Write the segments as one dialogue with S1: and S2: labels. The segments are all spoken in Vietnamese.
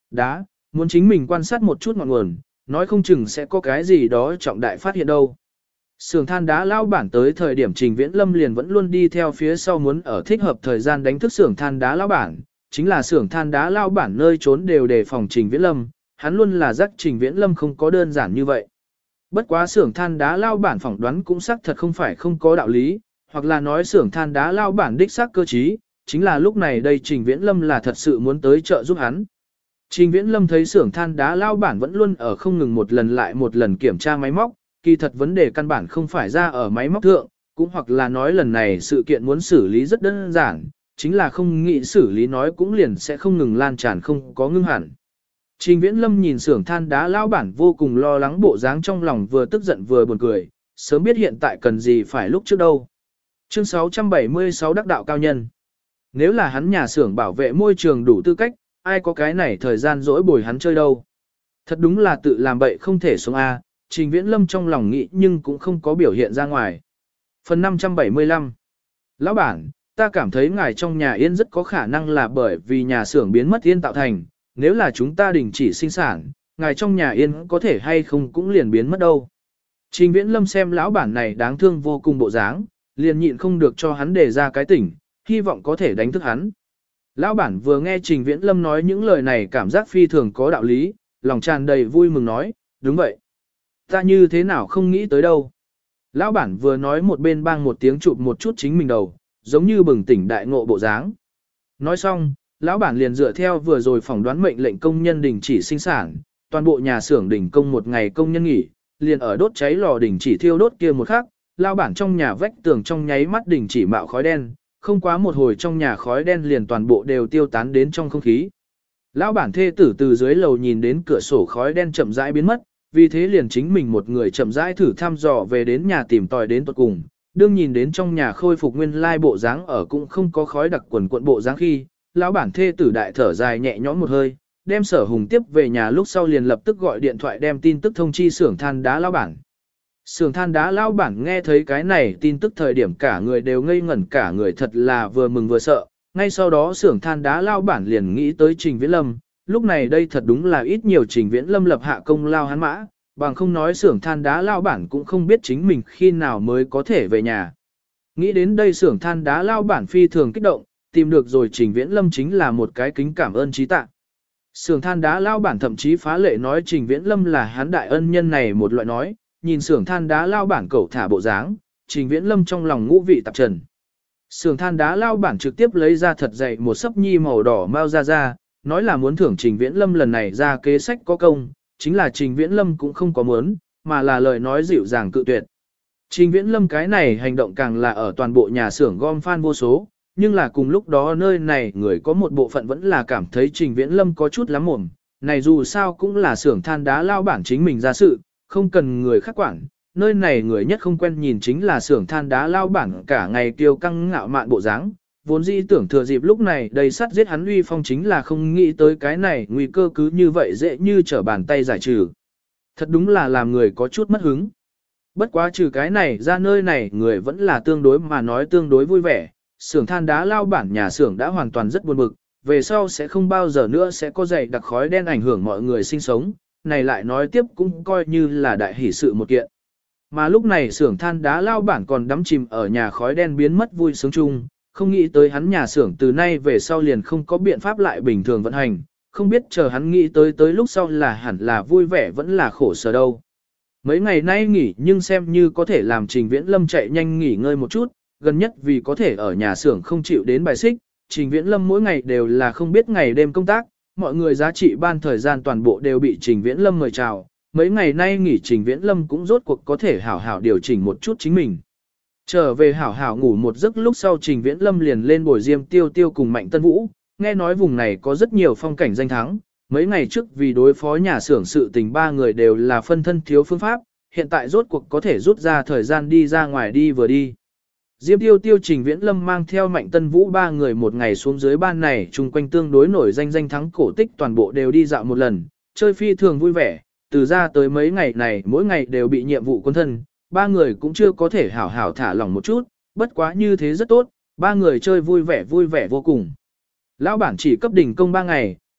S1: Đá, muốn chính mình quan sát một chút ngọn nguồn, nói không chừng sẽ có cái gì đó trọng đại phát hiện đâu. Sưởng than đá lao bản tới thời điểm Trình Viễn Lâm liền vẫn luôn đi theo phía sau muốn ở thích hợp thời gian đánh thức xưởng than đá lao bản, chính là xưởng than đá lao bản nơi trốn đều đề phòng Trình Viễn Lâm, hắn luôn là giác Trình Viễn Lâm không có đơn giản như vậy. Bất quá xưởng than đá lao bản phỏng đoán cũng xác thật không phải không có đạo lý, hoặc là nói xưởng than đá lao bản đích xác cơ trí, chính là lúc này đây Trình Viễn Lâm là thật sự muốn tới trợ giúp hắn. Trình Viễn Lâm thấy xưởng than đá lao bản vẫn luôn ở không ngừng một lần lại một lần kiểm tra máy móc, kỳ thật vấn đề căn bản không phải ra ở máy móc thượng, cũng hoặc là nói lần này sự kiện muốn xử lý rất đơn giản, chính là không nghĩ xử lý nói cũng liền sẽ không ngừng lan tràn không có ngưng hẳn. Trình Viễn Lâm nhìn xưởng than đá lao bản vô cùng lo lắng bộ dáng trong lòng vừa tức giận vừa buồn cười, sớm biết hiện tại cần gì phải lúc trước đâu. Chương 676 đắc đạo cao nhân. Nếu là hắn nhà xưởng bảo vệ môi trường đủ tư cách, ai có cái này thời gian dỗi bồi hắn chơi đâu. Thật đúng là tự làm bậy không thể sống A, Trình Viễn Lâm trong lòng nghĩ nhưng cũng không có biểu hiện ra ngoài. Phần 575. Lão bản, ta cảm thấy ngài trong nhà yên rất có khả năng là bởi vì nhà xưởng biến mất yên tạo thành, nếu là chúng ta đình chỉ sinh sản, ngài trong nhà yên có thể hay không cũng liền biến mất đâu. Trình Viễn Lâm xem lão bản này đáng thương vô cùng bộ dáng, liền nhịn không được cho hắn đề ra cái tỉnh, hy vọng có thể đánh thức hắn. Lão bản vừa nghe Trình Viễn Lâm nói những lời này cảm giác phi thường có đạo lý, lòng tràn đầy vui mừng nói, đúng vậy. Ta như thế nào không nghĩ tới đâu. Lão bản vừa nói một bên bang một tiếng chụp một chút chính mình đầu, giống như bừng tỉnh đại ngộ bộ dáng. Nói xong, lão bản liền dựa theo vừa rồi phỏng đoán mệnh lệnh công nhân đình chỉ sinh sản, toàn bộ nhà xưởng đình công một ngày công nhân nghỉ, liền ở đốt cháy lò đình chỉ thiêu đốt kia một khắc, lão bản trong nhà vách tường trong nháy mắt đình chỉ mạo khói đen, không quá một hồi trong nhà khói đen liền toàn bộ đều tiêu tán đến trong không khí. Lão bản thê tử từ dưới lầu nhìn đến cửa sổ khói đen chậm rãi biến mất, vì thế liền chính mình một người chậm rãi thử thăm dò về đến nhà tìm tòi đến tuột cùng. Đương nhìn đến trong nhà khôi phục nguyên lai bộ dáng ở cũng không có khói đặc quần cuộn bộ dáng khi, lão bản thê tử đại thở dài nhẹ nhõm một hơi, đem Sở Hùng tiếp về nhà lúc sau liền lập tức gọi điện thoại đem tin tức thông chi xưởng than đá lão bản. Xưởng than đá lão bản nghe thấy cái này tin tức thời điểm cả người đều ngây ngẩn cả người thật là vừa mừng vừa sợ, ngay sau đó xưởng than đá lão bản liền nghĩ tới Trình Viễn Lâm, lúc này đây thật đúng là ít nhiều Trình Viễn Lâm lập hạ công lao hắn mã, bằng không nói xưởng than đá lão bản cũng không biết chính mình khi nào mới có thể về nhà. Nghĩ đến đây xưởng than đá lão bản phi thường kích động, tìm được rồi Trình Viễn Lâm chính là một cái kính cảm ơn trí tạ. Xưởng than đá lão bản thậm chí phá lệ nói Trình Viễn Lâm là hắn đại ân nhân này một loại nói, nhìn xưởng than đá lão bản cẩu thả bộ dáng, Trình Viễn Lâm trong lòng ngũ vị tạp trần. Xưởng than đá lão bản trực tiếp lấy ra thật dày một sấp nhi màu đỏ mau ra, nói là muốn thưởng Trình Viễn Lâm lần này ra kế sách có công, chính là Trình Viễn Lâm cũng không có muốn, mà là lời nói dịu dàng cự tuyệt. Trình Viễn Lâm cái này hành động càng là ở toàn bộ nhà xưởng gom fan vô số, nhưng là cùng lúc đó nơi này người có một bộ phận vẫn là cảm thấy Trình Viễn Lâm có chút lắm mồm, này dù sao cũng là xưởng than đá lao bản chính mình ra sự, không cần người khác quản, nơi này người nhất không quen nhìn chính là xưởng than đá lao bản cả ngày kiêu căng ngạo mạn bộ dáng. Vốn dĩ tưởng thừa dịp lúc này đầy sắt giết hắn uy phong chính là không nghĩ tới cái này nguy cơ cứ như vậy dễ như trở bàn tay giải trừ. Thật đúng là làm người có chút mất hứng. Bất quá trừ cái này ra nơi này người vẫn là tương đối mà nói tương đối vui vẻ, xưởng than đá lao bản nhà xưởng đã hoàn toàn rất buồn bực, về sau sẽ không bao giờ nữa sẽ có dày đặc khói đen ảnh hưởng mọi người sinh sống, này lại nói tiếp cũng coi như là đại hỷ sự một kiện. Mà lúc này xưởng than đá lao bản còn đắm chìm ở nhà khói đen biến mất vui sướng chung, không nghĩ tới hắn nhà xưởng từ nay về sau liền không có biện pháp lại bình thường vận hành, không biết chờ hắn nghĩ tới lúc sau là hẳn là vui vẻ vẫn là khổ sở đâu. Mấy ngày nay nghỉ nhưng xem như có thể làm Trình Viễn Lâm chạy nhanh nghỉ ngơi một chút, gần nhất vì có thể ở nhà xưởng không chịu đến bài xích, Trình Viễn Lâm mỗi ngày đều là không biết ngày đêm công tác, mọi người giá trị ban thời gian toàn bộ đều bị Trình Viễn Lâm mời chào, mấy ngày nay nghỉ Trình Viễn Lâm cũng rốt cuộc có thể hảo hảo điều chỉnh một chút chính mình. Trở về hảo hảo ngủ một giấc lúc sau Trình Viễn Lâm liền lên bồi Diêm Tiêu Tiêu cùng Mạnh Tân Vũ, nghe nói vùng này có rất nhiều phong cảnh danh thắng, mấy ngày trước vì đối phó nhà xưởng sự tình ba người đều là phân thân thiếu phương pháp, hiện tại rốt cuộc có thể rút ra thời gian đi ra ngoài đi vừa đi. Diêm Tiêu Tiêu Trình Viễn Lâm mang theo Mạnh Tân Vũ ba người một ngày xuống dưới ban này chung quanh tương đối nổi danh danh thắng cổ tích toàn bộ đều đi dạo một lần, chơi phi thường vui vẻ, từ ra tới mấy ngày này mỗi ngày đều bị nhiệm vụ quân thân, ba người cũng chưa có thể hảo hảo thả lỏng một chút, bất quá như thế rất tốt, ba người chơi vui vẻ vô cùng. Lão bản chỉ cấp đỉnh công 3 ngày,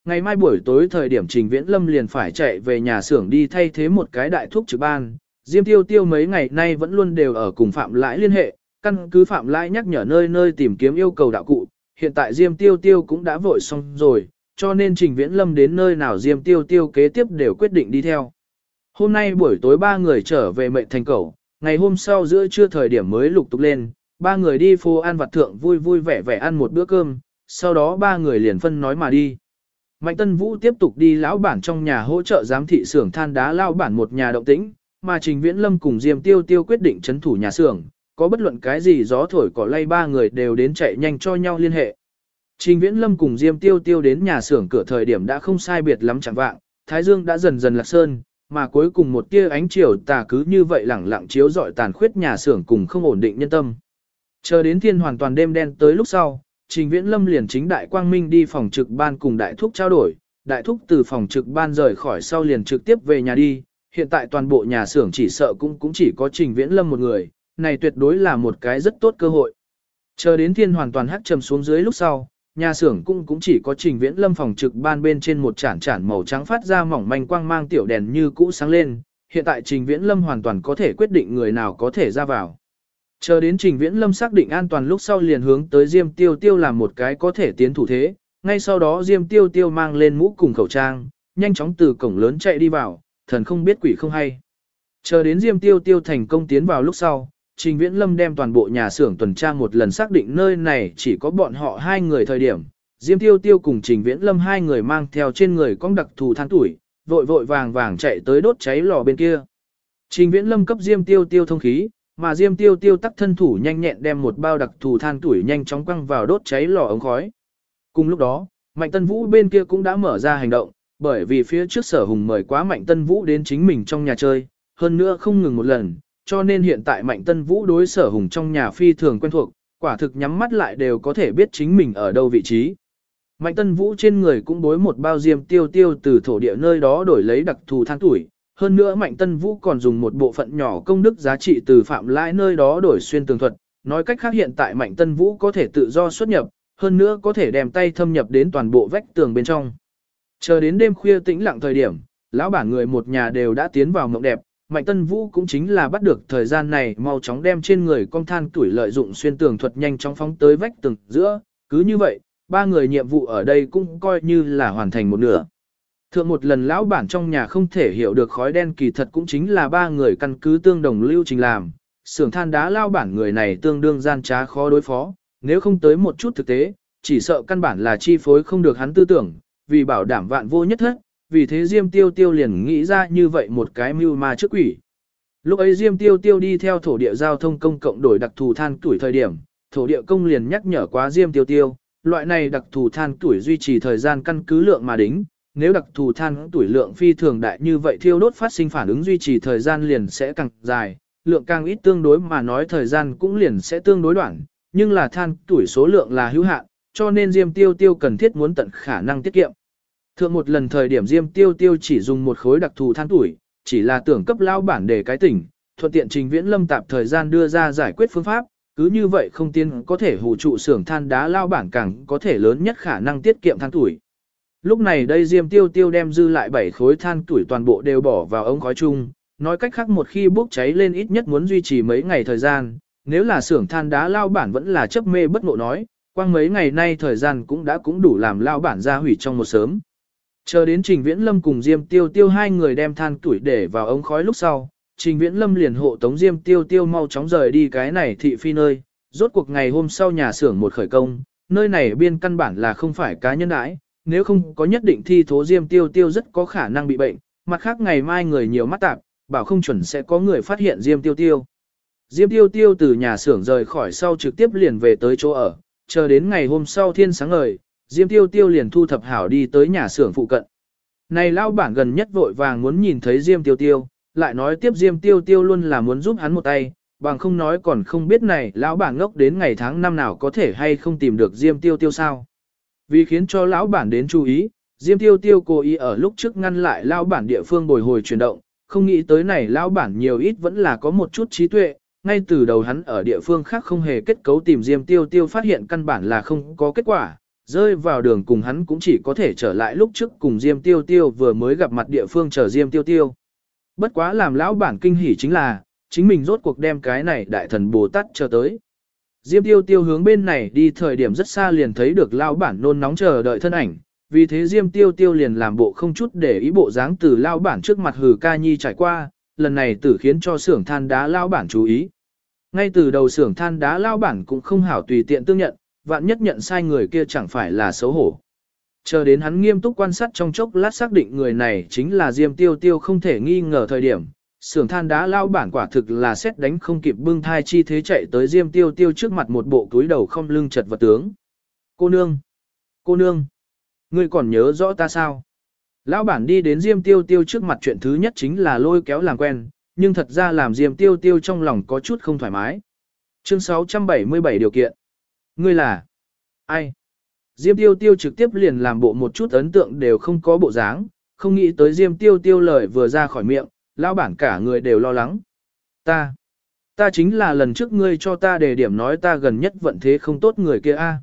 S1: Ngày mai buổi tối thời điểm Trình Viễn Lâm liền phải chạy về nhà xưởng đi thay thế một cái đại thúc trực ban. Diêm Tiêu Tiêu mấy ngày nay vẫn luôn đều ở cùng Phạm Lãi liên hệ, căn cứ Phạm Lãi nhắc nhở nơi nơi tìm kiếm yêu cầu đạo cụ. Hiện tại Diêm Tiêu Tiêu cũng đã vội xong rồi, cho nên Trình Viễn Lâm đến nơi nào Diêm Tiêu Tiêu kế tiếp đều quyết định đi theo. Hôm nay buổi tối ba người trở về Mệnh Thành Cẩu, ngày hôm sau giữa trưa thời điểm mới lục tục lên, ba người đi phố ăn vặt thượng vui vui vẻ vẻ ăn một bữa cơm, sau đó ba người liền phân nói mà đi. Mạnh Tân Vũ tiếp tục đi lão bản trong nhà hỗ trợ giám thị xưởng than đá lão bản một nhà động tĩnh, mà Trình Viễn Lâm cùng Diêm Tiêu Tiêu quyết định trấn thủ nhà xưởng, có bất luận cái gì gió thổi cỏ lay ba người đều đến chạy nhanh cho nhau liên hệ. Trình Viễn Lâm cùng Diêm Tiêu Tiêu đến nhà xưởng cửa thời điểm đã không sai biệt lắm chẳng vạng, thái dương đã dần dần lạc sơn, mà cuối cùng một tia ánh chiều tà cứ như vậy lẳng lặng chiếu rọi tàn khuyết nhà xưởng cùng không ổn định nhân tâm. Chờ đến thiên hoàn toàn đêm đen tới lúc sau, Trình Viễn Lâm liền chính đại quang minh đi phòng trực ban cùng đại thúc trao đổi, đại thúc từ phòng trực ban rời khỏi sau liền trực tiếp về nhà đi, hiện tại toàn bộ nhà xưởng chỉ sợ cũng chỉ có Trình Viễn Lâm một người, này tuyệt đối là một cái rất tốt cơ hội. Chờ đến thiên hoàn toàn hắt trầm xuống dưới lúc sau, nhà xưởng cũng chỉ có Trình Viễn Lâm phòng trực ban bên trên một chản màu trắng phát ra mỏng manh quang mang tiểu đèn như cũ sáng lên, hiện tại Trình Viễn Lâm hoàn toàn có thể quyết định người nào có thể ra vào. Chờ đến Trình Viễn Lâm xác định an toàn lúc sau liền hướng tới Diêm Tiêu Tiêu làm một cái có thể tiến thủ thế, ngay sau đó Diêm Tiêu Tiêu mang lên mũ cùng khẩu trang, nhanh chóng từ cổng lớn chạy đi vào, thần không biết quỷ không hay. Chờ đến Diêm Tiêu Tiêu thành công tiến vào lúc sau, Trình Viễn Lâm đem toàn bộ nhà xưởng tuần tra một lần xác định nơi này chỉ có bọn họ hai người thời điểm. Diêm Tiêu Tiêu cùng Trình Viễn Lâm hai người mang theo trên người con đặc thù than tuổi, vội vàng chạy tới đốt cháy lò bên kia. Trình Viễn Lâm cấp Diêm Tiêu Tiêu thông khí, mà Diêm Tiêu Tiêu tắc thân thủ nhanh nhẹn đem một bao đặc thù than tuổi nhanh chóng quăng vào đốt cháy lò ống khói. Cùng lúc đó, Mạnh Tân Vũ bên kia cũng đã mở ra hành động, bởi vì phía trước Sở Hùng mời quá Mạnh Tân Vũ đến chính mình trong nhà chơi, hơn nữa không ngừng một lần, cho nên hiện tại Mạnh Tân Vũ đối Sở Hùng trong nhà phi thường quen thuộc, quả thực nhắm mắt lại đều có thể biết chính mình ở đâu vị trí. Mạnh Tân Vũ trên người cũng bối một bao Diêm Tiêu Tiêu từ thổ địa nơi đó đổi lấy đặc thù than tuổi, hơn nữa Mạnh Tân Vũ còn dùng một bộ phận nhỏ công đức giá trị từ Phạm Lãi nơi đó đổi xuyên tường thuật, nói cách khác hiện tại Mạnh Tân Vũ có thể tự do xuất nhập, hơn nữa có thể đem tay thâm nhập đến toàn bộ vách tường bên trong. Chờ đến đêm khuya tĩnh lặng thời điểm, lão bản người một nhà đều đã tiến vào mộng đẹp, Mạnh Tân Vũ cũng chính là bắt được thời gian này mau chóng đem trên người con than tuổi lợi dụng xuyên tường thuật nhanh chóng phóng tới vách tường giữa, cứ như vậy, ba người nhiệm vụ ở đây cũng coi như là hoàn thành một nửa. Thượng một lần lão bản trong nhà không thể hiểu được khói đen kỳ thật cũng chính là ba người căn cứ tương đồng lưu trình làm, xưởng than đá lão bản người này tương đương gian trá khó đối phó, nếu không tới một chút thực tế, chỉ sợ căn bản là chi phối không được hắn tư tưởng, vì bảo đảm vạn vô nhất thất, vì thế Diêm Tiêu Tiêu liền nghĩ ra như vậy một cái mưu ma trước quỷ. Lúc ấy Diêm Tiêu Tiêu đi theo thổ địa giao thông công cộng đổi đặc thù than tuổi thời điểm, thổ địa công liền nhắc nhở quá Diêm Tiêu Tiêu, loại này đặc thù than tuổi duy trì thời gian căn cứ lượng mà đính, nếu đặc thù than tuổi lượng phi thường đại như vậy thiêu đốt phát sinh phản ứng duy trì thời gian liền sẽ càng dài, lượng càng ít tương đối mà nói thời gian cũng liền sẽ tương đối đoạn, nhưng là than tuổi số lượng là hữu hạn, cho nên Diêm Tiêu Tiêu cần thiết muốn tận khả năng tiết kiệm. Thượng một lần thời điểm Diêm Tiêu Tiêu chỉ dùng một khối đặc thù than tuổi, chỉ là tưởng cấp lao bản để cái tỉnh, thuận tiện Trình Viễn Lâm tạp thời gian đưa ra giải quyết phương pháp, cứ như vậy không tiên có thể hù trụ xưởng than đá lao bản càng có thể lớn nhất khả năng tiết kiệm than tuổi. Lúc này đây Diêm Tiêu Tiêu đem dư lại 7 khối than tuổi toàn bộ đều bỏ vào ống khói chung, nói cách khác một khi bốc cháy lên ít nhất muốn duy trì mấy ngày thời gian, nếu là xưởng than đá lao bản vẫn là chấp mê bất ngộ nói, quang mấy ngày nay thời gian cũng đủ làm lao bản ra hủy trong một sớm. Chờ đến Trình Viễn Lâm cùng Diêm Tiêu Tiêu hai người đem than tuổi để vào ống khói lúc sau, Trình Viễn Lâm liền hộ tống Diêm Tiêu Tiêu mau chóng rời đi cái này thị phi nơi, rốt cuộc ngày hôm sau nhà xưởng một khởi công, nơi này biên căn bản là không phải cá nhân đãi, nếu không có nhất định thi thố Diêm Tiêu Tiêu rất có khả năng bị bệnh, mặt khác ngày mai người nhiều mắt tạp, bảo không chuẩn sẽ có người phát hiện Diêm Tiêu Tiêu. Diêm Tiêu Tiêu từ nhà xưởng rời khỏi sau trực tiếp liền về tới chỗ ở, chờ đến ngày hôm sau thiên sáng ngời, Diêm Tiêu Tiêu liền thu thập hảo đi tới nhà xưởng phụ cận. Này lao bản gần nhất vội vàng muốn nhìn thấy Diêm Tiêu Tiêu, lại nói tiếp Diêm Tiêu Tiêu luôn là muốn giúp hắn một tay, bằng không nói còn không biết này lão bản ngốc đến ngày tháng năm nào có thể hay không tìm được Diêm Tiêu Tiêu sao. Vì khiến cho lão bản đến chú ý, Diêm Tiêu Tiêu cố ý ở lúc trước ngăn lại lão bản địa phương bồi hồi chuyển động, không nghĩ tới này lão bản nhiều ít vẫn là có một chút trí tuệ, ngay từ đầu hắn ở địa phương khác không hề kết cấu tìm Diêm Tiêu Tiêu phát hiện căn bản là không có kết quả. rơi vào đường cùng hắn cũng chỉ có thể trở lại lúc trước cùng Diêm Tiêu Tiêu vừa mới gặp mặt địa phương chờ Diêm Tiêu Tiêu. Bất quá làm lão bản kinh hỉ chính là, chính mình rốt cuộc đem cái này đại thần Bồ Tát chờ tới. Diêm Tiêu Tiêu hướng bên này đi thời điểm rất xa liền thấy được lão bản nôn nóng chờ đợi thân ảnh, vì thế Diêm Tiêu Tiêu liền làm bộ không chút để ý bộ dáng từ lão bản trước mặt hừ ca nhi trải qua, lần này tử khiến cho xưởng than đá lão bản chú ý. Ngay từ đầu xưởng than đá lão bản cũng không hảo tùy tiện tương nhận, vạn nhất nhận sai người kia chẳng phải là xấu hổ. Chờ đến hắn nghiêm túc quan sát trong chốc lát xác định người này chính là Diêm Tiêu Tiêu không thể nghi ngờ thời điểm, xưởng than đá lão bản quả thực là xét đánh không kịp bưng thai chi thế chạy tới Diêm Tiêu Tiêu trước mặt một bộ túi đầu không lưng chật vật tướng. Cô nương, ngươi còn nhớ rõ ta sao? Lão bản đi đến Diêm Tiêu Tiêu trước mặt chuyện thứ nhất chính là lôi kéo làm quen, nhưng thật ra làm Diêm Tiêu Tiêu trong lòng có chút không thoải mái. Chương 677 điều kiện. Ngươi là ai? Diêm Tiêu Tiêu trực tiếp liền làm bộ một chút ấn tượng đều không có bộ dáng, không nghĩ tới Diêm Tiêu Tiêu lời vừa ra khỏi miệng, lão bản cả người đều lo lắng. Ta chính là lần trước ngươi cho ta đề điểm nói ta gần nhất vận thế không tốt người kia a.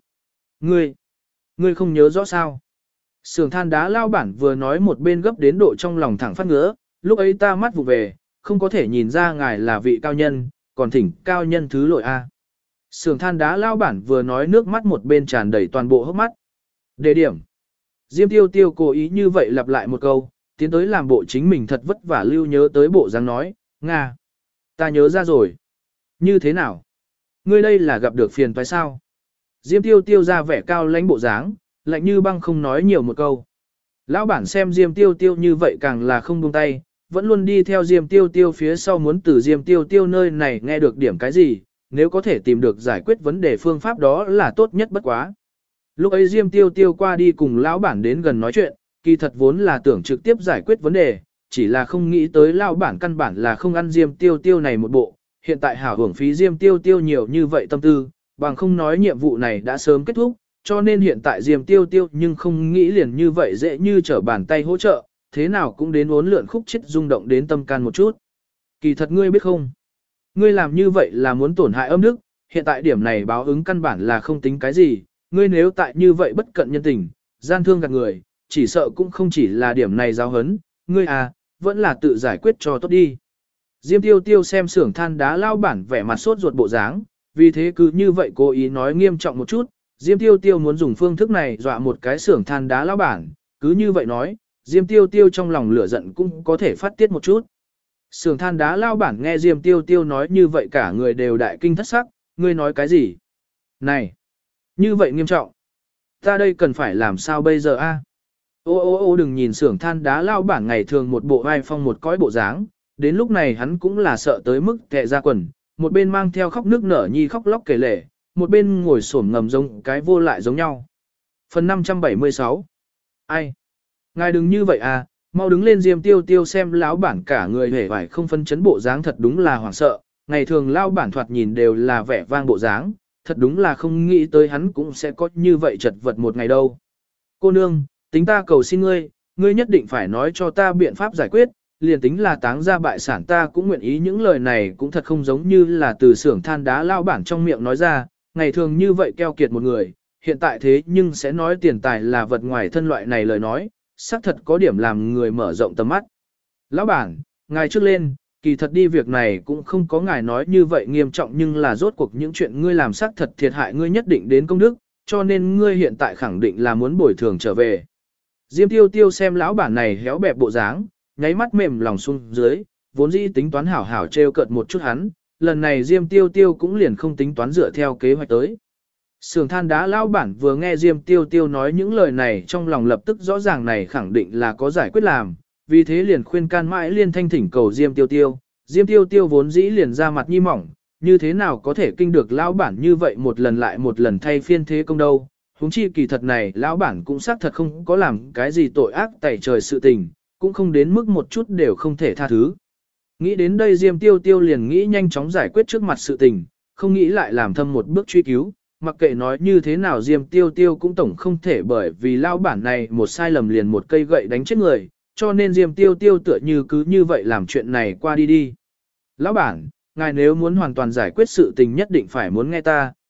S1: Ngươi không nhớ rõ sao? Sưởng than đá lão bản vừa nói một bên gấp đến độ trong lòng thẳng phát ngứa, lúc ấy ta mắt vụ về, không có thể nhìn ra ngài là vị cao nhân, còn thỉnh cao nhân thứ lỗi a. Sưởng than đá lão bản vừa nói nước mắt một bên tràn đầy toàn bộ hốc mắt. Đề điểm. Diêm Tiêu Tiêu cố ý như vậy lặp lại một câu, tiến tới làm bộ chính mình thật vất vả lưu nhớ tới bộ dáng nói, Nga. Ta nhớ ra rồi. Như thế nào? Ngươi đây là gặp được phiền phải sao? Diêm Tiêu Tiêu ra vẻ cao lãnh bộ dáng, lạnh như băng không nói nhiều một câu. Lão bản xem Diêm Tiêu Tiêu như vậy càng là không buông tay, vẫn luôn đi theo Diêm Tiêu Tiêu phía sau muốn từ Diêm Tiêu Tiêu nơi này nghe được điểm cái gì, nếu có thể tìm được giải quyết vấn đề phương pháp đó là tốt nhất bất quá. Lúc ấy Diêm Tiêu Tiêu qua đi cùng lão bản đến gần nói chuyện, kỳ thật vốn là tưởng trực tiếp giải quyết vấn đề, chỉ là không nghĩ tới lão bản căn bản là không ăn Diêm Tiêu Tiêu này một bộ, hiện tại hảo hưởng phí Diêm Tiêu Tiêu nhiều như vậy tâm tư, bằng không nói nhiệm vụ này đã sớm kết thúc, cho nên hiện tại Diêm Tiêu Tiêu nhưng không nghĩ liền như vậy dễ như trở bàn tay hỗ trợ, thế nào cũng đến uốn lượn khúc chết rung động đến tâm can một chút. Kỳ thật ngươi biết không? Ngươi làm như vậy là muốn tổn hại âm đức, hiện tại điểm này báo ứng căn bản là không tính cái gì, ngươi nếu tại như vậy bất cận nhân tình, gian thương gạt người, chỉ sợ cũng không chỉ là điểm này giáo hấn, ngươi à, vẫn là tự giải quyết cho tốt đi. Diêm Tiêu Tiêu xem xưởng than đá lao bản vẻ mặt sốt ruột bộ dáng, vì thế cứ như vậy cố ý nói nghiêm trọng một chút, Diêm Tiêu Tiêu muốn dùng phương thức này dọa một cái xưởng than đá lao bản, cứ như vậy nói, Diêm Tiêu Tiêu trong lòng lửa giận cũng có thể phát tiết một chút. Xưởng than đá lao bản nghe Diêm Tiêu Tiêu nói như vậy cả người đều đại kinh thất sắc, ngươi nói cái gì? Này, như vậy nghiêm trọng. Ta đây cần phải làm sao bây giờ a? Ô đừng nhìn xưởng than đá lao bản ngày thường một bộ vai phong một cõi bộ dáng, đến lúc này hắn cũng là sợ tới mức tệ ra quần, một bên mang theo khóc nước nở nhi khóc lóc kể lể, một bên ngồi xổm ngầm giống cái vô lại giống nhau. Phần 576. Ai? Ngài đừng như vậy à, mau đứng lên. Diêm Tiêu Tiêu xem lão bản cả người hề vải không phân chấn bộ dáng thật đúng là hoảng sợ, ngày thường lão bản thoạt nhìn đều là vẻ vang bộ dáng, thật đúng là không nghĩ tới hắn cũng sẽ có như vậy chật vật một ngày đâu. Cô nương, tính ta cầu xin ngươi, ngươi nhất định phải nói cho ta biện pháp giải quyết, liền tính là táng ra bại sản ta cũng nguyện ý. Những lời này cũng thật không giống như là từ xưởng than đá lão bản trong miệng nói ra, ngày thường như vậy keo kiệt một người, hiện tại thế nhưng sẽ nói tiền tài là vật ngoài thân loại này lời nói, xác thật có điểm làm người mở rộng tầm mắt. Lão bản, ngài trước lên, kỳ thật đi việc này cũng không có ngài nói như vậy nghiêm trọng, nhưng là rốt cuộc những chuyện ngươi làm xác thật thiệt hại ngươi nhất định đến công đức, cho nên ngươi hiện tại khẳng định là muốn bồi thường trở về. Diêm Tiêu Tiêu xem lão bản này héo bẹp bộ dáng, nháy mắt mềm lòng xuống dưới, vốn dĩ tính toán hảo hảo trêu cợt một chút hắn, lần này Diêm Tiêu Tiêu cũng liền không tính toán dựa theo kế hoạch tới. Sưởng than đá lão bản vừa nghe Diêm Tiêu Tiêu nói những lời này trong lòng lập tức rõ ràng này khẳng định là có giải quyết làm, vì thế liền khuyên can mãi liên thanh thỉnh cầu Diêm Tiêu Tiêu. Diêm Tiêu Tiêu vốn dĩ liền ra mặt nhi mỏng, như thế nào có thể kinh được lão bản như vậy một lần lại một lần thay phiên thế công đâu. Huống chi kỳ thật này lão bản cũng xác thật không có làm cái gì tội ác tẩy trời sự tình, cũng không đến mức một chút đều không thể tha thứ. Nghĩ đến đây Diêm Tiêu Tiêu liền nghĩ nhanh chóng giải quyết trước mặt sự tình, không nghĩ lại làm thâm một bước truy cứu, mặc kệ nói như thế nào Diêm Tiêu Tiêu cũng tổng không thể bởi vì lão bản này một sai lầm liền một cây gậy đánh chết người, cho nên Diêm Tiêu Tiêu tựa như cứ như vậy làm chuyện này qua đi đi. Lão bản, ngài nếu muốn hoàn toàn giải quyết sự tình nhất định phải muốn nghe ta,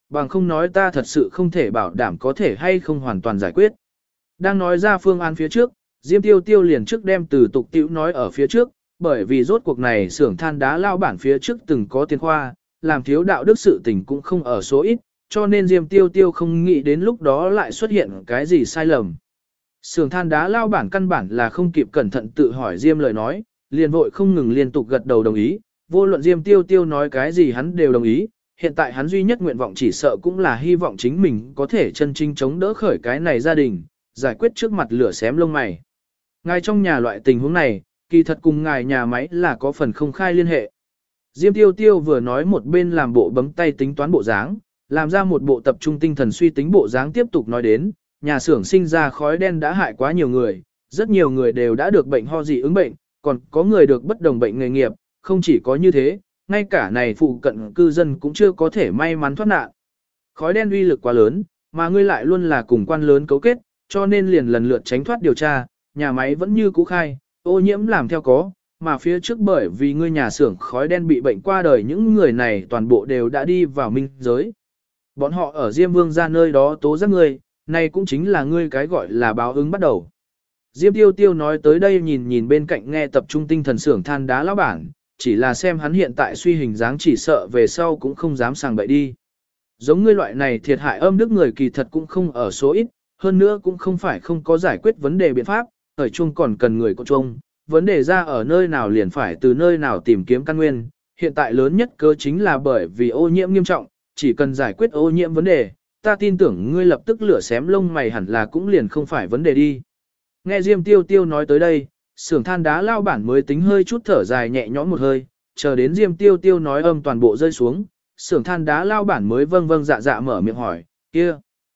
S1: bằng không nói ta thật sự không thể bảo đảm có thể hay không hoàn toàn giải quyết. Đang nói ra phương án phía trước, Diêm Tiêu Tiêu liền trước đem từ tục tiểu nói ở phía trước, bởi vì rốt cuộc này xưởng than đá lao bản phía trước từng có tiền khoa, làm thiếu đạo đức sự tình cũng không ở số ít, cho nên Diêm Tiêu Tiêu không nghĩ đến lúc đó lại xuất hiện cái gì sai lầm. Xưởng than đá lao bản căn bản là không kịp cẩn thận tự hỏi Diêm lời nói, liền vội không ngừng liên tục gật đầu đồng ý, vô luận Diêm Tiêu Tiêu nói cái gì hắn đều đồng ý, hiện tại hắn duy nhất nguyện vọng chỉ sợ cũng là hy vọng chính mình có thể chân chính chống đỡ khởi cái này gia đình, giải quyết trước mặt lửa xém lông mày. Ngài trong nhà loại tình huống này, kỳ thật cùng ngài nhà máy là có phần không khai liên hệ. Diêm Tiêu Tiêu vừa nói một bên làm bộ bấm tay tính toán bộ dáng, làm ra một bộ tập trung tinh thần suy tính bộ dáng tiếp tục nói đến, nhà xưởng sinh ra khói đen đã hại quá nhiều người, rất nhiều người đều đã được bệnh ho dị ứng bệnh, còn có người được bất đồng bệnh nghề nghiệp, không chỉ có như thế, ngay cả này phụ cận cư dân cũng chưa có thể may mắn thoát nạn. Khói đen uy lực quá lớn, mà ngươi lại luôn là cùng quan lớn cấu kết, cho nên liền lần lượt tránh thoát điều tra, nhà máy vẫn như cũ khai, ô nhiễm làm theo có, mà phía trước bởi vì ngươi nhà xưởng khói đen bị bệnh qua đời những người này toàn bộ đều đã đi vào minh giới. Bọn họ ở Diêm Vương ra nơi đó tố giác ngươi, này cũng chính là ngươi cái gọi là báo ứng bắt đầu. Diêm Tiêu Tiêu nói tới đây nhìn nhìn bên cạnh nghe tập trung tinh thần xưởng than đá lão bản, chỉ là xem hắn hiện tại suy hình dáng chỉ sợ về sau cũng không dám sàng bậy đi. Giống ngươi loại này thiệt hại âm đức người kỳ thật cũng không ở số ít, hơn nữa cũng không phải không có giải quyết vấn đề biện pháp, ở chung còn cần người có chung, vấn đề ra ở nơi nào liền phải từ nơi nào tìm kiếm căn nguyên, hiện tại lớn nhất cơ chính là bởi vì ô nhiễm nghiêm trọng, chỉ cần giải quyết ô nhiễm vấn đề, ta tin tưởng ngươi lập tức lửa xém lông mày hẳn là cũng liền không phải vấn đề đi. Nghe Diêm Tiêu Tiêu nói tới đây, xưởng than đá lao bản mới tính hơi chút thở dài nhẹ nhõm một hơi, chờ đến Diêm Tiêu Tiêu nói âm toàn bộ rơi xuống, xưởng than đá lao bản mới vâng vâng dạ dạ mở miệng hỏi, kia,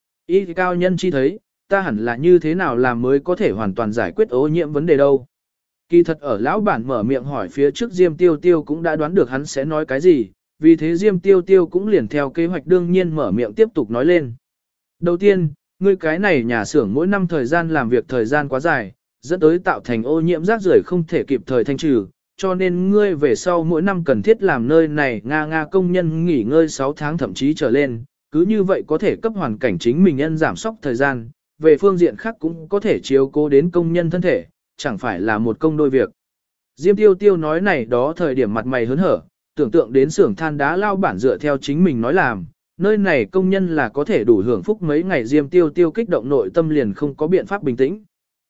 S1: ý cao nhân chi thấy, ta hẳn là như thế nào làm mới có thể hoàn toàn giải quyết ô nhiễm vấn đề đâu. Kỳ thật ở lão bản mở miệng hỏi phía trước Diêm Tiêu Tiêu cũng đã đoán được hắn sẽ nói cái gì, vì thế Diêm Tiêu Tiêu cũng liền theo kế hoạch đương nhiên mở miệng tiếp tục nói lên. Đầu tiên, ngươi cái này nhà xưởng mỗi năm thời gian làm việc thời gian quá dài, dẫn tới tạo thành ô nhiễm rác rưởi không thể kịp thời thanh trừ, cho nên ngươi về sau mỗi năm cần thiết làm nơi này nga công nhân nghỉ ngơi 6 tháng thậm chí trở lên, cứ như vậy có thể cấp hoàn cảnh chính mình nhân giảm sóc thời gian, về phương diện khác cũng có thể chiếu cố đến công nhân thân thể, chẳng phải là một công đôi việc. Diêm Tiêu Tiêu nói này đó thời điểm mặt mày hớn hở, tưởng tượng đến xưởng than đá lao bản dựa theo chính mình nói làm, nơi này công nhân là có thể đủ hưởng phúc mấy ngày. Diêm Tiêu Tiêu kích động nội tâm liền không có biện pháp bình tĩnh.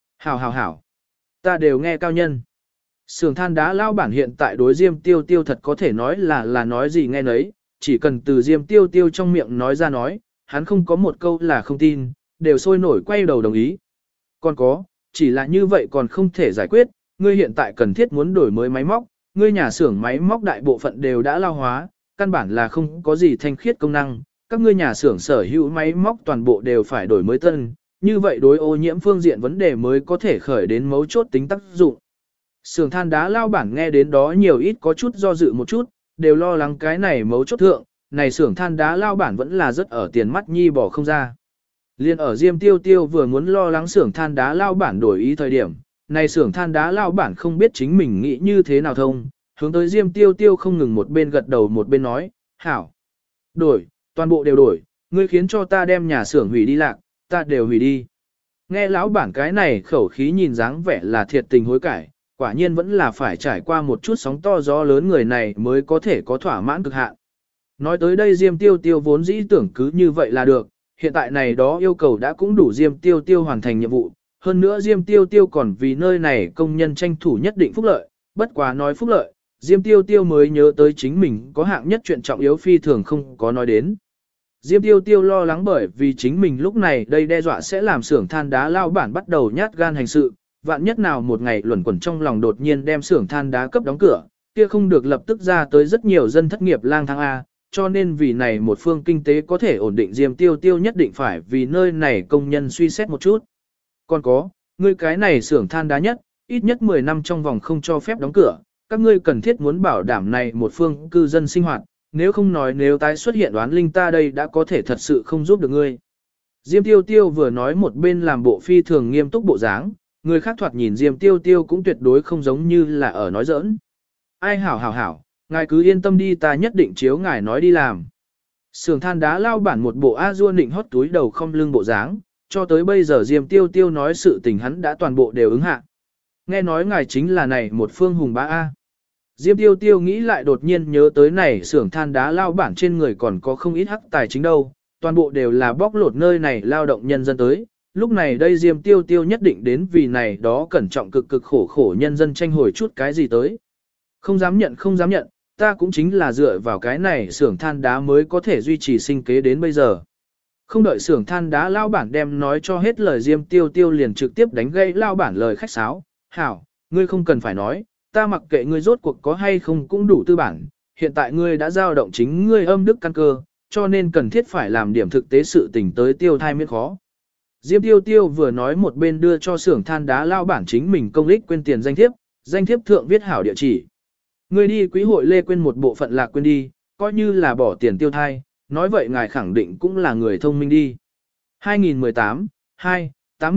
S1: Hảo, ta đều nghe cao nhân. Xưởng than đá lao bản hiện tại đối Diêm Tiêu Tiêu thật có thể nói là nói gì nghe nấy, chỉ cần từ Diêm Tiêu Tiêu trong miệng nói ra nói, hắn không có một câu là không tin, đều sôi nổi quay đầu đồng ý. Còn có, chỉ là như vậy còn không thể giải quyết, ngươi hiện tại cần thiết muốn đổi mới máy móc, ngươi nhà xưởng máy móc đại bộ phận đều đã lao hóa, căn bản là không có gì thanh khiết công năng, các ngươi nhà xưởng sở hữu máy móc toàn bộ đều phải đổi mới tân, như vậy đối ô nhiễm phương diện vấn đề mới có thể khởi đến mấu chốt tính tác dụng. Xưởng than đá lao bản nghe đến đó nhiều ít có chút do dự một chút, đều lo lắng cái này mấu chốt thượng, này xưởng than đá lao bản vẫn là rất ở tiền mắt nhi bỏ không ra. Liên ở Diêm Tiêu Tiêu vừa muốn lo lắng xưởng than đá lao bản đổi ý thời điểm, này xưởng than đá lao bản không biết chính mình nghĩ như thế nào thông, hướng tới Diêm Tiêu Tiêu không ngừng một bên gật đầu một bên nói, hảo, đổi, toàn bộ đều đổi, ngươi khiến cho ta đem nhà xưởng hủy đi lạc, ta đều hủy đi. Nghe lão bản cái này khẩu khí nhìn dáng vẻ là thiệt tình hối cải, quả nhiên vẫn là phải trải qua một chút sóng to gió lớn người này mới có thể có thỏa mãn cực hạn. Nói tới đây Diêm Tiêu Tiêu vốn dĩ tưởng cứ như vậy là được, hiện tại này đó yêu cầu đã cũng đủ Diêm Tiêu Tiêu hoàn thành nhiệm vụ, hơn nữa Diêm Tiêu Tiêu còn vì nơi này công nhân tranh thủ nhất định phúc lợi, bất quá nói phúc lợi, Diêm Tiêu Tiêu mới nhớ tới chính mình có hạng nhất chuyện trọng yếu phi thường không có nói đến. Diêm Tiêu Tiêu lo lắng bởi vì chính mình lúc này đây đe dọa sẽ làm xưởng than đá lao bản bắt đầu nhát gan hành sự, vạn nhất nào một ngày luẩn quẩn trong lòng đột nhiên đem xưởng than đá cấp đóng cửa, kia không được lập tức ra tới rất nhiều dân thất nghiệp lang thang A, cho nên vì này một phương kinh tế có thể ổn định Diêm Tiêu Tiêu nhất định phải vì nơi này công nhân suy xét một chút. Còn có, ngươi cái này xưởng than đá nhất, ít nhất 10 năm trong vòng không cho phép đóng cửa, các ngươi cần thiết muốn bảo đảm này một phương cư dân sinh hoạt, nếu không nói nếu tái xuất hiện đoán linh ta đây đã có thể thật sự không giúp được ngươi. Diêm Tiêu Tiêu vừa nói một bên làm bộ phi thường nghiêm túc bộ dáng, người khác thoạt nhìn Diêm Tiêu Tiêu cũng tuyệt đối không giống như là ở nói giỡn. Ai hảo, ngài cứ yên tâm đi ta nhất định chiếu ngài nói đi làm. Xưởng than đá lao bản một bộ a dua nịnh hót túi đầu không lưng bộ dáng, cho tới bây giờ Diêm Tiêu Tiêu nói sự tình hắn đã toàn bộ đều ứng hạ. Nghe nói ngài chính là này một phương hùng bá A. Diêm Tiêu Tiêu nghĩ lại đột nhiên nhớ tới này xưởng than đá lao bản trên người còn có không ít hắc tài chính đâu, toàn bộ đều là bóc lột nơi này lao động nhân dân tới. Lúc này đây Diêm Tiêu Tiêu nhất định đến vì này đó cẩn trọng cực cực khổ khổ nhân dân tranh hồi chút cái gì tới. Không dám nhận, ta cũng chính là dựa vào cái này xưởng than đá mới có thể duy trì sinh kế đến bây giờ. Không đợi xưởng than đá lao bản đem nói cho hết lời Diêm Tiêu Tiêu liền trực tiếp đánh gây lao bản lời khách sáo. Hảo, ngươi không cần phải nói, ta mặc kệ ngươi rốt cuộc có hay không cũng đủ tư bản, hiện tại ngươi đã giao động chính ngươi âm đức căn cơ, cho nên cần thiết phải làm điểm thực tế sự tình tới tiêu thai miễn khó. Diêm Tiêu Tiêu vừa nói một bên đưa cho xưởng than đá lao bản chính mình công lích quên tiền danh thiếp thượng viết hảo địa chỉ. Ngươi đi quý hội lê quên một bộ phận lạc quên đi, coi như là bỏ tiền tiêu thai, nói vậy ngài khẳng định cũng là người thông minh đi. 2018 2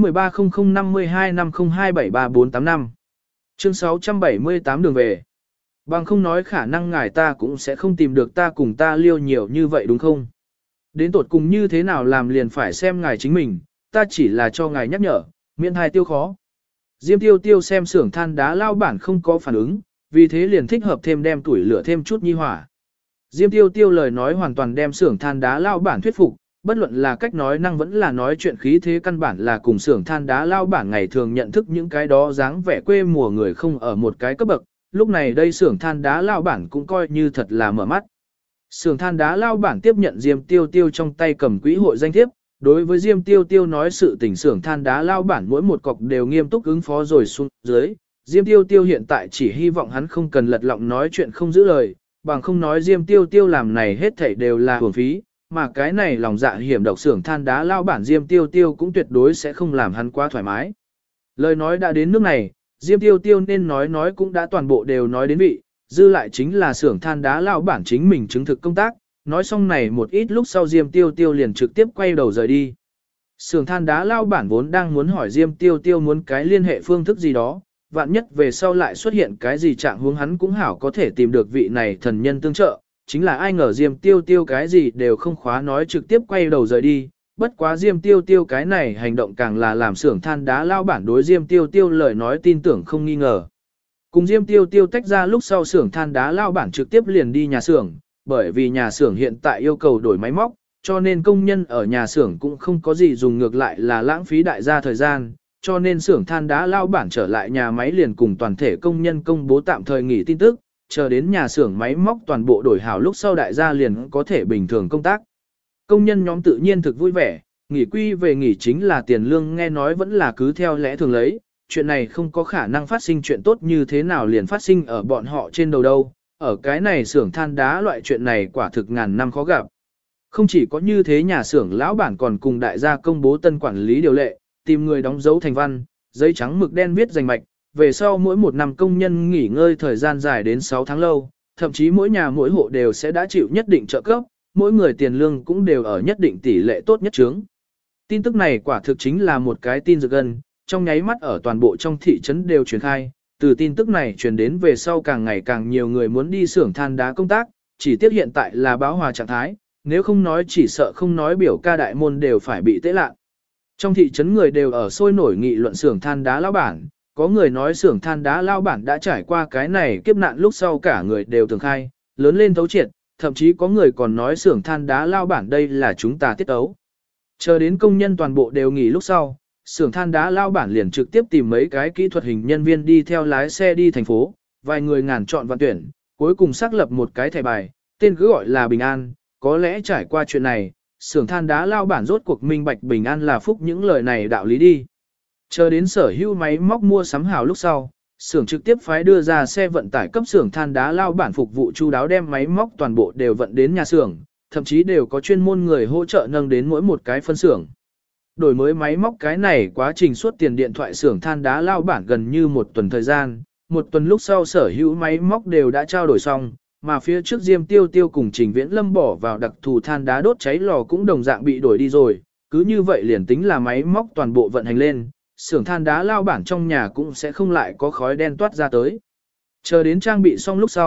S1: 813005250273485 Chương 678 đường về. Bằng không nói khả năng ngài ta cũng sẽ không tìm được ta cùng ta liêu nhiều như vậy đúng không? Đến tột cùng như thế nào làm liền phải xem ngài chính mình, ta chỉ là cho ngài nhắc nhở, miễn hai tiêu khó. Diêm Tiêu Tiêu xem xưởng than đá lao bản không có phản ứng, vì thế liền thích hợp thêm đem tuổi lửa thêm chút nhi hỏa. Diêm Tiêu Tiêu lời nói hoàn toàn đem xưởng than đá lao bản thuyết phục, bất luận là cách nói năng vẫn là nói chuyện khí thế căn bản là cùng xưởng than đá lao bản ngày thường nhận thức những cái đó dáng vẻ quê mùa người không ở một cái cấp bậc, lúc này đây xưởng than đá lao bản cũng coi như thật là mở mắt. Xưởng than đá lao bản tiếp nhận Diêm Tiêu Tiêu trong tay cầm quỹ hội danh thiếp, đối với Diêm Tiêu Tiêu nói sự tình xưởng than đá lao bản mỗi một cọc đều nghiêm túc ứng phó rồi xuống dưới. Diêm Tiêu Tiêu hiện tại chỉ hy vọng hắn không cần lật lọng nói chuyện không giữ lời, bằng không nói Diêm Tiêu Tiêu làm này hết thảy đều là hưởng phí, mà cái này lòng dạ hiểm độc xưởng than đá lao bản Diêm Tiêu Tiêu cũng tuyệt đối sẽ không làm hắn quá thoải mái. Lời nói đã đến nước này, Diêm Tiêu Tiêu nên nói cũng đã toàn bộ đều nói đến vị, dư lại chính là xưởng than đá lao bản chính mình chứng thực công tác, nói xong này một ít lúc sau Diêm Tiêu Tiêu liền trực tiếp quay đầu rời đi. Xưởng than đá lao bản vốn đang muốn hỏi Diêm Tiêu Tiêu muốn cái liên hệ phương thức gì đó, vạn nhất về sau lại xuất hiện cái gì trạng huống hắn cũng hảo có thể tìm được vị này thần nhân tương trợ, chính là ai ngờ Diêm Tiêu Tiêu cái gì đều không khóa nói trực tiếp quay đầu rời đi, bất quá Diêm Tiêu Tiêu cái này hành động càng là làm xưởng than đá lao bản đối Diêm Tiêu Tiêu lời nói tin tưởng không nghi ngờ. Cùng Diêm Tiêu Tiêu tách ra lúc sau xưởng than đá lao bản trực tiếp liền đi nhà xưởng, bởi vì nhà xưởng hiện tại yêu cầu đổi máy móc, cho nên công nhân ở nhà xưởng cũng không có gì dùng ngược lại là lãng phí đại gia thời gian, cho nên xưởng than đá lao bản trở lại nhà máy liền cùng toàn thể công nhân công bố tạm thời nghỉ tin tức, chờ đến nhà xưởng máy móc toàn bộ đổi hảo lúc sau đại gia liền có thể bình thường công tác. Công nhân nhóm tự nhiên thực vui vẻ, nghỉ quy về nghỉ chính là tiền lương nghe nói vẫn là cứ theo lẽ thường lấy, chuyện này không có khả năng phát sinh chuyện tốt như thế nào liền phát sinh ở bọn họ trên đầu đâu, ở cái này xưởng than đá loại chuyện này quả thực ngàn năm khó gặp. Không chỉ có như thế nhà xưởng lão bản còn cùng đại gia công bố tân quản lý điều lệ, tìm người đóng dấu thành văn, giấy trắng mực đen viết danh mạch, về sau mỗi một năm công nhân nghỉ ngơi thời gian dài đến 6 tháng lâu, thậm chí mỗi nhà mỗi hộ đều sẽ đã chịu nhất định trợ cấp, mỗi người tiền lương cũng đều ở nhất định tỷ lệ tốt nhất chướng. Tin tức này quả thực chính là một cái tin dược gân, trong nháy mắt ở toàn bộ trong thị trấn đều truyền khai, từ tin tức này truyền đến về sau càng ngày càng nhiều người muốn đi xưởng than đá công tác, chỉ tiếc hiện tại là báo hòa trạng thái, nếu không nói chỉ sợ không nói biểu ca đại môn đều phải bị tế lạ. Trong thị trấn người đều ở sôi nổi nghị luận xưởng than đá lao bản, có người nói xưởng than đá lao bản đã trải qua cái này kiếp nạn lúc sau cả người đều tường khai, lớn lên thấu triệt, thậm chí có người còn nói xưởng than đá lao bản đây là chúng ta tiết ấu. Chờ đến công nhân toàn bộ đều nghỉ lúc sau, xưởng than đá lao bản liền trực tiếp tìm mấy cái kỹ thuật hình nhân viên đi theo lái xe đi thành phố, vài người ngàn chọn và tuyển, cuối cùng xác lập một cái thẻ bài, tên cứ gọi là Bình An, có lẽ trải qua chuyện này, xưởng than đá lao bản rốt cuộc minh bạch Bình An là phúc những lời này đạo lý đi. Chờ đến sở hữu máy móc mua sắm hảo lúc sau, xưởng trực tiếp phái đưa ra xe vận tải cấp xưởng than đá lao bản phục vụ chu đáo đem máy móc toàn bộ đều vận đến nhà xưởng, thậm chí đều có chuyên môn người hỗ trợ nâng đến mỗi một cái phân xưởng. Đổi mới máy móc cái này quá trình suốt tiền điện thoại xưởng than đá lao bản gần như một tuần thời gian, một tuần lúc sau sở hữu máy móc đều đã trao đổi xong, mà phía trước Diêm Tiêu Tiêu cùng Trình Viễn Lâm bỏ vào đặc thù than đá đốt cháy lò cũng đồng dạng bị đổi đi rồi, cứ như vậy liền tính là máy móc toàn bộ vận hành lên, xưởng than đá lao bản trong nhà cũng sẽ không lại có khói đen toát ra tới. Chờ đến trang bị xong lúc sau,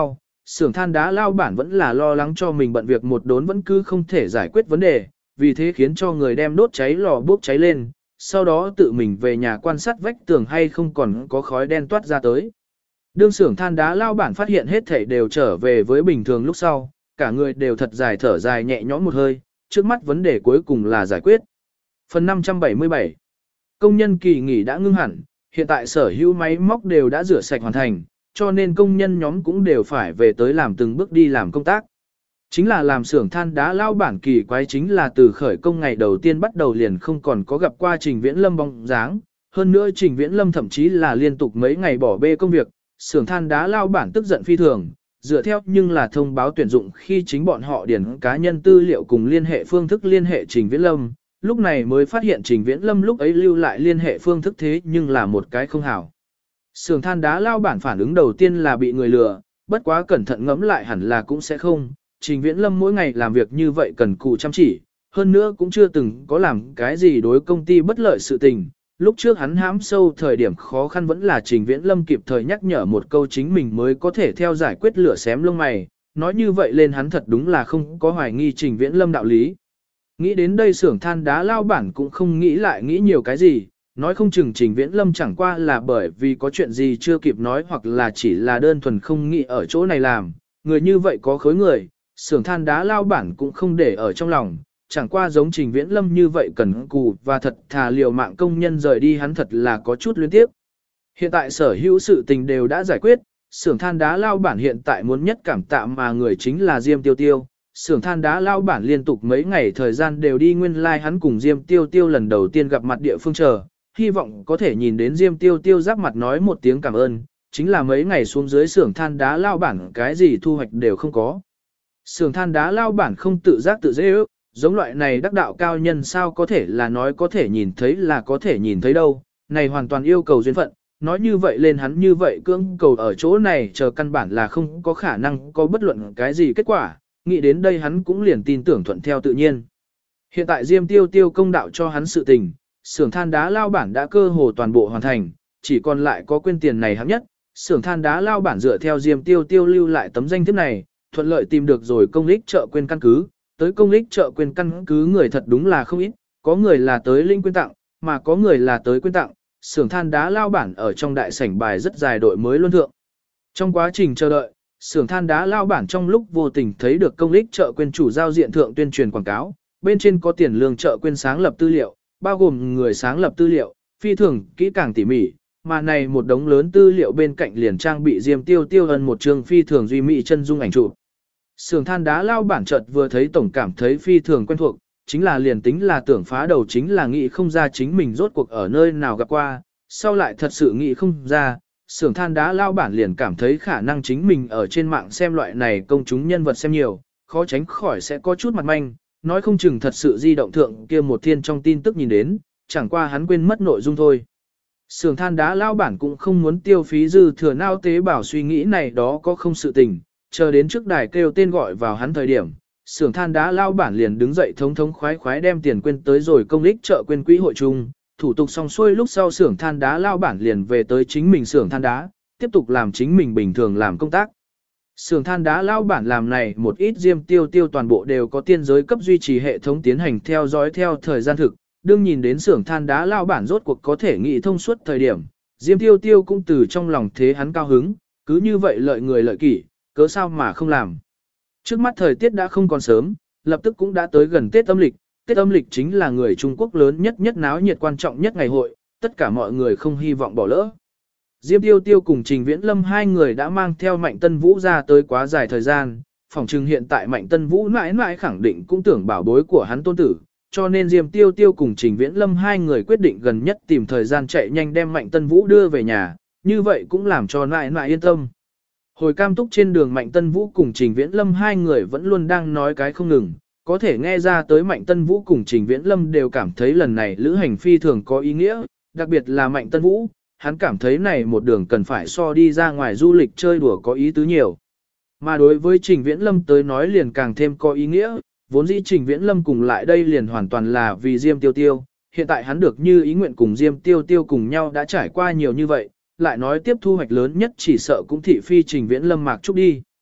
S1: xưởng than đá lao bản vẫn là lo lắng cho mình bận việc một đốn vẫn cứ không thể giải quyết vấn đề, vì thế khiến cho người đem đốt cháy lò bốc cháy lên, sau đó tự mình về nhà quan sát vách tường hay không còn có khói đen toát ra tới. Đương xưởng than đá lao bản phát hiện hết thảy đều trở về với bình thường lúc sau, cả người đều thật dài thở dài nhẹ nhõm một hơi, trước mắt vấn đề cuối cùng là giải quyết. Phần 577 công nhân kỳ nghỉ đã ngưng hẳn, hiện tại sở hữu máy móc đều đã rửa sạch hoàn thành, cho nên công nhân nhóm cũng đều phải về tới làm từng bước đi làm công tác. Chính là làm xưởng than đá lao bản kỳ quái chính là từ khởi công ngày đầu tiên bắt đầu liền không còn có gặp qua Trình Viễn Lâm bóng dáng, hơn nữa Trình Viễn Lâm thậm chí là liên tục mấy ngày bỏ bê công việc, xưởng than đá lao bản tức giận phi thường, dựa theo nhưng là thông báo tuyển dụng khi chính bọn họ điền cá nhân tư liệu cùng liên hệ phương thức liên hệ Trình Viễn Lâm, lúc này mới phát hiện Trình Viễn Lâm lúc ấy lưu lại liên hệ phương thức thế nhưng là một cái không hảo. Xưởng than đá lao bản phản ứng đầu tiên là bị người lừa, bất quá cẩn thận ngẫm lại hẳn là cũng sẽ không. Trình Viễn Lâm mỗi ngày làm việc như vậy cần cù chăm chỉ, hơn nữa cũng chưa từng có làm cái gì đối công ty bất lợi sự tình. Lúc trước hắn hãm sâu thời điểm khó khăn vẫn là Trình Viễn Lâm kịp thời nhắc nhở một câu chính mình mới có thể theo giải quyết lửa xém lông mày. Nói như vậy lên hắn thật đúng là không có hoài nghi Trình Viễn Lâm đạo lý. Nghĩ đến đây xưởng than đá lao bản cũng không nghĩ lại nghĩ nhiều cái gì, nói không chừng Trình Viễn Lâm chẳng qua là bởi vì có chuyện gì chưa kịp nói hoặc là chỉ là đơn thuần không nghĩ ở chỗ này làm, người như vậy có khối người, xưởng than đá lao bản cũng không để ở trong lòng, chẳng qua giống Trình Viễn Lâm như vậy cần cù và thật thà liều mạng công nhân rời đi hắn thật là có chút luyến tiếc. Hiện tại sở hữu sự tình đều đã giải quyết, xưởng than đá lao bản hiện tại muốn nhất cảm tạ mà người chính là Diêm Tiêu Tiêu. Xưởng than đá lao bản liên tục mấy ngày thời gian đều đi nguyên lai like hắn cùng Diêm Tiêu Tiêu lần đầu tiên gặp mặt địa phương chờ, hy vọng có thể nhìn đến Diêm Tiêu Tiêu giáp mặt nói một tiếng cảm ơn, chính là mấy ngày xuống dưới xưởng than đá lao bản cái gì thu hoạch đều không có. Xưởng than đá lao bản không tự giác tự dễ ước, giống loại này đắc đạo cao nhân sao có thể là nói có thể nhìn thấy là có thể nhìn thấy đâu, này hoàn toàn yêu cầu duyên phận, nói như vậy lên hắn như vậy cưỡng cầu ở chỗ này chờ căn bản là không có khả năng có bất luận cái gì kết quả, nghĩ đến đây hắn cũng liền tin tưởng thuận theo tự nhiên. Hiện tại Diêm Tiêu Tiêu công đạo cho hắn sự tình, xưởng than đá lao bản đã cơ hồ toàn bộ hoàn thành, chỉ còn lại có quên tiền này hạng nhất, xưởng than đá lao bản dựa theo Diêm Tiêu Tiêu lưu lại tấm danh thiếp này, thuận lợi tìm được rồi công lích chợ quên căn cứ, tới công lích chợ quên căn cứ người thật đúng là không ít, có người là tới linh quyên tặng, mà có người là tới quyên tặng, xưởng than đá lao bản ở trong đại sảnh bài rất dài đội mới luân thượng. Trong quá trình chờ đợi, xưởng than đá lao bản trong lúc vô tình thấy được công lích chợ quên chủ giao diện thượng tuyên truyền quảng cáo, bên trên có tiền lương chợ quên sáng lập tư liệu, bao gồm người sáng lập tư liệu, phi thường kỹ càng tỉ mỉ, mà này một đống lớn tư liệu bên cạnh liền trang bị Diêm Tiêu Tiêu ân một chương phi thường duy mỹ chân dung ảnh chụp. Xưởng than đá lao bản chợt vừa thấy tổng cảm thấy phi thường quen thuộc, chính là liền tính là tưởng phá đầu chính là nghĩ không ra chính mình rốt cuộc ở nơi nào gặp qua, sau lại thật sự nghĩ không ra, xưởng than đá lao bản liền cảm thấy khả năng chính mình ở trên mạng xem loại này công chúng nhân vật xem nhiều, khó tránh khỏi sẽ có chút mặt manh, nói không chừng thật sự di động thượng kia một thiên trong tin tức nhìn đến, chẳng qua hắn quên mất nội dung thôi. Xưởng than đá lao bản cũng không muốn tiêu phí dư thừa nao tế bảo suy nghĩ này đó có không sự tình, chờ đến trước đài kêu tên gọi vào hắn thời điểm, xưởng than đá lao bản liền đứng dậy thống thống khoái khoái đem tiền quên tới rồi công lích chợ quên quỹ hội chung, thủ tục xong xuôi lúc sau xưởng than đá lao bản liền về tới chính mình xưởng than đá, tiếp tục làm chính mình bình thường làm công tác. Xưởng than đá lao bản làm này một ít Diêm Tiêu Tiêu toàn bộ đều có tiên giới cấp duy trì hệ thống tiến hành theo dõi theo thời gian thực, đương nhìn đến xưởng than đá lao bản rốt cuộc có thể nghĩ thông suốt thời điểm, Diêm Tiêu Tiêu cũng từ trong lòng thế hắn cao hứng, cứ như vậy lợi người lợi kỷ, cớ sao mà không làm. Trước mắt thời tiết đã không còn sớm, lập tức cũng đã tới gần Tết âm lịch, Tết âm lịch chính là người Trung Quốc lớn nhất náo nhiệt quan trọng nhất ngày hội, tất cả mọi người không hy vọng bỏ lỡ. Diêm Tiêu Tiêu cùng Trình Viễn Lâm hai người đã mang theo Mạnh Tân Vũ ra tới quá dài thời gian, phỏng chừng hiện tại Mạnh Tân Vũ mãi mãi khẳng định cũng tưởng bảo bối của hắn tôn tử, cho nên Diêm Tiêu Tiêu cùng Trình Viễn Lâm hai người quyết định gần nhất tìm thời gian chạy nhanh đem Mạnh Tân Vũ đưa về nhà, như vậy cũng làm cho mãi mãi yên tâm. Hồi Cam Túc trên đường Mạnh Tân Vũ cùng Trình Viễn Lâm hai người vẫn luôn đang nói cái không ngừng, có thể nghe ra tới Mạnh Tân Vũ cùng Trình Viễn Lâm đều cảm thấy lần này lữ hành phi thường có ý nghĩa, đặc biệt là Mạnh Tân Vũ, hắn cảm thấy này một đường cần phải so đi ra ngoài du lịch chơi đùa có ý tứ nhiều. Mà đối với Trình Viễn Lâm tới nói liền càng thêm có ý nghĩa, vốn dĩ Trình Viễn Lâm cùng lại đây liền hoàn toàn là vì Diêm Tiêu Tiêu, hiện tại hắn được như ý nguyện cùng Diêm Tiêu Tiêu cùng nhau đã trải qua nhiều như vậy, lại nói tiếp thu hoạch lớn nhất chỉ sợ cũng thị phi Trình Viễn Lâm Mạc Trúc đi.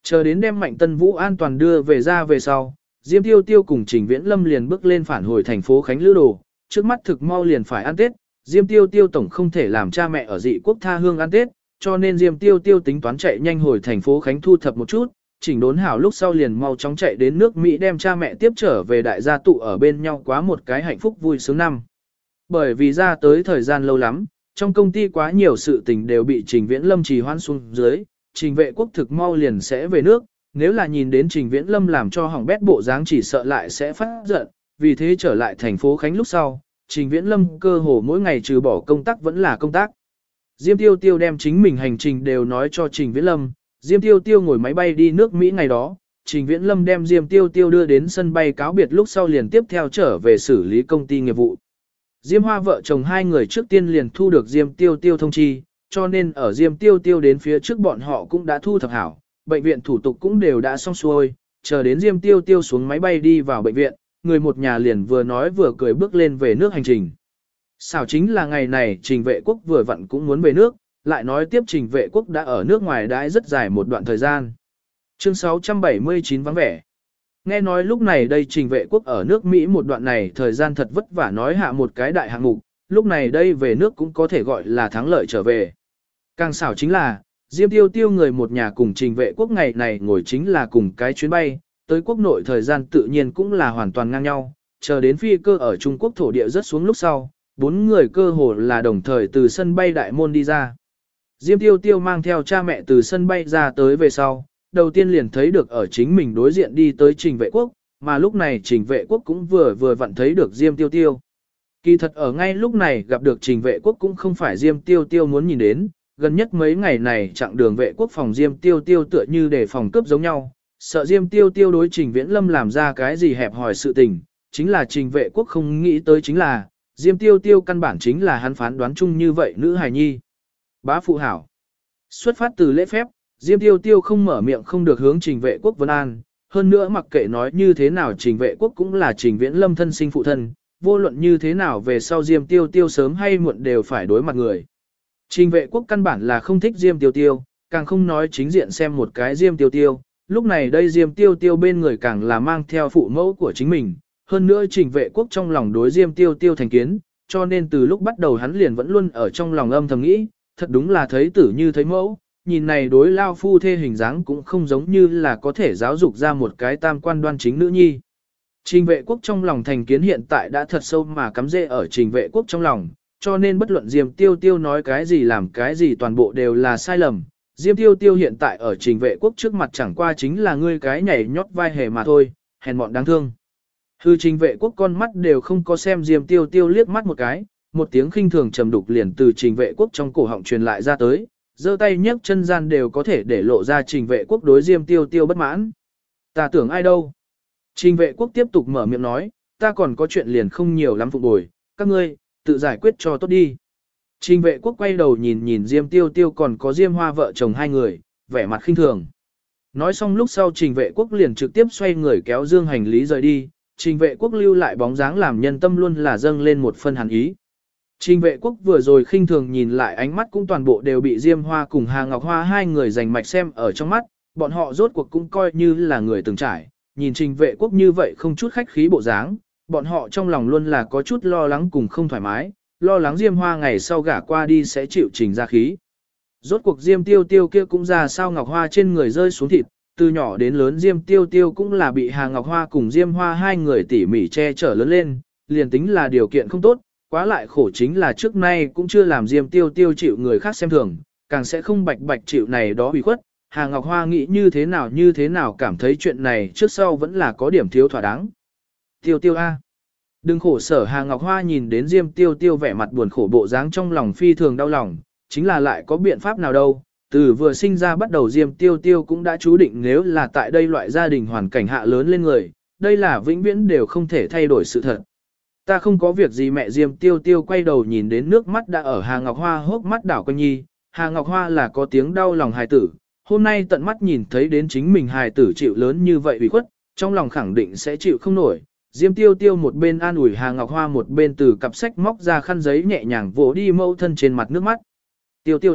S1: Chờ đến đem Mạnh Tân Vũ an toàn đưa về ra về sau, Diêm Tiêu Tiêu cùng Trình Viễn Lâm liền bước lên phản hồi thành phố Khánh Lữ Đồ, trước mắt thực mau liền phải ăn Tết, Diêm Tiêu Tiêu tổng không thể làm cha mẹ ở dị quốc tha hương ăn Tết, cho nên Diêm Tiêu Tiêu tính toán chạy nhanh hồi thành phố Khánh thu thập một chút, chỉnh đốn hảo lúc sau liền mau chóng chạy đến nước Mỹ đem cha mẹ tiếp trở về đại gia tụ ở bên nhau quá một cái hạnh phúc vui sướng năm. Bởi vì ra tới thời gian lâu lắm, trong công ty quá nhiều sự tình đều bị Trình Viễn Lâm trì hoãn xuống dưới, Trình Vệ Quốc thực mau liền sẽ về nước, nếu là nhìn đến Trình Viễn Lâm làm cho hỏng bét bộ dáng chỉ sợ lại sẽ phát giận, vì thế trở lại thành phố Khánh lúc sau, Trình Viễn Lâm cơ hồ mỗi ngày trừ bỏ công tác vẫn là công tác. Diêm Tiêu Tiêu đem chính mình hành trình đều nói cho Trình Viễn Lâm, Diêm Tiêu Tiêu ngồi máy bay đi nước Mỹ ngày đó, Trình Viễn Lâm đem Diêm Tiêu Tiêu đưa đến sân bay cáo biệt lúc sau liền tiếp theo trở về xử lý công ty nghiệp vụ. Diêm Hoa vợ chồng hai người trước tiên liền thu được Diêm Tiêu Tiêu thông chi, cho nên ở Diêm Tiêu Tiêu đến phía trước bọn họ cũng đã thu thập hảo, bệnh viện thủ tục cũng đều đã xong xuôi, chờ đến Diêm Tiêu Tiêu xuống máy bay đi vào bệnh viện, người một nhà liền vừa nói vừa cười bước lên về nước hành trình. Xảo chính là ngày này Trình Vệ Quốc vừa vặn cũng muốn về nước, lại nói tiếp Trình Vệ Quốc đã ở nước ngoài đãi rất dài một đoạn thời gian. Chương 679 vắng vẻ. Nghe nói lúc này đây Trình Vệ Quốc ở nước Mỹ một đoạn này thời gian thật vất vả nói hạ một cái đại hạng mục, lúc này đây về nước cũng có thể gọi là thắng lợi trở về. Càng xảo chính là, Diêm Tiêu Tiêu người một nhà cùng Trình Vệ Quốc ngày này ngồi chính là cùng cái chuyến bay, tới quốc nội thời gian tự nhiên cũng là hoàn toàn ngang nhau, chờ đến phi cơ ở Trung Quốc thổ địa rớt xuống lúc sau, bốn người cơ hồ là đồng thời từ sân bay đại môn đi ra. Diêm Tiêu Tiêu mang theo cha mẹ từ sân bay ra tới về sau, đầu tiên liền thấy được ở chính mình đối diện đi tới Trình Vệ Quốc, mà lúc này Trình Vệ Quốc cũng vừa vặn thấy được Diêm Tiêu Tiêu. Kỳ thật ở ngay lúc này gặp được Trình Vệ Quốc cũng không phải Diêm Tiêu Tiêu muốn nhìn đến, gần nhất mấy ngày này chặng đường Vệ Quốc phòng Diêm Tiêu Tiêu tựa như để phòng cướp giống nhau, sợ Diêm Tiêu Tiêu đối Trình Viễn Lâm làm ra cái gì hẹp hòi sự tình, chính là Trình Vệ Quốc không nghĩ tới chính là, Diêm Tiêu Tiêu căn bản chính là hắn phán đoán chung như vậy nữ hài nhi. Bá phụ hảo. Xuất phát từ lễ phép, Diêm Tiêu Tiêu không mở miệng không được hướng Trình Vệ Quốc vấn an, hơn nữa mặc kệ nói như thế nào Trình Vệ Quốc cũng là Trình Viễn Lâm thân sinh phụ thân, vô luận như thế nào về sau Diêm Tiêu Tiêu sớm hay muộn đều phải đối mặt người. Trình Vệ Quốc căn bản là không thích Diêm Tiêu Tiêu, càng không nói chính diện xem một cái Diêm Tiêu Tiêu, lúc này đây Diêm Tiêu Tiêu bên người càng là mang theo phụ mẫu của chính mình, hơn nữa Trình Vệ Quốc trong lòng đối Diêm Tiêu Tiêu thành kiến, cho nên từ lúc bắt đầu hắn liền vẫn luôn ở trong lòng âm thầm nghĩ, thật đúng là thấy tử như thấy mẫu, nhìn này đối lao phu thê hình dáng cũng không giống như là có thể giáo dục ra một cái tam quan đoan chính nữ nhi. Trình Vệ Quốc trong lòng thành kiến hiện tại đã thật sâu mà cắm rễ ở Trình Vệ Quốc trong lòng, cho nên bất luận Diêm Tiêu Tiêu nói cái gì làm cái gì toàn bộ đều là sai lầm. Diêm Tiêu Tiêu hiện tại ở Trình Vệ Quốc trước mặt chẳng qua chính là ngươi cái nhảy nhót vai hề mà thôi, hèn mọn đáng thương. Hư Trình Vệ Quốc con mắt đều không có xem Diêm Tiêu Tiêu liếc mắt một cái, một tiếng khinh thường trầm đục liền từ Trình Vệ Quốc trong cổ họng truyền lại ra tới, giơ tay nhấc chân gian đều có thể để lộ ra Trình Vệ Quốc đối Diêm Tiêu Tiêu bất mãn. Ta tưởng ai đâu? Trình Vệ Quốc tiếp tục mở miệng nói, ta còn có chuyện liền không nhiều lắm phục bồi, các ngươi, tự giải quyết cho tốt đi. Trình Vệ Quốc quay đầu nhìn nhìn Diêm Tiêu Tiêu còn có Diêm Hoa vợ chồng hai người, vẻ mặt khinh thường. Nói xong lúc sau Trình Vệ Quốc liền trực tiếp xoay người kéo dương hành lý rời đi, Trình Vệ Quốc lưu lại bóng dáng làm nhân tâm luôn là dâng lên một phân hàn ý. Trình Vệ Quốc vừa rồi khinh thường nhìn lại ánh mắt cũng toàn bộ đều bị Diêm Hoa cùng Hà Ngọc Hoa hai người giành mạch xem ở trong mắt, bọn họ rốt cuộc cũng coi như là người từng trải, nhìn Trình Vệ Quốc như vậy không chút khách khí bộ dáng, bọn họ trong lòng luôn là có chút lo lắng cùng không thoải mái, lo lắng Diêm Hoa ngày sau gả qua đi sẽ chịu Trình ra khí. Rốt cuộc Diêm Tiêu Tiêu kia cũng ra sao Ngọc Hoa trên người rơi xuống thịt, từ nhỏ đến lớn Diêm Tiêu Tiêu cũng là bị Hà Ngọc Hoa cùng Diêm Hoa hai người tỉ mỉ che chở lớn lên, liền tính là điều kiện không tốt, quá lại khổ chính là trước nay cũng chưa làm Diêm Tiêu Tiêu chịu người khác xem thường, càng sẽ không bạch bạch chịu này đó ủy khuất. Hà Ngọc Hoa nghĩ như thế nào cảm thấy chuyện này trước sau vẫn là có điểm thiếu thỏa đáng. Tiêu Tiêu A. Đừng khổ sở Hà Ngọc Hoa nhìn đến Diêm Tiêu Tiêu vẻ mặt buồn khổ bộ dáng trong lòng phi thường đau lòng, chính là lại có biện pháp nào đâu. Từ vừa sinh ra bắt đầu Diêm Tiêu Tiêu cũng đã chú định nếu là tại đây loại gia đình hoàn cảnh hạ lớn lên người, đây là vĩnh viễn đều không thể thay đổi sự thật. Ta không có việc gì mẹ Diêm Tiêu Tiêu quay đầu nhìn đến nước mắt đã ở Hà Ngọc Hoa hốc mắt đảo quanh nhi, Hà Ngọc Hoa là có tiếng đau lòng hài tử, hôm nay tận mắt nhìn thấy đến chính mình hài tử chịu lớn như vậy ủy khuất, trong lòng khẳng định sẽ chịu không nổi. Diêm Tiêu Tiêu một bên an ủi Hà Ngọc Hoa một bên từ cặp sách móc ra khăn giấy nhẹ nhàng vỗ đi mâu thân trên mặt nước mắt. Tiêu Tiêu à,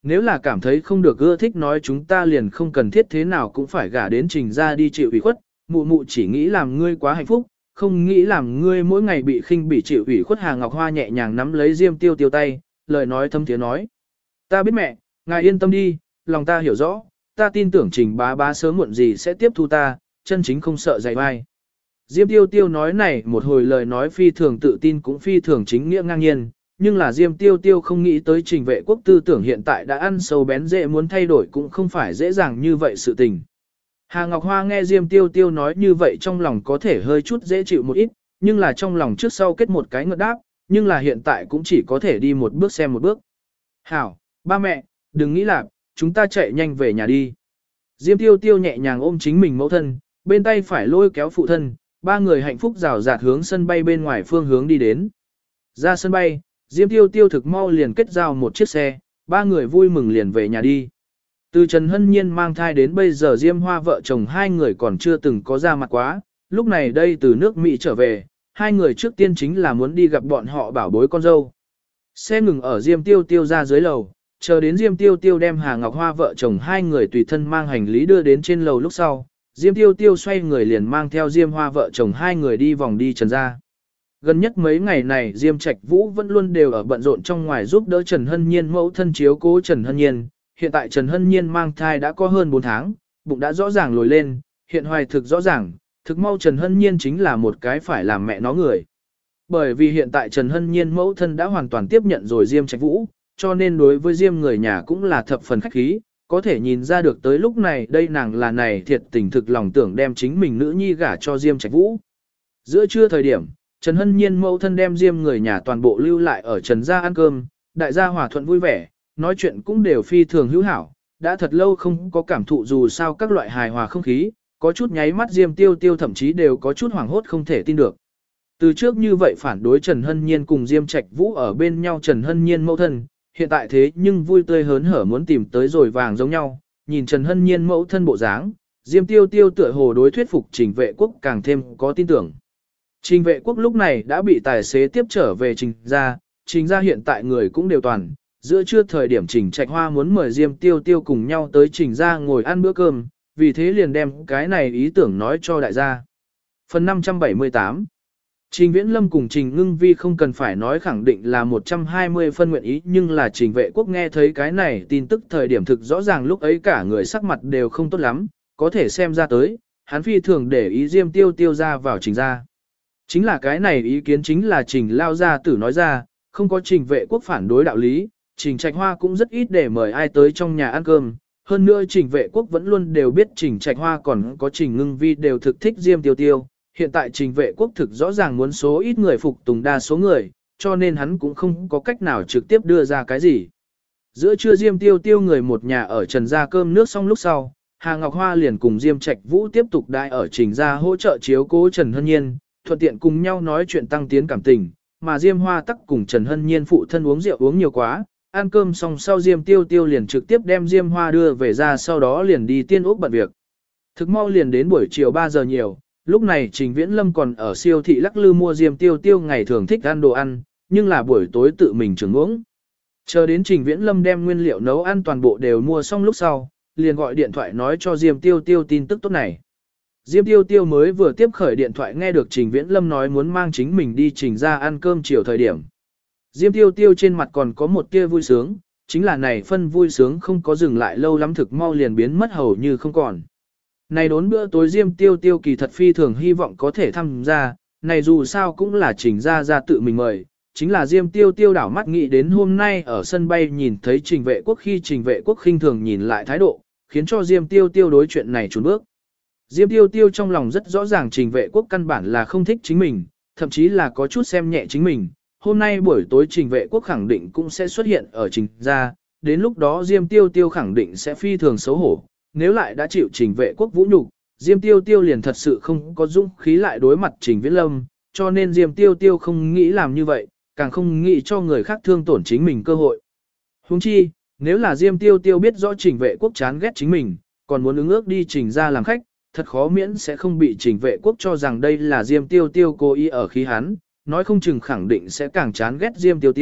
S1: nếu là cảm thấy không được ưa thích nói chúng ta liền không cần thiết thế nào cũng phải gả đến Trình ra đi chịu ủy khuất, mụ mụ chỉ nghĩ làm ngươi quá hạnh phúc, không nghĩ làm ngươi mỗi ngày bị khinh bị chịu ủy khuất. Hà Ngọc Hoa nhẹ nhàng nắm lấy Diêm Tiêu Tiêu tay, lời nói thâm thiế nói. Ta biết mẹ, ngài yên tâm đi, lòng ta hiểu rõ, ta tin tưởng Trình bá bá sớm muộn gì sẽ tiếp thu ta, chân chính không sợ dày vai. Diêm Tiêu Tiêu nói này một hồi lời nói phi thường tự tin cũng phi thường chính nghĩa ngang nhiên, nhưng là Diêm Tiêu Tiêu không nghĩ tới Trình Vệ Quốc tư tưởng hiện tại đã ăn sâu bén rễ, muốn thay đổi cũng không phải dễ dàng như vậy sự tình. Hà Ngọc Hoa nghe Diêm Tiêu Tiêu nói như vậy trong lòng có thể hơi chút dễ chịu một ít, nhưng là trong lòng trước sau kết một cái ngợt đáp, nhưng là hiện tại cũng chỉ có thể đi một bước xem một bước. Hảo, ba mẹ, đừng nghĩ lạc, chúng ta chạy nhanh về nhà đi. Diêm Tiêu Tiêu nhẹ nhàng ôm chính mình mẫu thân, bên tay phải lôi kéo phụ thân, ba người hạnh phúc rào rạt hướng sân bay bên ngoài phương hướng đi đến. Ra sân bay, Diêm Tiêu Tiêu thực mau liền kết giao một chiếc xe, ba người vui mừng liền về nhà đi. Từ Trần Hân Nhiên mang thai đến bây giờ Diêm Hoa vợ chồng hai người còn chưa từng có ra mặt quá, lúc này đây từ nước Mỹ trở về, hai người trước tiên chính là muốn đi gặp bọn họ bảo bối con dâu. Xe ngừng ở Diêm Tiêu Tiêu ra dưới lầu, chờ đến Diêm Tiêu Tiêu đem Hà Ngọc Hoa vợ chồng hai người tùy thân mang hành lý đưa đến trên lầu lúc sau, Diêm Tiêu Tiêu xoay người liền mang theo Diêm Hoa vợ chồng hai người đi vòng đi Trần gia. Gần nhất mấy ngày này Diêm Trạch Vũ vẫn luôn đều ở bận rộn trong ngoài giúp đỡ Trần Hân Nhiên mẫu thân chiếu cố Trần Hân Nhiên. Hiện tại Trần Hân Nhiên mang thai đã có hơn 4 tháng, bụng đã rõ ràng lồi lên, hiện hoài thực rõ ràng, thực mau Trần Hân Nhiên chính là một cái phải làm mẹ nó người. Bởi vì hiện tại Trần Hân Nhiên mẫu thân đã hoàn toàn tiếp nhận rồi Diêm Trạch Vũ, cho nên đối với Diêm người nhà cũng là thập phần khách khí, có thể nhìn ra được tới lúc này đây nàng là này thiệt tình thực lòng tưởng đem chính mình nữ nhi gả cho Diêm Trạch Vũ. Giữa trưa thời điểm, Trần Hân Nhiên mẫu thân đem Diêm người nhà toàn bộ lưu lại ở Trần gia ăn cơm, đại gia hòa thuận vui vẻ, nói chuyện cũng đều phi thường hữu hảo, đã thật lâu không có cảm thụ dù sao các loại hài hòa không khí, có chút nháy mắt Diêm Tiêu Tiêu thậm chí đều có chút hoảng hốt không thể tin được. Từ trước như vậy phản đối Trần Hân Nhiên cùng Diêm Trạch Vũ ở bên nhau Trần Hân Nhiên mẫu thân, hiện tại thế nhưng vui tươi hớn hở muốn tìm tới rồi vàng giống nhau, nhìn Trần Hân Nhiên mẫu thân bộ dáng, Diêm Tiêu Tiêu tựa hồ đối thuyết phục Trình Vệ Quốc càng thêm có tin tưởng. Trình Vệ Quốc lúc này đã bị tài xế tiếp trở về Trình gia hiện tại người cũng đều toàn, giữa trưa thời điểm Trình Trạch Hoa muốn mời Diêm Tiêu Tiêu cùng nhau tới Trình gia ngồi ăn bữa cơm, vì thế liền đem cái này ý tưởng nói cho đại gia. Phần 578 Trình Viễn Lâm cùng Trình Ngưng Vi không cần phải nói khẳng định là 120 phân nguyện ý, nhưng là Trình Vệ Quốc nghe thấy cái này tin tức thời điểm thực rõ ràng lúc ấy cả người sắc mặt đều không tốt lắm, có thể xem ra tới, hắn phi thường để ý Diêm Tiêu Tiêu ra vào Trình gia. Chính là cái này ý kiến chính là Trình lao gia tử nói ra, không có Trình Vệ Quốc phản đối đạo lý, Trình Trạch Hoa cũng rất ít để mời ai tới trong nhà ăn cơm. Hơn nữa Trình Vệ Quốc vẫn luôn đều biết Trình Trạch Hoa còn có Trình Ngưng Vi đều thực thích Diêm Tiêu Tiêu. Hiện tại Trình Vệ Quốc thực rõ ràng muốn số ít người phục tùng đa số người, cho nên hắn cũng không có cách nào trực tiếp đưa ra cái gì. Giữa trưa Diêm Tiêu Tiêu người một nhà ở Trần gia cơm nước xong lúc sau, Hà Ngọc Hoa liền cùng Diêm Trạch Vũ tiếp tục đãi ở Trình gia hỗ trợ chiếu cố Trần Hân Nhiên, thuận tiện cùng nhau nói chuyện tăng tiến cảm tình, mà Diêm Hoa tắc cùng Trần Hân Nhiên phụ thân uống rượu uống nhiều quá, ăn cơm xong sau Diêm Tiêu Tiêu liền trực tiếp đem Diêm Hoa đưa về ra sau đó liền đi Tiên Úc bận việc. Thực mau liền đến buổi chiều 3 giờ nhiều, lúc này Trình Viễn Lâm còn ở siêu thị lắc lư mua Diêm Tiêu Tiêu ngày thường thích ăn đồ ăn, nhưng là buổi tối tự mình trưởng uống. Chờ đến Trình Viễn Lâm đem nguyên liệu nấu ăn toàn bộ đều mua xong lúc sau, liền gọi điện thoại nói cho Diêm Tiêu Tiêu tin tức tốt này. Diêm Tiêu Tiêu mới vừa tiếp khởi điện thoại nghe được Trình Viễn Lâm nói muốn mang chính mình đi Trình ra ăn cơm chiều thời điểm. Diêm Tiêu Tiêu trên mặt còn có một tia vui sướng, chính là này phân vui sướng không có dừng lại lâu lắm thực mau liền biến mất hầu như không còn. Này đốn bữa tối Diêm Tiêu Tiêu kỳ thật phi thường hy vọng có thể tham gia, này dù sao cũng là Trình ra tự mình mời, chính là Diêm Tiêu Tiêu đảo mắt nghĩ đến hôm nay ở sân bay nhìn thấy Trình Vệ Quốc khi Trình Vệ Quốc khinh thường nhìn lại thái độ, khiến cho Diêm Tiêu Tiêu đối chuyện này trốn bước. Diêm Tiêu Tiêu trong lòng rất rõ ràng Trình Vệ Quốc căn bản là không thích chính mình, thậm chí là có chút xem nhẹ chính mình. Hôm nay buổi tối Trình Vệ Quốc khẳng định cũng sẽ xuất hiện ở Trình gia, đến lúc đó Diêm Tiêu Tiêu khẳng định sẽ phi thường xấu hổ. Nếu lại đã chịu Trình Vệ Quốc vũ nhục, Diêm Tiêu Tiêu liền thật sự không có dũng khí lại đối mặt Trình Viễn Lâm, cho nên Diêm Tiêu Tiêu không nghĩ làm như vậy, càng không nghĩ cho người khác thương tổn chính mình cơ hội. Huống chi, nếu là Diêm Tiêu Tiêu biết rõ Trình Vệ Quốc chán ghét chính mình, còn muốn ứng ước đi Trình gia làm khách, thật khó miễn sẽ không bị Trình Vệ Quốc cho rằng đây là Diêm Tiêu Tiêu cố ý ở khí hắn, nói không chừng khẳng định sẽ càng chán ghét Diêm Tiêu Tiêu,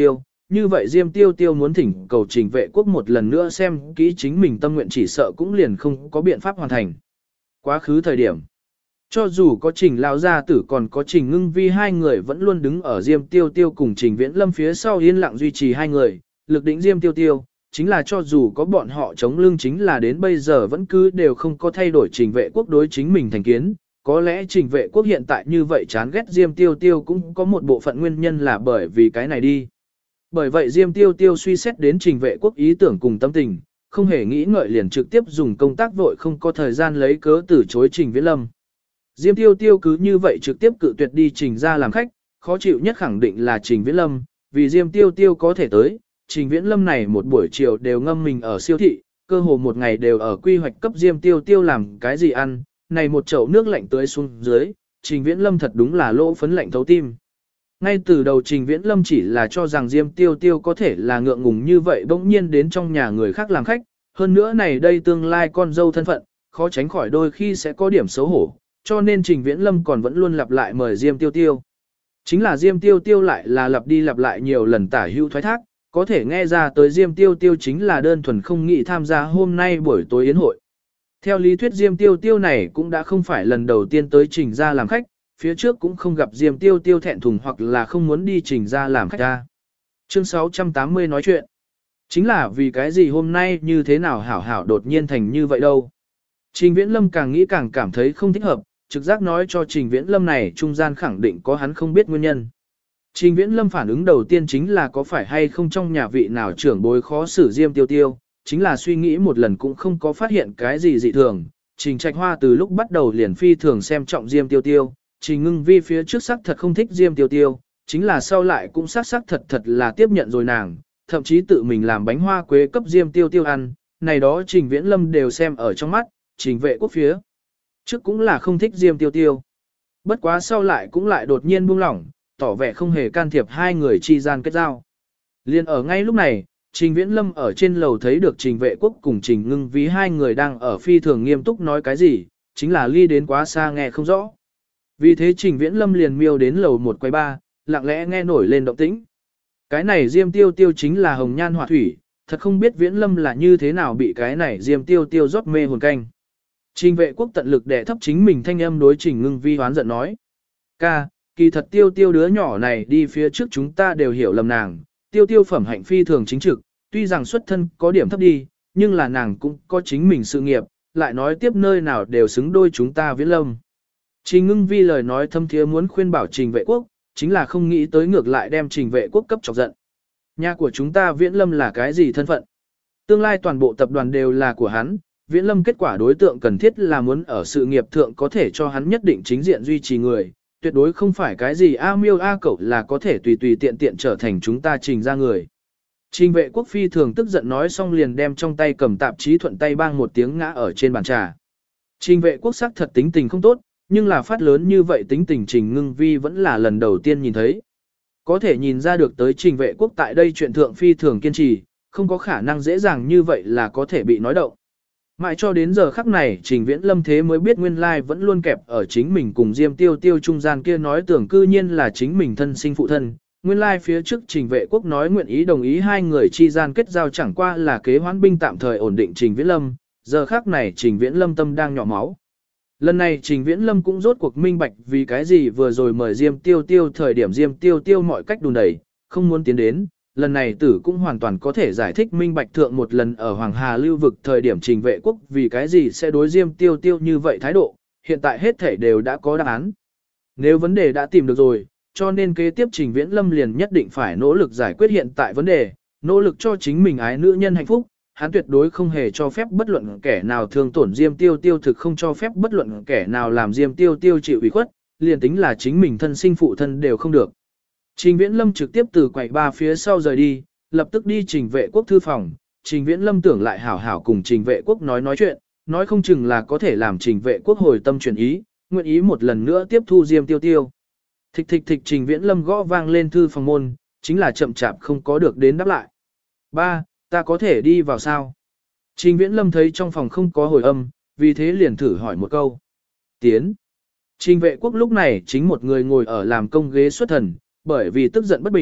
S1: như vậy Diêm Tiêu Tiêu muốn thỉnh cầu Trình Vệ Quốc một lần nữa xem kỹ chính mình tâm nguyện chỉ sợ cũng liền không có biện pháp hoàn thành. Quá khứ thời điểm, cho dù có Trình Lão Gia Tử còn có Trình Ngưng Vi hai người vẫn luôn đứng ở Diêm Tiêu Tiêu cùng Trình Viễn Lâm phía sau yên lặng duy trì hai người, lực đỉnh Diêm Tiêu Tiêu, chính là cho dù có bọn họ chống lưng chính là đến bây giờ vẫn cứ đều không có thay đổi Trình Vệ Quốc đối chính mình thành kiến. Có lẽ Trình Vệ Quốc hiện tại như vậy chán ghét Diêm Tiêu Tiêu cũng có một bộ phận nguyên nhân là bởi vì cái này đi. Bởi vậy Diêm Tiêu Tiêu suy xét đến Trình Vệ Quốc ý tưởng cùng tâm tình, không hề nghĩ ngợi liền trực tiếp dùng công tác vội không có thời gian lấy cớ từ chối Trình Viễn Lâm. Diêm Tiêu Tiêu cứ như vậy trực tiếp cự tuyệt đi Trình ra làm khách, khó chịu nhất khẳng định là Trình Viễn Lâm, vì Diêm Tiêu Tiêu có thể tới, Trình Viễn Lâm này một buổi chiều đều ngâm mình ở siêu thị, cơ hồ một ngày đều ở quy hoạch cấp Diêm Tiêu Tiêu làm cái gì ăn, này một chậu nước lạnh tưới xuống dưới, Trình Viễn Lâm thật đúng là lỗ phấn lạnh thấu tim. Ngay từ đầu Trình Viễn Lâm chỉ là cho rằng Diêm Tiêu Tiêu có thể là ngượng ngùng như vậy bỗng nhiên đến trong nhà người khác làm khách, hơn nữa này đây tương lai con dâu thân phận, khó tránh khỏi đôi khi sẽ có điểm xấu hổ, cho nên Trình Viễn Lâm còn vẫn luôn lặp lại mời Diêm Tiêu Tiêu. Chính là Diêm Tiêu Tiêu lại là lặp đi lặp lại nhiều lần tả hữu thoái thác, có thể nghe ra tới Diêm Tiêu Tiêu chính là đơn thuần không nghĩ tham gia hôm nay buổi tối yến hội. Theo lý thuyết Diêm Tiêu Tiêu này cũng đã không phải lần đầu tiên tới Trình ra làm khách, phía trước cũng không gặp Diêm Tiêu Tiêu thẹn thùng hoặc là không muốn đi Trình ra làm khách ra. Chương 680 nói chuyện. Chính là vì cái gì hôm nay như thế nào hảo hảo đột nhiên thành như vậy đâu. Trình Viễn Lâm càng nghĩ càng cảm thấy không thích hợp, trực giác nói cho Trình Viễn Lâm này trung gian khẳng định có hắn không biết nguyên nhân. Trình Viễn Lâm phản ứng đầu tiên chính là có phải hay không trong nhà vị nào trưởng bối khó xử Diêm Tiêu Tiêu, chính là suy nghĩ một lần cũng không có phát hiện cái gì dị thường. Trình Trạch Hoa từ lúc bắt đầu liền phi thường xem trọng Diêm Tiêu Tiêu, Trình Ngưng Vi phía trước sắc thật không thích Diêm Tiêu Tiêu, chính là sau lại cũng sắc thật là tiếp nhận rồi nàng, thậm chí tự mình làm bánh hoa quế cấp Diêm Tiêu Tiêu ăn, này đó Trình Viễn Lâm đều xem ở trong mắt, Trình Vệ Quốc phía trước cũng là không thích Diêm Tiêu Tiêu. Bất quá sau lại cũng lại đột nhiên buông lỏng, tỏ vẻ không hề can thiệp hai người chi gian kết giao. Liên ở ngay lúc này, Trình Viễn Lâm ở trên lầu thấy được Trình Vệ Quốc cùng Trình Ngưng Vi hai người đang ở phi thường nghiêm túc nói cái gì, chính là ly đến quá xa nghe không rõ. Vì thế Trình Viễn Lâm liền miêu đến lầu một quay ba, lặng lẽ nghe nổi lên động tĩnh. Cái này Diêm Tiêu Tiêu chính là hồng nhan họa thủy, thật không biết Viễn Lâm là như thế nào bị cái này Diêm Tiêu Tiêu rót mê hồn canh. Trình Vệ Quốc tận lực đè thấp chính mình thanh âm đối Trình Ngưng Vi hoán giận nói. Ca, kỳ thật Tiêu Tiêu đứa nhỏ này đi phía trước chúng ta đều hiểu lầm nàng, Tiêu Tiêu phẩm hạnh phi thường chính trực, tuy rằng xuất thân có điểm thấp đi, nhưng là nàng cũng có chính mình sự nghiệp, lại nói tiếp nơi nào đều xứng đôi chúng ta Viễn Lâm. Trình Ngưng Vi lời nói thâm thiế muốn khuyên bảo Trình Vệ Quốc, chính là không nghĩ tới ngược lại đem Trình Vệ Quốc cấp chọc giận. Nhà của chúng ta Viễn Lâm là cái gì thân phận? Tương lai toàn bộ tập đoàn đều là của hắn, Viễn Lâm kết quả đối tượng cần thiết là muốn ở sự nghiệp thượng có thể cho hắn nhất định chính diện duy trì người, tuyệt đối không phải cái gì A miêu A cẩu là có thể tùy tùy tiện tiện trở thành chúng ta Trình ra người. Trình Vệ Quốc phi thường tức giận nói xong liền đem trong tay cầm tạp chí thuận tay bang một tiếng ngã ở trên bàn trà. Trình Vệ Quốc sắc thật tính tình không tốt, nhưng là phát lớn như vậy tính tình Trình Ngưng Vi vẫn là lần đầu tiên nhìn thấy. Có thể nhìn ra được tới Trình Vệ Quốc tại đây chuyện thượng phi thường kiên trì, không có khả năng dễ dàng như vậy là có thể bị nói động. Mãi cho đến giờ khắc này Trình Viễn Lâm thế mới biết nguyên lai vẫn luôn kẹp ở chính mình cùng Diêm Tiêu Tiêu trung gian kia nói tưởng cư nhiên là chính mình thân sinh phụ thân. Nguyên lai phía trước Trình Vệ Quốc nói nguyện ý đồng ý hai người chi gian kết giao chẳng qua là kế hoãn binh tạm thời ổn định Trình Viễn Lâm, giờ khắc này Trình Viễn Lâm tâm đang nhỏ máu. Lần này Trình Viễn Lâm cũng rốt cuộc minh bạch vì cái gì vừa rồi mời Diêm Tiêu Tiêu thời điểm Diêm Tiêu Tiêu mọi cách đùn đẩy, không muốn tiến đến, lần này tử cũng hoàn toàn có thể giải thích minh bạch thượng một lần ở Hoàng Hà lưu vực thời điểm Trình Vệ Quốc vì cái gì sẽ đối Diêm Tiêu Tiêu như vậy thái độ, hiện tại hết thể đều đã có đáp án. Nếu vấn đề đã tìm được rồi, cho nên kế tiếp Trình Viễn Lâm liền nhất định phải nỗ lực giải quyết hiện tại vấn đề, nỗ lực cho chính mình ái nữ nhân hạnh phúc. Hắn tuyệt đối không hề cho phép bất luận kẻ nào thương tổn Diêm Tiêu Tiêu thực không cho phép bất luận kẻ nào làm Diêm Tiêu Tiêu chịu ủy khuất, liền tính là chính mình thân sinh phụ thân đều không được. Trình Viễn Lâm trực tiếp từ quầy ba phía sau rời đi, lập tức đi Trình Vệ Quốc thư phòng. Trình Viễn Lâm tưởng lại hảo hảo cùng Trình Vệ Quốc nói chuyện, nói không chừng là có thể làm Trình Vệ Quốc hồi tâm chuyển ý, nguyện ý một lần nữa tiếp thu Diêm Tiêu Tiêu. Thịch thịch thịch Trình Viễn Lâm gõ vang lên thư phòng môn, chính là chậm chạp không có được đến đáp lại. Ba, ta có thể đi vào sao? Trình Viễn Lâm thấy trong phòng không có hồi âm, vì thế liền thử hỏi một câu. Tiến. Trình Vệ Quốc lúc này chính một người ngồi ở làm công ghế xuất thần, bởi vì tức giận bất bình,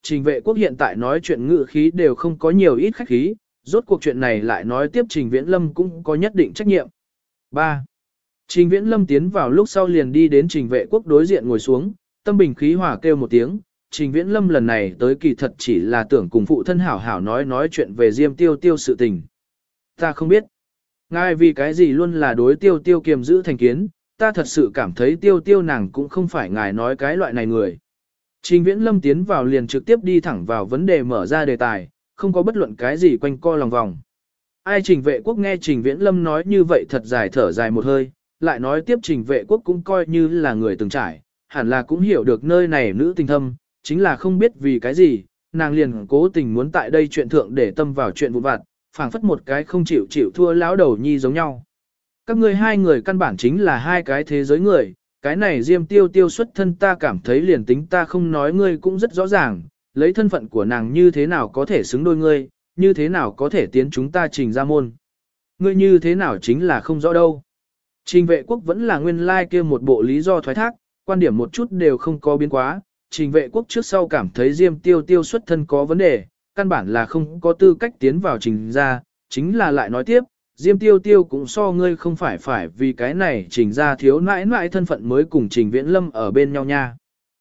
S1: trình vệ quốc hiện tại nói chuyện ngữ khí đều không có nhiều ít khách khí, rốt cuộc chuyện này lại nói tiếp Trình Viễn Lâm cũng có nhất định trách nhiệm. 3. Trình Viễn Lâm tiến vào lúc sau liền đi đến Trình vệ quốc đối diện ngồi xuống, tâm bình khí hòa kêu một tiếng. Trình Viễn Lâm lần này tới kỳ thật chỉ là tưởng cùng phụ thân hảo hảo nói chuyện về Diêm Tiêu Tiêu sự tình. Ta không biết. Ngài vì cái gì luôn là đối Tiêu Tiêu kiềm giữ thành kiến, ta thật sự cảm thấy Tiêu Tiêu nàng cũng không phải ngài nói cái loại này người. Trình Viễn Lâm tiến vào liền trực tiếp đi thẳng vào vấn đề mở ra đề tài, không có bất luận cái gì quanh co lòng vòng. Ai Trình vệ quốc nghe Trình Viễn Lâm nói như vậy thật dài thở dài một hơi, lại nói tiếp Trình vệ quốc cũng coi như là người từng trải, hẳn là cũng hiểu được nơi này nữ tình thâm, chính là không biết vì cái gì, nàng liền cố tình muốn tại đây chuyện thượng để tâm vào chuyện vụn vặt, phảng phất một cái không chịu thua lão đầu nhi giống nhau. Các ngươi hai người căn bản chính là hai cái thế giới người, cái này Diêm Tiêu Tiêu xuất thân ta cảm thấy liền tính ta không nói ngươi cũng rất rõ ràng, lấy thân phận của nàng như thế nào có thể xứng đôi ngươi, như thế nào có thể tiến chúng ta Trình ra môn. Ngươi như thế nào chính là không rõ đâu. Trình vệ quốc vẫn là nguyên lai kia một bộ lý do thoái thác, quan điểm một chút đều không có biến quá. Trình vệ quốc trước sau cảm thấy Diêm Tiêu Tiêu xuất thân có vấn đề, căn bản là không có tư cách tiến vào Trình ra, chính là lại nói tiếp, Diêm Tiêu Tiêu cũng so ngươi không phải vì cái này Trình ra thiếu nãi nãi thân phận mới cùng Trình Viễn Lâm ở bên nhau nha.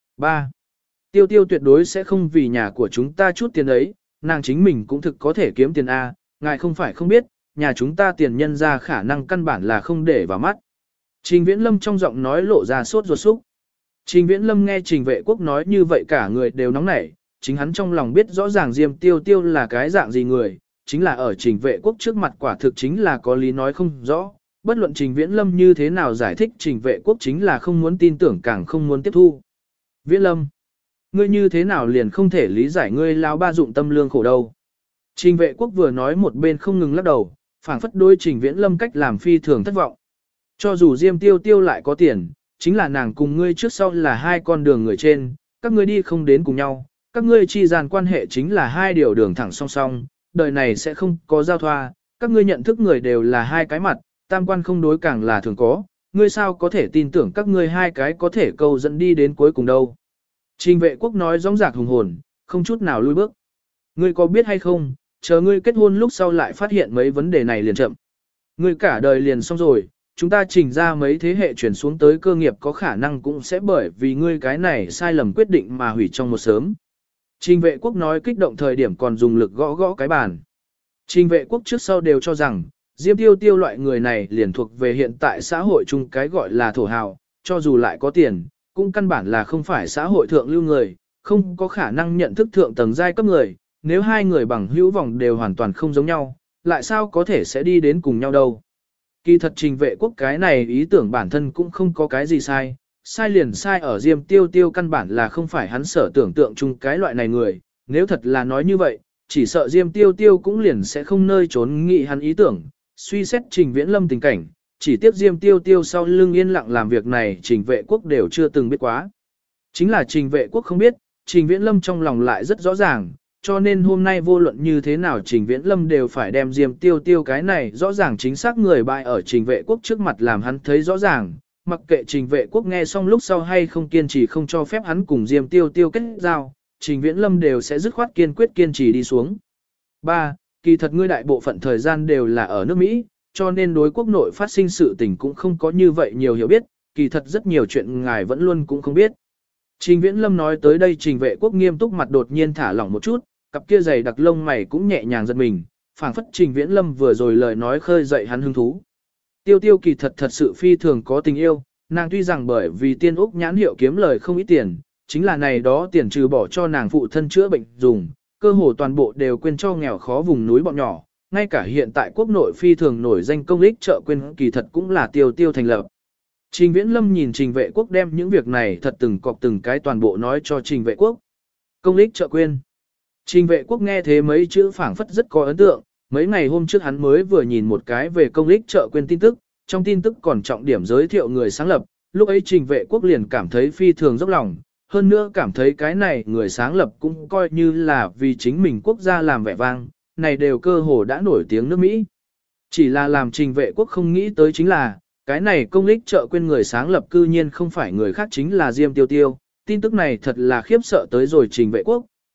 S1: 3. Tiêu Tiêu tuyệt đối sẽ không vì nhà của chúng ta chút tiền ấy, nàng chính mình cũng thực có thể kiếm tiền A, ngài không phải không biết, nhà chúng ta tiền nhân ra khả năng căn bản là không để vào mắt. Trình Viễn Lâm trong giọng nói lộ ra sốt ruột xúc. Trình Viễn Lâm nghe Trình vệ quốc nói như vậy cả người đều nóng nảy, chính hắn trong lòng biết rõ ràng Diêm Tiêu Tiêu là cái dạng gì người, chính là ở Trình vệ quốc trước mặt quả thực chính là có lý nói không rõ, bất luận Trình Viễn Lâm như thế nào giải thích Trình vệ quốc chính là không muốn tin tưởng càng không muốn tiếp thu. Viễn Lâm, ngươi như thế nào liền không thể lý giải ngươi lão ba dụng tâm lương khổ đâu. Trình vệ quốc vừa nói một bên không ngừng lắc đầu, phảng phất đối Trình Viễn Lâm cách làm phi thường thất vọng. Cho dù Diêm Tiêu Tiêu lại có tiền, chính là nàng cùng ngươi trước sau là hai con đường người trên, các ngươi đi không đến cùng nhau, các ngươi chi gian quan hệ chính là hai điều đường thẳng song song, đời này sẽ không có giao thoa, các ngươi nhận thức người đều là hai cái mặt, tam quan không đối càng là thường có, ngươi sao có thể tin tưởng các ngươi hai cái có thể câu dẫn đi đến cuối cùng đâu. Trình vệ quốc nói rõng rạc hùng hồn, không chút nào lùi bước. Ngươi có biết hay không, chờ ngươi kết hôn lúc sau lại phát hiện mấy vấn đề này liền chậm. Ngươi cả đời liền xong rồi, chúng ta Trình ra mấy thế hệ chuyển xuống tới cơ nghiệp có khả năng cũng sẽ bởi vì ngươi cái này sai lầm quyết định mà hủy trong một sớm. Trình vệ quốc nói kích động thời điểm còn dùng lực gõ gõ cái bàn. Trình vệ quốc trước sau đều cho rằng, Diêm Tiêu Tiêu loại người này liền thuộc về hiện tại xã hội chung cái gọi là thổ hào, cho dù lại có tiền, cũng căn bản là không phải xã hội thượng lưu người, không có khả năng nhận thức thượng tầng giai cấp người, nếu hai người bằng hữu vòng đều hoàn toàn không giống nhau, lại sao có thể sẽ đi đến cùng nhau đâu. Kỳ thật Trình vệ quốc cái này ý tưởng bản thân cũng không có cái gì sai, sai liền sai ở Diêm Tiêu Tiêu căn bản là không phải hắn sở tưởng tượng chung cái loại này người, nếu thật là nói như vậy, chỉ sợ Diêm Tiêu Tiêu cũng liền sẽ không nơi trốn nghị hắn ý tưởng, suy xét Trình Viễn Lâm tình cảnh, chỉ tiếc Diêm Tiêu Tiêu sau lưng yên lặng làm việc này Trình vệ quốc đều chưa từng biết quá. Chính là Trình vệ quốc không biết, Trình Viễn Lâm trong lòng lại rất rõ ràng, cho nên hôm nay vô luận như thế nào Trình Viễn Lâm đều phải đem Diêm Tiêu Tiêu cái này rõ ràng chính xác người bại ở Trình vệ quốc trước mặt làm hắn thấy rõ ràng, mặc kệ Trình vệ quốc nghe xong lúc sau hay không kiên trì không cho phép hắn cùng Diêm Tiêu Tiêu kết giao, Trình Viễn Lâm đều sẽ dứt khoát kiên quyết kiên trì đi xuống. 3. Kỳ thật ngươi đại bộ phận thời gian đều là ở nước Mỹ, cho nên đối quốc nội phát sinh sự tình cũng không có như vậy nhiều hiểu biết, kỳ thật rất nhiều chuyện ngài vẫn luôn cũng không biết. Trình Viễn Lâm nói tới đây Trình vệ quốc nghiêm túc mặt đột nhiên thả lỏng một chút, cặp kia dày đặc lông mày cũng nhẹ nhàng giật mình, phảng phất Trình Viễn Lâm vừa rồi lời nói khơi dậy hắn hứng thú. Tiêu Tiêu kỳ thật thật sự phi thường có tình yêu, nàng tuy rằng bởi vì tiên úc nhãn hiệu kiếm lời không ít tiền, chính là này đó tiền trừ bỏ cho nàng phụ thân chữa bệnh dùng, cơ hồ toàn bộ đều quên cho nghèo khó vùng núi bọn nhỏ, ngay cả hiện tại quốc nội phi thường nổi danh công ích chợ quên kỳ thật cũng là Tiêu Tiêu thành lập. Trình Viễn Lâm nhìn Trình vệ quốc đem những việc này thật từng cọc từng cái toàn bộ nói cho Trình vệ quốc. Công ích chợ quên. Trình vệ quốc nghe thế mấy chữ phảng phất rất có ấn tượng, mấy ngày hôm trước hắn mới vừa nhìn một cái về công ích chợ quên tin tức, trong tin tức còn trọng điểm giới thiệu người sáng lập, lúc ấy Trình vệ quốc liền cảm thấy phi thường dốc lòng, hơn nữa cảm thấy cái này người sáng lập cũng coi như là vì chính mình quốc gia làm vẻ vang, này đều cơ hồ đã nổi tiếng nước Mỹ. Chỉ là làm Trình vệ quốc không nghĩ tới chính là, cái này công ích chợ quên người sáng lập cư nhiên không phải người khác chính là Diêm Tiêu Tiêu, tin tức này thật là khiếp sợ tới rồi Trình vệ quốc,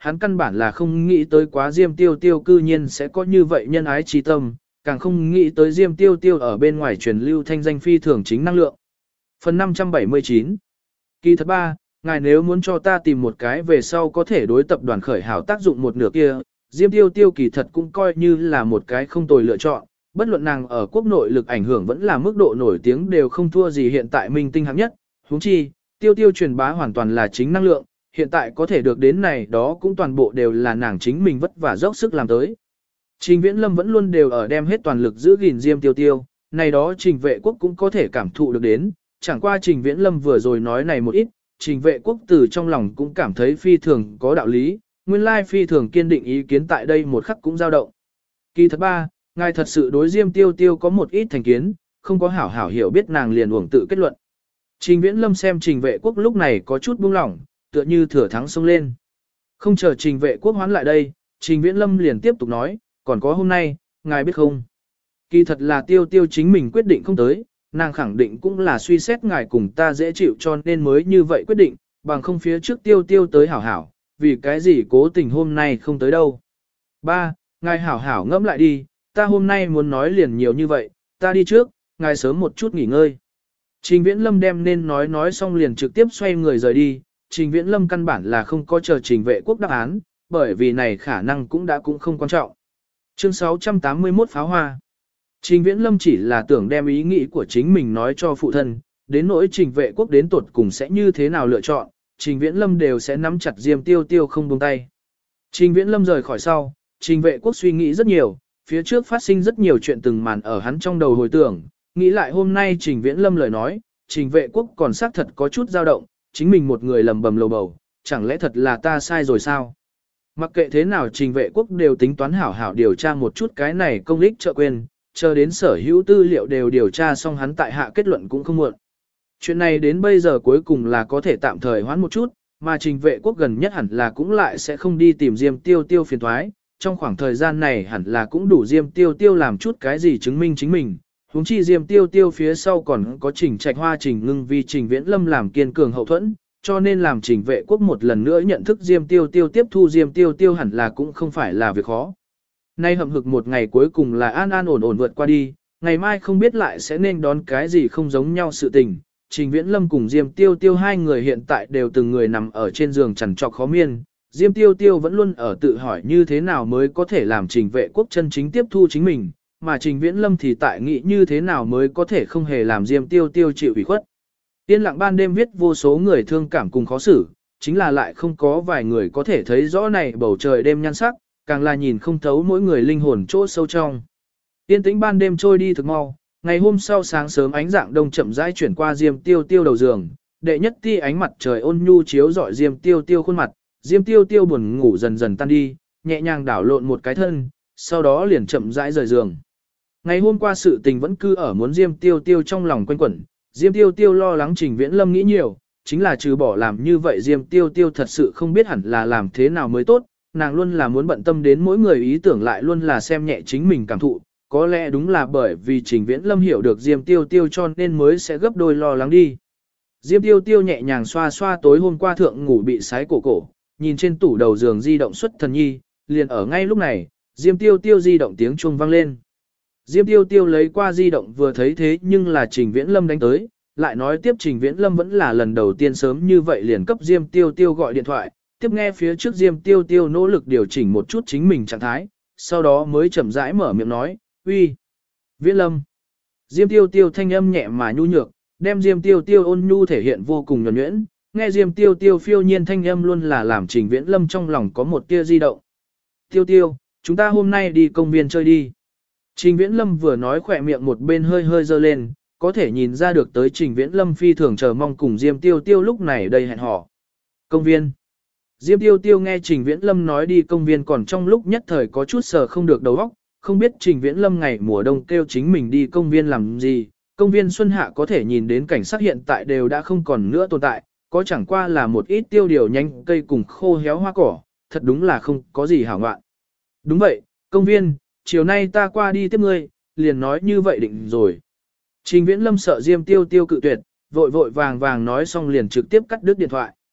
S1: hắn căn bản là không nghĩ tới quá Diêm Tiêu Tiêu cư nhiên sẽ có như vậy nhân ái trí tâm, càng không nghĩ tới Diêm Tiêu Tiêu ở bên ngoài truyền lưu thanh danh phi thường chính năng lượng. Phần 579 Kỳ thật ba, ngài nếu muốn cho ta tìm một cái về sau có thể đối tập đoàn khởi hảo tác dụng một nửa kia, Diêm Tiêu Tiêu kỳ thật cũng coi như là một cái không tồi lựa chọn, bất luận nàng ở quốc nội lực ảnh hưởng vẫn là mức độ nổi tiếng đều không thua gì hiện tại minh tinh hạng nhất, huống chi, Tiêu Tiêu truyền bá hoàn toàn là chính năng lượng, hiện tại có thể được đến này đó cũng toàn bộ đều là nàng chính mình vất vả dốc sức làm tới. Trình Viễn Lâm vẫn luôn đều ở đem hết toàn lực giữ gìn Diêm Tiêu Tiêu, này đó Trình Vệ Quốc cũng có thể cảm thụ được đến, chẳng qua Trình Viễn Lâm vừa rồi nói này một ít, Trình Vệ Quốc từ trong lòng cũng cảm thấy phi thường có đạo lý, nguyên lai phi thường kiên định ý kiến tại đây một khắc cũng dao động. Kỳ thật ba, ngài thật sự đối Diêm Tiêu Tiêu có một ít thành kiến, không có hảo hảo hiểu biết nàng liền uổng tự kết luận. Trình Viễn Lâm xem Trình Vệ Quốc lúc này có chút buông lỏng, tựa như thừa thắng xông lên. Không chờ Trình Vệ Quốc hoán lại đây, Trình Viễn Lâm liền tiếp tục nói, còn có hôm nay, ngài biết không? Kỳ thật là Tiêu Tiêu chính mình quyết định không tới, nàng khẳng định cũng là suy xét ngài cùng ta dễ chịu cho nên mới như vậy quyết định, bằng không phía trước Tiêu Tiêu tới hảo hảo, vì cái gì cố tình hôm nay không tới đâu. Ba, ngài hảo hảo ngẫm lại đi, ta hôm nay muốn nói liền nhiều như vậy, ta đi trước, ngài sớm một chút nghỉ ngơi. Trình Viễn Lâm đem nên nói xong liền trực tiếp xoay người rời đi, Trình Viễn Lâm căn bản là không có chờ Trình Vệ Quốc đáp án, bởi vì này khả năng cũng không quan trọng. Chương 681 Pháo Hoa. Trình Viễn Lâm chỉ là tưởng đem ý nghĩ của chính mình nói cho phụ thân, đến nỗi Trình Vệ Quốc đến tuột cùng sẽ như thế nào lựa chọn, Trình Viễn Lâm đều sẽ nắm chặt Diêm Tiêu Tiêu không buông tay. Trình Viễn Lâm rời khỏi sau, Trình Vệ Quốc suy nghĩ rất nhiều, phía trước phát sinh rất nhiều chuyện từng màn ở hắn trong đầu hồi tưởng, nghĩ lại hôm nay Trình Viễn Lâm lời nói, Trình Vệ Quốc còn xác thật có chút dao động, chính mình một người lầm bầm lầu bầu, chẳng lẽ thật là ta sai rồi sao? Mặc kệ thế nào Trình Vệ Quốc đều tính toán hảo hảo điều tra một chút cái này công lích trợ quên, chờ đến sở hữu tư liệu đều điều tra xong hắn tại hạ kết luận cũng không muộn. Chuyện này đến bây giờ cuối cùng là có thể tạm thời hoãn một chút, mà Trình Vệ Quốc gần nhất hẳn là cũng lại sẽ không đi tìm Diêm Tiêu Tiêu phiền thoái, trong khoảng thời gian này hẳn là cũng đủ Diêm Tiêu Tiêu làm chút cái gì chứng minh chính mình. Huống chi Diêm Tiêu Tiêu phía sau còn có Trình Trạch Hoa Trình Ngưng vì Trình Viễn Lâm làm kiên cường hậu thuẫn, cho nên làm Trình Vệ Quốc một lần nữa nhận thức Diêm Tiêu Tiêu tiếp thu Diêm Tiêu Tiêu hẳn là cũng không phải là việc khó. Nay hậm hực một ngày cuối cùng là an an ổn ổn vượt qua đi, ngày mai không biết lại sẽ nên đón cái gì không giống nhau sự tình. Trình Viễn Lâm cùng Diêm Tiêu Tiêu hai người hiện tại đều từng người nằm ở trên giường chằn trọc khó miên. Diêm Tiêu Tiêu vẫn luôn ở tự hỏi như thế nào mới có thể làm Trình Vệ Quốc chân chính tiếp thu chính mình, mà Trình Viễn Lâm thì tại nghĩ như thế nào mới có thể không hề làm Diêm Tiêu Tiêu chịu ủy khuất. Yên lặng ban đêm viết vô số người thương cảm cùng khó xử, chính là lại không có vài người có thể thấy rõ này bầu trời đêm nhan sắc, càng là nhìn không thấu mỗi người linh hồn chỗ sâu trong. Yên tĩnh ban đêm trôi đi thực mau, ngày hôm sau sáng sớm ánh dạng đông chậm rãi chuyển qua Diêm Tiêu Tiêu đầu giường, đệ nhất ti ánh mặt trời ôn nhu chiếu rọi Diêm Tiêu Tiêu khuôn mặt, Diêm Tiêu Tiêu buồn ngủ dần dần tan đi, nhẹ nhàng đảo lộn một cái thân, sau đó liền chậm rãi rời giường. Ngày hôm qua sự tình vẫn cứ ở muốn Diêm Tiêu Tiêu trong lòng quanh quẩn, Diêm Tiêu Tiêu lo lắng Trình Viễn Lâm nghĩ nhiều, chính là trừ bỏ làm như vậy Diêm Tiêu Tiêu thật sự không biết hẳn là làm thế nào mới tốt, nàng luôn là muốn bận tâm đến mỗi người ý tưởng lại luôn là xem nhẹ chính mình cảm thụ, có lẽ đúng là bởi vì Trình Viễn Lâm hiểu được Diêm Tiêu Tiêu cho nên mới sẽ gấp đôi lo lắng đi. Diêm Tiêu Tiêu nhẹ nhàng xoa xoa tối hôm qua thượng ngủ bị sái cổ, nhìn trên tủ đầu giường di động xuất thần nhi, liền ở ngay lúc này, Diêm Tiêu Tiêu di động tiếng chuông vang lên. Diêm Tiêu Tiêu lấy qua di động vừa thấy thế nhưng là Trình Viễn Lâm đánh tới, lại nói tiếp Trình Viễn Lâm vẫn là lần đầu tiên sớm như vậy liền cấp Diêm Tiêu Tiêu gọi điện thoại, tiếp nghe phía trước Diêm Tiêu Tiêu nỗ lực điều chỉnh một chút chính mình trạng thái, sau đó mới chậm rãi mở miệng nói, uy, Viễn Lâm. Diêm Tiêu Tiêu thanh âm nhẹ mà nhu nhược, đem Diêm Tiêu Tiêu ôn nhu thể hiện vô cùng nhuần nhuyễn, nghe Diêm Tiêu Tiêu phiêu nhiên thanh âm luôn là làm Trình Viễn Lâm trong lòng có một tia di động. Tiêu Tiêu, chúng ta hôm nay đi công viên chơi đi. Trình Viễn Lâm vừa nói khỏe miệng một bên hơi hơi dơ lên, có thể nhìn ra được tới Trình Viễn Lâm phi thường chờ mong cùng Diêm Tiêu Tiêu lúc này đây hẹn hò. Công viên. Diêm Tiêu Tiêu nghe Trình Viễn Lâm nói đi công viên còn trong lúc nhất thời có chút sờ không được đầu óc, không biết Trình Viễn Lâm ngày mùa đông kêu chính mình đi công viên làm gì. Công viên Xuân Hạ có thể nhìn đến cảnh sắc hiện tại đều đã không còn nữa tồn tại, có chẳng qua là một ít tiêu điều nhanh cây cùng khô héo hoa cỏ, thật đúng là không có gì hảo ngoạn. Đúng vậy, công viên, chiều nay ta qua đi tiếp ngươi, liền nói như vậy định rồi. Trình Viễn Lâm sợ Diêm Tiêu Tiêu cự tuyệt, vội vội vàng vàng nói xong liền trực tiếp cắt đứt điện thoại.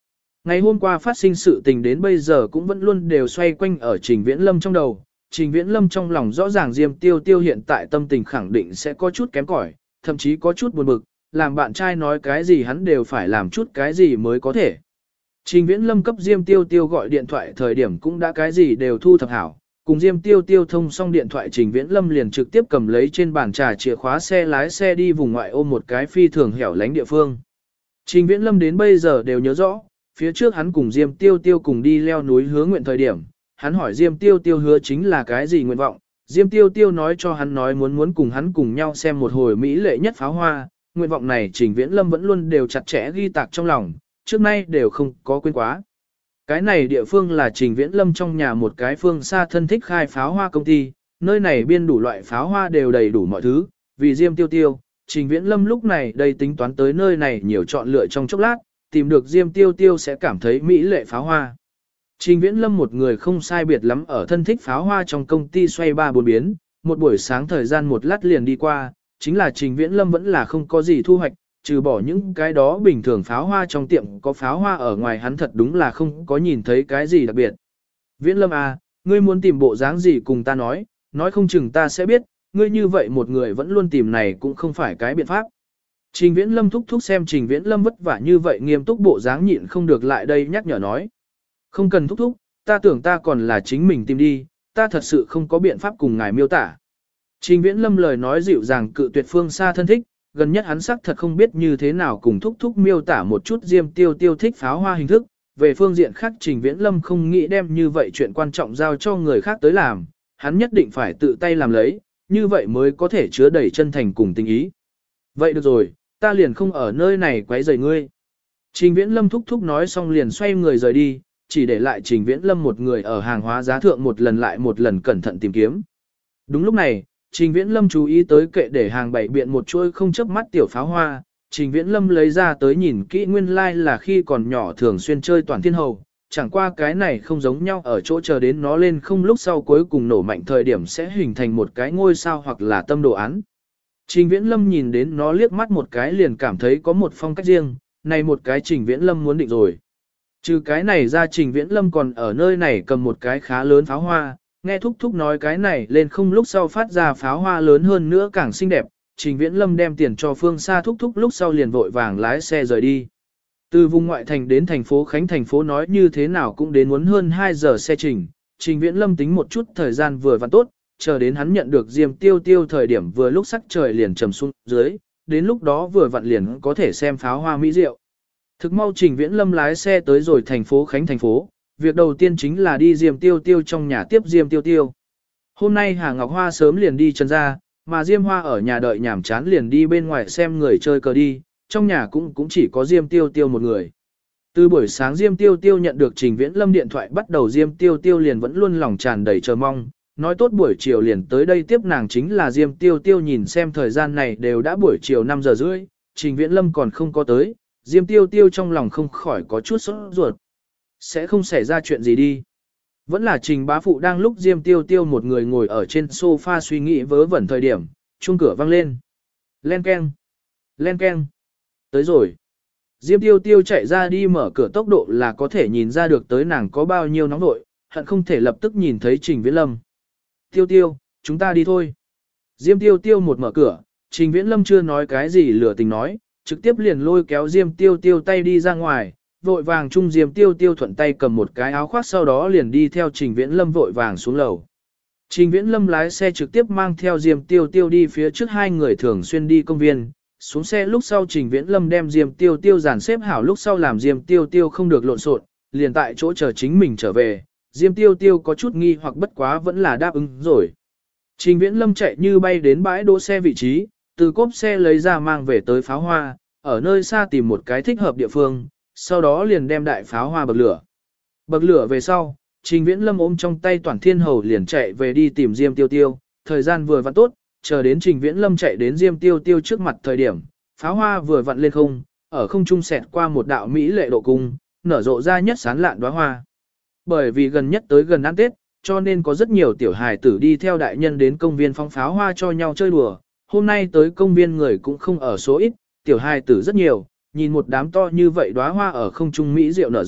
S1: Ngày hôm qua phát sinh sự tình đến bây giờ cũng vẫn luôn đều xoay quanh ở Trình Viễn Lâm trong đầu. Trình Viễn Lâm trong lòng rõ ràng Diêm Tiêu Tiêu hiện tại tâm tình khẳng định sẽ có chút kém cỏi, thậm chí có chút buồn bực, làm bạn trai nói cái gì hắn đều phải làm chút cái gì mới có thể. Trình Viễn Lâm cấp Diêm Tiêu Tiêu gọi điện thoại thời điểm cũng đã cái gì đều thu thập hảo, cùng Diêm Tiêu Tiêu thông xong điện thoại Trình Viễn Lâm liền trực tiếp cầm lấy trên bàn trà chìa khóa xe lái xe đi vùng ngoại ô một cái phi thường hẻo lánh địa phương. Trình Viễn Lâm đến bây giờ đều nhớ rõ, phía trước hắn cùng Diêm Tiêu Tiêu cùng đi leo núi hứa nguyện thời điểm, hắn hỏi Diêm Tiêu Tiêu hứa chính là cái gì nguyện vọng, Diêm Tiêu Tiêu nói cho hắn nói muốn cùng hắn cùng nhau xem một hồi mỹ lệ nhất pháo hoa, nguyện vọng này Trình Viễn Lâm vẫn luôn đều chặt chẽ ghi tạc trong lòng, trước nay đều không có quên quá. Cái này địa phương là Trình Viễn Lâm trong nhà một cái phương xa thân thích khai pháo hoa công ty, nơi này biên đủ loại pháo hoa đều đầy đủ mọi thứ, vì Diêm Tiêu Tiêu, Trình Viễn Lâm lúc này đây tính toán tới nơi này nhiều chọn lựa trong chốc lát, tìm được Diêm Tiêu Tiêu sẽ cảm thấy mỹ lệ pháo hoa. Trình Viễn Lâm một người không sai biệt lắm ở thân thích pháo hoa trong công ty xoay ba bốn biến, một buổi sáng thời gian một lát liền đi qua, chính là Trình Viễn Lâm vẫn là không có gì thu hoạch, trừ bỏ những cái đó bình thường pháo hoa trong tiệm có pháo hoa ở ngoài hắn thật đúng là không có nhìn thấy cái gì đặc biệt. Viễn Lâm à, ngươi muốn tìm bộ dáng gì cùng ta nói không chừng ta sẽ biết, ngươi như vậy một người vẫn luôn tìm này cũng không phải cái biện pháp. Trình Viễn Lâm thúc thúc xem Trình Viễn Lâm vất vả như vậy nghiêm túc bộ dáng nhịn không được lại đây nhắc nhở nói. Không cần thúc thúc, ta tưởng ta còn là chính mình tìm đi, ta thật sự không có biện pháp cùng ngài miêu tả. Trình Viễn Lâm lời nói dịu dàng cự tuyệt phương xa thân thích, gần nhất hắn sắc thật không biết như thế nào cùng thúc thúc miêu tả một chút Diêm Tiêu Tiêu thích pháo hoa hình thức. Về phương diện khác Trình Viễn Lâm không nghĩ đem như vậy chuyện quan trọng giao cho người khác tới làm, hắn nhất định phải tự tay làm lấy, như vậy mới có thể chứa đầy chân thành cùng tình ý. Vậy được rồi, ta liền không ở nơi này quấy rầy ngươi. Trình Viễn Lâm thúc thúc nói xong liền xoay người rời đi, chỉ để lại Trình Viễn Lâm một người ở hàng hóa giá thượng một lần lại một lần cẩn thận tìm kiếm. Đúng lúc này, Trình Viễn Lâm chú ý tới kệ để hàng bày biện một chuỗi không chớp mắt tiểu pháo hoa, Trình Viễn Lâm lấy ra tới nhìn kỹ nguyên lai là khi còn nhỏ thường xuyên chơi toàn thiên hầu, chẳng qua cái này không giống nhau ở chỗ chờ đến nó lên không lúc sau cuối cùng nổ mạnh thời điểm sẽ hình thành một cái ngôi sao hoặc là tâm đồ án. Trình Viễn Lâm nhìn đến nó liếc mắt một cái liền cảm thấy có một phong cách riêng, này một cái Trình Viễn Lâm muốn định rồi. Trừ cái này ra Trình Viễn Lâm còn ở nơi này cầm một cái khá lớn pháo hoa, nghe thúc thúc nói cái này lên không lúc sau phát ra pháo hoa lớn hơn nữa càng xinh đẹp, Trình Viễn Lâm đem tiền cho phương xa thúc thúc lúc sau liền vội vàng lái xe rời đi. Từ vùng ngoại thành đến thành phố Khánh thành phố nói như thế nào cũng đến muốn hơn 2 giờ xe trình, Trình Viễn Lâm tính một chút thời gian vừa và tốt, chờ đến hắn nhận được Diêm Tiêu Tiêu thời điểm vừa lúc sắc trời liền trầm xuống dưới, đến lúc đó vừa vặn liền có thể xem pháo hoa mỹ diệu. Thực mau Trình Viễn Lâm lái xe tới rồi thành phố Khánh thành phố, việc đầu tiên chính là đi Diêm Tiêu Tiêu trong nhà tiếp Diêm Tiêu Tiêu. Hôm nay Hà Ngọc Hoa sớm liền đi chân ra, mà Diêm Hoa ở nhà đợi nhảm chán liền đi bên ngoài xem người chơi cờ đi, trong nhà cũng chỉ có Diêm Tiêu Tiêu một người. Từ buổi sáng Diêm Tiêu Tiêu nhận được Trình Viễn Lâm điện thoại bắt đầu Diêm Tiêu Tiêu liền vẫn luôn lòng tràn đầy chờ mong, nói tốt buổi chiều liền tới đây tiếp nàng chính là Diêm Tiêu Tiêu nhìn xem thời gian này đều đã buổi chiều 5 giờ rưỡi, Trình Viễn Lâm còn không có tới, Diêm Tiêu Tiêu trong lòng không khỏi có chút sốt ruột. Sẽ không xảy ra chuyện gì đi. Vẫn là Trình bá phụ đang lúc Diêm Tiêu Tiêu một người ngồi ở trên sofa suy nghĩ vớ vẩn thời điểm, chuông cửa vang lên. Len keng. Len keng. Tới rồi. Diêm Tiêu Tiêu chạy ra đi mở cửa tốc độ là có thể nhìn ra được tới nàng có bao nhiêu nóng nội, hận không thể lập tức nhìn thấy Trình Viễn Lâm. Tiêu Tiêu, chúng ta đi thôi. Diêm Tiêu Tiêu một mở cửa, Trình Viễn Lâm chưa nói cái gì lừa tình nói, trực tiếp liền lôi kéo Diêm Tiêu Tiêu tay đi ra ngoài, vội vàng chung Diêm Tiêu Tiêu thuận tay cầm một cái áo khoác sau đó liền đi theo Trình Viễn Lâm vội vàng xuống lầu. Trình Viễn Lâm lái xe trực tiếp mang theo Diêm Tiêu Tiêu đi phía trước hai người thường xuyên đi công viên, xuống xe lúc sau Trình Viễn Lâm đem Diêm Tiêu Tiêu dàn xếp hảo lúc sau làm Diêm Tiêu Tiêu không được lộn xộn, liền tại chỗ chờ chính mình trở về, Diêm Tiêu Tiêu có chút nghi hoặc bất quá vẫn là đáp ứng rồi. Trình Viễn Lâm chạy như bay đến bãi đỗ xe vị trí, từ cốp xe lấy ra mang về tới pháo hoa, ở nơi xa tìm một cái thích hợp địa phương, sau đó liền đem đại pháo hoa bậc lửa. Bậc lửa về sau, Trình Viễn Lâm ôm trong tay Toàn Thiên Hầu liền chạy về đi tìm Diêm Tiêu Tiêu, thời gian vừa vặn tốt, chờ đến Trình Viễn Lâm chạy đến Diêm Tiêu Tiêu trước mặt thời điểm, pháo hoa vừa vặn lên không, ở không trung xẹt qua một đạo mỹ lệ độ cung, nở rộ ra nhất sán lạn đóa hoa. Bởi vì gần nhất tới gần ăn Tết, cho nên có rất nhiều tiểu hài tử đi theo đại nhân đến công viên phóng pháo hoa cho nhau chơi đùa. Hôm nay tới công viên người cũng không ở số ít, tiểu hài tử rất nhiều, nhìn một đám to như vậy đóa hoa ở không trung mỹ diệu nở rộ,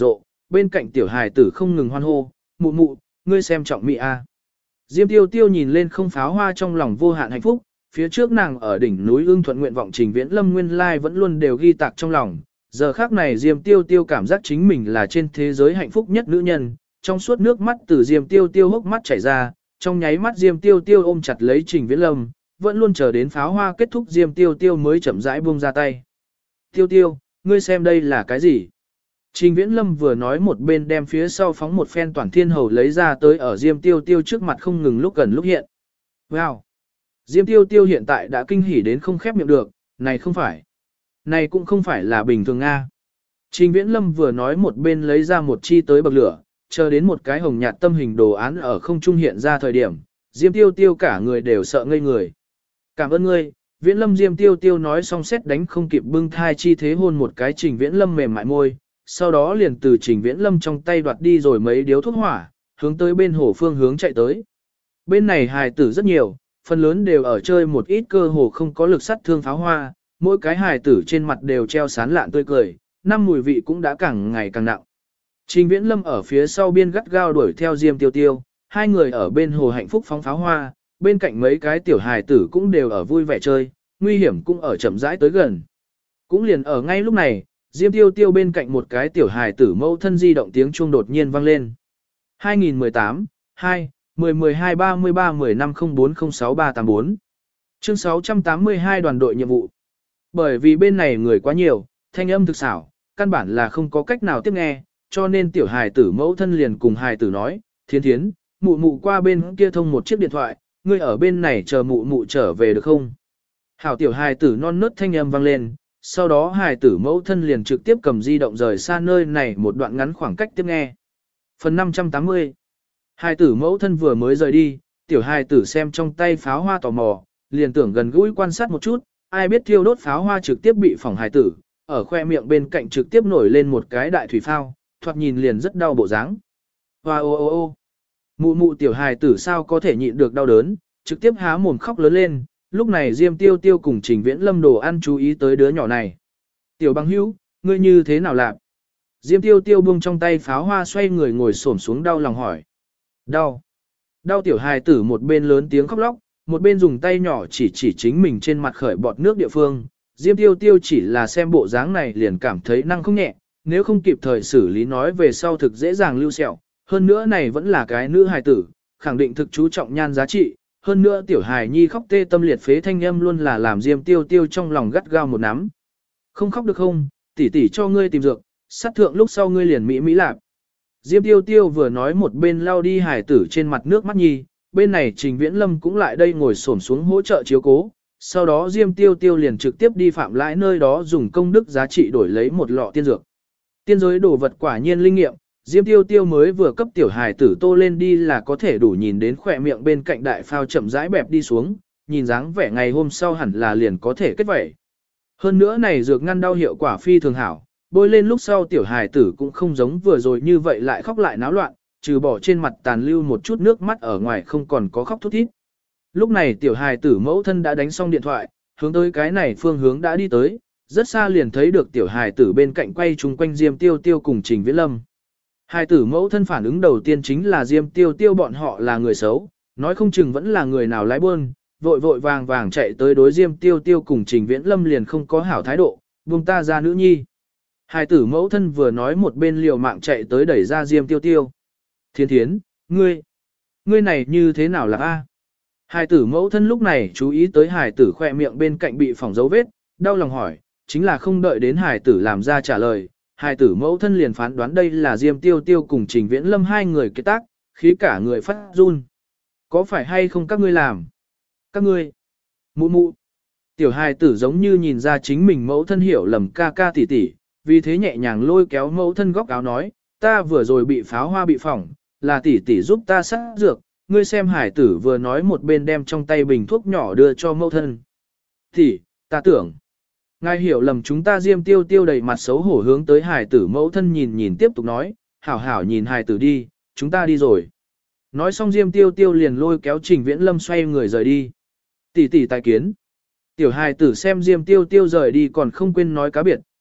S1: bên cạnh tiểu hài tử không ngừng hoan hô, mụ mụ, ngươi xem trọng mỹ a. Diêm tiêu tiêu nhìn lên không pháo hoa trong lòng vô hạn hạnh phúc, phía trước nàng ở đỉnh núi ưng thuận nguyện vọng Trình Viễn Lâm nguyên lai vẫn luôn đều ghi tạc trong lòng. Giờ khác này Diêm tiêu tiêu cảm giác chính mình là trên thế giới hạnh phúc nhất nữ nhân, trong suốt nước mắt từ Diêm tiêu tiêu hốc mắt chảy ra, trong nháy mắt Diêm tiêu tiêu ôm chặt lấy Trình Viễn Lâm, vẫn luôn chờ đến pháo hoa kết thúc Diêm tiêu tiêu mới chậm rãi buông ra tay. Tiêu tiêu, ngươi xem đây là cái gì? Trình Viễn Lâm vừa nói một bên đem phía sau phóng một phen toàn thiên hầu lấy ra tới ở Diêm tiêu tiêu trước mặt không ngừng lúc gần lúc hiện. Wow! Diêm tiêu tiêu hiện tại đã kinh hỉ đến không khép miệng được, này không phải. Này cũng không phải là bình thường Nga. Trình Viễn Lâm vừa nói một bên lấy ra một chi tới bậc lửa, chờ đến một cái hồng nhạt tâm hình đồ án ở không trung hiện ra thời điểm, Diêm tiêu tiêu cả người đều sợ ngây người. Cảm ơn ngươi, Viễn Lâm. Diêm tiêu tiêu nói xong xét đánh không kịp bưng thai chi thế hôn một cái Trình Viễn Lâm mềm mại môi, sau đó liền từ Trình Viễn Lâm trong tay đoạt đi rồi mấy điếu thuốc hỏa, hướng tới bên hồ phương hướng chạy tới. Bên này hài tử rất nhiều, phần lớn đều ở chơi một ít cơ hồ không có lực sát thương pháo hoa, mỗi cái hài tử trên mặt đều treo sán lạn tươi cười, năm mùi vị cũng đã càng ngày càng nặng. Trình Viễn Lâm ở phía sau biên gắt gao đuổi theo Diêm tiêu tiêu, hai người ở bên hồ hạnh phúc phóng pháo hoa, bên cạnh mấy cái tiểu hài tử cũng đều ở vui vẻ chơi, nguy hiểm cũng ở chậm rãi tới gần. Cũng liền ở ngay lúc này, Diêm tiêu tiêu bên cạnh một cái tiểu hài tử mẫu thân di động tiếng chuông đột nhiên vang lên. 2018, 2, 10-12 33 15 04 06 384. Chương 682 đoàn đội nhiệm vụ. Bởi vì bên này người quá nhiều, thanh âm thực xảo, căn bản là không có cách nào tiếp nghe, cho nên tiểu hài tử mẫu thân liền cùng hài tử nói, Thiến Thiến, mụ mụ qua bên kia thông một chiếc điện thoại, ngươi ở bên này chờ mụ mụ trở về được không? Hảo tiểu hài tử non nớt thanh âm vang lên, sau đó hài tử mẫu thân liền trực tiếp cầm di động rời xa nơi này một đoạn ngắn khoảng cách tiếp nghe. Phần 580. Hài tử mẫu thân vừa mới rời đi, tiểu hài tử xem trong tay pháo hoa tò mò, liền tưởng gần gũi quan sát một chút, ai biết thiêu đốt pháo hoa trực tiếp bị phỏng hài tử, ở khoe miệng bên cạnh trực tiếp nổi lên một cái đại thủy phao, thoạt nhìn liền rất đau bộ dáng. Hoa ô ô ô. Mụ mụ tiểu hài tử sao có thể nhịn được đau đớn, trực tiếp há mồm khóc lớn lên, lúc này Diêm tiêu tiêu cùng Trình Viễn Lâm đồ ăn chú ý tới đứa nhỏ này. Tiểu bằng hữu, ngươi như thế nào lạc? Diêm tiêu tiêu buông trong tay pháo hoa xoay người ngồi xổm xuống đau lòng hỏi. Đau. Đau tiểu hài tử một bên lớn tiếng khóc lóc, một bên dùng tay nhỏ chỉ chính mình trên mặt khởi bọt nước địa phương. Diêm tiêu tiêu chỉ là xem bộ dáng này liền cảm thấy năng không nhẹ, nếu không kịp thời xử lý nói về sau thực dễ dàng lưu sẹo. Hơn nữa này vẫn là cái nữ hài tử, khẳng định thực chú trọng nhan giá trị. Hơn nữa tiểu hài nhi khóc tê tâm liệt phế thanh âm luôn là làm Diêm tiêu tiêu trong lòng gắt gao một nắm. Không khóc được không, tỷ tỷ cho ngươi tìm dược, sát thượng lúc sau ngươi liền mỹ lạp. Diêm tiêu tiêu vừa nói một bên lau đi hài tử trên mặt nước mắt nhi, bên này Trình Viễn Lâm cũng lại đây ngồi xổm xuống hỗ trợ chiếu cố, sau đó Diêm tiêu tiêu liền trực tiếp đi Phạm Lãi nơi đó dùng công đức giá trị đổi lấy một lọ tiên dược. Tiên giới đồ vật quả nhiên linh nghiệm, Diêm tiêu tiêu mới vừa cấp tiểu hài tử tô lên đi là có thể đủ nhìn đến khỏe miệng bên cạnh đại phao chậm rãi bẹp đi xuống, nhìn dáng vẻ ngày hôm sau hẳn là liền có thể kết vẩy. Hơn nữa này dược ngăn đau hiệu quả phi thường hảo, bôi lên lúc sau tiểu hài tử cũng không giống vừa rồi như vậy lại khóc lại náo loạn, trừ bỏ trên mặt tàn lưu một chút nước mắt ở ngoài không còn có khóc thút thít. Lúc này tiểu hài tử mẫu thân đã đánh xong điện thoại, hướng tới cái này phương hướng đã đi tới, rất xa liền thấy được tiểu hài tử bên cạnh quay chung quanh Diêm tiêu tiêu cùng Trình Viễn Lâm. Hài tử mẫu thân phản ứng đầu tiên chính là Diêm tiêu tiêu bọn họ là người xấu, nói không chừng vẫn là người nào lái buôn, vội vội vàng vàng chạy tới đối Diêm tiêu tiêu cùng Trình Viễn Lâm liền không có hảo thái độ, buông ta ra nữ nhi. Hài tử mẫu thân vừa nói một bên liều mạng chạy tới đẩy ra Diêm tiêu tiêu. Thiên thiến, ngươi này như thế nào là a? Hài tử mẫu thân lúc này chú ý tới hài tử khoe miệng bên cạnh bị phỏng dấu vết, đau lòng hỏi, chính là không đợi đến hài tử làm ra trả lời. Hài tử mẫu thân liền phán đoán đây là Diêm tiêu tiêu cùng Trình Viễn Lâm hai người kết tác, khí cả người phát run. Có phải hay không các ngươi làm? Các ngươi. Mụ mụ. Tiểu hài tử giống như nhìn ra chính mình mẫu thân hiểu lầm ca ca tỷ tỷ, vì thế nhẹ nhàng lôi kéo mẫu thân góc áo nói, ta vừa rồi bị pháo hoa bị phỏng, là tỷ tỷ giúp ta sát dược, ngươi xem hải tử vừa nói một bên đem trong tay bình thuốc nhỏ đưa cho mẫu thân. Tỷ, ta tưởng, ngài hiểu lầm chúng ta. Diêm tiêu tiêu đầy mặt xấu hổ hướng tới hải tử mẫu thân nhìn tiếp tục nói, hảo hảo nhìn hải tử đi, chúng ta đi rồi. Nói xong Diêm tiêu tiêu liền lôi kéo Trình Viễn Lâm xoay người rời đi. Tỷ tỷ tài kiến. Tiểu hài tử xem Diêm tiêu tiêu rời đi còn không quên nói cá biệt,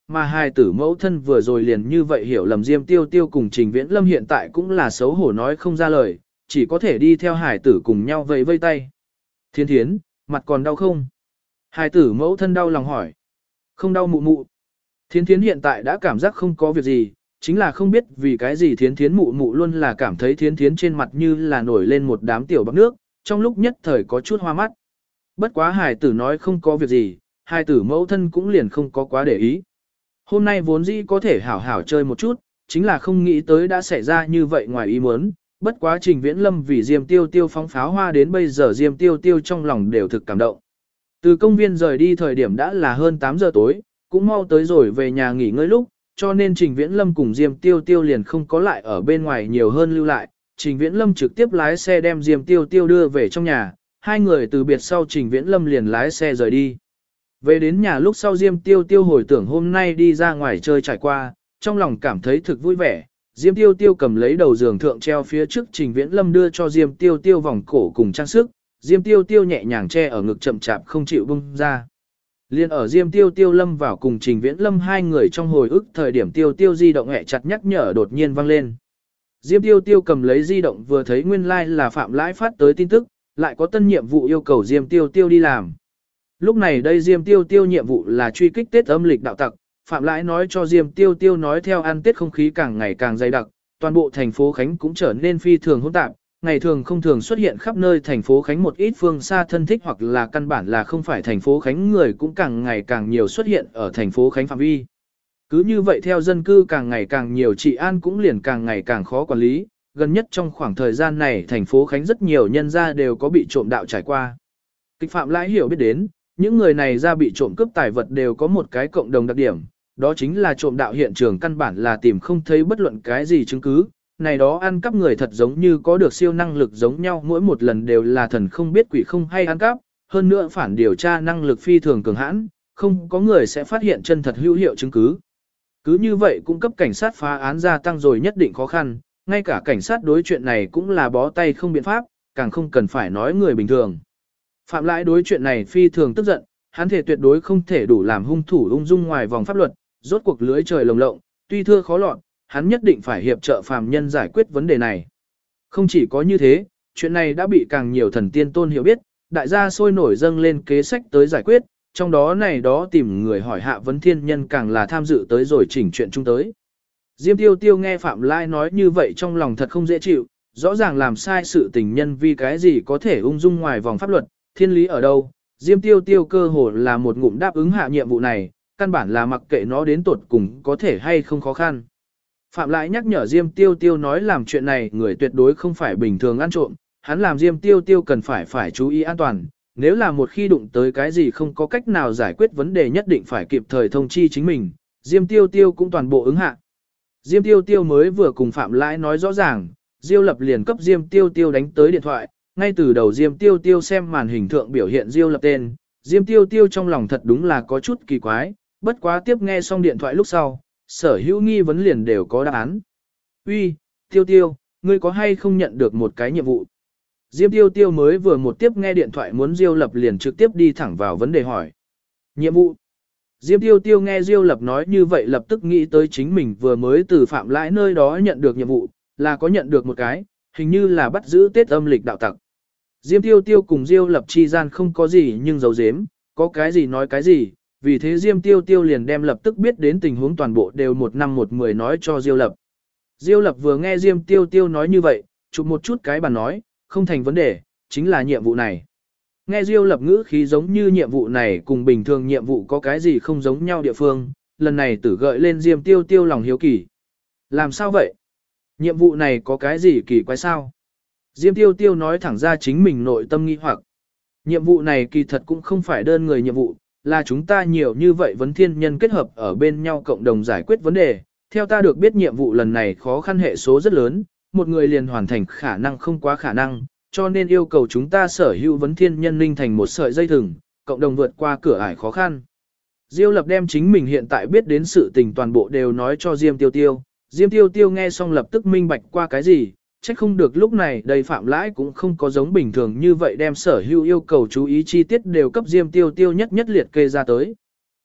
S1: mà hài tử mẫu thân vừa rồi liền như vậy hiểu lầm Diêm Tiêu Tiêu cùng Trình Viễn Lâm hiện tại cũng là xấu hổ nói không ra lời, chỉ có thể đi theo hài tử cùng nhau vẫy vây tay. Thiến Thiến, mặt còn đau không? Hài tử mẫu thân đau lòng hỏi. Không đau mụ mụ. Thiến Thiến hiện tại đã cảm giác không có việc gì, chính là không biết vì cái gì Thiến Thiến mụ mụ luôn là cảm thấy Thiến Thiến trên mặt như là nổi lên một đám tiểu bọt nước, trong lúc nhất thời có chút hoa mắt. Bất quá hài tử nói không có việc gì, hài tử mẫu thân cũng liền không có quá để ý. Hôm nay vốn dĩ có thể hảo hảo chơi một chút, chính là không nghĩ tới đã xảy ra như vậy ngoài ý muốn. Bất quá Trình Viễn Lâm vì Diêm Tiêu Tiêu phóng pháo hoa đến bây giờ Diêm Tiêu Tiêu trong lòng đều thực cảm động. Từ công viên rời đi thời điểm đã là hơn 8 giờ tối, cũng mau tới rồi về nhà nghỉ ngơi lúc, cho nên Trình Viễn Lâm cùng Diêm Tiêu Tiêu liền không có lại ở bên ngoài nhiều hơn lưu lại. Trình Viễn Lâm trực tiếp lái xe đem Diêm Tiêu Tiêu đưa về trong nhà, hai người từ biệt sau Trình Viễn Lâm liền lái xe rời đi. Về đến nhà lúc sau Diêm Tiêu Tiêu hồi tưởng hôm nay đi ra ngoài chơi trải qua, trong lòng cảm thấy thực vui vẻ. Diêm Tiêu Tiêu cầm lấy đầu giường thượng treo phía trước Trình Viễn Lâm đưa cho Diêm Tiêu Tiêu vòng cổ cùng trang sức, Diêm Tiêu Tiêu nhẹ nhàng che ở ngực chậm chạp không chịu bung ra. Liên ở Diêm Tiêu Tiêu lâm vào cùng Trình Viễn Lâm hai người trong hồi ức thời điểm Tiêu Tiêu di động hẹ chặt nhắc nhở đột nhiên vang lên. Diêm Tiêu Tiêu cầm lấy di động vừa thấy nguyên lai like là Phạm Lãi phát tới tin tức, lại có tân nhiệm vụ yêu cầu Diêm Tiêu Tiêu đi làm. Lúc này đây Diêm Tiêu Tiêu nhiệm vụ là truy kích Tết âm lịch đạo tặc, Phạm Lãi nói cho Diêm Tiêu Tiêu nói theo ăn Tết không khí càng ngày càng dày đặc, toàn bộ thành phố Khánh cũng trở nên phi thường hỗn tạp, ngày thường không thường xuất hiện khắp nơi thành phố Khánh một ít phương xa thân thích hoặc là căn bản là không phải thành phố Khánh người cũng càng ngày càng nhiều xuất hiện ở thành phố Khánh phạm vi. Cứ như vậy theo dân cư càng ngày càng nhiều trị an cũng liền càng ngày càng khó quản lý, gần nhất trong khoảng thời gian này thành phố Khánh rất nhiều nhân gia đều có bị trộm đạo trải qua. Kịch Phạm Lãi hiểu biết đến, những người này ra bị trộm cướp tài vật đều có một cái cộng đồng đặc điểm, đó chính là trộm đạo hiện trường căn bản là tìm không thấy bất luận cái gì chứng cứ, này đó ăn cắp người thật giống như có được siêu năng lực giống nhau mỗi một lần đều là thần không biết quỷ không hay ăn cắp, hơn nữa phản điều tra năng lực phi thường cường hãn, không có người sẽ phát hiện chân thật hữu hiệu chứng cứ. Cứ như vậy cung cấp cảnh sát phá án gia tăng rồi nhất định khó khăn, ngay cả cảnh sát đối chuyện này cũng là bó tay không biện pháp, càng không cần phải nói người bình thường. Phạm Lãi đối chuyện này phi thường tức giận, hắn thể tuyệt đối không thể đủ làm hung thủ ung dung ngoài vòng pháp luật, rốt cuộc lưới trời lồng lộng, tuy thưa khó lọt, hắn nhất định phải hiệp trợ phàm nhân giải quyết vấn đề này. Không chỉ có như thế, chuyện này đã bị càng nhiều thần tiên tôn hiểu biết, đại gia sôi nổi dâng lên kế sách tới giải quyết, trong đó này đó tìm người hỏi hạ vấn thiên nhân càng là tham dự tới rồi chỉnh chuyện chung tới. Diêm Tiêu Tiêu nghe Phạm Lai nói như vậy trong lòng thật không dễ chịu, rõ ràng làm sai sự tình nhân vì cái gì có thể ung dung ngoài vòng pháp luật, thiên lý ở đâu. Diêm Tiêu Tiêu cơ hồ là một ngụm đáp ứng hạ nhiệm vụ này, căn bản là mặc kệ nó đến tuột cùng có thể hay không khó khăn. Phạm Lại nhắc nhở Diêm Tiêu Tiêu nói làm chuyện này người tuyệt đối không phải bình thường ăn trộm, hắn làm Diêm Tiêu Tiêu cần phải chú ý an toàn, nếu là một khi đụng tới cái gì không có cách nào giải quyết vấn đề nhất định phải kịp thời thông chi chính mình, Diêm Tiêu Tiêu cũng toàn bộ ứng hạ. Diêm Tiêu Tiêu mới vừa cùng Phạm Lãi nói rõ ràng, Diêu Lập liền cấp Diêm Tiêu Tiêu đánh tới điện thoại, ngay từ đầu Diêm Tiêu Tiêu xem màn hình thượng biểu hiện Diêu Lập tên, Diêm Tiêu Tiêu trong lòng thật đúng là có chút kỳ quái, bất quá tiếp nghe xong điện thoại lúc sau, sở hữu nghi vấn liền đều có đáp án. Uy, Tiêu Tiêu, ngươi có hay không nhận được một cái nhiệm vụ? Diêm Tiêu Tiêu mới vừa một tiếp nghe điện thoại muốn Diêu Lập liền trực tiếp đi thẳng vào vấn đề hỏi. Nhiệm vụ? Diêm Tiêu Tiêu nghe Diêu Lập nói như vậy lập tức nghĩ tới chính mình vừa mới từ Phạm Lãi nơi đó nhận được nhiệm vụ, là có nhận được một cái, hình như là bắt giữ Tết âm lịch đạo tặc. Diêm Tiêu Tiêu cùng Diêu Lập chi gian không có gì nhưng giấu giếm, có cái gì nói cái gì, vì thế Diêm Tiêu Tiêu liền đem lập tức biết đến tình huống toàn bộ đều 1/10 nói cho Diêu Lập. Diêu Lập vừa nghe Diêm Tiêu Tiêu nói như vậy, chụp một chút cái bàn nói, không thành vấn đề, chính là nhiệm vụ này. Nghe Diêu Lập ngữ khí giống như nhiệm vụ này cùng bình thường nhiệm vụ có cái gì không giống nhau địa phương, lần này tử gợi lên Diêm Tiêu Tiêu lòng hiếu kỳ. Làm sao vậy? Nhiệm vụ này có cái gì kỳ quái sao? Diêm Tiêu Tiêu nói thẳng ra chính mình nội tâm nghi hoặc. Nhiệm vụ này kỳ thật cũng không phải đơn người nhiệm vụ, là chúng ta nhiều như vậy vấn thiên nhân kết hợp ở bên nhau cộng đồng giải quyết vấn đề. Theo ta được biết nhiệm vụ lần này khó khăn hệ số rất lớn, một người liền hoàn thành khả năng không quá khả năng, cho nên yêu cầu chúng ta sở hữu vấn thiên nhân linh thành một sợi dây thừng, cộng đồng vượt qua cửa ải khó khăn. Diêu Lập đem chính mình hiện tại biết đến sự tình toàn bộ đều nói cho Diêm Tiêu Tiêu. Diêm Tiêu Tiêu nghe xong lập tức minh bạch qua cái gì, chắc không được lúc này đây Phạm Lãi cũng không có giống bình thường như vậy đem sở hữu yêu cầu chú ý chi tiết đều cấp Diêm Tiêu Tiêu nhất nhất liệt kê ra tới.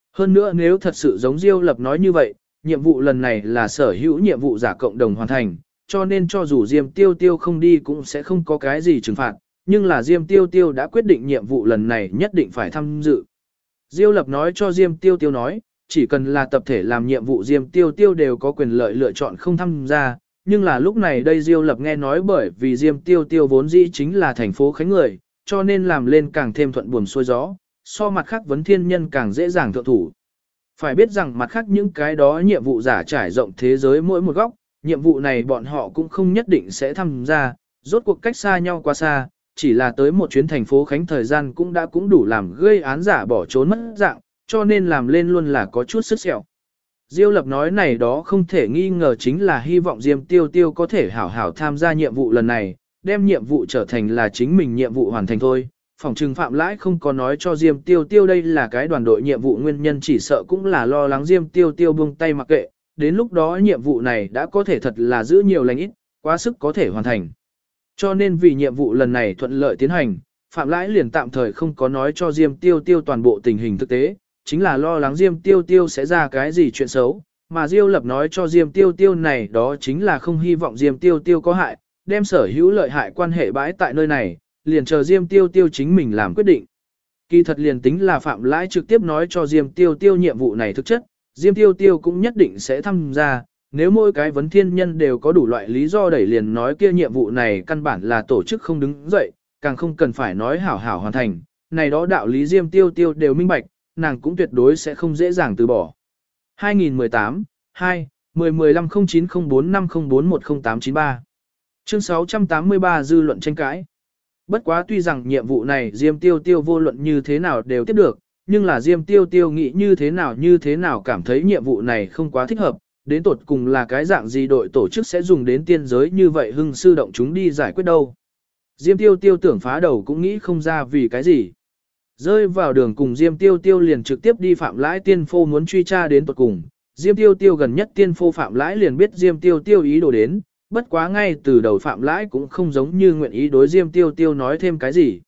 S1: Hơn nữa nếu thật sự giống Diêu Lập nói như vậy, nhiệm vụ lần này là sở hữu nhiệm vụ giả cộng đồng hoàn thành, cho nên cho dù Diêm Tiêu Tiêu không đi cũng sẽ không có cái gì trừng phạt, nhưng là Diêm Tiêu Tiêu đã quyết định nhiệm vụ lần này nhất định phải tham dự. Diêu Lập nói cho Diêm Tiêu Tiêu nói, chỉ cần là tập thể làm nhiệm vụ Diêm Tiêu Tiêu đều có quyền lợi lựa chọn không tham gia, nhưng là lúc này đây Diêu Lập nghe nói bởi vì Diêm Tiêu Tiêu vốn dĩ chính là thành phố Khánh người, cho nên làm lên càng thêm thuận buồm xuôi gió, so mặt khác vấn thiên nhân càng dễ dàng thượng thủ. Phải biết rằng mặt khác những cái đó nhiệm vụ giả trải rộng thế giới mỗi một góc, nhiệm vụ này bọn họ cũng không nhất định sẽ tham gia, rốt cuộc cách xa nhau quá xa, chỉ là tới một chuyến thành phố Khánh thời gian cũng đủ làm gây án giả bỏ trốn mất dạng, cho nên làm lên luôn là có chút sức sẹo. Diêu Lập nói này đó không thể nghi ngờ chính là hy vọng Diêm Tiêu Tiêu có thể hảo hảo tham gia nhiệm vụ lần này, đem nhiệm vụ trở thành là chính mình nhiệm vụ hoàn thành thôi. Phòng trừng Phạm Lãi không có nói cho Diêm Tiêu Tiêu đây là cái đoàn đội nhiệm vụ nguyên nhân chỉ sợ cũng là lo lắng Diêm Tiêu Tiêu buông tay mặc kệ, đến lúc đó nhiệm vụ này đã có thể thật là giữ nhiều lành ít, quá sức có thể hoàn thành. Cho nên vì nhiệm vụ lần này thuận lợi tiến hành, Phạm Lãi liền tạm thời không có nói cho Diêm Tiêu Tiêu toàn bộ tình hình thực tế, chính là lo lắng Diêm Tiêu Tiêu sẽ ra cái gì chuyện xấu, mà Diêu Lập nói cho Diêm Tiêu Tiêu này đó chính là không hy vọng Diêm Tiêu Tiêu có hại, đem sở hữu lợi hại quan hệ bãi tại nơi này, liền chờ Diêm Tiêu Tiêu chính mình làm quyết định. Kỳ thật liền tính là Phạm Lãi trực tiếp nói cho Diêm Tiêu Tiêu nhiệm vụ này thực chất, Diêm Tiêu Tiêu cũng nhất định sẽ tham gia, nếu mỗi cái vấn thiên nhân đều có đủ loại lý do đẩy liền nói kia nhiệm vụ này căn bản là tổ chức không đứng dậy, càng không cần phải nói hảo hảo hoàn thành, này đó đạo lý Diêm Tiêu Tiêu đều minh bạch, nàng cũng tuyệt đối sẽ không dễ dàng từ bỏ. 2018 2 10-15 0904 504 10893 Chương 683 dư luận tranh cãi. Bất quá tuy rằng nhiệm vụ này Diêm Tiêu Tiêu vô luận như thế nào đều tiếp được, nhưng là Diêm Tiêu Tiêu nghĩ như thế nào cảm thấy nhiệm vụ này không quá thích hợp, đến tột cùng là cái dạng gì đội tổ chức sẽ dùng đến tiên giới như vậy hưng sư động chúng đi giải quyết đâu. Diêm Tiêu Tiêu tưởng phá đầu cũng nghĩ không ra vì cái gì. Rơi vào đường cùng Diêm Tiêu Tiêu liền trực tiếp đi Phạm Lãi tiên phô muốn truy tra đến tột cùng. Diêm Tiêu Tiêu gần nhất tiên phô Phạm Lãi liền biết Diêm Tiêu Tiêu ý đồ đến, bất quá ngay từ đầu Phạm Lãi cũng không giống như nguyện ý đối Diêm Tiêu Tiêu nói thêm cái gì.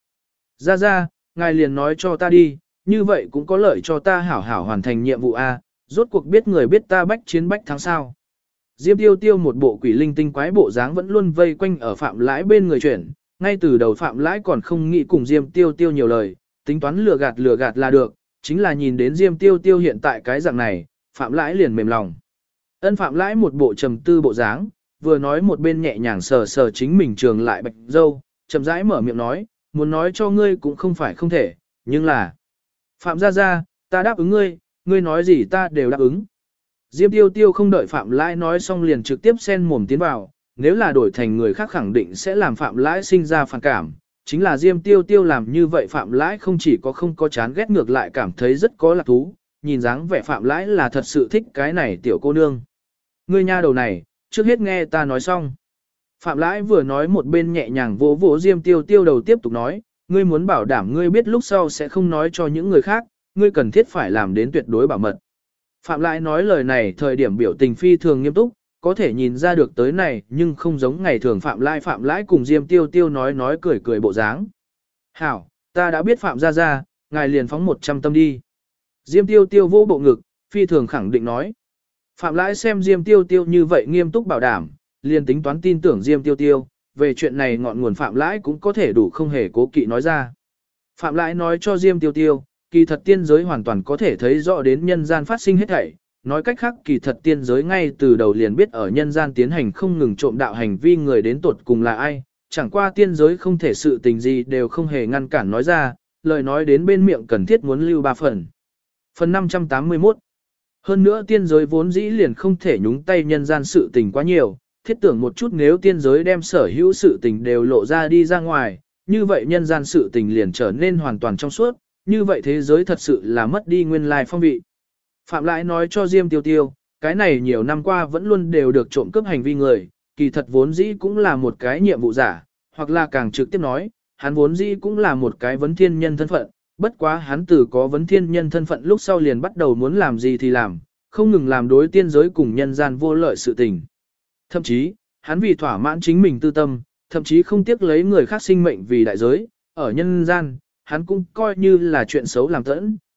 S1: Ra, ngài liền nói cho ta đi, như vậy cũng có lợi cho ta hảo hảo hoàn thành nhiệm vụ A, rốt cuộc biết người biết ta bách chiến bách thắng sao. Diêm Tiêu Tiêu một bộ quỷ linh tinh quái bộ dáng vẫn luôn vây quanh ở Phạm Lãi bên người chuyển, ngay từ đầu Phạm Lãi còn không nghĩ cùng Diêm Tiêu Tiêu nhiều lời, tính toán lừa gạt là được, chính là nhìn đến Diêm Tiêu Tiêu hiện tại cái dạng này, Phạm Lãi liền mềm lòng. Ân Phạm Lãi một bộ trầm tư bộ dáng, vừa nói một bên nhẹ nhàng sờ sờ chính mình trường lại bạch dâu, chậm rãi mở miệng nói, muốn nói cho ngươi cũng không phải không thể, nhưng là Phạm gia, ta đáp ứng ngươi nói gì ta đều đáp ứng. Diêm Tiêu Tiêu không đợi Phạm Lãi nói xong liền trực tiếp xen mồm tiến vào, nếu là đổi thành người khác khẳng định sẽ làm Phạm Lãi sinh ra phản cảm, chính là Diêm Tiêu Tiêu làm như vậy Phạm Lãi không chỉ có không có chán ghét ngược lại cảm thấy rất có lạc thú, nhìn dáng vẻ Phạm Lãi là thật sự thích cái này tiểu cô nương. Ngươi nha đầu này, trước hết nghe ta nói xong. Phạm Lãi vừa nói một bên nhẹ nhàng vỗ vỗ Diêm Tiêu Tiêu đầu tiếp tục nói, ngươi muốn bảo đảm ngươi biết lúc sau sẽ không nói cho những người khác, ngươi cần thiết phải làm đến tuyệt đối bảo mật. Phạm Lãi nói lời này thời điểm biểu tình phi thường nghiêm túc, có thể nhìn ra được tới này nhưng không giống ngày thường Phạm Lãi cùng Diêm Tiêu Tiêu nói cười bộ dáng. Hảo, ta đã biết Phạm gia, ngài liền phóng 100 tâm đi. Diêm Tiêu Tiêu vô bộ ngực, phi thường khẳng định nói. Phạm Lãi xem Diêm Tiêu Tiêu như vậy nghiêm túc bảo đảm, liền tính toán tin tưởng Diêm Tiêu Tiêu, về chuyện này ngọn nguồn Phạm Lãi cũng có thể đủ không hề cố kỵ nói ra. Phạm Lãi nói cho Diêm Tiêu Tiêu, kỳ thật tiên giới hoàn toàn có thể thấy rõ đến nhân gian phát sinh hết thảy. Nói cách khác kỳ thật tiên giới ngay từ đầu liền biết ở nhân gian tiến hành không ngừng trộm đạo hành vi người đến tuột cùng là ai, chẳng qua tiên giới không thể sự tình gì đều không hề ngăn cản nói ra, lời nói đến bên miệng cần thiết muốn lưu 3 phần. Phần 581 Hơn nữa tiên giới vốn dĩ liền không thể nhúng tay nhân gian sự tình quá nhiều, thiết tưởng một chút nếu tiên giới đem sở hữu sự tình đều lộ ra đi ra ngoài, như vậy nhân gian sự tình liền trở nên hoàn toàn trong suốt, như vậy thế giới thật sự là mất đi nguyên lai phong vị. Phạm Lãi nói cho Diêm Tiêu Tiêu, cái này nhiều năm qua vẫn luôn đều được trộm cướp hành vi người, kỳ thật vốn dĩ cũng là một cái nhiệm vụ giả, hoặc là càng trực tiếp nói, hắn vốn dĩ cũng là một cái vấn thiên nhân thân phận, bất quá hắn từ có vấn thiên nhân thân phận lúc sau liền bắt đầu muốn làm gì thì làm, không ngừng làm đối tiên giới cùng nhân gian vô lợi sự tình. Thậm chí, hắn vì thỏa mãn chính mình tư tâm, thậm chí không tiếc lấy người khác sinh mệnh vì đại giới, ở nhân gian, hắn cũng coi như là chuyện xấu làm tẫn,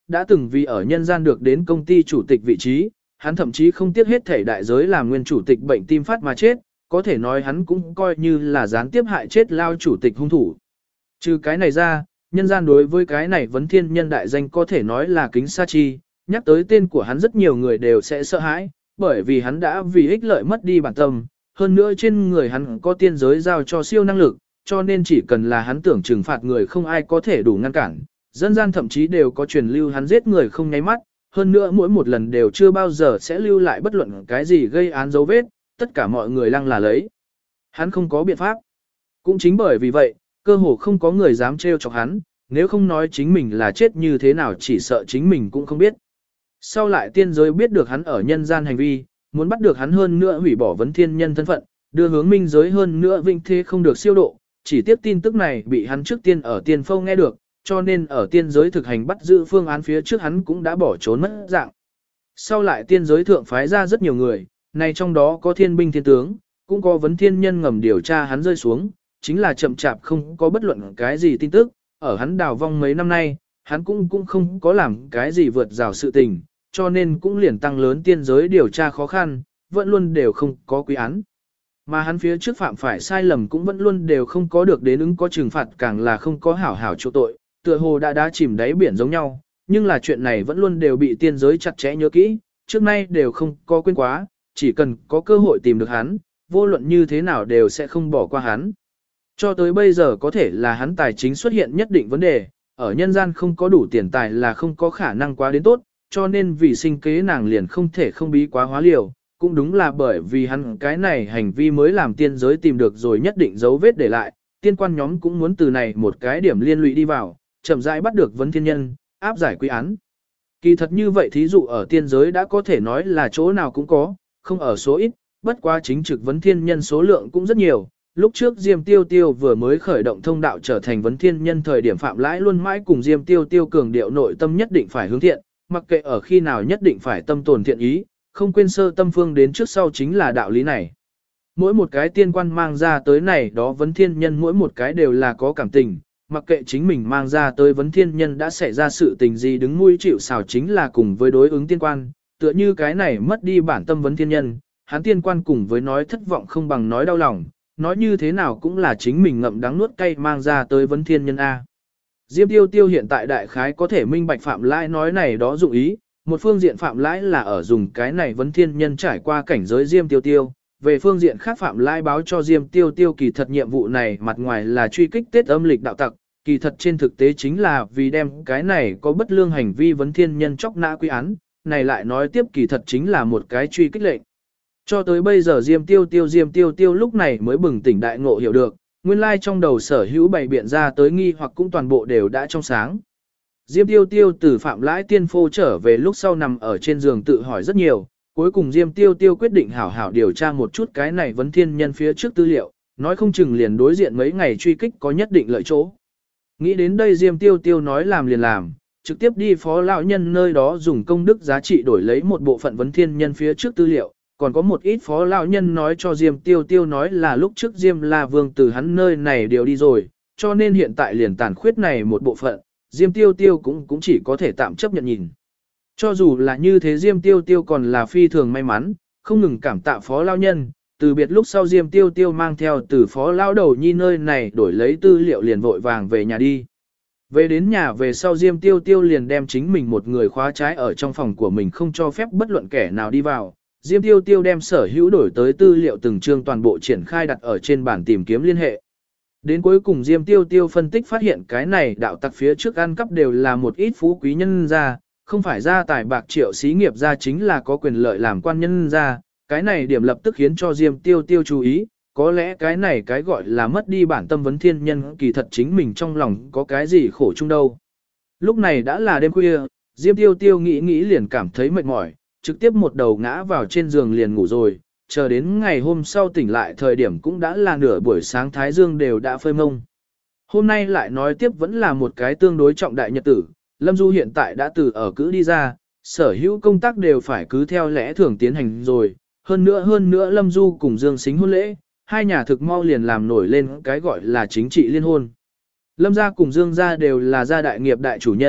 S1: đã từng vì ở nhân gian được đến công ty chủ tịch vị trí, hắn thậm chí không tiếc hết thể đại giới làm nguyên chủ tịch bệnh tim phát mà chết, có thể nói hắn cũng coi như là gián tiếp hại chết lao chủ tịch hung thủ. Trừ cái này ra, nhân gian đối với cái này vấn thiên nhân đại danh có thể nói là kính sa chi, nhắc tới tên của hắn rất nhiều người đều sẽ sợ hãi, bởi vì hắn đã vì ích lợi mất đi bản tâm, hơn nữa trên người hắn có tiên giới giao cho siêu năng lực, cho nên chỉ cần là hắn tưởng trừng phạt người không ai có thể đủ ngăn cản. Dân gian thậm chí đều có truyền lưu hắn giết người không nháy mắt, hơn nữa mỗi một lần đều chưa bao giờ sẽ lưu lại bất luận cái gì gây án dấu vết, tất cả mọi người lăng là lấy. Hắn không có biện pháp. Cũng chính bởi vì vậy, cơ hồ không có người dám trêu chọc hắn, nếu không nói chính mình là chết như thế nào chỉ sợ chính mình cũng không biết. Sau lại tiên giới biết được hắn ở nhân gian hành vi, muốn bắt được hắn hơn nữa hủy bỏ vấn thiên nhân thân phận, đưa hướng minh giới hơn nữa vinh thế không được siêu độ, chỉ tiếp tin tức này bị hắn trước tiên ở tiên phong nghe được, cho nên ở tiên giới thực hành bắt giữ phương án phía trước hắn cũng đã bỏ trốn mất dạng. Sau lại tiên giới thượng phái ra rất nhiều người, này trong đó có thiên binh thiên tướng, cũng có vấn thiên nhân ngầm điều tra hắn rơi xuống, chính là chậm chạp không có bất luận cái gì tin tức, ở hắn đào vong mấy năm nay, hắn cũng không có làm cái gì vượt rào sự tình, cho nên cũng liền tăng lớn tiên giới điều tra khó khăn, vẫn luôn đều không có quy án. Mà hắn phía trước phạm phải sai lầm cũng vẫn luôn đều không có được đến ứng có trừng phạt, càng là không có hảo hảo chỗ tội, tựa hồ đã chìm đáy biển giống nhau, nhưng là chuyện này vẫn luôn đều bị tiên giới chặt chẽ nhớ kỹ, trước nay đều không có quên quá, chỉ cần có cơ hội tìm được hắn, vô luận như thế nào đều sẽ không bỏ qua hắn. Cho tới bây giờ có thể là hắn tài chính xuất hiện nhất định vấn đề, ở nhân gian không có đủ tiền tài là không có khả năng quá đến tốt, cho nên vì sinh kế nàng liền không thể không bí quá hóa liều, cũng đúng là bởi vì hắn cái này hành vi mới làm tiên giới tìm được rồi nhất định dấu vết để lại, tiên quan nhóm cũng muốn từ này một cái điểm liên lụy đi vào, chậm rãi bắt được vấn thiên nhân, áp giải quy án. Kỳ thật như vậy thí dụ ở tiên giới đã có thể nói là chỗ nào cũng có, không ở số ít, bất quá chính trực vấn thiên nhân số lượng cũng rất nhiều. Lúc trước Diêm Tiêu Tiêu vừa mới khởi động thông đạo trở thành vấn thiên nhân thời điểm Phạm Lãi luôn mãi cùng Diêm Tiêu Tiêu cường điệu nội tâm nhất định phải hướng thiện, mặc kệ ở khi nào nhất định phải tâm tồn thiện ý, không quên sơ tâm phương đến trước sau chính là đạo lý này. Mỗi một cái tiên quan mang ra tới này đó vấn thiên nhân mỗi một cái đều là có cảm tình, mặc kệ chính mình mang ra tới vấn thiên nhân đã xảy ra sự tình gì đứng mũi chịu sào chính là cùng với đối ứng tiên quan, tựa như cái này mất đi bản tâm vấn thiên nhân, hắn tiên quan cùng với nói thất vọng không bằng nói đau lòng, nói như thế nào cũng là chính mình ngậm đắng nuốt cay mang ra tới vấn thiên nhân A. Diêm Tiêu Tiêu hiện tại đại khái có thể minh bạch Phạm Lãi nói này đó dụng ý, một phương diện Phạm Lãi là ở dùng cái này vấn thiên nhân trải qua cảnh giới Diêm Tiêu Tiêu, về phương diện khác Phạm Lãi báo cho Diêm Tiêu Tiêu kỳ thật nhiệm vụ này mặt ngoài là truy kích Tết âm lịch đạo tặc, kỳ thật trên thực tế chính là vì đem cái này có bất lương hành vi vấn thiên nhân chóc nã quy án, này lại nói tiếp kỳ thật chính là một cái truy kích lệnh. Cho tới bây giờ Diêm Tiêu Tiêu lúc này mới bừng tỉnh đại ngộ hiểu được, nguyên lai trong đầu sở hữu bày biện ra tới nghi hoặc cũng toàn bộ đều đã trong sáng. Diêm Tiêu Tiêu từ Phạm Lãi tiên phô trở về lúc sau nằm ở trên giường tự hỏi rất nhiều, cuối cùng Diêm Tiêu Tiêu quyết định hảo hảo điều tra một chút cái này vấn thiên nhân phía trước tư liệu, nói không chừng liền đối diện mấy ngày truy kích có nhất định lợi chỗ. Nghĩ đến đây Diêm Tiêu Tiêu nói làm liền làm, trực tiếp đi phó lão nhân nơi đó dùng công đức giá trị đổi lấy một bộ phận vấn thiên nhân phía trước tư liệu, còn có một ít phó lão nhân nói cho Diêm Tiêu Tiêu nói là lúc trước Diêm La Vương từ hắn nơi này đều đi rồi, cho nên hiện tại liền tàn khuyết này một bộ phận, Diêm Tiêu Tiêu cũng chỉ có thể tạm chấp nhận nhìn. Cho dù là như thế Diêm Tiêu Tiêu còn là phi thường may mắn, không ngừng cảm tạ phó lão nhân, từ biệt lúc sau Diêm Tiêu Tiêu mang theo từ phó lão đầu nhi nơi này đổi lấy tư liệu liền vội vàng về nhà đi. Về đến nhà về sau Diêm Tiêu Tiêu liền đem chính mình một người khóa trái ở trong phòng của mình không cho phép bất luận kẻ nào đi vào. Diêm Tiêu Tiêu đem sở hữu đổi tới tư liệu từng chương toàn bộ triển khai đặt ở trên bản tìm kiếm liên hệ. Đến cuối cùng Diêm Tiêu Tiêu phân tích phát hiện cái này đạo tặc phía trước ăn cắp đều là một ít phú quý nhân gia, không phải gia tài bạc triệu xí nghiệp gia chính là có quyền lợi làm quan nhân gia. Cái này điểm lập tức khiến cho Diêm Tiêu Tiêu chú ý, có lẽ cái này cái gọi là mất đi bản tâm vấn thiên nhân kỳ thật chính mình trong lòng có cái gì khổ chung đâu. Lúc này đã là đêm khuya, Diêm Tiêu Tiêu nghĩ liền cảm thấy mệt mỏi, trực tiếp một đầu ngã vào trên giường liền ngủ rồi, chờ đến ngày hôm sau tỉnh lại thời điểm cũng đã là nửa buổi sáng thái dương đều đã phơi mông. Hôm nay lại nói tiếp vẫn là một cái tương đối trọng đại nhật tử, Lâm Du hiện tại đã từ ở cữ đi ra, sở hữu công tác đều phải cứ theo lẽ thường tiến hành rồi, hơn nữa Lâm Du cùng Dương Sính hôn lễ, hai nhà thực mau liền làm nổi lên cái gọi là chính trị liên hôn. Lâm gia cùng Dương gia đều là gia đại nghiệp đại chủ nhân,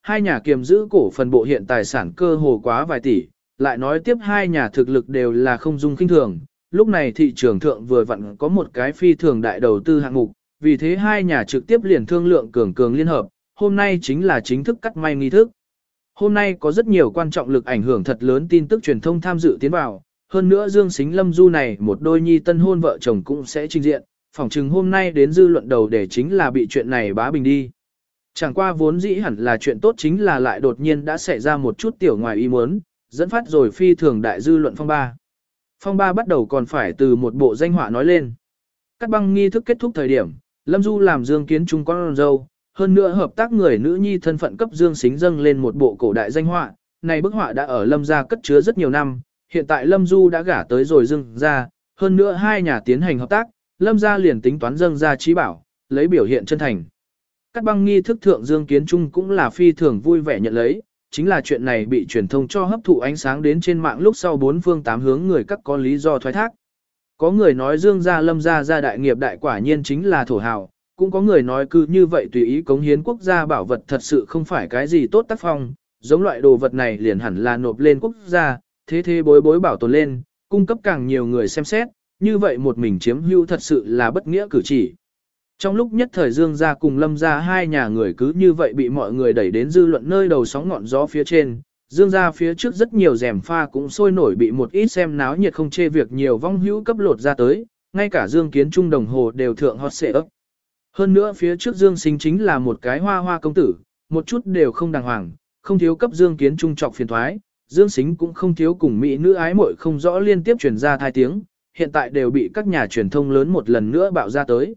S1: hai nhà kiềm giữ cổ phần bộ hiện tài sản cơ hồ quá vài tỷ, lại nói tiếp hai nhà thực lực đều là không dung kinh thường. Lúc này thị trường thượng vừa vặn có một cái phi thường đại đầu tư hạng mục, vì thế hai nhà trực tiếp liền thương lượng cường liên hợp, hôm nay chính là chính thức cắt may nghi thức. Hôm nay có rất nhiều quan trọng lực ảnh hưởng thật lớn tin tức truyền thông tham dự tiến vào, hơn nữa Dương Sính Lâm Du này một đôi nhi tân hôn vợ chồng cũng sẽ trình diện, phỏng chừng hôm nay đến dư luận đầu để chính là bị chuyện này bá bình đi. Chẳng qua vốn dĩ hẳn là chuyện tốt chính là lại đột nhiên đã xảy ra một chút tiểu ngoài ý muốn, dẫn phát rồi phi thường đại dư luận phong ba. Phong ba bắt đầu còn phải từ một bộ danh họa nói lên. Cắt băng nghi thức kết thúc thời điểm, Lâm Du làm Dương Kiến Trung con dâu, hơn nữa hợp tác người nữ nhi thân phận cấp Dương Sính dâng lên một bộ cổ đại danh họa. Này bức họa đã ở Lâm gia cất chứa rất nhiều năm, hiện tại Lâm Du đã gả tới rồi Dương gia, hơn nữa hai nhà tiến hành hợp tác, Lâm gia liền tính toán dâng ra trí bảo, lấy biểu hiện chân thành. Cắt băng nghi thức thượng Dương Kiến Trung cũng là phi thường vui vẻ nhận lấy, chính là chuyện này bị truyền thông cho hấp thụ ánh sáng đến trên mạng lúc sau bốn phương tám hướng người các có lý do thoái thác. Có người nói Dương gia Lâm gia gia đại nghiệp đại quả nhiên chính là thổ hào, cũng có người nói cứ như vậy tùy ý cống hiến quốc gia bảo vật thật sự không phải cái gì tốt tác phong, giống loại đồ vật này liền hẳn là nộp lên quốc gia, thế thế bối bối bảo tồn lên, cung cấp càng nhiều người xem xét, như vậy một mình chiếm hữu thật sự là bất nghĩa cử chỉ. Trong lúc nhất thời Dương gia cùng Lâm gia hai nhà người cứ như vậy bị mọi người đẩy đến dư luận nơi đầu sóng ngọn gió phía trên, Dương gia phía trước rất nhiều rèm pha cũng sôi nổi bị một ít xem náo nhiệt không chê việc nhiều vong hữu cấp lột ra tới, ngay cả Dương Kiến Trung đồng hồ đều thượng hot xệ ấp. Hơn nữa phía trước Dương Sính chính là một cái hoa hoa công tử, một chút đều không đàng hoàng, không thiếu cấp Dương Kiến Trung trọc phiền thoái, Dương Sính cũng không thiếu cùng mỹ nữ ái muội không rõ liên tiếp truyền ra thai tiếng, hiện tại đều bị các nhà truyền thông lớn một lần nữa bạo ra tới.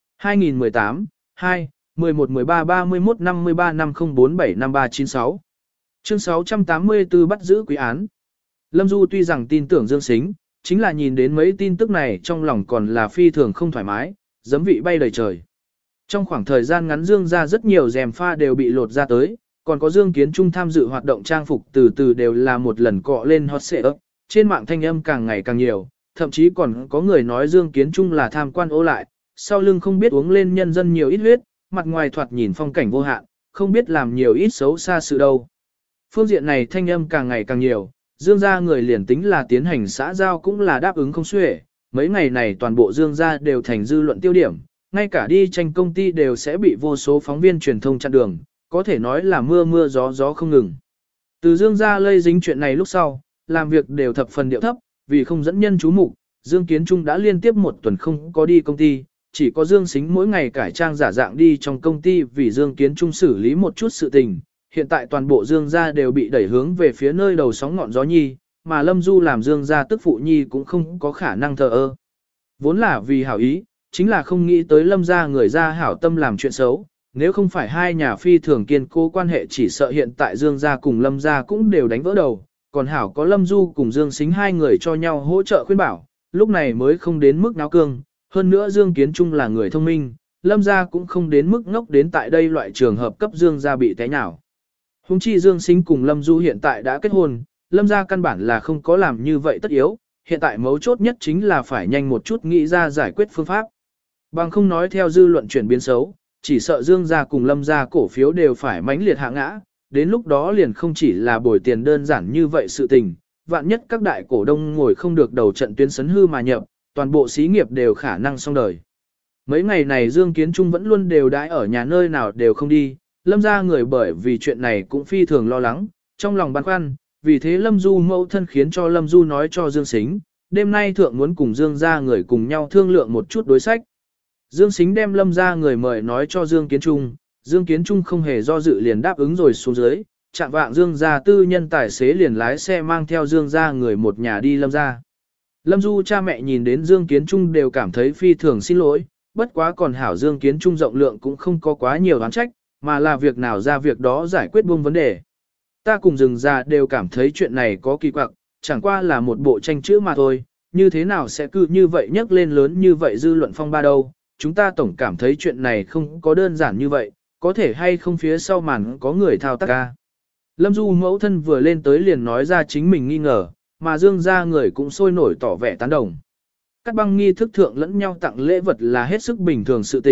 S1: 2018, 2, 11, 13, 31, 53, 5047, 5396. Chương 684 bắt giữ quý án. Lâm Du tuy rằng tin tưởng Dương Sính, chính là nhìn đến mấy tin tức này trong lòng còn là phi thường không thoải mái, giấm vị bay đầy trời. Trong khoảng thời gian ngắn Dương ra rất nhiều rèm pha đều bị lột ra tới, còn có Dương Kiến Trung tham dự hoạt động trang phục từ từ đều là một lần cọ lên hot xệ ấp, trên mạng thanh âm càng ngày càng nhiều, thậm chí còn có người nói Dương Kiến Trung là tham quan ô lại, sau lưng không biết uống lên nhân dân nhiều ít huyết, mặt ngoài thoạt nhìn phong cảnh vô hạn, không biết làm nhiều ít xấu xa sự đâu. Phương diện này thanh âm càng ngày càng nhiều, Dương gia người liền tính là tiến hành xã giao cũng là đáp ứng không xuể, mấy ngày này toàn bộ Dương gia đều thành dư luận tiêu điểm, ngay cả đi tranh công ty đều sẽ bị vô số phóng viên truyền thông chặn đường, có thể nói là mưa mưa gió gió không ngừng. Từ Dương gia lây dính chuyện này lúc sau, làm việc đều thập phần điệu thấp, vì không dẫn nhân chú mục, Dương Kiến Trung đã liên tiếp một tuần không có đi công ty, chỉ có Dương Sính mỗi ngày cải trang giả dạng đi trong công ty vì Dương Kiến Trung xử lý một chút sự tình. Hiện tại toàn bộ Dương gia đều bị đẩy hướng về phía nơi đầu sóng ngọn gió nhi, mà Lâm Du làm Dương gia tức phụ nhi cũng không có khả năng thờ ơ. Vốn là vì hảo ý, chính là không nghĩ tới Lâm gia người ra hảo tâm làm chuyện xấu, nếu không phải hai nhà phi thường kiên cố quan hệ chỉ sợ hiện tại Dương gia cùng Lâm gia cũng đều đánh vỡ đầu, còn hảo có Lâm Du cùng Dương Sính hai người cho nhau hỗ trợ khuyên bảo, lúc này mới không đến mức náo cương, hơn nữa Dương Kiến Trung là người thông minh, Lâm gia cũng không đến mức ngốc đến tại đây loại trường hợp cấp Dương gia bị té nhào. Hùng chi Dương Sính cùng Lâm Du hiện tại đã kết hôn, Lâm gia căn bản là không có làm như vậy tất yếu, hiện tại mấu chốt nhất chính là phải nhanh một chút nghĩ ra giải quyết phương pháp. Bằng không nói theo dư luận chuyển biến xấu, chỉ sợ Dương gia cùng Lâm gia cổ phiếu đều phải mãnh liệt hạ ngã, đến lúc đó liền không chỉ là bồi tiền đơn giản như vậy sự tình, vạn nhất các đại cổ đông ngồi không được đầu trận tuyến sấn hư mà nhập, toàn bộ xí nghiệp đều khả năng xong đời. Mấy ngày này Dương Kiến Trung vẫn luôn đều đãi ở nhà nơi nào đều không đi, Lâm gia người bởi vì chuyện này cũng phi thường lo lắng, trong lòng băn khoăn, vì thế Lâm Du mẫu thân khiến cho Lâm Du nói cho Dương Sính, đêm nay thượng muốn cùng Dương gia người cùng nhau thương lượng một chút đối sách. Dương Sính đem Lâm gia người mời nói cho Dương Kiến Trung, Dương Kiến Trung không hề do dự liền đáp ứng rồi xuống dưới, chạm vạng Dương gia tư nhân tài xế liền lái xe mang theo Dương gia người một nhà đi Lâm gia. Lâm Du cha mẹ nhìn đến Dương Kiến Trung đều cảm thấy phi thường xin lỗi, bất quá còn hảo Dương Kiến Trung rộng lượng cũng không có quá nhiều oán trách, mà là việc nào ra việc đó giải quyết buông vấn đề. Ta cùng Dương gia đều cảm thấy chuyện này có kỳ quặc, chẳng qua là một bộ tranh chữ mà thôi, như thế nào sẽ cứ như vậy nhắc lên lớn như vậy dư luận phong ba đâu, chúng ta tổng cảm thấy chuyện này không có đơn giản như vậy, có thể hay không phía sau màn có người thao tác ca. Lâm Du mẫu thân vừa lên tới liền nói ra chính mình nghi ngờ, mà Dương gia người cũng sôi nổi tỏ vẻ tán đồng. Cắt băng nghi thức thượng lẫn nhau tặng lễ vật là hết sức bình thường sự tình,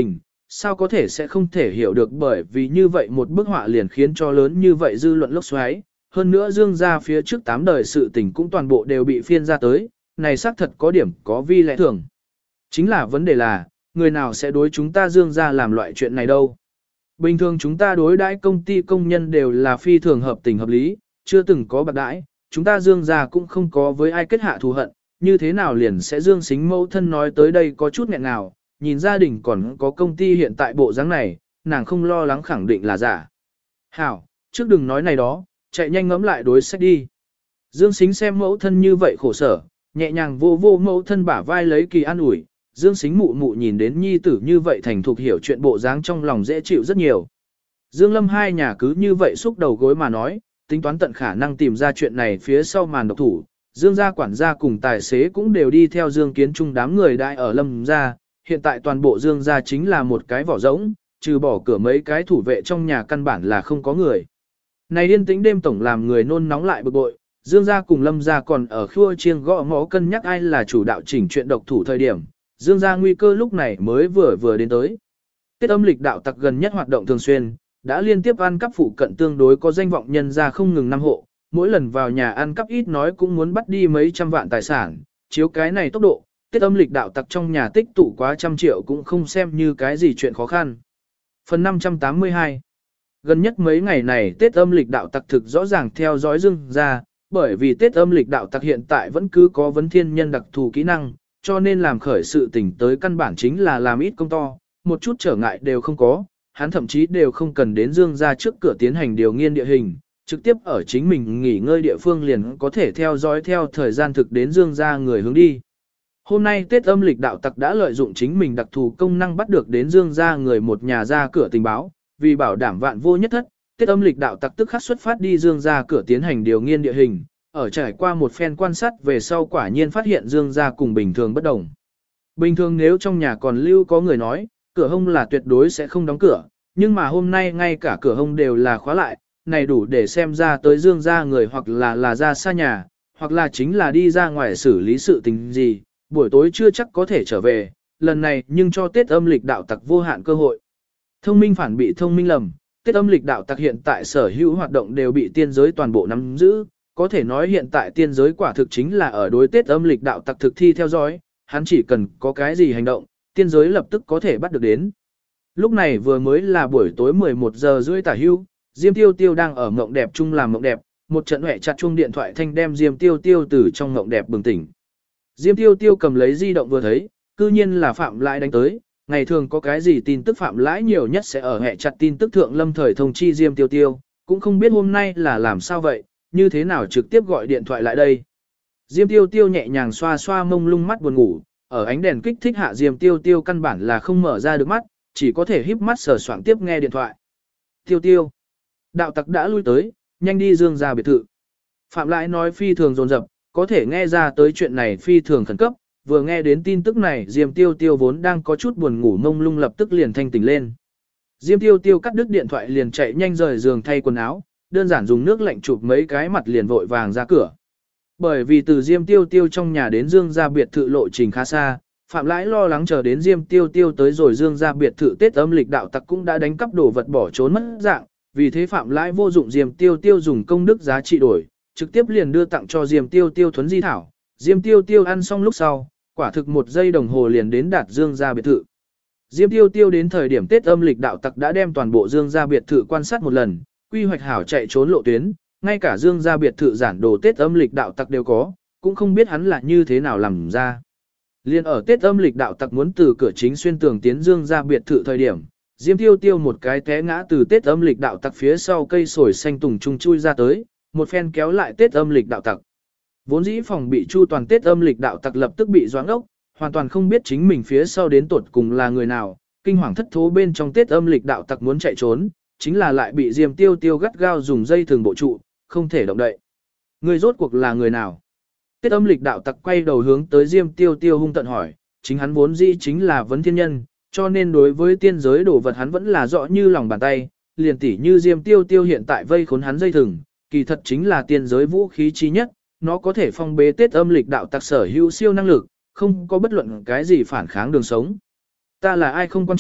S1: sao có thể sẽ không thể hiểu được, bởi vì như vậy một bức họa liền khiến cho lớn như vậy dư luận lốc xoáy. Hơn nữa Dương gia phía trước 8 đời sự tình cũng toàn bộ đều bị phiên ra tới, này xác thật có điểm có vi lẽ thường. Chính là vấn đề là, người nào sẽ đối chúng ta Dương gia làm loại chuyện này đâu. Bình thường chúng ta đối đãi công ty công nhân đều là phi thường hợp tình hợp lý, chưa từng có bạc đãi, chúng ta Dương gia cũng không có với ai kết hạ thù hận, như thế nào liền sẽ Dương Sính mẫu thân nói tới đây có chút nghẹn ngào, nhìn gia đình còn có công ty hiện tại bộ dáng này, nàng không lo lắng khẳng định là giả. Hảo, trước đừng nói này đó, chạy nhanh ngẫm lại đối sách đi. Dương Sính xem mẫu thân như vậy khổ sở, nhẹ nhàng vô vô mẫu thân bả vai lấy kỳ an ủi, Dương Sính mụ mụ nhìn đến nhi tử như vậy thành thục hiểu chuyện bộ dáng trong lòng dễ chịu rất nhiều. Dương Lâm hai nhà cứ như vậy xúc đầu gối mà nói, tính toán tận khả năng tìm ra chuyện này phía sau màn độc thủ. Dương gia quản gia cùng tài xế cũng đều đi theo Dương Kiến Trung đám người đại ở Lâm gia, hiện tại toàn bộ Dương gia chính là một cái vỏ rỗng, trừ bỏ cửa mấy cái thủ vệ trong nhà căn bản là không có người. Này điên tĩnh đêm tổng làm người nôn nóng lại bực bội, Dương gia cùng Lâm gia còn ở khua chiêng gõ ngõ cân nhắc ai là chủ đạo chỉnh chuyện độc thủ thời điểm, Dương gia nguy cơ lúc này mới vừa đến tới. Tết âm lịch đạo tặc gần nhất hoạt động thường xuyên, đã liên tiếp ăn cắp phụ cận tương đối có danh vọng nhân gia không ngừng 5 hộ, mỗi lần vào nhà ăn cắp ít nói cũng muốn bắt đi mấy trăm vạn tài sản, chiếu cái này tốc độ, Tết âm lịch đạo tặc trong nhà tích tụ quá trăm triệu cũng không xem như cái gì chuyện khó khăn. Phần 582 Gần nhất mấy ngày này Tết âm lịch đạo tặc thực rõ ràng theo dõi Dương gia, bởi vì Tết âm lịch đạo tặc hiện tại vẫn cứ có vấn thiên nhân đặc thù kỹ năng, cho nên làm khởi sự tình tới căn bản chính là làm ít công to, một chút trở ngại đều không có, hắn thậm chí đều không cần đến Dương gia trước cửa tiến hành điều nghiên địa hình, trực tiếp ở chính mình nghỉ ngơi địa phương liền có thể theo dõi theo thời gian thực đến Dương gia người hướng đi. Hôm nay Tết âm lịch đạo tặc đã lợi dụng chính mình đặc thù công năng bắt được đến Dương gia người một nhà ra cửa tình báo, vì bảo đảm vạn vô nhất thất, Tết âm lịch đạo tặc tức khắc xuất phát đi Dương gia cửa tiến hành điều nghiên địa hình, ở trải qua một phen quan sát về sau quả nhiên phát hiện Dương gia cùng bình thường bất đồng. Bình thường nếu trong nhà còn lưu có người nói, cửa hông là tuyệt đối sẽ không đóng cửa, nhưng mà hôm nay ngay cả cửa hông đều là khóa lại, này đủ để xem ra tới Dương gia người hoặc là ra xa nhà, hoặc là chính là đi ra ngoài xử lý sự tình gì, buổi tối chưa chắc có thể trở về, lần này nhưng cho Tết âm lịch đạo tặc vô hạn cơ hội. Thông minh phản bị thông minh lầm, Tết âm lịch đạo tặc hiện tại sở hữu hoạt động đều bị tiên giới toàn bộ nắm giữ, có thể nói hiện tại tiên giới quả thực chính là ở đối Tết âm lịch đạo tặc thực thi theo dõi, hắn chỉ cần có cái gì hành động, tiên giới lập tức có thể bắt được đến. Lúc này vừa mới là buổi tối 11 giờ rưỡi tả hưu, Diêm Tiêu Tiêu đang ở mộng đẹp chung làm mộng đẹp, một trận huệ chặt chuông điện thoại thanh đem Diêm Tiêu Tiêu từ trong mộng đẹp bừng tỉnh. Diêm Tiêu Tiêu cầm lấy di động vừa thấy, cư nhiên là Phạm Lãi đánh tới, ngày thường có cái gì tin tức Phạm Lãi nhiều nhất sẽ ở hệ chặt tin tức thượng lâm thời thông chi Diêm Tiêu Tiêu, cũng không biết hôm nay là làm sao vậy, như thế nào trực tiếp gọi điện thoại lại đây. Diêm Tiêu Tiêu nhẹ nhàng xoa xoa mông lung mắt buồn ngủ, ở ánh đèn kích thích hạ Diêm Tiêu Tiêu căn bản là không mở ra được mắt, chỉ có thể híp mắt sờ soạng tiếp nghe điện thoại. Tiêu Tiêu, đạo tặc đã lui tới, nhanh đi Dương gia biệt thự. Phạm Lãi nói phi thường dồn dập, có thể nghe ra tới chuyện này phi thường khẩn cấp, vừa nghe đến tin tức này Diêm Tiêu Tiêu vốn đang có chút buồn ngủ mông lung lập tức liền thanh tỉnh lên. Diêm Tiêu Tiêu cắt đứt điện thoại liền chạy nhanh rời giường thay quần áo, đơn giản dùng nước lạnh chụp mấy cái mặt liền vội vàng ra cửa. Bởi vì từ Diêm Tiêu Tiêu trong nhà đến Dương gia biệt thự lộ trình khá xa, Phạm Lãi lo lắng chờ đến Diêm Tiêu Tiêu tới rồi Dương gia biệt thự Tết âm lịch đạo tặc cũng đã đánh cắp đồ vật bỏ trốn mất dạng, vì thế Phạm Lãi vô dụng Diêm Tiêu Tiêu dùng công đức giá trị đổi, trực tiếp liền đưa tặng cho Diêm Tiêu Tiêu thuấn di thảo. Diêm Tiêu Tiêu ăn xong lúc sau, quả thực 1 giây đồng hồ liền đến đạt Dương gia biệt thự. Diêm Tiêu Tiêu đến thời điểm Tết âm lịch đạo tặc đã đem toàn bộ Dương gia biệt thự quan sát một lần, quy hoạch hảo chạy trốn lộ tuyến, ngay cả Dương gia biệt thự giản đồ Tết âm lịch đạo tặc đều có, cũng không biết hắn là như thế nào làm ra. Liên ở Tết âm lịch đạo tặc muốn từ cửa chính xuyên tường tiến Dương gia biệt thự thời điểm, Diêm Tiêu Tiêu một cái té ngã từ Tết âm lịch đạo tặc phía sau cây sồi xanh tùng trung chui ra tới, một phen kéo lại Tết âm lịch đạo tặc. Vốn dĩ phòng bị chu toàn Tết âm lịch đạo tặc lập tức bị doãn ốc, hoàn toàn không biết chính mình phía sau đến tuột cùng là người nào, kinh hoàng thất thố bên trong Tết âm lịch đạo tặc muốn chạy trốn, chính là lại bị Diêm Tiêu Tiêu gắt gao dùng dây thừng bộ trụ, không thể động đậy. Người rốt cuộc là người nào? Tết âm lịch đạo tặc quay đầu hướng tới Diêm Tiêu Tiêu hung tận hỏi, chính hắn vốn dĩ chính là vấn thiên nhân, cho nên đối với tiên giới đồ vật hắn vẫn là rõ như lòng bàn tay, liền tỉ như Diêm Tiêu Tiêu hiện tại vây khốn hắn dây thừng, kỳ thật chính là tiên giới vũ khí chí nhất, nó có thể phong bế Tết âm lịch đạo tặc sở hữu siêu năng lực, không có bất luận cái gì phản kháng đường sống. Ta là ai không quan trọng,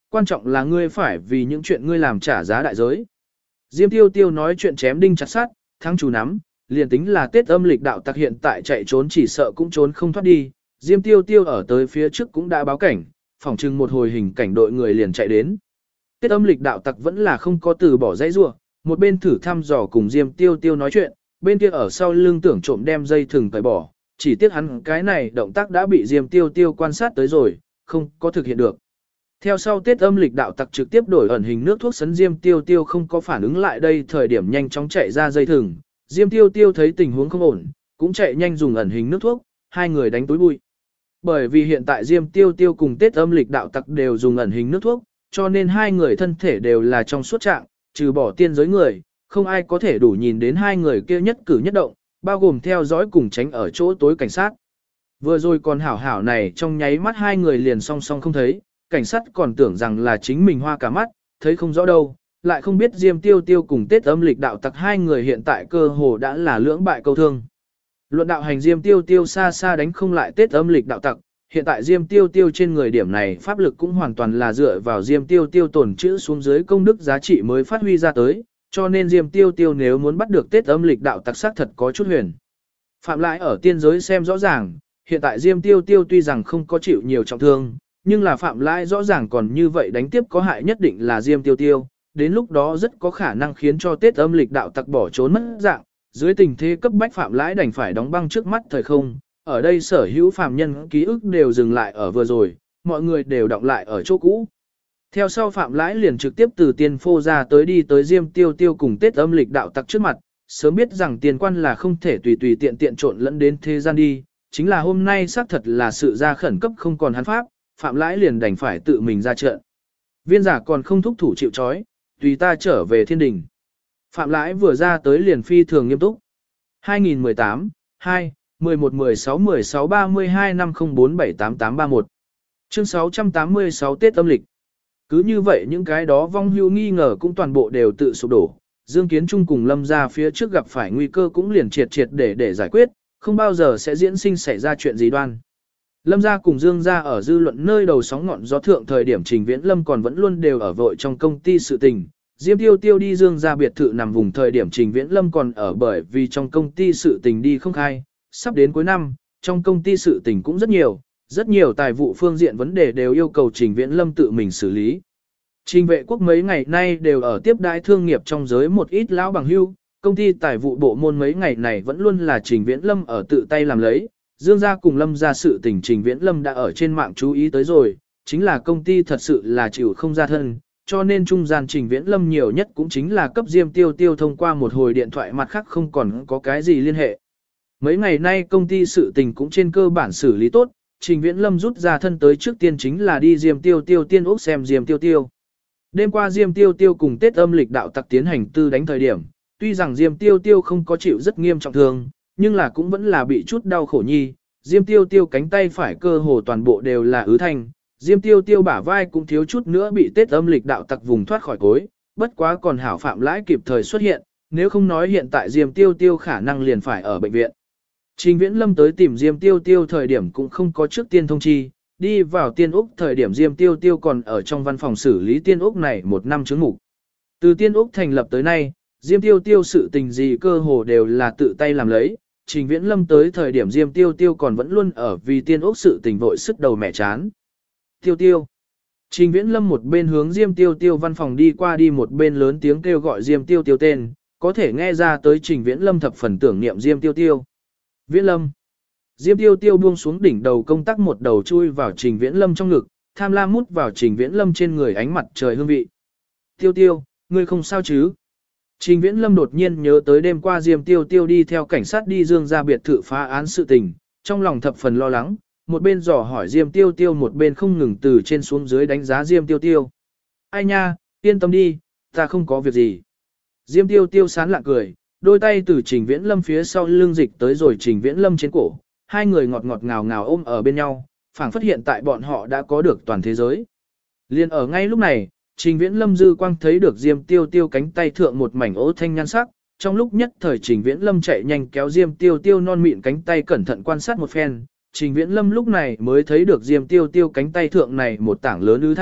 S1: quan trọng là ngươi phải vì những chuyện ngươi làm trả giá đại giới. Diêm Tiêu Tiêu nói chuyện chém đinh chặt sắt, thắng chủ nắm, liền tính là Tết âm lịch đạo tặc hiện tại chạy trốn chỉ sợ cũng trốn không thoát đi. Diêm Tiêu Tiêu ở tới phía trước cũng đã báo cảnh, phỏng chừng một hồi hình cảnh đội người liền chạy đến. Tết âm lịch đạo tặc vẫn là không có từ bỏ dãy rua, một bên thử thăm dò cùng Diêm Tiêu Tiêu nói chuyện, bên kia ở sau lưng tưởng trộm đem dây thừng tẩy bỏ, chỉ tiếc hắn cái này động tác đã bị Diêm Tiêu Tiêu quan sát tới rồi, không có thực hiện được. Theo sau Tết âm lịch đạo tặc trực tiếp đổi ẩn hình nước thuốc sấn Diêm Tiêu Tiêu không có phản ứng lại đây, thời điểm nhanh chóng chạy ra dây thừng, Diêm Tiêu Tiêu thấy tình huống không ổn, cũng chạy nhanh dùng ẩn hình nước thuốc, hai người đánh túi bụi. Bởi vì hiện tại Diêm Tiêu Tiêu cùng Tết âm lịch đạo tặc đều dùng ẩn hình nước thuốc, cho nên hai người thân thể đều là trong suốt trạng, trừ bỏ tiên giới người, không ai có thể đủ nhìn đến hai người kia nhất cử nhất động, bao gồm theo dõi cùng tránh ở chỗ tối cảnh sát. Vừa rồi còn hảo hảo này trong nháy mắt hai người liền song song không thấy, cảnh sát còn tưởng rằng là chính mình hoa cả mắt, thấy không rõ đâu, lại không biết Diêm Tiêu Tiêu cùng Tết âm lịch đạo tặc hai người hiện tại cơ hồ đã là lưỡng bại câu thương. Luận đạo hành Diêm Tiêu Tiêu xa xa đánh không lại Tết âm lịch đạo tặc, hiện tại Diêm Tiêu Tiêu trên người điểm này pháp lực cũng hoàn toàn là dựa vào Diêm Tiêu Tiêu tổn chữ xuống dưới công đức giá trị mới phát huy ra tới, cho nên Diêm Tiêu Tiêu nếu muốn bắt được Tết âm lịch đạo tặc xác thật có chút huyền. Phạm Lãi ở tiên giới xem rõ ràng, hiện tại Diêm Tiêu Tiêu tuy rằng không có chịu nhiều trọng thương, nhưng là Phạm Lãi rõ ràng còn như vậy đánh tiếp có hại nhất định là Diêm Tiêu Tiêu, đến lúc đó rất có khả năng khiến cho Tết âm lịch đạo tặc bỏ trốn mất dạng, dưới tình thế cấp bách Phạm Lãi đành phải đóng băng trước mắt thời không. Ở đây sở hữu phàm nhân ký ức đều dừng lại ở vừa rồi, mọi người đều đọng lại ở chỗ cũ. Theo sau Phạm Lãi liền trực tiếp từ tiên phô ra tới đi tới Diêm Tiêu Tiêu cùng Tết âm lịch đạo tặc trước mặt, sớm biết rằng tiền quan là không thể tùy tùy tiện tiện trộn lẫn đến thế gian đi, chính là hôm nay xác thật là sự ra khẩn cấp không còn hắn pháp, Phạm Lãi liền đành phải tự mình ra trận. Viên giả còn không thúc thủ chịu trói, tùy ta trở về thiên đình. Phạm Lãi vừa ra tới liền phi thường nghiêm túc. 2018, 2 11-16-16-32-504-78-831 Chương 686 Tết âm lịch. Cứ như vậy những cái đó vong hưu nghi ngờ cũng toàn bộ đều tự sụp đổ. Dương Kiến Trung cùng Lâm ra phía trước gặp phải nguy cơ cũng liền triệt để giải quyết, không bao giờ sẽ diễn sinh xảy ra chuyện gì đoan. Lâm ra cùng Dương ra ở dư luận nơi đầu sóng ngọn gió thượng, thời điểm Trình Viễn Lâm còn vẫn luôn đều ở vội trong công ty sự tình. Diêm Tiêu Tiêu đi Dương ra biệt thự nằm vùng, thời điểm Trình Viễn Lâm còn ở bởi vì trong công ty sự tình đi không khai. Sắp đến cuối năm, trong công ty sự tình cũng rất nhiều tài vụ phương diện vấn đề đều yêu cầu Trình Viễn Lâm tự mình xử lý. Trình Vệ Quốc mấy ngày nay đều ở tiếp đãi thương nghiệp trong giới một ít lão bằng hưu, công ty tài vụ bộ môn mấy ngày này vẫn luôn là Trình Viễn Lâm ở tự tay làm lấy. Dương gia cùng Lâm gia sự tình Trình Viễn Lâm đã ở trên mạng chú ý tới rồi, chính là công ty thật sự là chịu không ra thân, cho nên trung gian Trình Viễn Lâm nhiều nhất cũng chính là cấp Diêm Tiêu Tiêu thông qua một hồi điện thoại, mặt khác không còn có cái gì liên hệ. Mấy ngày nay công ty sự tình cũng trên cơ bản xử lý tốt, Trình Viễn Lâm rút ra thân tới trước tiên chính là đi Diêm Tiêu Tiêu tiên ốc xem Diêm Tiêu Tiêu. Đêm qua Diêm Tiêu Tiêu cùng Tết âm lịch đạo tặc tiến hành tư đánh thời điểm, tuy rằng Diêm Tiêu Tiêu không có chịu rất nghiêm trọng thương, nhưng là cũng vẫn là bị chút đau khổ nhi. Diêm Tiêu Tiêu cánh tay phải cơ hồ toàn bộ đều là ứ thanh, Diêm Tiêu Tiêu bả vai cũng thiếu chút nữa bị Tết âm lịch đạo tặc vùng thoát khỏi cối, bất quá còn hảo Phạm Lãi kịp thời xuất hiện, nếu không nói hiện tại Diêm Tiêu Tiêu khả năng liền phải ở bệnh viện. Trình Viễn Lâm tới tìm Diêm Tiêu Tiêu thời điểm cũng không có trước tiên thông chi, đi vào tiên úc thời điểm Diêm Tiêu Tiêu còn ở trong văn phòng xử lý tiên úc này một năm chứng mục. Từ tiên úc thành lập tới nay, Diêm Tiêu Tiêu sự tình gì cơ hồ đều là tự tay làm lấy. Trình Viễn Lâm tới thời điểm Diêm Tiêu Tiêu còn vẫn luôn ở vì tiên úc sự tình vội sức đầu mẹ chán. Tiêu Tiêu. Trình Viễn Lâm một bên hướng Diêm Tiêu Tiêu văn phòng đi qua đi, một bên lớn tiếng kêu gọi Diêm Tiêu Tiêu tên, có thể nghe ra tới Trình Viễn Lâm thập phần tưởng niệm Diêm Tiêu Tiêu. Viễn Lâm. Diêm Tiêu Tiêu buông xuống đỉnh đầu công tắc, một đầu chui vào Trình Viễn Lâm trong ngực, tham lam mút vào Trình Viễn Lâm trên người ánh mặt trời hương vị. Tiêu Tiêu, ngươi không sao chứ? Trình Viễn Lâm đột nhiên nhớ tới đêm qua Diêm Tiêu Tiêu đi theo cảnh sát đi Dương ra biệt thự phá án sự tình, trong lòng thập phần lo lắng, một bên dò hỏi Diêm Tiêu Tiêu, một bên không ngừng từ trên xuống dưới đánh giá Diêm Tiêu Tiêu. Ai nha, yên tâm đi, ta không có việc gì. Diêm Tiêu Tiêu sán lạ cười, đôi tay từ Trình Viễn Lâm phía sau lưng dịch tới rồi Trình Viễn Lâm trên cổ, hai người ngọt ngọt ngào ngào ôm ở bên nhau, phảng phất hiện tại bọn họ đã có được toàn thế giới. Liên ở ngay lúc này, Trình Viễn Lâm dư quang thấy được Diêm Tiêu Tiêu cánh tay thượng một mảnh ố thanh nhan sắc, trong lúc nhất thời Trình Viễn Lâm chạy nhanh kéo Diêm Tiêu Tiêu non mịn cánh tay cẩn thận quan sát một phen, Trình Viễn Lâm lúc này mới thấy được Diêm Tiêu Tiêu cánh tay thượng này một tảng lớn ứ thanh,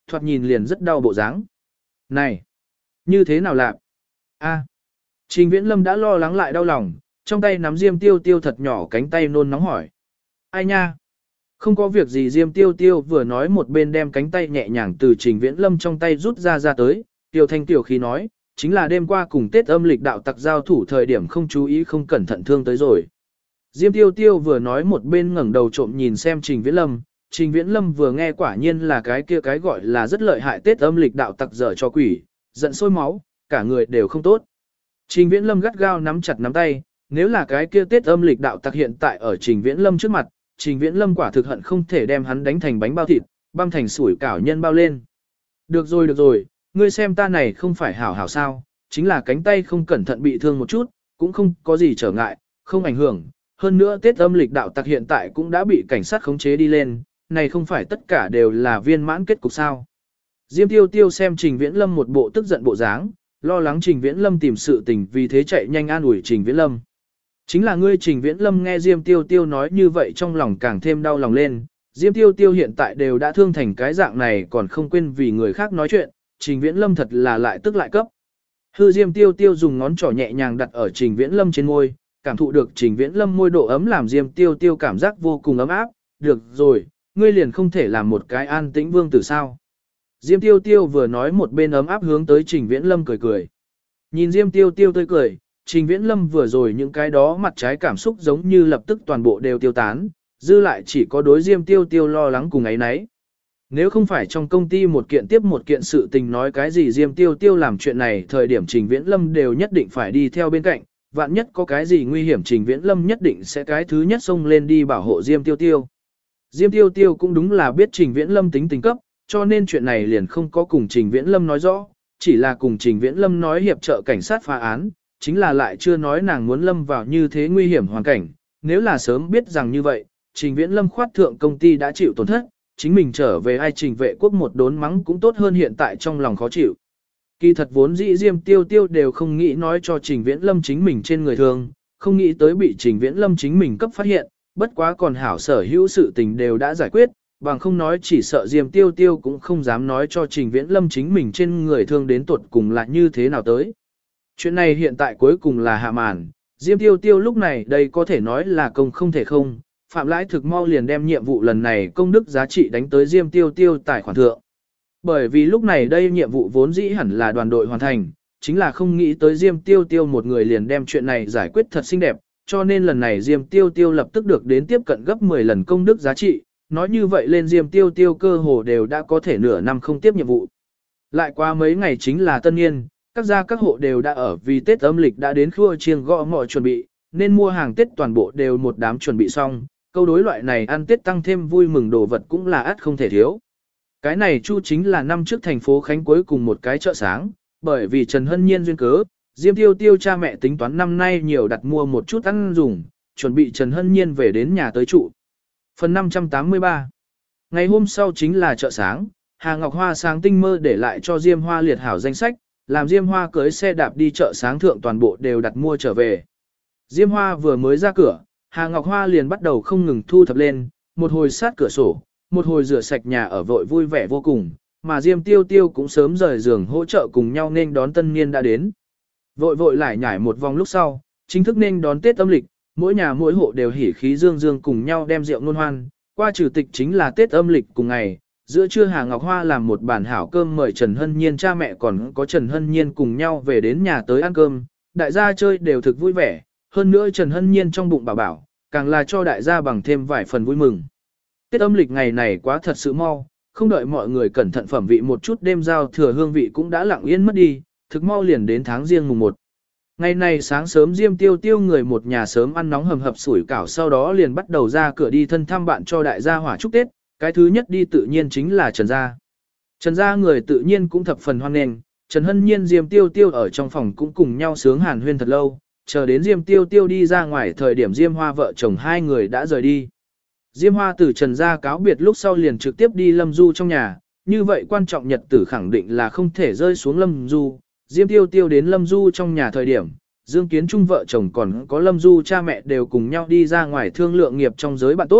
S1: thoạt nhìn liền rất đau bộ dáng. Này, như thế nào lạc? A. Trình Viễn Lâm đã lo lắng lại đau lòng, trong tay nắm Diêm Tiêu Tiêu thật nhỏ cánh tay nôn nóng hỏi. Ai nha? Không có việc gì, Diêm Tiêu Tiêu vừa nói một bên đem cánh tay nhẹ nhàng từ Trình Viễn Lâm trong tay rút ra tới, Tiêu Thanh tiểu khí nói, chính là đêm qua cùng Tết âm lịch đạo tặc giao thủ thời điểm không chú ý không cẩn thận thương tới rồi. Diêm Tiêu Tiêu vừa nói một bên ngẩng đầu trộm nhìn xem Trình Viễn Lâm, Trình Viễn Lâm vừa nghe quả nhiên là cái kia cái gọi là rất lợi hại Tết âm lịch đạo tặc dở cho quỷ, giận sôi máu, cả người đều không tốt. Trình Viễn Lâm gắt gao nắm chặt nắm tay, nếu là cái kia Tết âm lịch đạo tặc hiện tại ở Trình Viễn Lâm trước mặt, Trình Viễn Lâm quả thực hận không thể đem hắn đánh thành bánh bao thịt, băm thành sủi cảo nhân bao lên. Được rồi, ngươi xem ta này không phải hảo hảo sao, chính là cánh tay không cẩn thận bị thương một chút, cũng không có gì trở ngại, không ảnh hưởng. Hơn nữa Tết âm lịch đạo tặc hiện tại cũng đã bị cảnh sát khống chế đi lên, này không phải tất cả đều là viên mãn kết cục sao. Diêm Tiêu Tiêu xem Trình Viễn Lâm một bộ tức giận bộ dáng, lo lắng Trình Viễn Lâm tìm sự tình vì thế chạy nhanh an ủi Trình Viễn Lâm. Chính là ngươi. Trình Viễn Lâm nghe Diêm Tiêu Tiêu nói như vậy trong lòng càng thêm đau lòng lên, Diêm Tiêu Tiêu hiện tại đều đã thương thành cái dạng này còn không quên vì người khác nói chuyện, Trình Viễn Lâm thật là lại tức lại cấp. Hư Diêm Tiêu Tiêu dùng ngón trỏ nhẹ nhàng đặt ở Trình Viễn Lâm trên môi, cảm thụ được Trình Viễn Lâm môi độ ấm làm Diêm Tiêu Tiêu cảm giác vô cùng ấm áp, được rồi, ngươi liền không thể làm một cái an tĩnh vương tử sao. Diêm Tiêu Tiêu vừa nói một bên ấm áp hướng tới Trình Viễn Lâm cười cười. Nhìn Diêm Tiêu Tiêu tươi cười, Trình Viễn Lâm vừa rồi những cái đó mặt trái cảm xúc giống như lập tức toàn bộ đều tiêu tán, dư lại chỉ có đối Diêm Tiêu Tiêu lo lắng cùng ấy nấy. Nếu không phải trong công ty một kiện tiếp một kiện sự tình nói cái gì Diêm Tiêu Tiêu làm chuyện này thời điểm Trình Viễn Lâm đều nhất định phải đi theo bên cạnh, vạn nhất có cái gì nguy hiểm Trình Viễn Lâm nhất định sẽ cái thứ nhất xông lên đi bảo hộ Diêm Tiêu Tiêu. Diêm Tiêu Tiêu cũng đúng là biết Trình Viễn Lâm tính tình cấp, cho nên chuyện này liền không có cùng Trình Viễn Lâm nói rõ, chỉ là cùng Trình Viễn Lâm nói hiệp trợ cảnh sát phá án, chính là lại chưa nói nàng muốn lâm vào như thế nguy hiểm hoàn cảnh. Nếu là sớm biết rằng như vậy, Trình Viễn Lâm khoát thượng công ty đã chịu tổn thất, chính mình trở về ai Trình vệ quốc một đốn mắng cũng tốt hơn hiện tại trong lòng khó chịu. Kỳ thật vốn dĩ Diêm Tiêu Tiêu đều không nghĩ nói cho Trình Viễn Lâm chính mình trên người thường, không nghĩ tới bị Trình Viễn Lâm chính mình cấp phát hiện, bất quá còn hảo sở hữu sự tình đều đã giải quyết, bằng không nói chỉ sợ Diêm Tiêu Tiêu cũng không dám nói cho Trình Viễn Lâm chính mình trên người thương đến tuột cùng là như thế nào tới. Chuyện này hiện tại cuối cùng là hạ màn, Diêm Tiêu Tiêu lúc này đây có thể nói là công không thể không, Phạm Lãi thực mau liền đem nhiệm vụ lần này công đức giá trị đánh tới Diêm Tiêu Tiêu tài khoản thượng. Bởi vì lúc này đây nhiệm vụ vốn dĩ hẳn là đoàn đội hoàn thành, chính là không nghĩ tới Diêm Tiêu Tiêu một người liền đem chuyện này giải quyết thật xinh đẹp, cho nên lần này Diêm Tiêu Tiêu lập tức được đến tiếp cận gấp 10 lần công đức giá trị, nói như vậy lên Diêm Tiêu Tiêu cơ hồ đều đã có thể nửa năm không tiếp nhiệm vụ. Lại qua mấy ngày chính là tân niên, các gia các hộ đều đã ở vì Tết âm lịch đã đến khua chiêng gõ mọi chuẩn bị, nên mua hàng Tết toàn bộ đều một đám chuẩn bị xong, câu đối loại này ăn Tết tăng thêm vui mừng đồ vật cũng là ắt không thể thiếu. Cái này chu chính là năm trước thành phố Khánh cuối cùng một cái chợ sáng, bởi vì Trần Hân Nhiên duyên cớ, Diêm Tiêu Tiêu cha mẹ tính toán năm nay nhiều đặt mua một chút ăn dùng, chuẩn bị Trần Hân Nhiên về đến nhà tới trụ. Phần 583. Ngày hôm sau chính là chợ sáng, Hà Ngọc Hoa sáng tinh mơ để lại cho Diêm Hoa liệt hảo danh sách, làm Diêm Hoa cưới xe đạp đi chợ sáng thượng toàn bộ đều đặt mua trở về. Diêm Hoa vừa mới ra cửa, Hà Ngọc Hoa liền bắt đầu không ngừng thu thập lên, một hồi sát cửa sổ, một hồi rửa sạch nhà ở vội vui vẻ vô cùng, mà Diêm Tiêu Tiêu cũng sớm rời giường hỗ trợ cùng nhau nên đón tân niên đã đến. Vội vội lại nhảy một vòng lúc sau, chính thức nên đón Tết âm lịch, mỗi nhà mỗi hộ đều hỉ khí dương dương cùng nhau đem rượu nôn hoan, qua trừ tịch chính là Tết âm lịch cùng ngày, giữa trưa Hà Ngọc Hoa làm một bản hảo cơm mời Trần Hân Nhiên cha mẹ còn có Trần Hân Nhiên cùng nhau về đến nhà tới ăn cơm, đại gia chơi đều thực vui vẻ, hơn nữa Trần Hân Nhiên trong bụng bảo bảo, càng là cho đại gia bằng thêm vài phần vui mừng. Tết âm lịch ngày này quá thật sự mau, không đợi mọi người cẩn thận phẩm vị một chút đêm giao thừa hương vị cũng đã lặng yên mất đi, thực mau liền đến tháng riêng mùng 1. Ngày này sáng sớm Diêm Tiêu Tiêu người một nhà sớm ăn nóng hầm hập sủi cảo sau đó liền bắt đầu ra cửa đi thân thăm bạn cho đại gia hỏa chúc Tết, cái thứ nhất đi tự nhiên chính là Trần gia. Trần gia người tự nhiên cũng thập phần hoan nghênh, Trần Hân Nhiên Diêm Tiêu Tiêu ở trong phòng cũng cùng nhau sướng hàn huyên thật lâu, chờ đến Diêm Tiêu Tiêu đi ra ngoài thời điểm Diêm Hoa vợ chồng hai người đã rời đi. Diêm Hoa từ Trần gia cáo biệt lúc sau liền trực tiếp đi Lâm Du trong nhà, như vậy quan trọng nhật tử khẳng định là không thể rơi xuống Lâm Du. Diêm Tiêu Tiêu đến Lâm Du trong nhà thời điểm, Dương Kiến Trung vợ chồng còn có Lâm Du cha mẹ đều cùng nhau đi ra ngoài thương lượng nghiệp trong giới bạn tốt,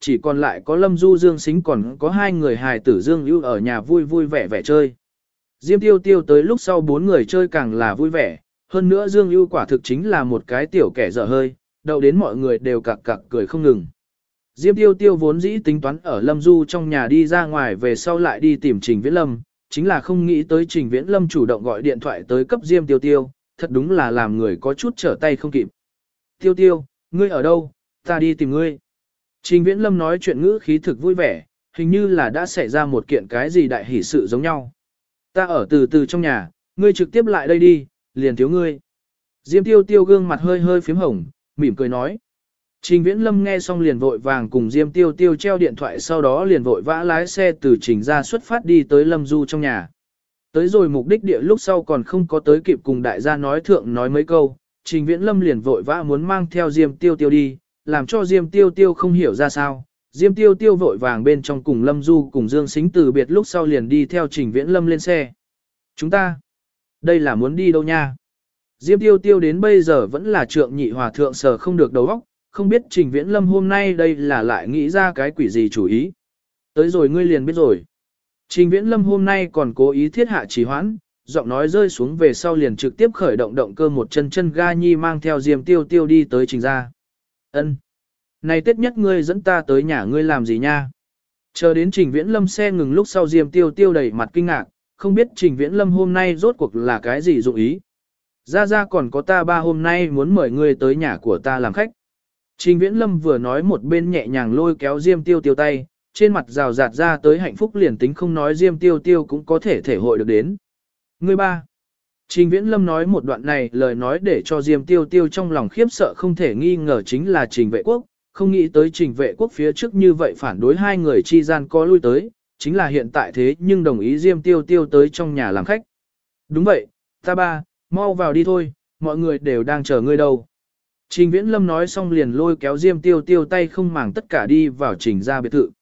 S1: chỉ còn lại có Lâm Du Dương Sính còn có hai người hài tử Dương Ưu ở nhà vui vui vẻ vẻ chơi. Diêm Tiêu Tiêu tới lúc sau bốn người chơi càng là vui vẻ, hơn nữa Dương Ưu quả thực chính là một cái tiểu kẻ dở hơi, đậu đến mọi người đều cặc cặc cười không ngừng. Diêm Tiêu Tiêu vốn dĩ tính toán ở Lâm Du trong nhà đi ra ngoài về sau lại đi tìm Trình Viễn Lâm, chính là không nghĩ tới Trình Viễn Lâm chủ động gọi điện thoại tới cấp Diêm Tiêu Tiêu, thật đúng là làm người có chút trở tay không kịp. Tiêu Tiêu, ngươi ở đâu, ta đi tìm ngươi. Trình Viễn Lâm nói chuyện ngữ khí thực vui vẻ, hình như là đã xảy ra một kiện cái gì đại hỷ sự giống nhau. Ta ở từ từ trong nhà, ngươi trực tiếp lại đây đi, liền thiếu ngươi. Diêm Tiêu Tiêu gương mặt hơi hơi phím hồng, mỉm cười nói. Trình Viễn Lâm nghe xong liền vội vàng cùng Diêm Tiêu Tiêu treo điện thoại, sau đó liền vội vã lái xe từ Trình ra xuất phát đi tới Lâm Du trong nhà. Tới rồi mục đích địa lúc sau còn không có tới kịp cùng đại gia nói thượng nói mấy câu, Trình Viễn Lâm liền vội vã muốn mang theo Diêm Tiêu Tiêu đi, làm cho Diêm Tiêu Tiêu không hiểu ra sao. Diêm Tiêu Tiêu vội vàng bên trong cùng Lâm Du cùng Dương Sính từ biệt lúc sau liền đi theo Trình Viễn Lâm lên xe. Chúng ta, đây là muốn đi đâu nha? Diêm Tiêu Tiêu đến bây giờ vẫn là trượng nhị hòa thượng sờ không được đầu óc, không biết Trình Viễn Lâm hôm nay đây là lại nghĩ ra cái quỷ gì chủ ý. Tới rồi ngươi liền biết rồi. Trình Viễn Lâm hôm nay còn cố ý thiết hạ trì hoãn, giọng nói rơi xuống về sau liền trực tiếp khởi động động cơ một chân chân ga nhi mang theo Diêm Tiêu Tiêu đi tới Trình ra. Ân, này Tết nhất ngươi dẫn ta tới nhà ngươi làm gì nha? Chờ đến Trình Viễn Lâm xe ngừng lúc sau Diêm Tiêu Tiêu đầy mặt kinh ngạc, không biết Trình Viễn Lâm hôm nay rốt cuộc là cái gì dụng ý. Ra còn có ta ba hôm nay muốn mời ngươi tới nhà của ta làm khách. Trình Viễn Lâm vừa nói một bên nhẹ nhàng lôi kéo Diêm Tiêu Tiêu tay, trên mặt rào rạt ra tới hạnh phúc liền tính không nói Diêm Tiêu Tiêu cũng có thể thể hội được đến. Ngươi ba. Trình Viễn Lâm nói một đoạn này lời nói để cho Diêm Tiêu Tiêu trong lòng khiếp sợ không thể nghi ngờ chính là Trình Vệ Quốc, không nghĩ tới Trình Vệ Quốc phía trước như vậy phản đối hai người chi gian có lui tới, chính là hiện tại thế nhưng đồng ý Diêm Tiêu Tiêu tới trong nhà làm khách. Đúng vậy, ta ba, mau vào đi thôi, mọi người đều đang chờ ngươi đâu. Trình Viễn Lâm nói xong liền lôi kéo Diêm Tiêu Tiêu tay không màng tất cả đi vào Trình ra biệt thự.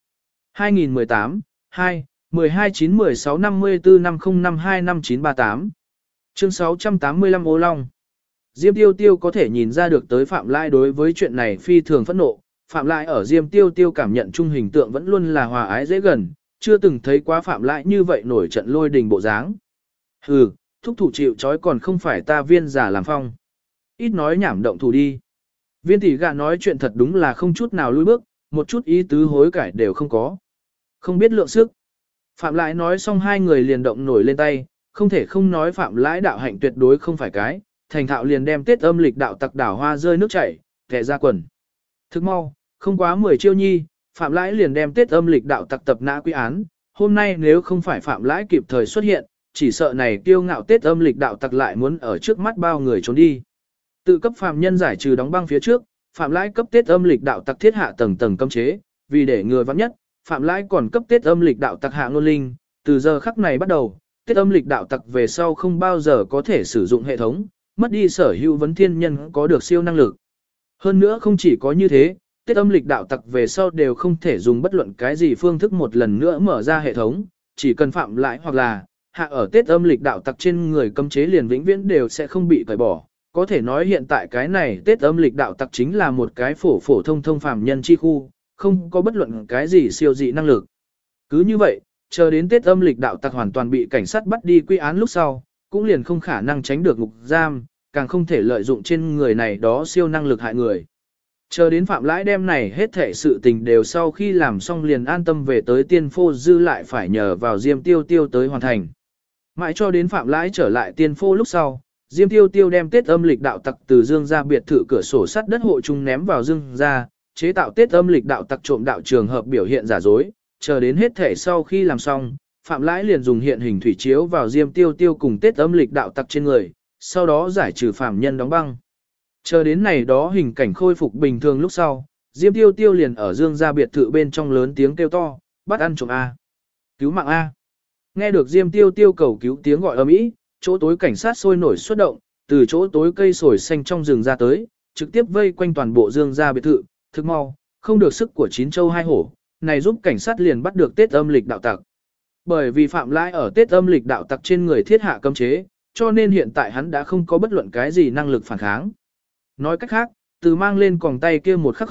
S1: 2018, 2, 12 9 16 54 5052 5938 Chương 685 Ô Long. Diêm Tiêu Tiêu có thể nhìn ra được tới Phạm Lai đối với chuyện này phi thường phẫn nộ. Phạm Lai ở Diêm Tiêu Tiêu cảm nhận chung hình tượng vẫn luôn là hòa ái dễ gần, chưa từng thấy quá Phạm Lai như vậy nổi trận lôi đình bộ dáng. Hừ, thúc thủ chịu trói còn không phải ta Viên giả làm phong. Ít nói nhảm động thủ đi. Viên tỷ gạ nói chuyện thật đúng là không chút nào lùi bước, một chút ý tứ hối cải đều không có. Không biết lượng sức. Phạm Lai nói xong hai người liền động nổi lên tay, không thể không nói Phạm Lãi đạo hạnh tuyệt đối không phải cái, thành thạo liền đem Tết âm lịch đạo tặc đảo hoa rơi nước chảy, kẻ ra quần. Thức mau, không quá 10 chiêu nhi, Phạm Lãi liền đem Tết âm lịch đạo tặc tập nã quy án, hôm nay nếu không phải Phạm Lãi kịp thời xuất hiện, chỉ sợ này kiêu ngạo Tết âm lịch đạo tặc lại muốn ở trước mắt bao người trốn đi. Tự cấp phạm nhân giải trừ đóng băng phía trước, Phạm Lãi cấp Tết âm lịch đạo tặc thiết hạ tầng tầng cấm chế, vì để ngừa vắng nhất, Phạm Lãi còn cấp Tết âm lịch đạo tặc hạ ngôn linh, từ giờ khắc này bắt đầu, Tết âm lịch đạo tặc về sau không bao giờ có thể sử dụng hệ thống, mất đi sở hữu vấn thiên nhân có được siêu năng lực. Hơn nữa không chỉ có như thế, Tết âm lịch đạo tặc về sau đều không thể dùng bất luận cái gì phương thức một lần nữa mở ra hệ thống, chỉ cần Phạm Lãi hoặc là hạ ở Tết âm lịch đạo tặc trên người cấm chế liền vĩnh viễn đều sẽ không bị cởi bỏ. Có thể nói hiện tại cái này Tết âm lịch đạo tặc chính là một cái phổ thông phàm nhân chi khu, không có bất luận cái gì siêu dị năng lực. Cứ như vậy, chờ đến Tết âm lịch đạo tặc hoàn toàn bị cảnh sát bắt đi quy án lúc sau, cũng liền không khả năng tránh được ngục giam, càng không thể lợi dụng trên người này đó siêu năng lực hại người. Chờ đến Phạm Lãi đem này hết thể sự tình đều sau khi làm xong liền an tâm về tới Tiên Phô dư lại phải nhờ vào Diêm Tiêu Tiêu tới hoàn thành. Mãi cho đến Phạm Lãi trở lại Tiên Phô lúc sau, Diêm Tiêu Tiêu đem Tết âm lịch đạo tặc từ Dương ra biệt thự cửa sổ sắt đất hộ chung ném vào Dương ra, chế tạo Tết âm lịch đạo tặc trộm đạo trường hợp biểu hiện giả dối, chờ đến hết thể sau khi làm xong, Phạm Lãi liền dùng hiện hình thủy chiếu vào Diêm Tiêu Tiêu cùng Tết âm lịch đạo tặc trên người, sau đó giải trừ phạm nhân đóng băng. Chờ đến này đó hình cảnh khôi phục bình thường lúc sau, Diêm Tiêu Tiêu liền ở Dương gia biệt thự bên trong lớn tiếng kêu to, bắt ăn trộm A. Cứu mạng A. Nghe được Diêm Tiêu Tiêu cầu cứu tiếng gọi ầm ĩ, chỗ tối cảnh sát sôi nổi xuất động, từ chỗ tối cây sồi xanh trong rừng ra tới, trực tiếp vây quanh toàn bộ Dương gia biệt thự, thực mau, không được sức của 9 châu 2 hổ, này giúp cảnh sát liền bắt được Tết âm lịch đạo tặc. Bởi vì Phạm Lãi ở Tết âm lịch đạo tặc trên người thiết hạ cấm chế, cho nên hiện tại hắn đã không có bất luận cái gì năng lực phản kháng. Nói cách khác, từ mang lên còng tay kia một khắc khởi,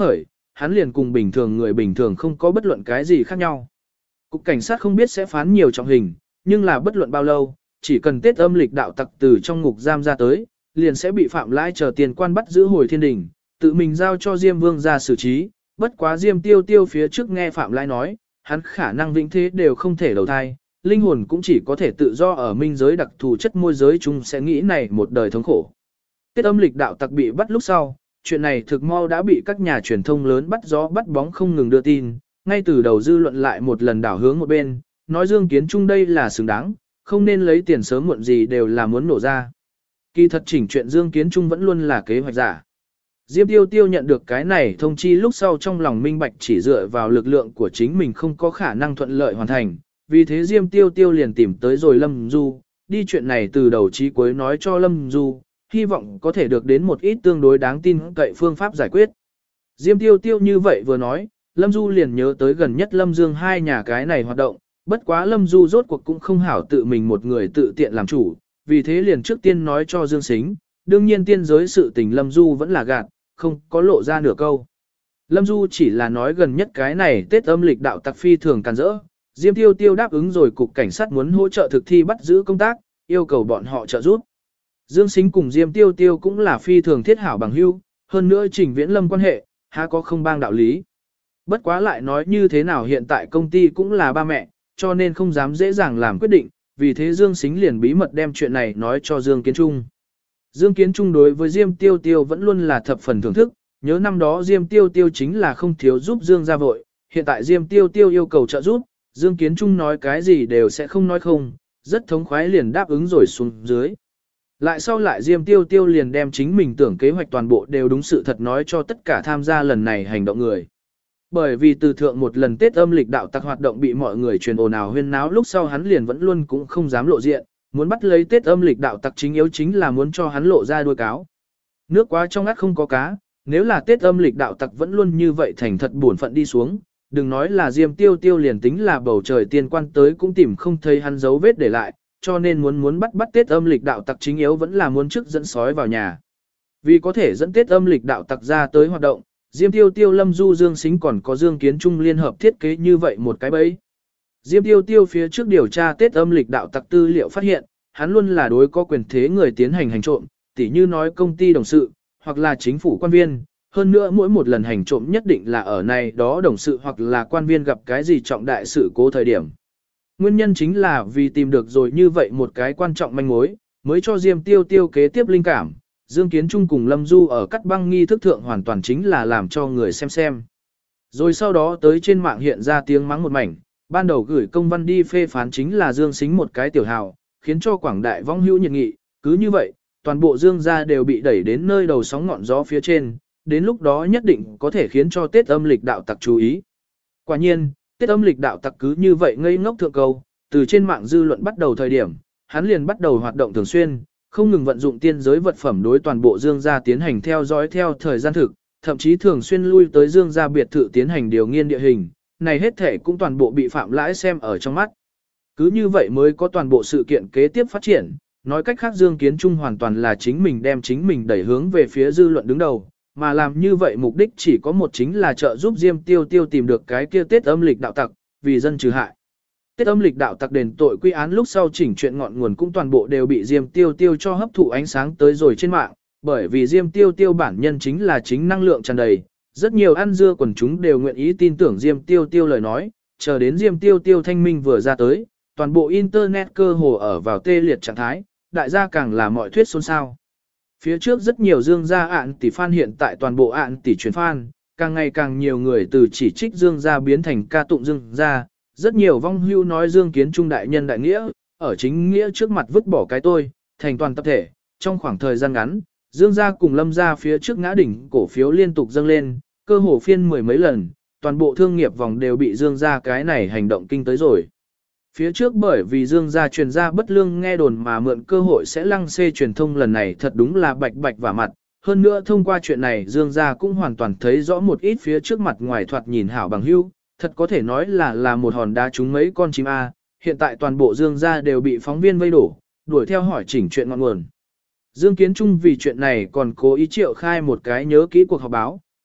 S1: hắn liền cùng bình thường người bình thường không có bất luận cái gì khác nhau. Cục cảnh sát không biết sẽ phán nhiều trọng hình, nhưng là bất luận bao lâu, chỉ cần Tết âm lịch đạo tặc từ trong ngục giam ra tới, liền sẽ bị Phạm Lãi chờ tiền quan bắt giữ hồi thiên đình, tự mình giao cho Diêm Vương ra xử trí. Bất quá Diêm Tiêu Tiêu phía trước nghe Phạm Lãi nói, hắn khả năng vĩnh thế đều không thể đầu thai, linh hồn cũng chỉ có thể tự do ở minh giới đặc thù chất môi giới chung sẽ nghĩ này một đời thống khổ. Tết âm lịch đạo tặc bị bắt lúc sau, chuyện này thực mau đã bị các nhà truyền thông lớn bắt gió bắt bóng không ngừng đưa tin, ngay từ đầu dư luận lại một lần đảo hướng một bên, nói Dương Kiến Trung đây là xứng đáng, không nên lấy tiền sớm muộn gì đều là muốn nổ ra. Kỳ thật chỉnh chuyện Dương Kiến Trung vẫn luôn là kế hoạch giả. Diêm Tiêu Tiêu nhận được cái này thông chi lúc sau trong lòng minh bạch chỉ dựa vào lực lượng của chính mình không có khả năng thuận lợi hoàn thành, vì thế Diêm Tiêu Tiêu liền tìm tới rồi Lâm Du, đi chuyện này từ đầu chí cuối nói cho Lâm Du, hy vọng có thể được đến một ít tương đối đáng tin cậy phương pháp giải quyết. Diêm Tiêu Tiêu như vậy vừa nói, Lâm Du liền nhớ tới gần nhất Lâm Dương hai nhà cái này hoạt động, bất quá Lâm Du rốt cuộc cũng không hảo tự mình một người tự tiện làm chủ, vì thế liền trước tiên nói cho Dương Sính, đương nhiên tiên giới sự tình Lâm Du vẫn là gạt, không có lộ ra nửa câu. Lâm Du chỉ là nói gần nhất cái này Tết âm lịch đạo tặc phi thường càn rỡ, Diêm Tiêu Tiêu đáp ứng rồi cục cảnh sát muốn hỗ trợ thực thi bắt giữ công tác, yêu cầu bọn họ trợ giúp. Dương Sính cùng Diêm Tiêu Tiêu cũng là phi thường thiết hảo bằng hữu, hơn nữa Trình Viễn Lâm quan hệ, há có không bang đạo lý. Bất quá lại nói như thế nào hiện tại công ty cũng là ba mẹ, cho nên không dám dễ dàng làm quyết định, vì thế Dương Sính liền bí mật đem chuyện này nói cho Dương Kiến Trung. Dương Kiến Trung đối với Diêm Tiêu Tiêu vẫn luôn là thập phần thưởng thức, nhớ năm đó Diêm Tiêu Tiêu chính là không thiếu giúp Dương ra vội, hiện tại Diêm Tiêu Tiêu yêu cầu trợ giúp, Dương Kiến Trung nói cái gì đều sẽ không nói không, rất thống khoái liền đáp ứng rồi xuống dưới. Lại sau lại Diêm Tiêu Tiêu liền đem chính mình tưởng kế hoạch toàn bộ đều đúng sự thật nói cho tất cả tham gia lần này hành động người. Bởi vì từ thượng một lần Tết âm lịch đạo tặc hoạt động bị mọi người truyền ồn ào huyên náo lúc sau hắn liền vẫn luôn cũng không dám lộ diện, muốn bắt lấy Tết âm lịch đạo tặc chính yếu chính là muốn cho hắn lộ ra đuôi cáo. Nước quá trong ngắt không có cá, nếu là Tết âm lịch đạo tặc vẫn luôn như vậy thành thật buồn phận đi xuống, đừng nói là Diêm Tiêu Tiêu liền tính là bầu trời tiên quan tới cũng tìm không thấy hắn dấu vết để lại, cho nên muốn bắt Tết âm lịch đạo tặc chính yếu vẫn là muốn trước dẫn sói vào nhà. Vì có thể dẫn Tết âm lịch đạo tặc ra tới hoạt động, Diêm Tiêu Tiêu Lâm Du Dương Sính còn có Dương Kiến Trung liên hợp thiết kế như vậy một cái bẫy. Diêm Tiêu Tiêu phía trước điều tra Tết âm lịch đạo tặc tư liệu phát hiện, hắn luôn là đối có quyền thế người tiến hành hành trộm, tỉ như nói công ty đồng sự, hoặc là chính phủ quan viên, hơn nữa mỗi một lần hành trộm nhất định là ở này đó đồng sự hoặc là quan viên gặp cái gì trọng đại sự cố thời điểm. Nguyên nhân chính là vì tìm được rồi như vậy một cái quan trọng manh mối, mới cho Diêm Tiêu Tiêu kế tiếp linh cảm. Dương Kiến Trung cùng Lâm Du ở cắt băng nghi thức thượng hoàn toàn chính là làm cho người xem. Rồi sau đó tới trên mạng hiện ra tiếng mắng một mảnh, ban đầu gửi công văn đi phê phán chính là Dương Sính một cái tiểu hào, khiến cho quảng đại vong hữu nhiệt nghị, cứ như vậy, toàn bộ Dương gia đều bị đẩy đến nơi đầu sóng ngọn gió phía trên, đến lúc đó nhất định có thể khiến cho Tết âm lịch đạo tặc chú ý. Quả nhiên, Tết âm lịch đạo tặc cứ như vậy ngây ngốc thượng câu, từ trên mạng dư luận bắt đầu thời điểm, hắn liền bắt đầu hoạt động thường xuyên, không ngừng vận dụng tiên giới vật phẩm đối toàn bộ Dương gia tiến hành theo dõi theo thời gian thực, thậm chí thường xuyên lui tới Dương gia biệt thự tiến hành điều nghiên địa hình, này hết thể cũng toàn bộ bị Phạm Lãi xem ở trong mắt. Cứ như vậy mới có toàn bộ sự kiện kế tiếp phát triển, nói cách khác Dương Kiến Trung hoàn toàn là chính mình đem chính mình đẩy hướng về phía dư luận đứng đầu, mà làm như vậy mục đích chỉ có một chính là trợ giúp Diêm Tiêu Tiêu tìm được cái kia Tết âm lịch đạo tặc, vì dân trừ hại. Tết âm lịch đạo tặc đền tội quy án lúc sau chỉnh chuyện ngọn nguồn cũng toàn bộ đều bị Diêm Tiêu Tiêu cho hấp thụ ánh sáng tới rồi trên mạng, bởi vì Diêm Tiêu Tiêu bản nhân chính là chính năng lượng tràn đầy, rất nhiều ăn dưa quần chúng đều nguyện ý tin tưởng Diêm Tiêu Tiêu lời nói, chờ đến Diêm Tiêu Tiêu thanh minh vừa ra tới, toàn bộ internet cơ hồ ở vào tê liệt trạng thái, đại gia càng là mọi thuyết xôn xao. Phía trước rất nhiều Dương gia ạn tỷ fan hiện tại toàn bộ ạn tỷ truyền fan, càng ngày càng nhiều người từ chỉ trích Dương gia biến thành ca tụng Dương gia, rất nhiều vong hưu nói Dương Kiến Trung đại nhân đại nghĩa, ở chính nghĩa trước mặt vứt bỏ cái tôi, thành toàn tập thể, trong khoảng thời gian ngắn, Dương gia cùng Lâm gia phía trước ngã đỉnh cổ phiếu liên tục dâng lên, cơ hồ phiên mười mấy lần, toàn bộ thương nghiệp vòng đều bị Dương gia cái này hành động kinh tới rồi. Phía trước bởi vì Dương gia truyền ra bất lương nghe đồn mà mượn cơ hội sẽ lăng xê truyền thông lần này thật đúng là bạch bạch vả mặt. Hơn nữa thông qua chuyện này Dương gia cũng hoàn toàn thấy rõ một ít phía trước mặt ngoài thoạt nhìn hảo bằng hữu, thật có thể nói là một hòn đá trúng mấy con chim A. Hiện tại toàn bộ Dương gia đều bị phóng viên vây đổ, đuổi theo hỏi chỉnh chuyện ngọn nguồn. Dương Kiến Trung vì chuyện này còn cố ý triệu khai một cái nhớ kỹ cuộc họp báo,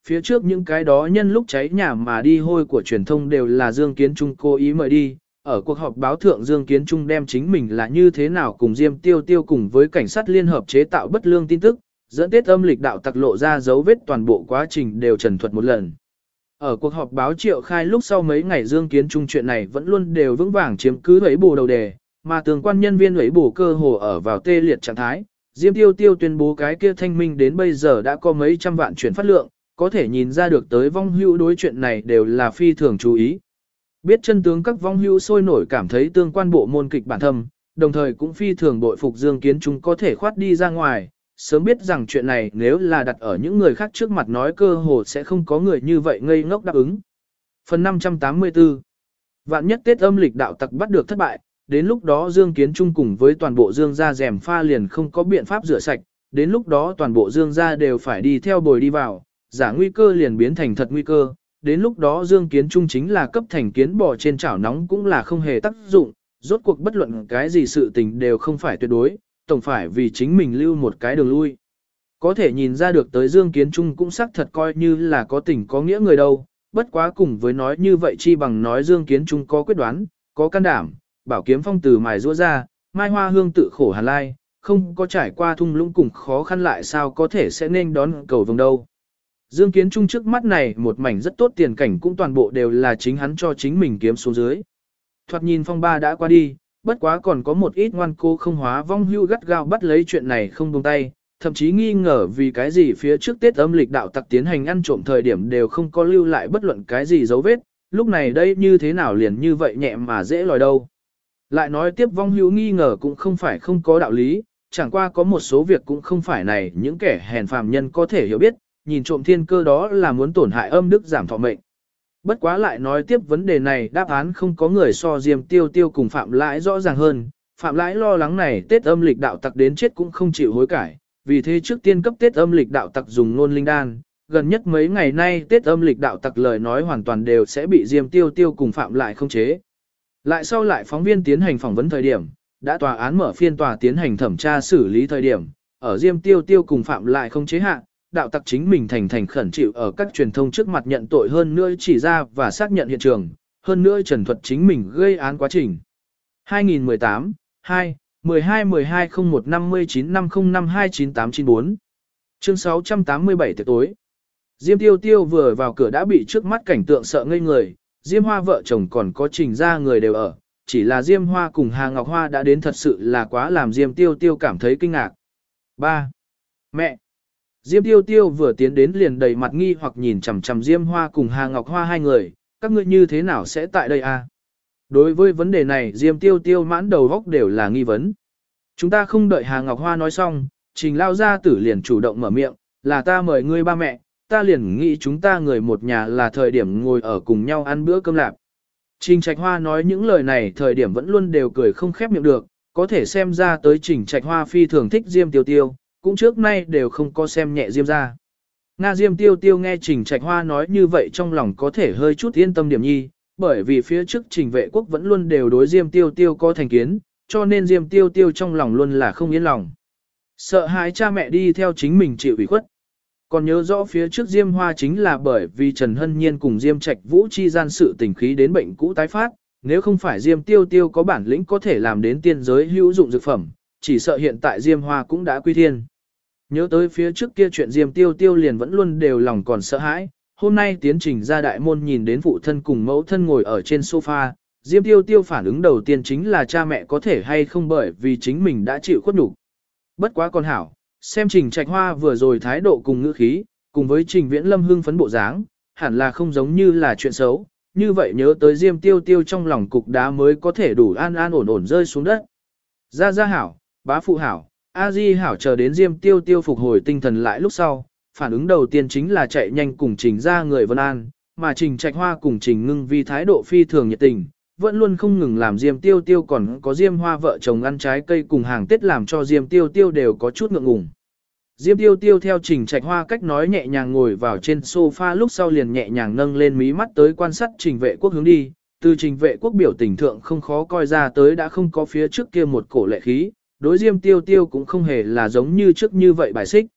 S1: Phía trước những cái đó nhân lúc cháy nhà mà đi hôi của truyền thông đều là Dương Kiến Trung cố ý mời đi. Ở cuộc họp báo thượng Dương Kiến Trung đem chính mình là như thế nào cùng Diêm Tiêu Tiêu cùng với cảnh sát liên hợp chế tạo bất lương tin tức, dẫn Tết âm lịch đạo tặc lộ ra dấu vết toàn bộ quá trình đều trần thuật một lần. Ở cuộc họp báo triệu khai lúc sau mấy ngày Dương Kiến Trung chuyện này vẫn luôn đều vững vàng chiếm cứ ấy bù đầu đề, mà tương quan nhân viên ấy bù cơ hồ ở vào tê liệt trạng thái. Diêm Tiêu Tiêu tuyên bố cái kia thanh minh đến bây giờ đã có mấy trăm vạn chuyển phát lượng, có thể nhìn ra được tới vong hữu đối chuyện này đều là phi thường chú ý. Biết chân tướng các vong hữu sôi nổi cảm thấy tương quan bộ môn kịch bản thâm, đồng thời cũng phi thường bội phục Dương Kiến Trung có thể khoát đi ra ngoài, sớm biết rằng chuyện này nếu là đặt ở những người khác trước mặt nói cơ hồ sẽ không có người như vậy ngây ngốc đáp ứng. Phần 584 Vạn nhất Tết âm lịch đạo tặc bắt được thất bại, đến lúc đó Dương Kiến Trung cùng với toàn bộ Dương gia rèm pha liền không có biện pháp rửa sạch, đến lúc đó toàn bộ Dương gia đều phải đi theo bồi đi vào, giả nguy cơ liền biến thành thật nguy cơ, đến lúc đó Dương Kiến Trung chính là cấp thành kiến bò trên chảo nóng cũng là không hề tác dụng, rốt cuộc bất luận cái gì sự tình đều không phải tuyệt đối, tổng phải vì chính mình lưu một cái đường lui. Có thể nhìn ra được tới Dương Kiến Trung cũng xác thật coi như là có tình có nghĩa người đâu, bất quá cùng với nói như vậy chi bằng nói Dương Kiến Trung có quyết đoán, có can đảm, bảo kiếm phong từ mài rũa ra, mai hoa hương tự khổ hàn lai, không có trải qua thung lũng cùng khó khăn lại sao có thể sẽ nên đón cầu vồng đâu. Dương Kiến Trung trước mắt này một mảnh rất tốt tiền cảnh cũng toàn bộ đều là chính hắn cho chính mình kiếm xuống dưới. Thoạt nhìn phong ba đã qua đi, bất quá còn có một ít ngoan cô không hóa vong hưu gắt gao bắt lấy chuyện này không buông tay, thậm chí nghi ngờ vì cái gì phía trước Tết âm lịch đạo tặc tiến hành ăn trộm thời điểm đều không có lưu lại bất luận cái gì dấu vết, lúc này đây như thế nào liền như vậy nhẹ mà dễ lòi đâu. Lại nói tiếp vong hưu nghi ngờ cũng không phải không có đạo lý, chẳng qua có một số việc cũng không phải này những kẻ hèn phàm nhân có thể hiểu biết, nhìn trộm thiên cơ đó là muốn tổn hại âm đức giảm thọ mệnh. Bất quá lại nói tiếp vấn đề này đáp án không có người so Diêm Tiêu Tiêu cùng Phạm Lãi rõ ràng hơn. Phạm Lãi lo lắng này Tết âm lịch đạo tặc đến chết cũng không chịu hối cải, vì thế trước tiên cấp Tết âm lịch đạo tặc dùng nôn linh đan. Gần nhất mấy ngày nay Tết âm lịch đạo tặc lời nói hoàn toàn đều sẽ bị Diêm Tiêu Tiêu cùng Phạm Lãi không chế. Lại sau lại phóng viên tiến hành phỏng vấn thời điểm, đã tòa án mở phiên tòa tiến hành thẩm tra xử lý thời điểm, ở Diêm Tiêu Tiêu cùng Phạm Lãi không chế hạ. Đạo tặc chính mình thành khẩn chịu ở các truyền thông trước mặt nhận tội hơn nữa chỉ ra và xác nhận hiện trường, hơn nữa trần thuật chính mình gây án quá trình. 2018 2 12 12 01 59 505 29894 Chương 687 tiệc tối. Diêm Tiêu Tiêu vừa vào cửa đã bị trước mắt cảnh tượng sợ ngây người, Diêm Hoa vợ chồng còn có Trình ra người đều ở, chỉ là Diêm Hoa cùng Hà Ngọc Hoa đã đến thật sự là quá làm Diêm Tiêu Tiêu cảm thấy kinh ngạc. 3. Mẹ! Diêm Tiêu Tiêu vừa tiến đến liền đầy mặt nghi hoặc nhìn chằm chằm Diêm Hoa cùng Hà Ngọc Hoa hai người, các ngươi như thế nào sẽ tại đây à? Đối với vấn đề này Diêm Tiêu Tiêu mãn đầu góc đều là nghi vấn. Chúng ta không đợi Hà Ngọc Hoa nói xong, Trình lao gia tử liền chủ động mở miệng, là ta mời ngươi ba mẹ, ta liền nghĩ chúng ta người một nhà là thời điểm ngồi ở cùng nhau ăn bữa cơm lạp. Trình Trạch Hoa nói những lời này thời điểm vẫn luôn đều cười không khép miệng được, có thể xem ra tới Trình Trạch Hoa phi thường thích Diêm Tiêu Tiêu. Cũng trước nay đều không có xem nhẹ Diêm ra. Nga Diêm Tiêu Tiêu nghe Trình Trạch Hoa nói như vậy trong lòng có thể hơi chút yên tâm điểm nhi, bởi vì phía trước Trình Vệ Quốc vẫn luôn đều đối Diêm Tiêu Tiêu có thành kiến, cho nên Diêm Tiêu Tiêu trong lòng luôn là không yên lòng. Sợ hãi cha mẹ đi theo chính mình chịu ủy khuất. Còn nhớ rõ phía trước Diêm Hoa chính là bởi vì Trần Hân Nhiên cùng Diêm Trạch Vũ chi gian sự tình khí đến bệnh cũ tái phát, nếu không phải Diêm Tiêu Tiêu có bản lĩnh có thể làm đến tiên giới hữu dụng dược phẩm, chỉ sợ hiện tại Diêm Hoa cũng đã quy thiên. Nhớ tới phía trước kia chuyện Diêm Tiêu Tiêu liền vẫn luôn đều lòng còn sợ hãi, hôm nay tiến trình ra đại môn nhìn đến phụ thân cùng mẫu thân ngồi ở trên sofa, Diêm Tiêu Tiêu phản ứng đầu tiên chính là cha mẹ có thể hay không bởi vì chính mình đã chịu khuất nhục. Bất quá con hảo, xem Trình Trạch Hoa vừa rồi thái độ cùng ngữ khí, cùng với Trình Viễn Lâm hưng phấn bộ dáng, hẳn là không giống như là chuyện xấu, như vậy nhớ tới Diêm Tiêu Tiêu trong lòng cục đá mới có thể đủ an an ổn ổn rơi xuống đất. Gia hảo, bá phụ hảo. A Di hảo chờ đến Diêm Tiêu Tiêu phục hồi tinh thần lại lúc sau, phản ứng đầu tiên chính là chạy nhanh cùng Trình ra người Vân An, mà Trình Trạch Hoa cùng Trình Ngưng vì thái độ phi thường nhiệt tình, vẫn luôn không ngừng làm Diêm Tiêu Tiêu còn có Diêm Hoa vợ chồng ăn trái cây cùng hàng Tết làm cho Diêm Tiêu Tiêu đều có chút ngượng ngùng. Diêm Tiêu Tiêu theo Trình Trạch Hoa cách nói nhẹ nhàng ngồi vào trên sofa lúc sau liền nhẹ nhàng nâng lên mí mắt tới quan sát Trình Vệ Quốc hướng đi, từ Trình Vệ Quốc biểu tình thượng không khó coi ra tới đã không có phía trước kia một cổ lệ khí. Đối Diêm Tiêu Tiêu cũng không hề là giống như trước như vậy bài xích.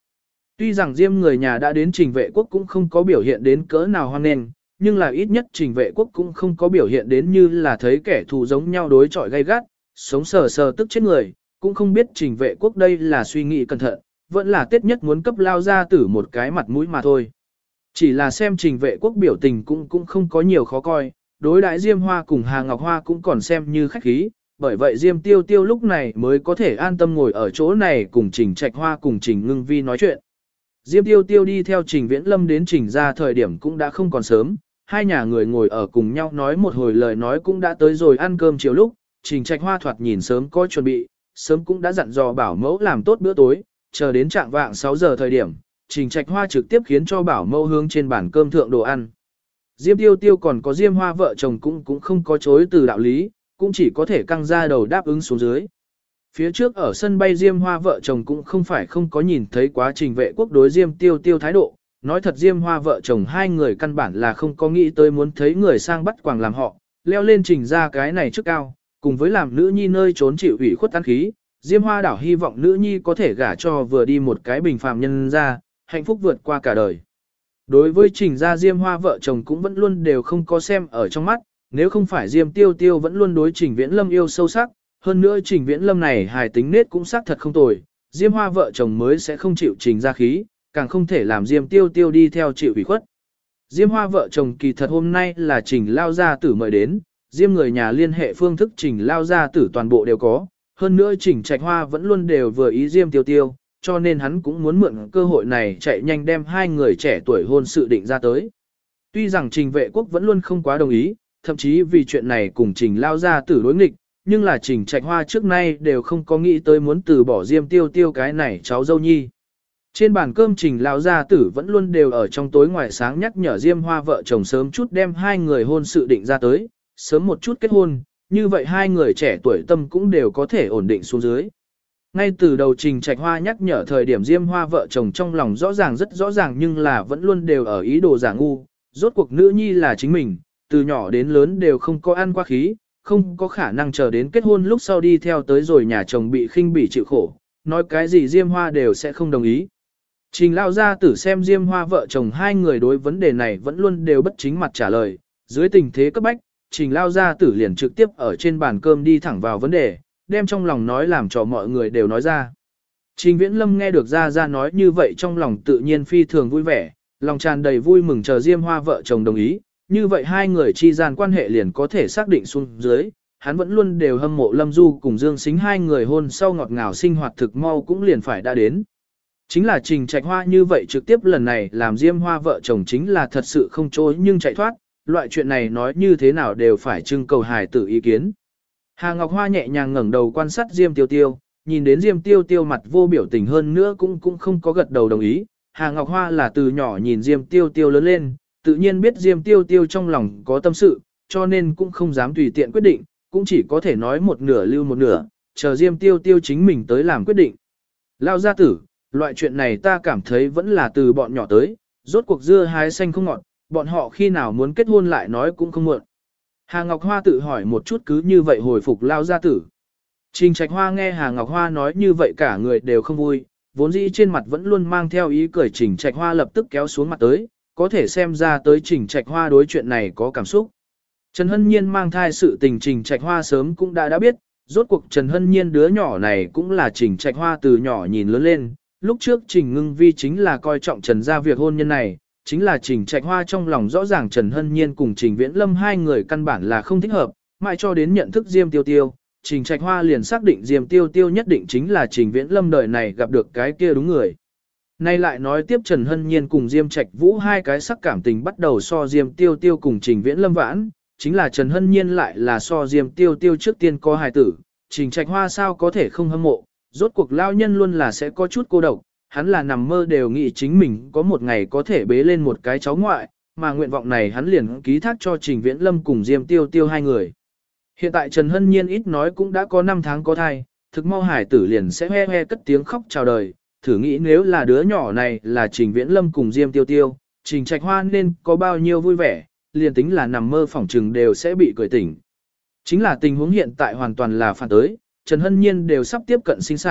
S1: Tuy rằng Diêm người nhà đã đến Trình Vệ Quốc cũng không có biểu hiện đến cỡ nào hoan nghênh, nhưng là ít nhất Trình Vệ Quốc cũng không có biểu hiện đến như là thấy kẻ thù giống nhau đối chọi gay gắt, sống sờ sờ tức chết người, cũng không biết Trình Vệ Quốc đây là suy nghĩ cẩn thận, vẫn là tiết nhất muốn cấp lao ra tử một cái mặt mũi mà thôi. Chỉ là xem Trình Vệ Quốc biểu tình cũng không có nhiều khó coi, đối đãi Diêm Hoa cùng Hà Ngọc Hoa cũng còn xem như khách khí, bởi vậy Diêm Tiêu Tiêu lúc này mới có thể an tâm ngồi ở chỗ này cùng Trình Trạch Hoa cùng Trình Ngưng Vi nói chuyện. Diêm Tiêu Tiêu đi theo Trình Viễn Lâm đến Trình ra thời điểm cũng đã không còn sớm, hai nhà người ngồi ở cùng nhau nói một hồi lời nói cũng đã tới rồi ăn cơm chiều lúc, Trình Trạch Hoa thoạt nhìn sớm có chuẩn bị, sớm cũng đã dặn dò bảo mẫu làm tốt bữa tối, chờ đến trạng vạng 6 giờ thời điểm, Trình Trạch Hoa trực tiếp khiến cho bảo mẫu hướng trên bàn cơm thượng đồ ăn. Diêm Tiêu Tiêu còn có Diêm Hoa vợ chồng cũng không có chối từ đạo lý, cũng chỉ có thể căng ra đầu đáp ứng xuống dưới. Phía trước ở sân bay Diêm Hoa vợ chồng cũng không phải không có nhìn thấy quá Trình Vệ Quốc đối Diêm Tiêu Tiêu thái độ, nói thật Diêm Hoa vợ chồng hai người căn bản là không có nghĩ tới muốn thấy người sang bắt quàng làm họ, leo lên Trình ra cái này trước cao, cùng với làm nữ nhi nơi trốn chịu ủy khuất tán khí, Diêm Hoa đảo hy vọng nữ nhi có thể gả cho vừa đi một cái bình phàm nhân ra, hạnh phúc vượt qua cả đời. Đối với Trình gia Diêm Hoa vợ chồng cũng vẫn luôn đều không có xem ở trong mắt, nếu không phải Diêm Tiêu Tiêu vẫn luôn đối Trình Viễn Lâm yêu sâu sắc, hơn nữa Trình Viễn Lâm này hài tính nết cũng xác thật không tồi, Diêm Hoa vợ chồng mới sẽ không chịu Trình gia khí, càng không thể làm Diêm Tiêu Tiêu đi theo chịu ủy khuất. Diêm Hoa vợ chồng kỳ thật hôm nay là Trình lao gia tử mời đến, Diêm người nhà liên hệ phương thức Trình lao gia tử toàn bộ đều có, hơn nữa Trình Trạch Hoa vẫn luôn đều vừa ý Diêm Tiêu Tiêu, cho nên hắn cũng muốn mượn cơ hội này chạy nhanh đem hai người trẻ tuổi hôn sự định ra tới. Tuy rằng Trình Vệ Quốc vẫn luôn không quá đồng ý, thậm chí vì chuyện này cùng Trình lao gia tử đối nghịch, nhưng là Trình Trạch Hoa trước nay đều không có nghĩ tới muốn từ bỏ Diêm Tiêu Tiêu cái này cháu dâu nhi. Trên bàn cơm Trình lao gia tử vẫn luôn đều ở trong tối ngoài sáng nhắc nhở Diêm Hoa vợ chồng sớm chút đem hai người hôn sự định ra tới, sớm một chút kết hôn, như vậy hai người trẻ tuổi tâm cũng đều có thể ổn định xuống dưới. Ngay từ đầu Trình Trạch Hoa nhắc nhở thời điểm Diêm Hoa vợ chồng trong lòng rõ ràng rất rõ ràng nhưng là vẫn luôn đều ở ý đồ giả ngu, rốt cuộc nữ nhi là chính mình, từ nhỏ đến lớn đều không có ăn qua khí, không có khả năng chờ đến kết hôn lúc sau đi theo tới rồi nhà chồng bị khinh bỉ chịu khổ, nói cái gì Diêm Hoa đều sẽ không đồng ý. Trình lao gia tử xem Diêm Hoa vợ chồng hai người đối vấn đề này vẫn luôn đều bất chính mặt trả lời, dưới tình thế cấp bách, Trình lao gia tử liền trực tiếp ở trên bàn cơm đi thẳng vào vấn đề, đem trong lòng nói làm cho mọi người đều nói ra. Trình Viễn Lâm nghe được Gia nói như vậy trong lòng tự nhiên phi thường vui vẻ, lòng tràn đầy vui mừng chờ Diêm Hoa vợ chồng đồng ý, như vậy hai người chi gian quan hệ liền có thể xác định xuống dưới, hắn vẫn luôn đều hâm mộ Lâm Du cùng Dương Sính hai người hôn sau ngọt ngào sinh hoạt thực mau cũng liền phải đã đến. Chính là Trình Trạch Hoa như vậy trực tiếp lần này làm Diêm Hoa vợ chồng chính là thật sự không chối nhưng chạy thoát, loại chuyện này nói như thế nào đều phải trưng cầu hài tử ý kiến. Hà Ngọc Hoa nhẹ nhàng ngẩng đầu quan sát Diêm Tiêu Tiêu, nhìn đến Diêm Tiêu Tiêu mặt vô biểu tình hơn nữa cũng không có gật đầu đồng ý. Hà Ngọc Hoa là từ nhỏ nhìn Diêm Tiêu Tiêu lớn lên, tự nhiên biết Diêm Tiêu Tiêu trong lòng có tâm sự, cho nên cũng không dám tùy tiện quyết định, cũng chỉ có thể nói một nửa lưu một nửa, chờ Diêm Tiêu Tiêu chính mình tới làm quyết định. Lao gia tử, loại chuyện này ta cảm thấy vẫn là từ bọn nhỏ tới, rốt cuộc dưa hái xanh không ngọt, bọn họ khi nào muốn kết hôn lại nói cũng không muộn. Hà Ngọc Hoa tự hỏi một chút cứ như vậy hồi phục Lao gia tử. Trình Trạch Hoa nghe Hà Ngọc Hoa nói như vậy cả người đều không vui, vốn dĩ trên mặt vẫn luôn mang theo ý cười Trình Trạch Hoa lập tức kéo xuống mặt tới, có thể xem ra tới Trình Trạch Hoa đối chuyện này có cảm xúc. Trần Hân Nhiên mang thai sự tình Trình Trạch Hoa sớm cũng đã biết, rốt cuộc Trần Hân Nhiên đứa nhỏ này cũng là Trình Trạch Hoa từ nhỏ nhìn lớn lên, lúc trước Trình Ngưng Vi chính là coi trọng Trần gia việc hôn nhân này, chính là Trình Trạch Hoa trong lòng rõ ràng Trần Hân Nhiên cùng Trình Viễn Lâm hai người căn bản là không thích hợp, mãi cho đến nhận thức Diêm Tiêu Tiêu, Trình Trạch Hoa liền xác định Diêm Tiêu Tiêu nhất định chính là Trình Viễn Lâm đời này gặp được cái kia đúng người. Nay lại nói tiếp Trần Hân Nhiên cùng Diêm Trạch Vũ hai cái sắc cảm tình bắt đầu so Diêm Tiêu Tiêu cùng Trình Viễn Lâm vãn, chính là Trần Hân Nhiên lại là so Diêm Tiêu Tiêu trước tiên có hài tử, Trình Trạch Hoa sao có thể không hâm mộ, rốt cuộc lao nhân luôn là sẽ có chút cô độc, hắn là nằm mơ đều nghĩ chính mình có một ngày có thể bế lên một cái cháu ngoại, mà nguyện vọng này hắn liền ký thác cho Trình Viễn Lâm cùng Diêm Tiêu Tiêu hai người. Hiện tại Trần Hân Nhiên ít nói cũng đã có 5 tháng có thai, thực mau hải tử liền sẽ he he cất tiếng khóc chào đời, thử nghĩ nếu là đứa nhỏ này là Trình Viễn Lâm cùng Diêm Tiêu Tiêu, Trình Trạch Hoa nên có bao nhiêu vui vẻ, liền tính là nằm mơ phỏng trừng đều sẽ bị cười tỉnh. Chính là tình huống hiện tại hoàn toàn là phản tới, Trần Hân Nhiên đều sắp tiếp cận sinh sản,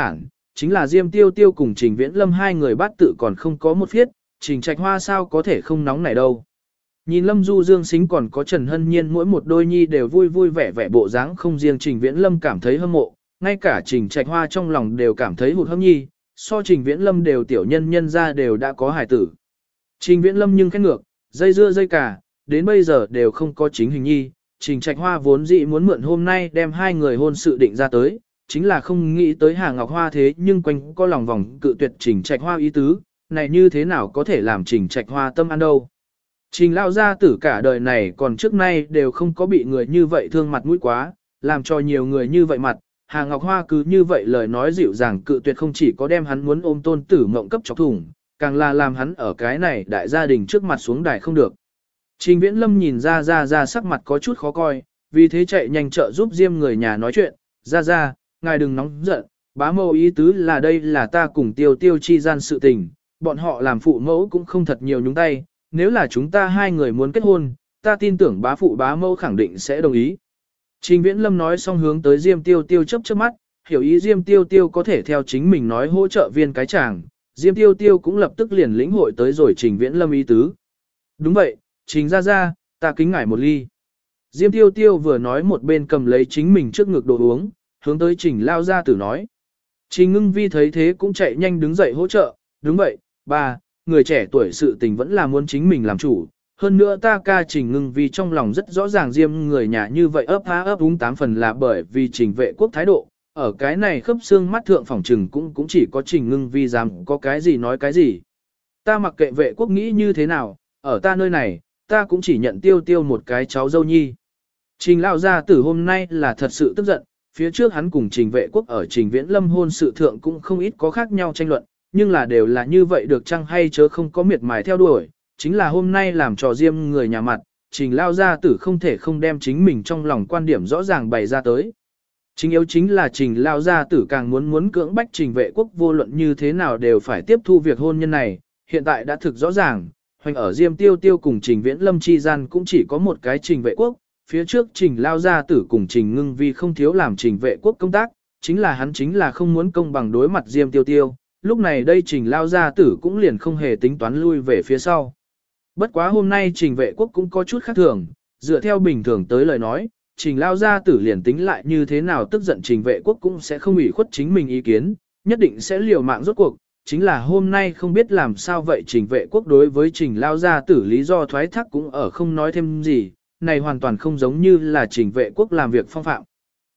S1: chính là Diêm Tiêu Tiêu cùng Trình Viễn Lâm hai người bát tự còn không có một phiết, Trình Trạch Hoa sao có thể không nóng này đâu. Nhìn Lâm Du Dương Sính còn có Trần Hân Nhiên mỗi một đôi nhi đều vui vui vẻ vẻ bộ dáng, không riêng Trình Viễn Lâm cảm thấy hâm mộ, ngay cả Trình Trạch Hoa trong lòng đều cảm thấy hụt hẫng nhi, so Trình Viễn Lâm đều tiểu nhân ra đều đã có hài tử. Trình Viễn Lâm nhưng khét ngược, dây dưa dây cả, đến bây giờ đều không có chính hình nhi, Trình Trạch Hoa vốn dĩ muốn mượn hôm nay đem hai người hôn sự định ra tới, chính là không nghĩ tới Hà Ngọc Hoa thế nhưng quanh có lòng vòng cự tuyệt Trình Trạch Hoa ý tứ, này như thế nào có thể làm Trình Trạch Hoa tâm an đâu. Trình lao gia tử cả đời này còn trước nay đều không có bị người như vậy thương mặt mũi quá, làm cho nhiều người như vậy mặt, Hà Ngọc Hoa cứ như vậy lời nói dịu dàng cự tuyệt không chỉ có đem hắn muốn ôm tôn tử mộng cấp chọc thủng, càng là làm hắn ở cái này đại gia đình trước mặt xuống đài không được. Trình Viễn Lâm nhìn ra sắc mặt có chút khó coi, vì thế chạy nhanh trợ giúp Diêm người nhà nói chuyện, ra, ngài đừng nóng giận, bá mẫu ý tứ là đây là ta cùng Tiêu Tiêu chi gian sự tình, bọn họ làm phụ mẫu cũng không thật nhiều nhúng tay, nếu là chúng ta hai người muốn kết hôn, ta tin tưởng bá phụ bá mẫu khẳng định sẽ đồng ý. Trình Viễn Lâm nói xong hướng tới Diêm Tiêu Tiêu chớp mắt, hiểu ý Diêm Tiêu Tiêu có thể theo chính mình nói hỗ trợ viên cái chàng, Diêm Tiêu Tiêu cũng lập tức liền lĩnh hội tới rồi Trình Viễn Lâm ý tứ. Đúng vậy, Trình ra, ta kính ngài một ly. Diêm Tiêu Tiêu vừa nói một bên cầm lấy chính mình trước ngực đồ uống, hướng tới Trình lao gia tử nói. Trình Ngưng Vi thấy thế cũng chạy nhanh đứng dậy hỗ trợ, đúng vậy, ba, người trẻ tuổi sự tình vẫn là muốn chính mình làm chủ. Hơn nữa ta ca Trình Ngưng Vi trong lòng rất rõ ràng Diêm người nhà như vậy ấp úng 8 phần là bởi vì Trình vệ quốc thái độ, ở cái này khớp xương mắt thượng phỏng trừng cũng chỉ có Trình Ngưng Vi dám có cái gì nói cái gì. Ta mặc kệ vệ quốc nghĩ như thế nào, ở ta nơi này, ta cũng chỉ nhận Tiêu Tiêu một cái cháu dâu nhi. Trình lão gia tử hôm nay là thật sự tức giận, phía trước hắn cùng Trình vệ quốc ở Trình Viễn Lâm hôn sự thượng cũng không ít có khác nhau tranh luận, nhưng là đều là như vậy được chăng hay chớ không có miệt mài theo đuổi, chính là hôm nay làm trò Diêm người nhà mặt, Trình lão gia tử không thể không đem chính mình trong lòng quan điểm rõ ràng bày ra tới. Chính yếu chính là Trình lão gia tử càng muốn cưỡng bách Trình vệ quốc vô luận như thế nào đều phải tiếp thu việc hôn nhân này, hiện tại đã thực rõ ràng, hoành ở Diêm Tiêu Tiêu cùng Trình Viễn Lâm chi gian cũng chỉ có một cái Trình vệ quốc, phía trước Trình lao gia tử cùng Trình Ngưng Vi không thiếu làm Trình vệ quốc công tác, chính là hắn chính là không muốn công bằng đối mặt Diêm Tiêu Tiêu, lúc này đây Trình lao gia tử cũng liền không hề tính toán lui về phía sau. Bất quá hôm nay Trình vệ quốc cũng có chút khác thường, dựa theo bình thường tới lời nói, Trình lao gia tử liền tính lại như thế nào tức giận Trình vệ quốc cũng sẽ không ủy khuất chính mình ý kiến, nhất định sẽ liều mạng rốt cuộc. Chính là hôm nay không biết làm sao vậy Trình vệ quốc đối với Trình lao gia tử lý do thoái thác cũng ở không nói thêm gì, này hoàn toàn không giống như là Trình vệ quốc làm việc phong phạm.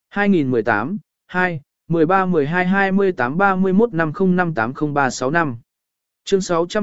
S1: 2018, 2, 13, 12, 28, 31, 50, 80, năm. Chương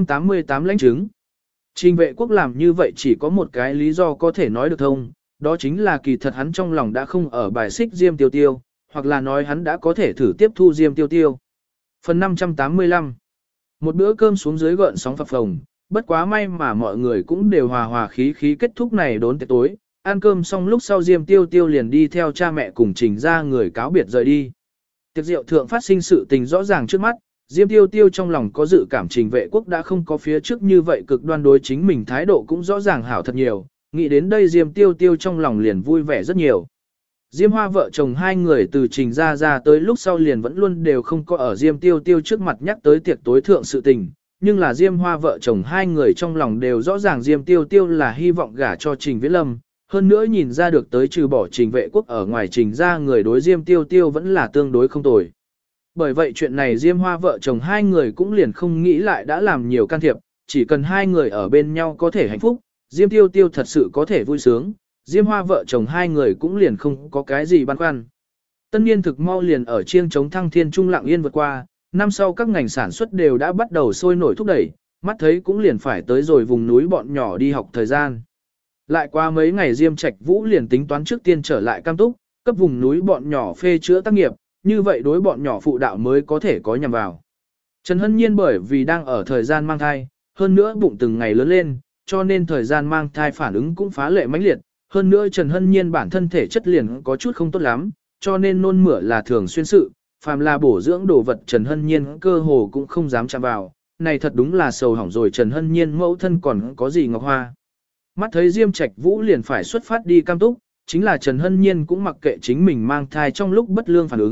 S1: 688 lãnh chứng. Trình vệ quốc làm như vậy chỉ có một cái lý do có thể nói được thông, đó chính là kỳ thật hắn trong lòng đã không ở bài xích Diêm Tiêu Tiêu, hoặc là nói hắn đã có thể thử tiếp thu Diêm Tiêu Tiêu. Phần 585. Một bữa cơm xuống dưới gợn sóng phập phồng, bất quá may mà mọi người cũng đều hòa hòa khí khí kết thúc này đốn tiệc tối, ăn cơm xong lúc sau Diêm Tiêu Tiêu liền đi theo cha mẹ cùng Trình ra người cáo biệt rời đi. Tiệc rượu thượng phát sinh sự tình rõ ràng trước mắt, Diêm Tiêu Tiêu trong lòng có dự cảm Trình vệ quốc đã không có phía trước như vậy cực đoan đối chính mình thái độ cũng rõ ràng hảo thật nhiều, nghĩ đến đây Diêm Tiêu Tiêu trong lòng liền vui vẻ rất nhiều. Diêm Hoa vợ chồng hai người từ Trình ra tới lúc sau liền vẫn luôn đều không có ở Diêm Tiêu Tiêu trước mặt nhắc tới tiệc tối thượng sự tình, nhưng là Diêm Hoa vợ chồng hai người trong lòng đều rõ ràng Diêm Tiêu Tiêu là hy vọng gả cho Trình Viễn Lâm, hơn nữa nhìn ra được tới trừ bỏ Trình vệ quốc ở ngoài Trình ra người đối Diêm Tiêu Tiêu vẫn là tương đối không tồi. Bởi vậy chuyện này Diêm Hoa vợ chồng hai người cũng liền không nghĩ lại đã làm nhiều can thiệp, chỉ cần hai người ở bên nhau có thể hạnh phúc, Diêm Tiêu Tiêu thật sự có thể vui sướng, Diêm Hoa vợ chồng hai người cũng liền không có cái gì băn khoăn. Tân niên thực mau liền ở chiêng chống thăng thiên trung lặng yên vượt qua, năm sau các ngành sản xuất đều đã bắt đầu sôi nổi thúc đẩy, mắt thấy cũng liền phải tới rồi vùng núi bọn nhỏ đi học thời gian. Lại qua mấy ngày Diêm Trạch Vũ liền tính toán trước tiên trở lại Cam Túc, cấp vùng núi bọn nhỏ phê chữa tác nghiệp, như vậy đối bọn nhỏ phụ đạo mới có thể có nhằm vào. Trần Hân Nhiên bởi vì đang ở thời gian mang thai, hơn nữa bụng từng ngày lớn lên, cho nên thời gian mang thai phản ứng cũng phá lệ mãnh liệt, hơn nữa Trần Hân Nhiên bản thân thể chất liền có chút không tốt lắm, cho nên nôn mửa là thường xuyên sự, phàm là bổ dưỡng đồ vật Trần Hân Nhiên cơ hồ cũng không dám chạm vào, này thật đúng là sầu hỏng rồi Trần Hân Nhiên mẫu thân còn có gì Ngọc Hoa. Mắt thấy Diêm Trạch Vũ liền phải xuất phát đi Cam Túc, chính là Trần Hân Nhiên cũng mặc kệ chính mình mang thai trong lúc bất lương phản ứng,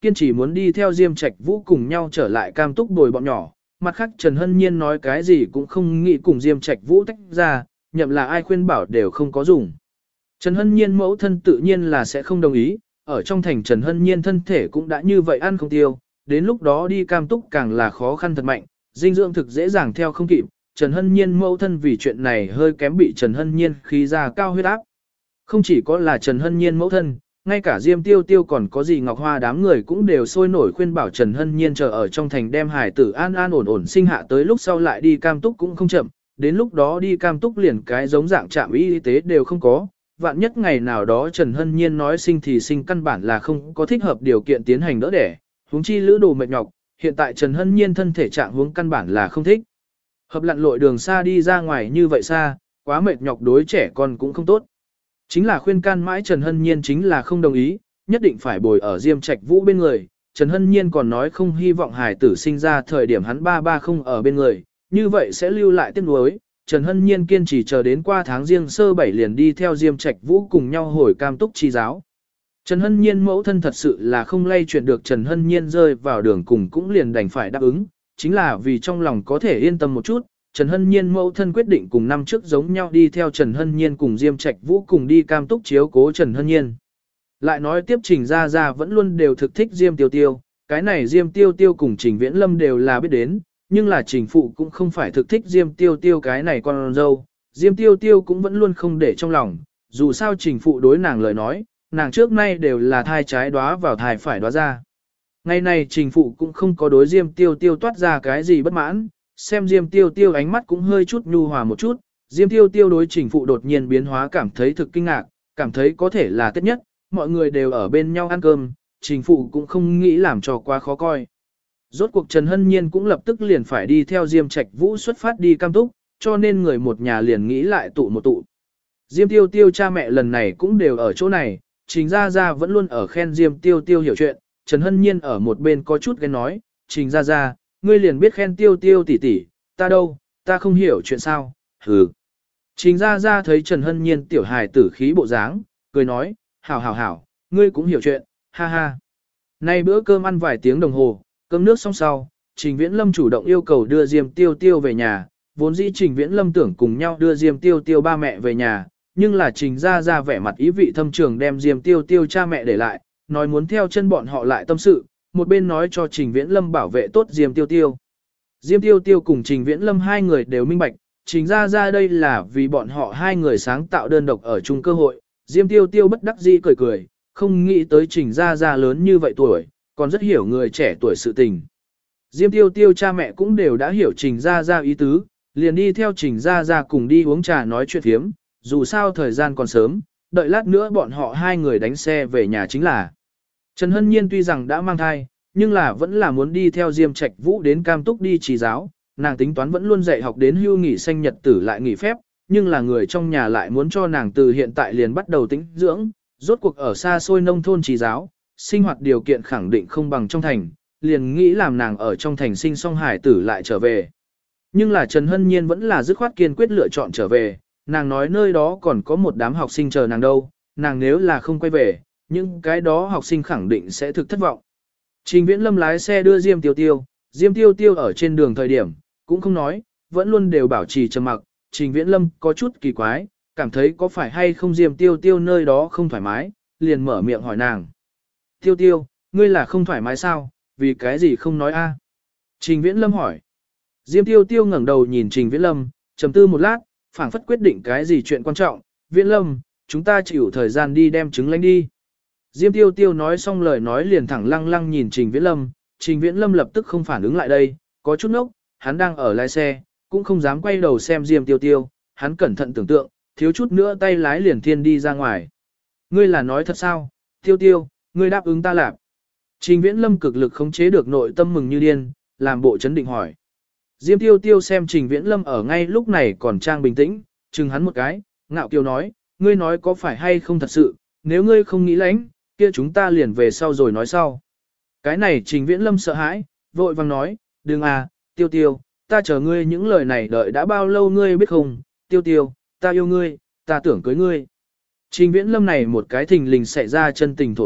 S1: kiên trì muốn đi theo Diêm Trạch Vũ cùng nhau trở lại Cam Túc bồi bọn nhỏ. Mặt khác Trần Hân Nhiên nói cái gì cũng không nghĩ cùng Diêm Trạch Vũ tách ra, nhậm là ai khuyên bảo đều không có dùng. Trần Hân Nhiên mẫu thân tự nhiên là sẽ không đồng ý, ở trong thành Trần Hân Nhiên thân thể cũng đã như vậy ăn không tiêu, đến lúc đó đi Cam Túc càng là khó khăn thật mạnh, dinh dưỡng thực dễ dàng theo không kịp. Trần Hân Nhiên mẫu thân vì chuyện này hơi kém bị Trần Hân Nhiên khí ra cao huyết áp. Không chỉ có là Trần Hân Nhiên mẫu thân, ngay cả Diêm Tiêu Tiêu còn có gì Ngọc Hoa đám người cũng đều sôi nổi khuyên bảo Trần Hân Nhiên chờ ở trong thành đem hải tử an an ổn ổn sinh hạ tới lúc sau lại đi Cam Túc cũng không chậm, đến lúc đó đi Cam Túc liền cái giống dạng trạm y tế đều không có. Vạn nhất ngày nào đó Trần Hân Nhiên nói sinh thì sinh căn bản là không có thích hợp điều kiện tiến hành đỡ đẻ, huống chi lữ đồ mệt nhọc, hiện tại Trần Hân Nhiên thân thể trạng huống căn bản là không thích. Hợp lặn lội đường xa đi ra ngoài như vậy xa, quá mệt nhọc đối trẻ con cũng không tốt. Chính là khuyên can mãi Trần Hân Nhiên chính là không đồng ý, nhất định phải bồi ở Diêm Trạch Vũ bên người. Trần Hân Nhiên còn nói không hy vọng hài tử sinh ra thời điểm hắn ba không ở bên người, như vậy sẽ lưu lại tiếc nuối. Trần Hân Nhiên kiên trì chờ đến qua tháng riêng sơ 7 liền đi theo Diêm Trạch Vũ cùng nhau hồi Cam Túc chi giáo. Trần Hân Nhiên mẫu thân thật sự là không lay chuyển được Trần Hân Nhiên rơi vào đường cùng cũng liền đành phải đáp ứng, chính là vì trong lòng có thể yên tâm một chút, Trần Hân Nhiên mẫu thân quyết định cùng năm trước giống nhau đi theo Trần Hân Nhiên cùng Diêm Trạch Vũ cùng đi Cam Túc chiếu cố Trần Hân Nhiên. Lại nói tiếp Trình Gia Gia vẫn luôn đều thực thích Diêm Tiêu Tiêu, cái này Diêm Tiêu Tiêu cùng Trình Viễn Lâm đều là biết đến, nhưng là Trình Phụ cũng không phải thực thích Diêm Tiêu Tiêu cái này con dâu, Diêm Tiêu Tiêu cũng vẫn luôn không để trong lòng, dù sao Trình Phụ đối nàng lời nói, nàng trước nay đều là thai trái đóa vào thai phải đóa ra. Ngày này Trình Phụ cũng không có đối Diêm Tiêu Tiêu toát ra cái gì bất mãn, xem Diêm Tiêu Tiêu ánh mắt cũng hơi chút nhu hòa một chút, Diêm Tiêu Tiêu đối Trình Phụ đột nhiên biến hóa cảm thấy thực kinh ngạc, cảm thấy có thể là Tết nhất, mọi người đều ở bên nhau ăn cơm, Trình Phụ cũng không nghĩ làm cho quá khó coi. Rốt cuộc Trần Hân Nhiên cũng lập tức liền phải đi theo Diêm Trạch Vũ xuất phát đi Cam Túc, cho nên người một nhà liền nghĩ lại tụ một tụ. Diêm Tiêu Tiêu cha mẹ lần này cũng đều ở chỗ này, Trình Gia Gia vẫn luôn ở khen Diêm Tiêu Tiêu hiểu chuyện, Trần Hân Nhiên ở một bên có chút ghen nói, Trình Gia Gia, ngươi liền biết khen Tiêu Tiêu tỷ tỷ, ta đâu, ta không hiểu chuyện sao, hừ. Trình Gia Gia thấy Trần Hân Nhiên tiểu hài tử khí bộ dáng, cười nói, hảo, ngươi cũng hiểu chuyện, ha ha. Nay bữa cơm ăn vài tiếng đồng hồ, cơm nước xong sau, Trình Viễn Lâm chủ động yêu cầu đưa Diêm Tiêu Tiêu về nhà, vốn dĩ Trình Viễn Lâm tưởng cùng nhau đưa Diêm Tiêu Tiêu ba mẹ về nhà, nhưng là Trình Gia Gia vẻ mặt ý vị thâm trường đem Diêm Tiêu Tiêu cha mẹ để lại, nói muốn theo chân bọn họ lại tâm sự, một bên nói cho Trình Viễn Lâm bảo vệ tốt Diêm Tiêu Tiêu. Diêm Tiêu Tiêu cùng Trình Viễn Lâm hai người đều minh bạch, Trình Gia Gia đây là vì bọn họ hai người sáng tạo đơn độc ở chung cơ hội, Diêm Tiêu Tiêu bất đắc dĩ cười cười, không nghĩ tới Trình Gia Gia lớn như vậy tuổi, còn rất hiểu người trẻ tuổi sự tình. Diêm Tiêu Tiêu cha mẹ cũng đều đã hiểu Trình Gia Gia ý tứ, liền đi theo Trình Gia Gia cùng đi uống trà nói chuyện thiếm, dù sao thời gian còn sớm, đợi lát nữa bọn họ hai người đánh xe về nhà chính là. Trần Hân Nhiên tuy rằng đã mang thai, nhưng là vẫn là muốn đi theo Diêm Trạch Vũ đến Cam Túc đi trì giáo, nàng tính toán vẫn luôn dạy học đến hưu nghỉ sanh nhật tử lại nghỉ phép, nhưng là người trong nhà lại muốn cho nàng từ hiện tại liền bắt đầu tĩnh dưỡng, rốt cuộc ở xa xôi nông thôn trì giáo, sinh hoạt điều kiện khẳng định không bằng trong thành, liền nghĩ làm nàng ở trong thành sinh xong hải tử lại trở về. Nhưng là Trần Hân Nhiên vẫn là dứt khoát kiên quyết lựa chọn trở về, nàng nói nơi đó còn có một đám học sinh chờ nàng đâu, nàng nếu là không quay về, những cái đó học sinh khẳng định sẽ thực thất vọng. Trình Viễn Lâm lái xe đưa Diêm Tiêu Tiêu ở trên đường thời điểm, cũng không nói, vẫn luôn đều bảo trì trầm mặc, Trình Viễn Lâm có chút kỳ quái, cảm thấy có phải hay không Diêm Tiêu Tiêu nơi đó không thoải mái, liền mở miệng hỏi nàng. Tiêu Tiêu, ngươi là không thoải mái sao, vì cái gì không nói a? Trình Viễn Lâm hỏi. Diêm Tiêu Tiêu ngẩng đầu nhìn Trình Viễn Lâm, trầm tư một lát, phảng phất quyết định cái gì chuyện quan trọng, Viễn Lâm, chúng ta chịu thời gian đi đem trứng lánh đi. Diêm Tiêu Tiêu nói xong lời nói liền thẳng lăng lăng nhìn Trình Viễn Lâm, Trình Viễn Lâm lập tức không phản ứng lại đây, có chút nốc, hắn đang ở lái xe, cũng không dám quay đầu xem Diêm Tiêu Tiêu, hắn cẩn thận tưởng tượng, thiếu chút nữa tay lái liền thiên đi ra ngoài. Ngươi là nói thật sao, Tiêu Tiêu, ngươi đáp ứng ta lạp. Trình Viễn Lâm cực lực khống chế được nội tâm mừng như điên, làm bộ chấn định hỏi. Diêm Tiêu Tiêu xem Trình Viễn Lâm ở ngay lúc này còn trang bình tĩnh, chừng hắn một cái, ngạo kiều nói, ngươi nói có phải hay không thật sự, nếu ngươi không nghĩ lãnh, kia chúng ta liền về sau rồi nói sau. Cái này Trình Viễn Lâm sợ hãi, vội vàng nói, đừng à, Tiêu Tiêu, ta chờ ngươi những lời này đợi đã bao lâu ngươi biết không, Tiêu Tiêu, ta yêu ngươi, ta tưởng cưới ngươi. Trình Viễn Lâm này một cái thình lình xảy ra chân tình thổ lộ,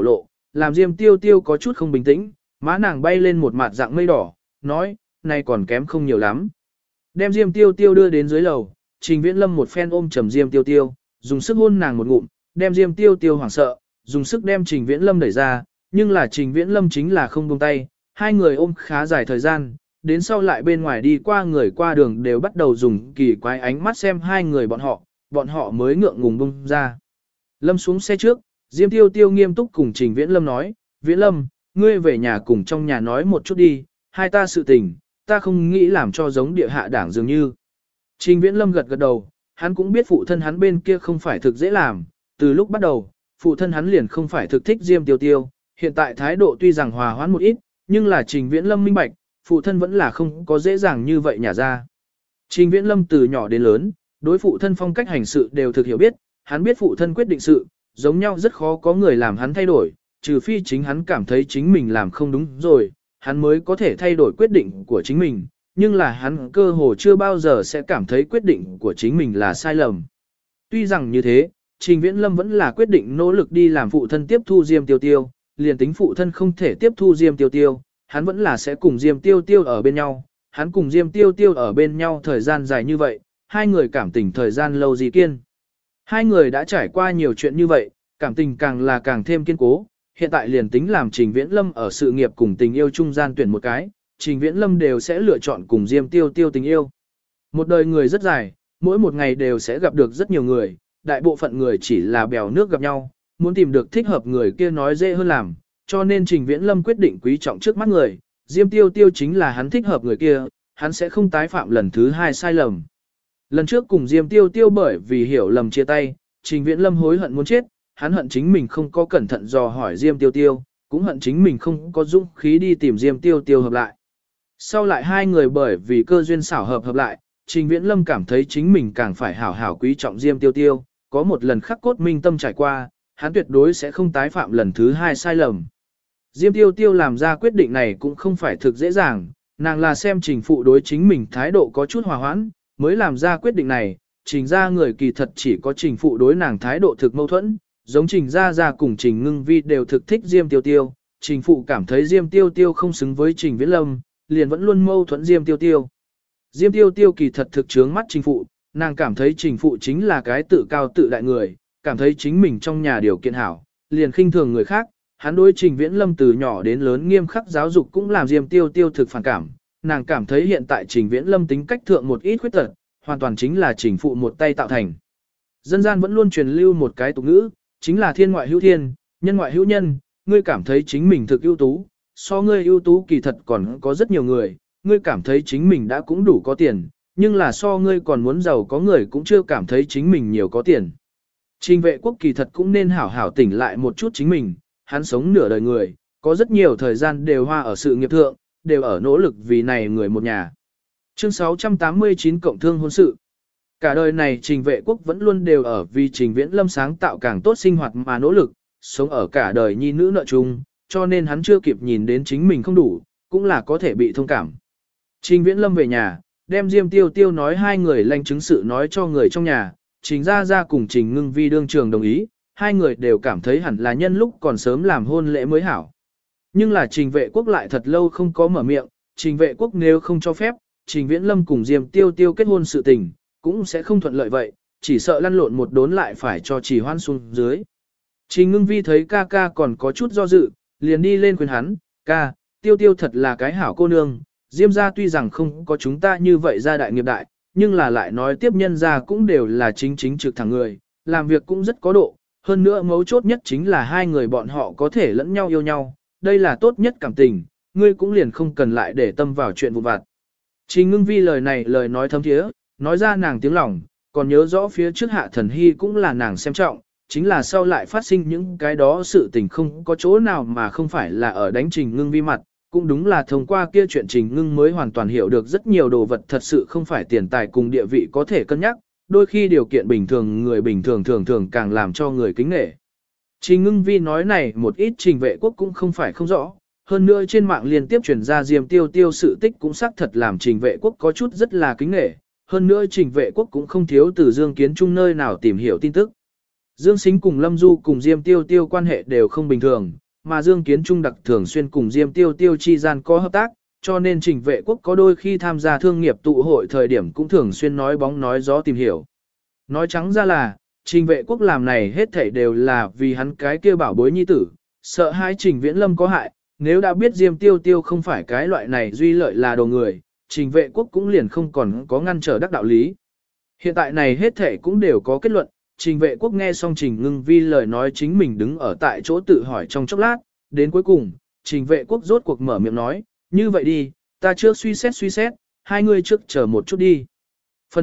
S1: làm Diêm Tiêu Tiêu có chút không bình tĩnh, má nàng bay lên một mặt dạng mây đỏ, nói, này còn kém không nhiều lắm. Đem Diêm Tiêu Tiêu đưa đến dưới lầu, Trình Viễn Lâm một phen ôm chầm Diêm Tiêu Tiêu, dùng sức hôn nàng một ngụm, đem Diêm Tiêu Tiêu hoảng sợ, dùng sức đem Trình Viễn Lâm đẩy ra, nhưng là Trình Viễn Lâm chính là không buông tay, hai người ôm khá dài thời gian, đến sau lại bên ngoài đi qua người qua đường đều bắt đầu dùng kỳ quái ánh mắt xem hai người bọn họ mới ngượng ngùng buông ra. Lâm xuống xe trước, Diêm Tiêu Tiêu nghiêm túc cùng Trình Viễn Lâm nói, Viễn Lâm, ngươi về nhà cùng trong nhà nói một chút đi, hai ta sự tình, ta không nghĩ làm cho giống địa hạ đảng dường như. Trình Viễn Lâm gật gật đầu, hắn cũng biết phụ thân hắn bên kia không phải thực dễ làm, từ lúc bắt đầu, phụ thân hắn liền không phải thực thích Diêm Tiêu Tiêu, hiện tại thái độ tuy rằng hòa hoãn một ít, nhưng là Trình Viễn Lâm minh bạch, phụ thân vẫn là không có dễ dàng như vậy nhả ra. Trình Viễn Lâm từ nhỏ đến lớn, đối phụ thân phong cách hành sự đều thực hiểu biết, hắn biết phụ thân quyết định sự, giống nhau rất khó có người làm hắn thay đổi, trừ phi chính hắn cảm thấy chính mình làm không đúng rồi, hắn mới có thể thay đổi quyết định của chính mình, nhưng là hắn cơ hồ chưa bao giờ sẽ cảm thấy quyết định của chính mình là sai lầm. Tuy rằng như thế, Trình Viễn Lâm vẫn là quyết định nỗ lực đi làm phụ thân tiếp thu Diêm Tiêu Tiêu, liền tính phụ thân không thể tiếp thu Diêm Tiêu Tiêu, hắn vẫn là sẽ cùng Diêm Tiêu Tiêu ở bên nhau, hắn cùng Diêm Tiêu Tiêu ở bên nhau thời gian dài như vậy, hai người cảm tình thời gian lâu gì kiên. Hai người đã trải qua nhiều chuyện như vậy, cảm tình càng là càng thêm kiên cố, hiện tại liền tính làm Trình Viễn Lâm ở sự nghiệp cùng tình yêu trung gian tuyển một cái, Trình Viễn Lâm đều sẽ lựa chọn cùng Diêm Tiêu Tiêu tình yêu. Một đời người rất dài, mỗi một ngày đều sẽ gặp được rất nhiều người, đại bộ phận người chỉ là bèo nước gặp nhau, muốn tìm được thích hợp người kia nói dễ hơn làm, cho nên Trình Viễn Lâm quyết định quý trọng trước mắt người, Diêm Tiêu Tiêu chính là hắn thích hợp người kia, hắn sẽ không tái phạm lần thứ hai sai lầm. Lần trước cùng Diêm Tiêu Tiêu bởi vì hiểu lầm chia tay, Trình Viễn Lâm hối hận muốn chết, hắn hận chính mình không có cẩn thận dò hỏi Diêm Tiêu Tiêu, cũng hận chính mình không có dũng khí đi tìm Diêm Tiêu Tiêu hợp lại. Sau lại hai người bởi vì cơ duyên xảo hợp lại, Trình Viễn Lâm cảm thấy chính mình càng phải hảo hảo quý trọng Diêm Tiêu Tiêu, có một lần khắc cốt minh tâm trải qua, hắn tuyệt đối sẽ không tái phạm lần thứ hai sai lầm. Diêm Tiêu Tiêu làm ra quyết định này cũng không phải thực dễ dàng, nàng là xem Trình phụ đối chính mình thái độ có chút hòa hoãn, mới làm ra quyết định này, Trình ra người kỳ thật chỉ có Trình phụ đối nàng thái độ thực mâu thuẫn, giống Trình ra cùng Trình Ngưng Vi đều thực thích Diêm Tiêu Tiêu, Trình phụ cảm thấy Diêm Tiêu Tiêu không xứng với Trình Viễn Lâm, liền vẫn luôn mâu thuẫn Diêm Tiêu Tiêu. Diêm Tiêu Tiêu kỳ thật thực chướng mắt Trình phụ, nàng cảm thấy Trình phụ chính là cái tự cao tự đại người, cảm thấy chính mình trong nhà điều kiện hảo, liền khinh thường người khác. Hắn đối Trình Viễn Lâm từ nhỏ đến lớn nghiêm khắc giáo dục cũng làm Diêm Tiêu Tiêu thực phản cảm, nàng cảm thấy hiện tại Trình Viễn Lâm tính cách thượng một ít khuyết tật, hoàn toàn chính là Trình phụ một tay tạo thành. Dân gian vẫn luôn truyền lưu một cái tục ngữ, chính là thiên ngoại hữu thiên, nhân ngoại hữu nhân, ngươi cảm thấy chính mình thực ưu tú, so ngươi ưu tú kỳ thật còn có rất nhiều người, ngươi cảm thấy chính mình đã cũng đủ có tiền, nhưng là so ngươi còn muốn giàu có người cũng chưa cảm thấy chính mình nhiều có tiền. Trình Vệ Quốc kỳ thật cũng nên hảo hảo tỉnh lại một chút chính mình, hắn sống nửa đời người, có rất nhiều thời gian đều hoa ở sự nghiệp thượng, đều ở nỗ lực vì này người một nhà. Chương 689 cộng thương hôn sự. Cả đời này Trình Vệ Quốc vẫn luôn đều ở vì Trình Viễn Lâm sáng tạo càng tốt sinh hoạt mà nỗ lực, sống ở cả đời nhi nữ nợ chung, cho nên hắn chưa kịp nhìn đến chính mình không đủ, cũng là có thể bị thông cảm. Trình Viễn Lâm về nhà, đem Diêm Tiêu Tiêu nói hai người lanh chứng sự nói cho người trong nhà, Trình Gia cùng Trình Ngưng Vi đương trường đồng ý, hai người đều cảm thấy hẳn là nhân lúc còn sớm làm hôn lễ mới hảo. Nhưng là Trình Vệ Quốc lại thật lâu không có mở miệng, Trình Vệ Quốc nếu không cho phép, Trình Viễn Lâm cùng Diêm Tiêu Tiêu kết hôn sự tình, cũng sẽ không thuận lợi vậy, chỉ sợ lăn lộn một đốn lại phải cho trì hoãn xuống dưới. Trình Ngưng Vi thấy ca ca còn có chút do dự, liền đi lên khuyên hắn, ca, Tiêu Tiêu thật là cái hảo cô nương, Diêm gia tuy rằng không có chúng ta như vậy gia đại nghiệp đại, nhưng là lại nói tiếp nhân gia cũng đều là chính trực thẳng người, làm việc cũng rất có độ, hơn nữa mấu chốt nhất chính là hai người bọn họ có thể lẫn nhau yêu nhau, đây là tốt nhất cảm tình, ngươi cũng liền không cần lại để tâm vào chuyện vụn vặt. Trình Ngưng Vi lời này lời nói thấm thiế, nói ra nàng tiếng lòng, còn nhớ rõ phía trước Hạ Thần Hy cũng là nàng xem trọng, chính là sau lại phát sinh những cái đó sự tình không có chỗ nào mà không phải là ở đánh Trình Ngưng Vi mặt, cũng đúng là thông qua kia chuyện Trình Ngưng mới hoàn toàn hiểu được rất nhiều đồ vật thật sự không phải tiền tài cùng địa vị có thể cân nhắc, đôi khi điều kiện bình thường người bình thường thường càng làm cho người kính nể. Trình Ngưng Vi nói này một ít Trình Vệ Quốc cũng không phải không rõ, hơn nữa trên mạng liên tiếp truyền ra Diêm Tiêu Tiêu sự tích cũng xác thật làm Trình Vệ Quốc có chút rất là kính nể, hơn nữa Trình Vệ Quốc cũng không thiếu từ Dương Kiến Trung nơi nào tìm hiểu tin tức. Dương Sính cùng Lâm Du cùng Diêm Tiêu Tiêu quan hệ đều không bình thường, mà Dương Kiến Trung đặc thường xuyên cùng Diêm Tiêu Tiêu chi gian có hợp tác, cho nên Trình Vệ Quốc có đôi khi tham gia thương nghiệp tụ hội thời điểm cũng thường xuyên nói bóng nói gió tìm hiểu. Nói trắng ra là, Trình Vệ Quốc làm này hết thảy đều là vì hắn cái kia bảo bối nhi tử, sợ hai Trình Viễn Lâm có hại, nếu đã biết Diêm Tiêu Tiêu không phải cái loại này duy lợi là đồ người, Trình Vệ Quốc cũng liền không còn có ngăn trở đắc đạo lý. Hiện tại này hết thảy cũng đều có kết luận, Trình Vệ Quốc nghe xong Trình Ngưng Vi lời nói chính mình đứng ở tại chỗ tự hỏi trong chốc lát, đến cuối cùng, Trình Vệ Quốc rốt cuộc mở miệng nói, như vậy đi, ta trước suy xét, hai người trước chờ một chút đi. Phần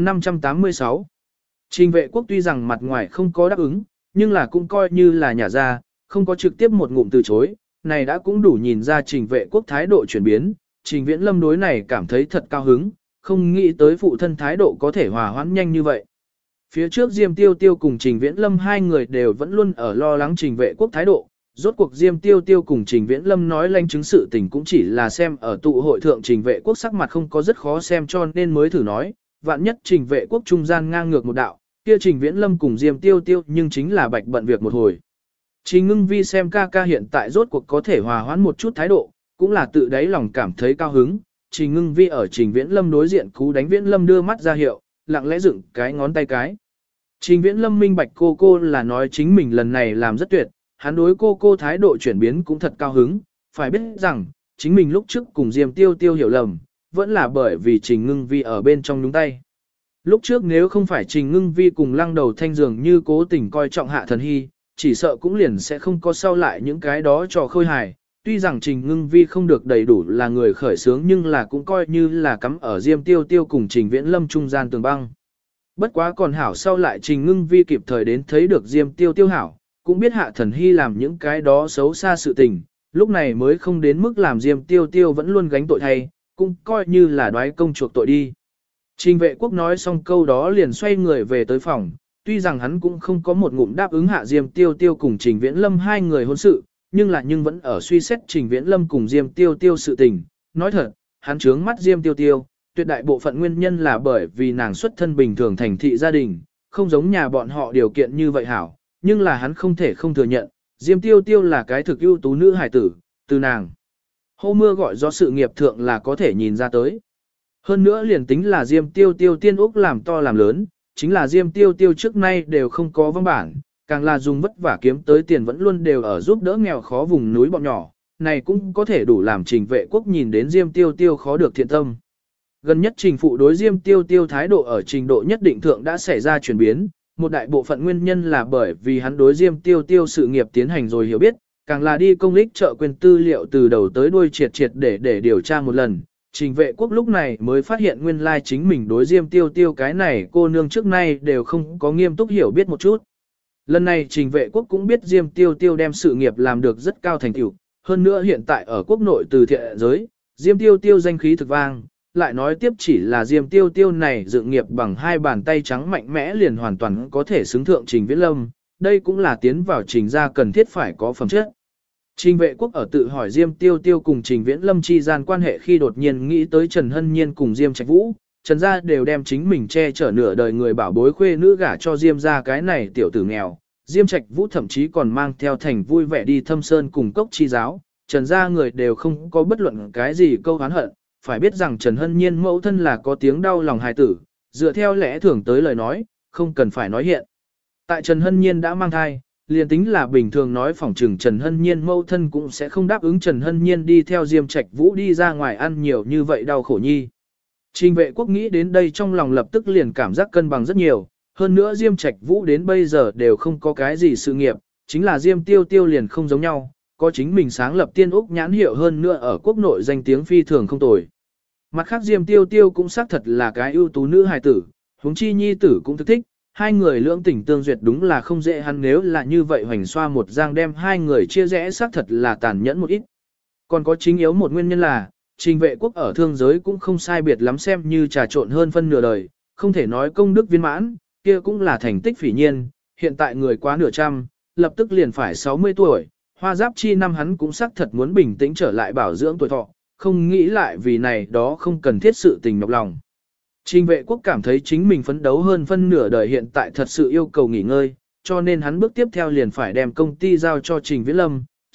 S1: 586 Trình Vệ Quốc tuy rằng mặt ngoài không có đáp ứng, nhưng là cũng coi như là nhả ra, không có trực tiếp một ngụm từ chối, này đã cũng đủ nhìn ra Trình Vệ Quốc thái độ chuyển biến, Trình Viễn Lâm đối này cảm thấy thật cao hứng, không nghĩ tới phụ thân thái độ có thể hòa hoãn nhanh như vậy. Phía trước Diêm Tiêu Tiêu cùng Trình Viễn Lâm hai người đều vẫn luôn ở lo lắng Trình Vệ Quốc thái độ, rốt cuộc Diêm Tiêu Tiêu cùng Trình Viễn Lâm nói lanh chứng sự tình cũng chỉ là xem ở tụ hội thượng Trình Vệ Quốc sắc mặt không có rất khó xem cho nên mới thử nói, vạn nhất Trình Vệ Quốc trung gian ngang ngược một đạo, kia Trình Viễn Lâm cùng Diêm Tiêu Tiêu nhưng chính là bạch bận việc một hồi. Trình Ngưng Vi xem ca ca hiện tại rốt cuộc có thể hòa hoãn một chút thái độ, cũng là tự đáy lòng cảm thấy cao hứng. Trình Ngưng Vi ở Trình Viễn Lâm đối diện cú đánh Viễn Lâm đưa mắt ra hiệu, lặng lẽ dựng cái ngón tay cái. Trình Viễn Lâm minh bạch cô là nói chính mình lần này làm rất tuyệt, hắn đối cô thái độ chuyển biến cũng thật cao hứng, phải biết rằng, chính mình lúc trước cùng Diêm Tiêu Tiêu hiểu lầm, vẫn là bởi vì Trình Ngưng Vi ở bên trong nhúng tay. Lúc trước nếu không phải Trình Ngưng Vi cùng Lăng Đầu Thanh dường như cố tình coi trọng Hạ Thần Hy, chỉ sợ cũng liền sẽ không có sau lại những cái đó trò khôi hài. Tuy rằng Trình Ngưng Vi không được đầy đủ là người khởi xướng nhưng là cũng coi như là cắm ở Diêm Tiêu Tiêu cùng Trình Viễn Lâm trung gian tường băng. Bất quá còn hảo sau lại Trình Ngưng Vi kịp thời đến thấy được Diêm Tiêu Tiêu hảo, cũng biết Hạ Thần Hy làm những cái đó xấu xa sự tình, lúc này mới không đến mức làm Diêm Tiêu Tiêu vẫn luôn gánh tội thay, cũng coi như là đoái công chuộc tội đi. Trình Vệ Quốc nói xong câu đó liền xoay người về tới phòng, tuy rằng hắn cũng không có một ngụm đáp ứng Hạ Diêm Tiêu Tiêu cùng Trình Viễn Lâm hai người hôn sự, nhưng vẫn ở suy xét Trình Viễn Lâm cùng Diêm Tiêu Tiêu sự tình. Nói thật, hắn trướng mắt Diêm Tiêu Tiêu, tuyệt đại bộ phận nguyên nhân là bởi vì nàng xuất thân bình thường thành thị gia đình, không giống nhà bọn họ điều kiện như vậy hảo, nhưng là hắn không thể không thừa nhận, Diêm Tiêu Tiêu là cái thực ưu tú nữ hài tử, từ nàng hô mưa gọi gió sự nghiệp thượng là có thể nhìn ra tới. Hơn nữa liền tính là Diêm Tiêu Tiêu tiên úc làm to làm lớn, chính là Diêm Tiêu Tiêu trước nay đều không có văn bản, càng là dùng vất vả kiếm tới tiền vẫn luôn đều ở giúp đỡ nghèo khó vùng núi bọn nhỏ, này cũng có thể đủ làm Trình Vệ Quốc nhìn đến Diêm Tiêu Tiêu khó được thiện tâm. Gần nhất Trình phụ đối Diêm Tiêu Tiêu thái độ ở trình độ nhất định thượng đã xảy ra chuyển biến, một đại bộ phận nguyên nhân là bởi vì hắn đối Diêm Tiêu Tiêu sự nghiệp tiến hành rồi hiểu biết, càng là đi công lích trợ quyền tư liệu từ đầu tới đuôi triệt để điều tra một lần. Trình Vệ Quốc lúc này mới phát hiện nguyên lai chính mình đối Diêm Tiêu Tiêu cái này cô nương trước nay đều không có nghiêm túc hiểu biết một chút. Lần này Trình Vệ Quốc cũng biết Diêm Tiêu Tiêu đem sự nghiệp làm được rất cao thành tựu, hơn nữa hiện tại ở quốc nội từ thiện giới, Diêm Tiêu Tiêu danh khí thực vang, lại nói tiếp chỉ là Diêm Tiêu Tiêu này dựng nghiệp bằng hai bàn tay trắng mạnh mẽ liền hoàn toàn có thể xứng thượng Trình Viễn Lâm, đây cũng là tiến vào Trình gia cần thiết phải có phẩm chất. Trình Vệ Quốc ở tự hỏi Diêm Tiêu Tiêu cùng Trình Viễn Lâm chi gian quan hệ khi đột nhiên nghĩ tới Trần Hân Nhiên cùng Diêm Trạch Vũ, Trần gia đều đem chính mình che chở nửa đời người bảo bối khuê nữ gả cho Diêm gia cái này tiểu tử nghèo. Diêm Trạch Vũ thậm chí còn mang theo thành vui vẻ đi Thâm Sơn cùng cốc chi giáo, Trần gia người đều không có bất luận cái gì câu oán hận, phải biết rằng Trần Hân Nhiên mẫu thân là có tiếng đau lòng hài tử, dựa theo lẽ thường tới lời nói, không cần phải nói hiện. Tại Trần Hân Nhiên đã mang thai, liền tính là bình thường nói phỏng trừng Trần Hân Nhiên mẫu thân cũng sẽ không đáp ứng Trần Hân Nhiên đi theo Diêm Trạch Vũ đi ra ngoài ăn nhiều như vậy đau khổ nhi. Trình Vệ Quốc nghĩ đến đây trong lòng lập tức liền cảm giác cân bằng rất nhiều, hơn nữa Diêm Trạch Vũ đến bây giờ đều không có cái gì sự nghiệp, chính là Diêm Tiêu Tiêu liền không giống nhau, có chính mình sáng lập tiên úc nhãn hiệu hơn nữa ở quốc nội danh tiếng phi thường không tồi. Mặt khác Diêm Tiêu Tiêu cũng xác thật là cái ưu tú nữ hài tử, huống chi nhi tử cũng thức thích, hai người lưỡng tình tương duyệt đúng là không dễ hắn nếu là như vậy hoành xoa một giang đem hai người chia rẽ xác thật là tàn nhẫn một ít. Còn có chính yếu một nguyên nhân là, Trình Vệ Quốc ở thương giới cũng không sai biệt lắm xem như trà trộn hơn phân nửa đời, không thể nói công đức viên mãn, kia cũng là thành tích phỉ nhiên, hiện tại người quá nửa trăm, lập tức liền phải 60 tuổi, hoa giáp chi năm hắn cũng xác thật muốn bình tĩnh trở lại bảo dưỡng tuổi thọ, không nghĩ lại vì này đó không cần thiết sự tình nhọc lòng. Trình Vệ Quốc cảm thấy chính mình phấn đấu hơn phân nửa đời hiện tại thật sự yêu cầu nghỉ ngơi, cho nên hắn bước tiếp theo liền phải đem công ty giao cho Trình Viễn Lâm.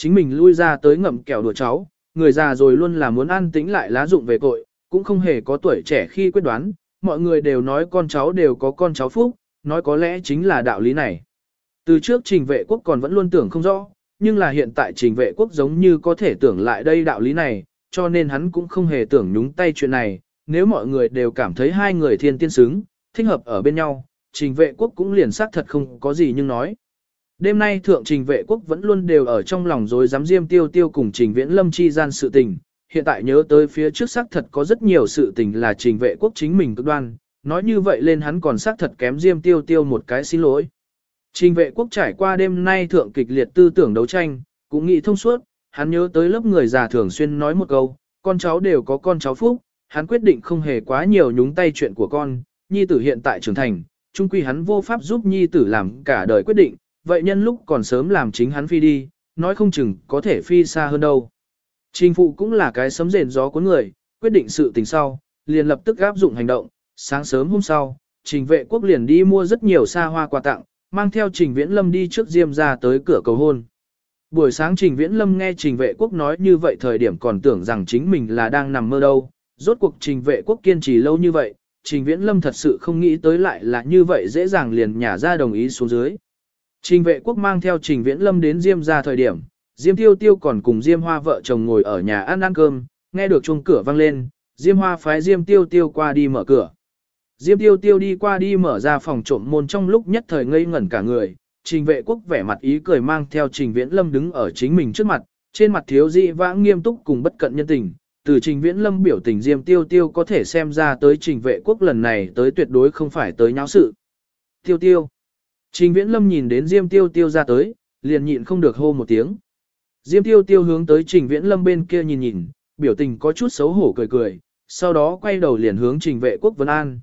S1: chính mình lui ra tới ngậm kẹo đùa cháu, người già rồi luôn là muốn an tĩnh lại lá dụng về cội, cũng không hề có tuổi trẻ khi quyết đoán, mọi người đều nói con cháu đều có con cháu phúc, nói có lẽ chính là đạo lý này. Từ trước Trình Vệ Quốc còn vẫn luôn tưởng không rõ, nhưng là hiện tại Trình Vệ Quốc giống như có thể tưởng lại đây đạo lý này, cho nên hắn cũng không hề tưởng nhúng tay chuyện này, nếu mọi người đều cảm thấy hai người thiên tiên xứng, thích hợp ở bên nhau, Trình Vệ Quốc cũng liền xác thật không có gì nhưng nói. Đêm nay thượng Trình Vệ Quốc vẫn luôn đều ở trong lòng rồi dám Diêm Tiêu Tiêu cùng Trình Viễn Lâm chi gian sự tình, hiện tại nhớ tới phía trước xác thật có rất nhiều sự tình là Trình Vệ Quốc chính mình cực đoan, nói như vậy lên hắn còn xác thật kém Diêm Tiêu Tiêu một cái xin lỗi. Trình Vệ Quốc trải qua đêm nay thượng kịch liệt tư tưởng đấu tranh, cũng nghĩ thông suốt, hắn nhớ tới lớp người già thường xuyên nói một câu, con cháu đều có con cháu phúc, hắn quyết định không hề quá nhiều nhúng tay chuyện của con, nhi tử hiện tại trưởng thành, chung quy hắn vô pháp giúp nhi tử làm cả đời quyết định, vậy nhân lúc còn sớm làm chính hắn phi đi, nói không chừng có thể phi xa hơn đâu. Trình phụ cũng là cái sấm rền gió cuốn người, quyết định sự tình sau, liền lập tức áp dụng hành động, sáng sớm hôm sau, Trình Vệ Quốc liền đi mua rất nhiều xa hoa quà tặng, mang theo Trình Viễn Lâm đi trước Diêm ra tới cửa cầu hôn. Buổi sáng Trình Viễn Lâm nghe Trình Vệ Quốc nói như vậy thời điểm còn tưởng rằng chính mình là đang nằm mơ đâu, rốt cuộc Trình Vệ Quốc kiên trì lâu như vậy, Trình Viễn Lâm thật sự không nghĩ tới lại là như vậy dễ dàng liền nhả ra đồng ý xuống dưới. Trình Vệ Quốc mang theo Trình Viễn Lâm đến Diêm ra thời điểm, Diêm Tiêu Tiêu còn cùng Diêm Hoa vợ chồng ngồi ở nhà ăn cơm, nghe được chuông cửa vang lên, Diêm Hoa phái Diêm Tiêu Tiêu qua đi mở cửa. Diêm Tiêu Tiêu đi qua đi mở ra phòng trộm môn trong lúc nhất thời ngây ngẩn cả người, Trình Vệ Quốc vẻ mặt ý cười mang theo Trình Viễn Lâm đứng ở chính mình trước mặt, trên mặt thiếu dị vãng nghiêm túc cùng bất cận nhân tình. Từ Trình Viễn Lâm biểu tình Diêm Tiêu Tiêu có thể xem ra tới Trình Vệ Quốc lần này tới tuyệt đối không phải tới nháo sự. Tiêu Tiêu. Trình Viễn Lâm nhìn đến Diêm Tiêu Tiêu ra tới, liền nhịn không được hô một tiếng. Diêm Tiêu Tiêu hướng tới Trình Viễn Lâm bên kia nhìn nhìn, biểu tình có chút xấu hổ cười cười, sau đó quay đầu liền hướng Trình Vệ Quốc vấn an,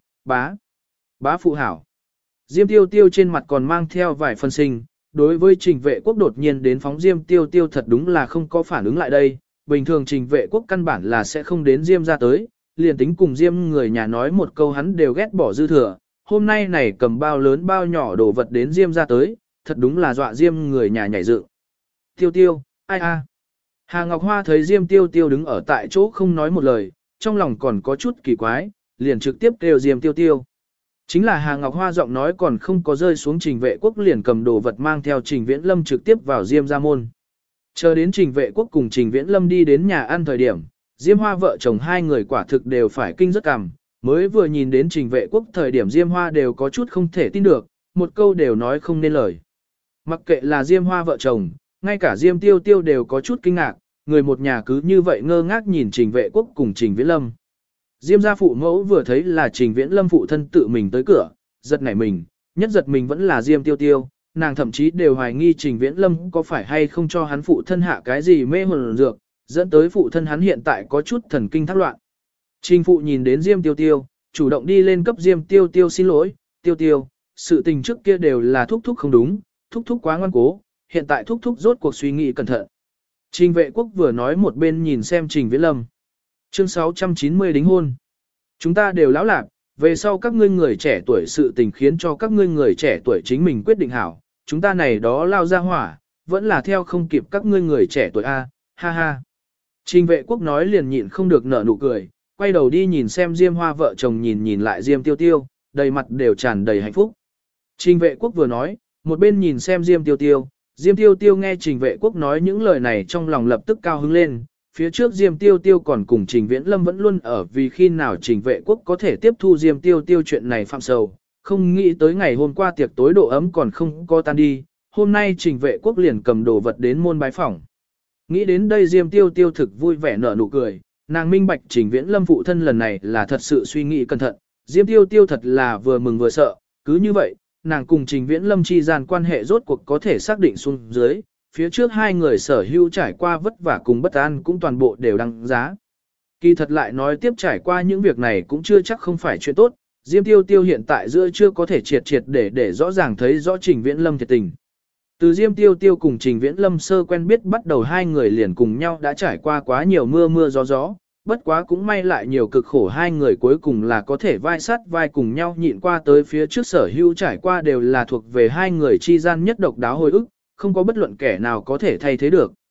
S1: bá phụ hảo. Diêm Tiêu Tiêu trên mặt còn mang theo vài phân sinh, đối với Trình Vệ Quốc đột nhiên đến phóng Diêm Tiêu Tiêu thật đúng là không có phản ứng lại đây, bình thường Trình Vệ Quốc căn bản là sẽ không đến Diêm ra tới, liền tính cùng Diêm người nhà nói một câu hắn đều ghét bỏ dư thừa, hôm nay này cầm bao lớn bao nhỏ đồ vật đến Diêm ra tới, thật đúng là dọa Diêm người nhà nhảy dựng. Tiêu Tiêu, ai a? Hà Ngọc Hoa thấy Diêm Tiêu Tiêu đứng ở tại chỗ không nói một lời, trong lòng còn có chút kỳ quái, liền trực tiếp kêu Diêm Tiêu Tiêu. Chính là Hà Ngọc Hoa giọng nói còn không có rơi xuống Trình Vệ Quốc liền cầm đồ vật mang theo Trình Viễn Lâm trực tiếp vào Diêm gia môn. Chờ đến Trình Vệ Quốc cùng Trình Viễn Lâm đi đến nhà ăn thời điểm, Diêm Hoa vợ chồng hai người quả thực đều phải kinh rất cằm, mới vừa nhìn đến Trình Vệ Quốc thời điểm Diêm Hoa đều có chút không thể tin được, một câu đều nói không nên lời. Mặc kệ là Diêm Hoa vợ chồng, ngay cả Diêm Tiêu Tiêu đều có chút kinh ngạc, người một nhà cứ như vậy ngơ ngác nhìn Trình Vệ Quốc cùng Trình Viễn Lâm. Diêm gia phụ mẫu vừa thấy là Trình Viễn Lâm phụ thân tự mình tới cửa, giật nảy mình, nhất giật mình vẫn là Diêm Tiêu Tiêu, nàng thậm chí đều hoài nghi Trình Viễn Lâm có phải hay không cho hắn phụ thân hạ cái gì mê hồn dược, dẫn tới phụ thân hắn hiện tại có chút thần kinh thác loạn. Trình phụ nhìn đến Diêm Tiêu Tiêu, chủ động đi lên cấp Diêm Tiêu Tiêu xin lỗi, Tiêu Tiêu, sự tình trước kia đều là thúc thúc không đúng, thúc thúc quá ngoan cố, hiện tại thúc thúc rốt cuộc suy nghĩ cẩn thận. Trình Vệ Quốc vừa nói một bên nhìn xem Trình Viễn Lâm. Chương 690 đính hôn. Chúng ta đều lão lạc, về sau các ngươi người trẻ tuổi sự tình khiến cho các ngươi người trẻ tuổi chính mình quyết định hảo, chúng ta này đó lao ra hỏa, vẫn là theo không kịp các ngươi người trẻ tuổi a, ha ha. Trình Vệ Quốc nói liền nhịn không được nở nụ cười, quay đầu đi nhìn xem Diêm Hoa vợ chồng nhìn nhìn lại Diêm Tiêu Tiêu, đầy mặt đều tràn đầy hạnh phúc. Trình Vệ Quốc vừa nói, một bên nhìn xem Diêm Tiêu Tiêu, Diêm Tiêu Tiêu nghe Trình Vệ Quốc nói những lời này trong lòng lập tức cao hứng lên. Phía trước Diêm Tiêu Tiêu còn cùng Trình Viễn Lâm vẫn luôn ở vì khi nào Trình Vệ Quốc có thể tiếp thu Diêm Tiêu Tiêu chuyện này phạm sầu, không nghĩ tới ngày hôm qua tiệc tối độ ấm còn không có tan đi, hôm nay Trình Vệ Quốc liền cầm đồ vật đến môn bái phỏng. Nghĩ đến đây Diêm Tiêu Tiêu thực vui vẻ nở nụ cười, nàng minh bạch Trình Viễn Lâm phụ thân lần này là thật sự suy nghĩ cẩn thận, Diêm Tiêu Tiêu thật là vừa mừng vừa sợ, cứ như vậy, nàng cùng Trình Viễn Lâm chi gian quan hệ rốt cuộc có thể xác định xuống dưới. Phía trước hai người sở hữu trải qua vất vả cùng bất an cũng toàn bộ đều đăng giá. Kỳ thật lại nói tiếp trải qua những việc này cũng chưa chắc không phải chuyện tốt, Diêm Tiêu Tiêu hiện tại giữa chưa có thể triệt để rõ ràng thấy rõ Trình Viễn Lâm thiệt tình. Từ Diêm Tiêu Tiêu cùng Trình Viễn Lâm sơ quen biết bắt đầu hai người liền cùng nhau đã trải qua quá nhiều mưa mưa gió, bất quá cũng may lại nhiều cực khổ hai người cuối cùng là có thể vai sát vai cùng nhau nhịn qua tới phía trước sở hữu trải qua đều là thuộc về hai người chi gian nhất độc đáo hồi ức. Không có bất luận kẻ nào có thể thay thế được.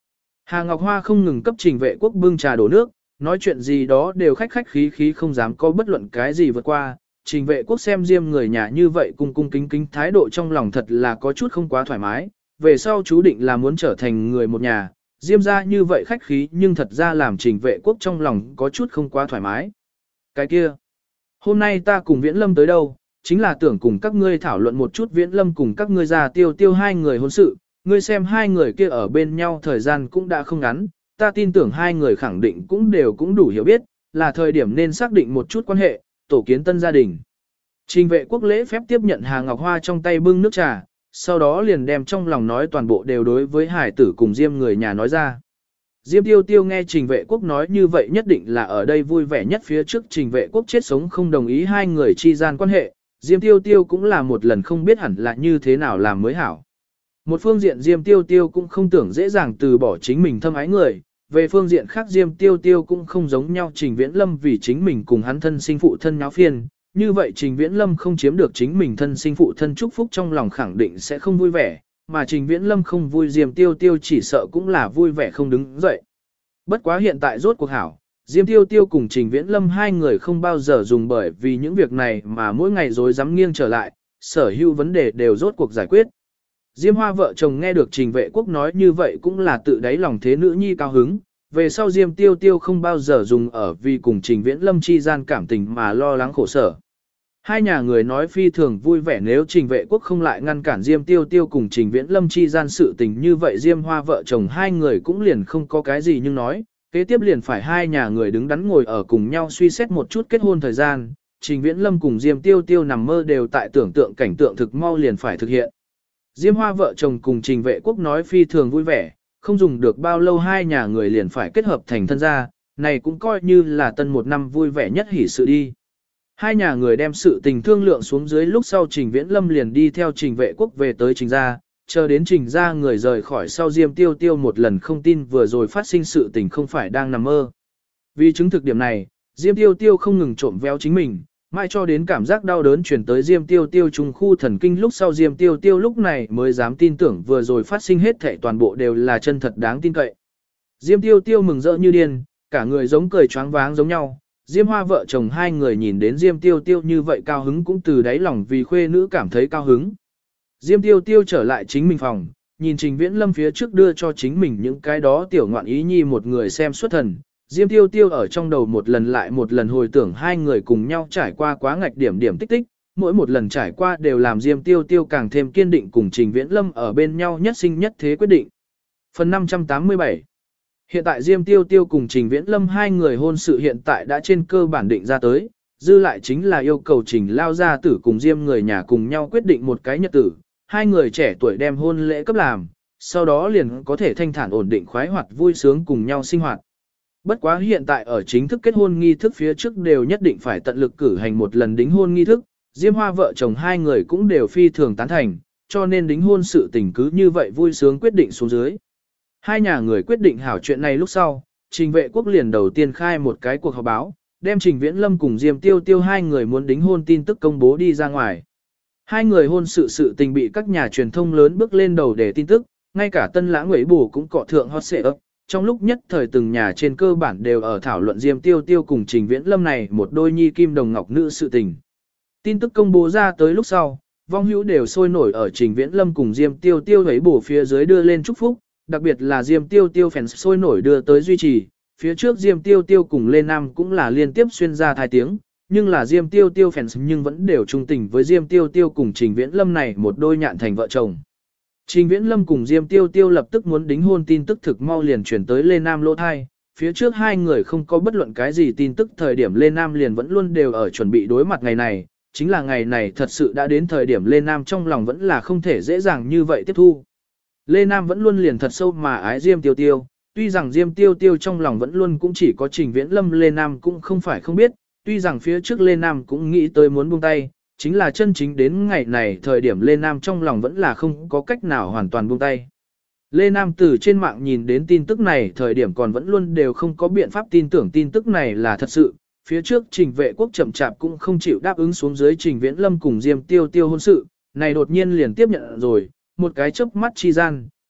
S1: Hà Ngọc Hoa không ngừng cấp Trình Vệ Quốc bưng trà đổ nước, nói chuyện gì đó đều khách khách khí khí không dám có bất luận cái gì vượt qua. Trình Vệ Quốc xem Diêm người nhà như vậy cung cung kính kính thái độ trong lòng thật là có chút không quá thoải mái, về sau chú định là muốn trở thành người một nhà, Diêm ra như vậy khách khí nhưng thật ra làm Trình Vệ Quốc trong lòng có chút không quá thoải mái. Cái kia, hôm nay ta cùng Viễn Lâm tới đâu, chính là tưởng cùng các ngươi thảo luận một chút Viễn Lâm cùng các ngươi già Tiêu Tiêu hai người hôn sự, ngươi xem hai người kia ở bên nhau thời gian cũng đã không ngắn, ta tin tưởng hai người khẳng định cũng đủ hiểu biết, là thời điểm nên xác định một chút quan hệ, tổ kiến tân gia đình. Trình Vệ Quốc lễ phép tiếp nhận Hà Ngọc Hoa trong tay bưng nước trà, sau đó liền đem trong lòng nói toàn bộ đều đối với hải tử cùng Diêm người nhà nói ra. Diêm Tiêu Tiêu nghe Trình Vệ Quốc nói như vậy nhất định là ở đây vui vẻ nhất, phía trước Trình Vệ Quốc chết sống không đồng ý hai người chi gian quan hệ, Diêm Tiêu Tiêu cũng là một lần không biết hẳn là như thế nào làm mới hảo. Một phương diện Diêm Tiêu Tiêu cũng không tưởng dễ dàng từ bỏ chính mình thâm ái người, về phương diện khác Diêm Tiêu Tiêu cũng không giống nhau Trình Viễn Lâm vì chính mình cùng hắn thân sinh phụ thân nháo phiền, như vậy Trình Viễn Lâm không chiếm được chính mình thân sinh phụ thân chúc phúc trong lòng khẳng định sẽ không vui vẻ, mà Trình Viễn Lâm không vui Diêm Tiêu Tiêu chỉ sợ cũng là vui vẻ không đứng dậy. Bất quá hiện tại rốt cuộc hảo, Diêm Tiêu Tiêu cùng Trình Viễn Lâm hai người không bao giờ dùng bởi vì những việc này mà mỗi ngày rối rắm nghiêng trở lại, sở hữu vấn đề đều rốt cuộc giải quyết. Diêm Hoa vợ chồng nghe được Trình Vệ Quốc nói như vậy cũng là tự đáy lòng thế nữ nhi cao hứng, về sau Diêm Tiêu Tiêu không bao giờ dùng ở vì cùng Trình Viễn Lâm chi gian cảm tình mà lo lắng khổ sở. Hai nhà người nói phi thường vui vẻ nếu Trình Vệ Quốc không lại ngăn cản Diêm Tiêu Tiêu cùng Trình Viễn Lâm chi gian sự tình như vậy Diêm Hoa vợ chồng hai người cũng liền không có cái gì nhưng nói, kế tiếp liền phải hai nhà người đứng đắn ngồi ở cùng nhau suy xét một chút kết hôn thời gian, Trình Viễn Lâm cùng Diêm Tiêu Tiêu nằm mơ đều tại tưởng tượng cảnh tượng thực mau liền phải thực hiện. Diêm Hoa vợ chồng cùng Trình Vệ Quốc nói phi thường vui vẻ, không dùng được bao lâu hai nhà người liền phải kết hợp thành thân gia, này cũng coi như là tân một năm vui vẻ nhất hỷ sự đi. Hai nhà người đem sự tình thương lượng xuống dưới lúc sau Trình Viễn Lâm liền đi theo Trình Vệ Quốc về tới Trình gia, chờ đến Trình gia người rời khỏi sau Diêm Tiêu Tiêu một lần không tin vừa rồi phát sinh sự tình không phải đang nằm mơ. Vì chứng thực điểm này, Diêm Tiêu Tiêu không ngừng trộm véo chính mình, mãi cho đến cảm giác đau đớn chuyển tới Diêm Tiêu Tiêu trung khu thần kinh lúc sau Diêm Tiêu Tiêu lúc này mới dám tin tưởng vừa rồi phát sinh hết thảy toàn bộ đều là chân thật đáng tin cậy. Diêm Tiêu Tiêu mừng rỡ như điên, cả người giống cười choáng váng giống nhau. Diêm Hoa vợ chồng hai người nhìn đến Diêm Tiêu Tiêu như vậy cao hứng cũng từ đáy lòng vì khuê nữ cảm thấy cao hứng. Diêm Tiêu Tiêu trở lại chính mình phòng, nhìn Trình Viễn Lâm phía trước đưa cho chính mình những cái đó tiểu ngoạn ý nhi một người xem xuất thần. Diêm Tiêu Tiêu ở trong đầu một lần lại một lần hồi tưởng hai người cùng nhau trải qua quá ngạch điểm điểm tích tích, mỗi một lần trải qua đều làm Diêm Tiêu Tiêu càng thêm kiên định cùng Trình Viễn Lâm ở bên nhau nhất sinh nhất thế quyết định. Phần 587 Hiện tại Diêm Tiêu Tiêu cùng Trình Viễn Lâm hai người hôn sự hiện tại đã trên cơ bản định ra tới, dư lại chính là yêu cầu Trình lao gia tử cùng Diêm người nhà cùng nhau quyết định một cái nhật tử, hai người trẻ tuổi đem hôn lễ cấp làm, sau đó liền có thể thanh thản ổn định khoái hoạt vui sướng cùng nhau sinh hoạt. Bất quá hiện tại ở chính thức kết hôn nghi thức phía trước đều nhất định phải tận lực cử hành một lần đính hôn nghi thức, Diêm Hoa vợ chồng hai người cũng đều phi thường tán thành, cho nên đính hôn sự tình cứ như vậy vui sướng quyết định xuống dưới. Hai nhà người quyết định hảo chuyện này lúc sau, Trình Vệ Quốc liền đầu tiên khai một cái cuộc họp báo, đem Trình Viễn Lâm cùng Diêm Tiêu Tiêu hai người muốn đính hôn tin tức công bố đi ra ngoài. Hai người hôn sự tình bị các nhà truyền thông lớn bước lên đầu để tin tức, ngay cả Tân Lãng Ngụy Bù cũng cọ thượng hot search. Trong lúc nhất thời từng nhà trên cơ bản đều ở thảo luận Diêm Tiêu Tiêu cùng Trình Viễn Lâm này một đôi nhi kim đồng ngọc nữ sự tình. Tin tức công bố ra tới lúc sau, vong hữu đều sôi nổi ở Trình Viễn Lâm cùng Diêm Tiêu Tiêu ấy bổ phía dưới đưa lên chúc phúc, đặc biệt là Diêm Tiêu Tiêu fans sôi nổi đưa tới duy trì, phía trước Diêm Tiêu Tiêu cùng Lê Nam cũng là liên tiếp xuyên ra thai tiếng, nhưng là Diêm Tiêu Tiêu fans nhưng vẫn đều trung tình với Diêm Tiêu Tiêu cùng Trình Viễn Lâm này một đôi nhạn thành vợ chồng. Trình Viễn Lâm cùng Diêm Tiêu Tiêu lập tức muốn đính hôn tin tức thực mau liền chuyển tới Lê Nam lỗ thai, phía trước hai người không có bất luận cái gì tin tức thời điểm Lê Nam liền vẫn luôn đều ở chuẩn bị đối mặt ngày này, chính là ngày này thật sự đã đến thời điểm Lê Nam trong lòng vẫn là không thể dễ dàng như vậy tiếp thu. Lê Nam vẫn luôn liền thật sâu mà ái Diêm Tiêu Tiêu, tuy rằng Diêm Tiêu Tiêu trong lòng vẫn luôn cũng chỉ có Trình Viễn Lâm Lê Nam cũng không phải không biết, tuy rằng phía trước Lê Nam cũng nghĩ tới muốn buông tay, chính là chân chính đến ngày này thời điểm Lê Nam trong lòng vẫn là không có cách nào hoàn toàn buông tay. Lê Nam từ trên mạng nhìn đến tin tức này thời điểm còn vẫn luôn đều không có biện pháp tin tưởng tin tức này là thật sự, phía trước Trình Vệ Quốc chậm chạp cũng không chịu đáp ứng xuống dưới Trình Viễn Lâm cùng Diêm Tiêu Tiêu hôn sự, này đột nhiên liền tiếp nhận rồi, một cái chớp mắt chi gian,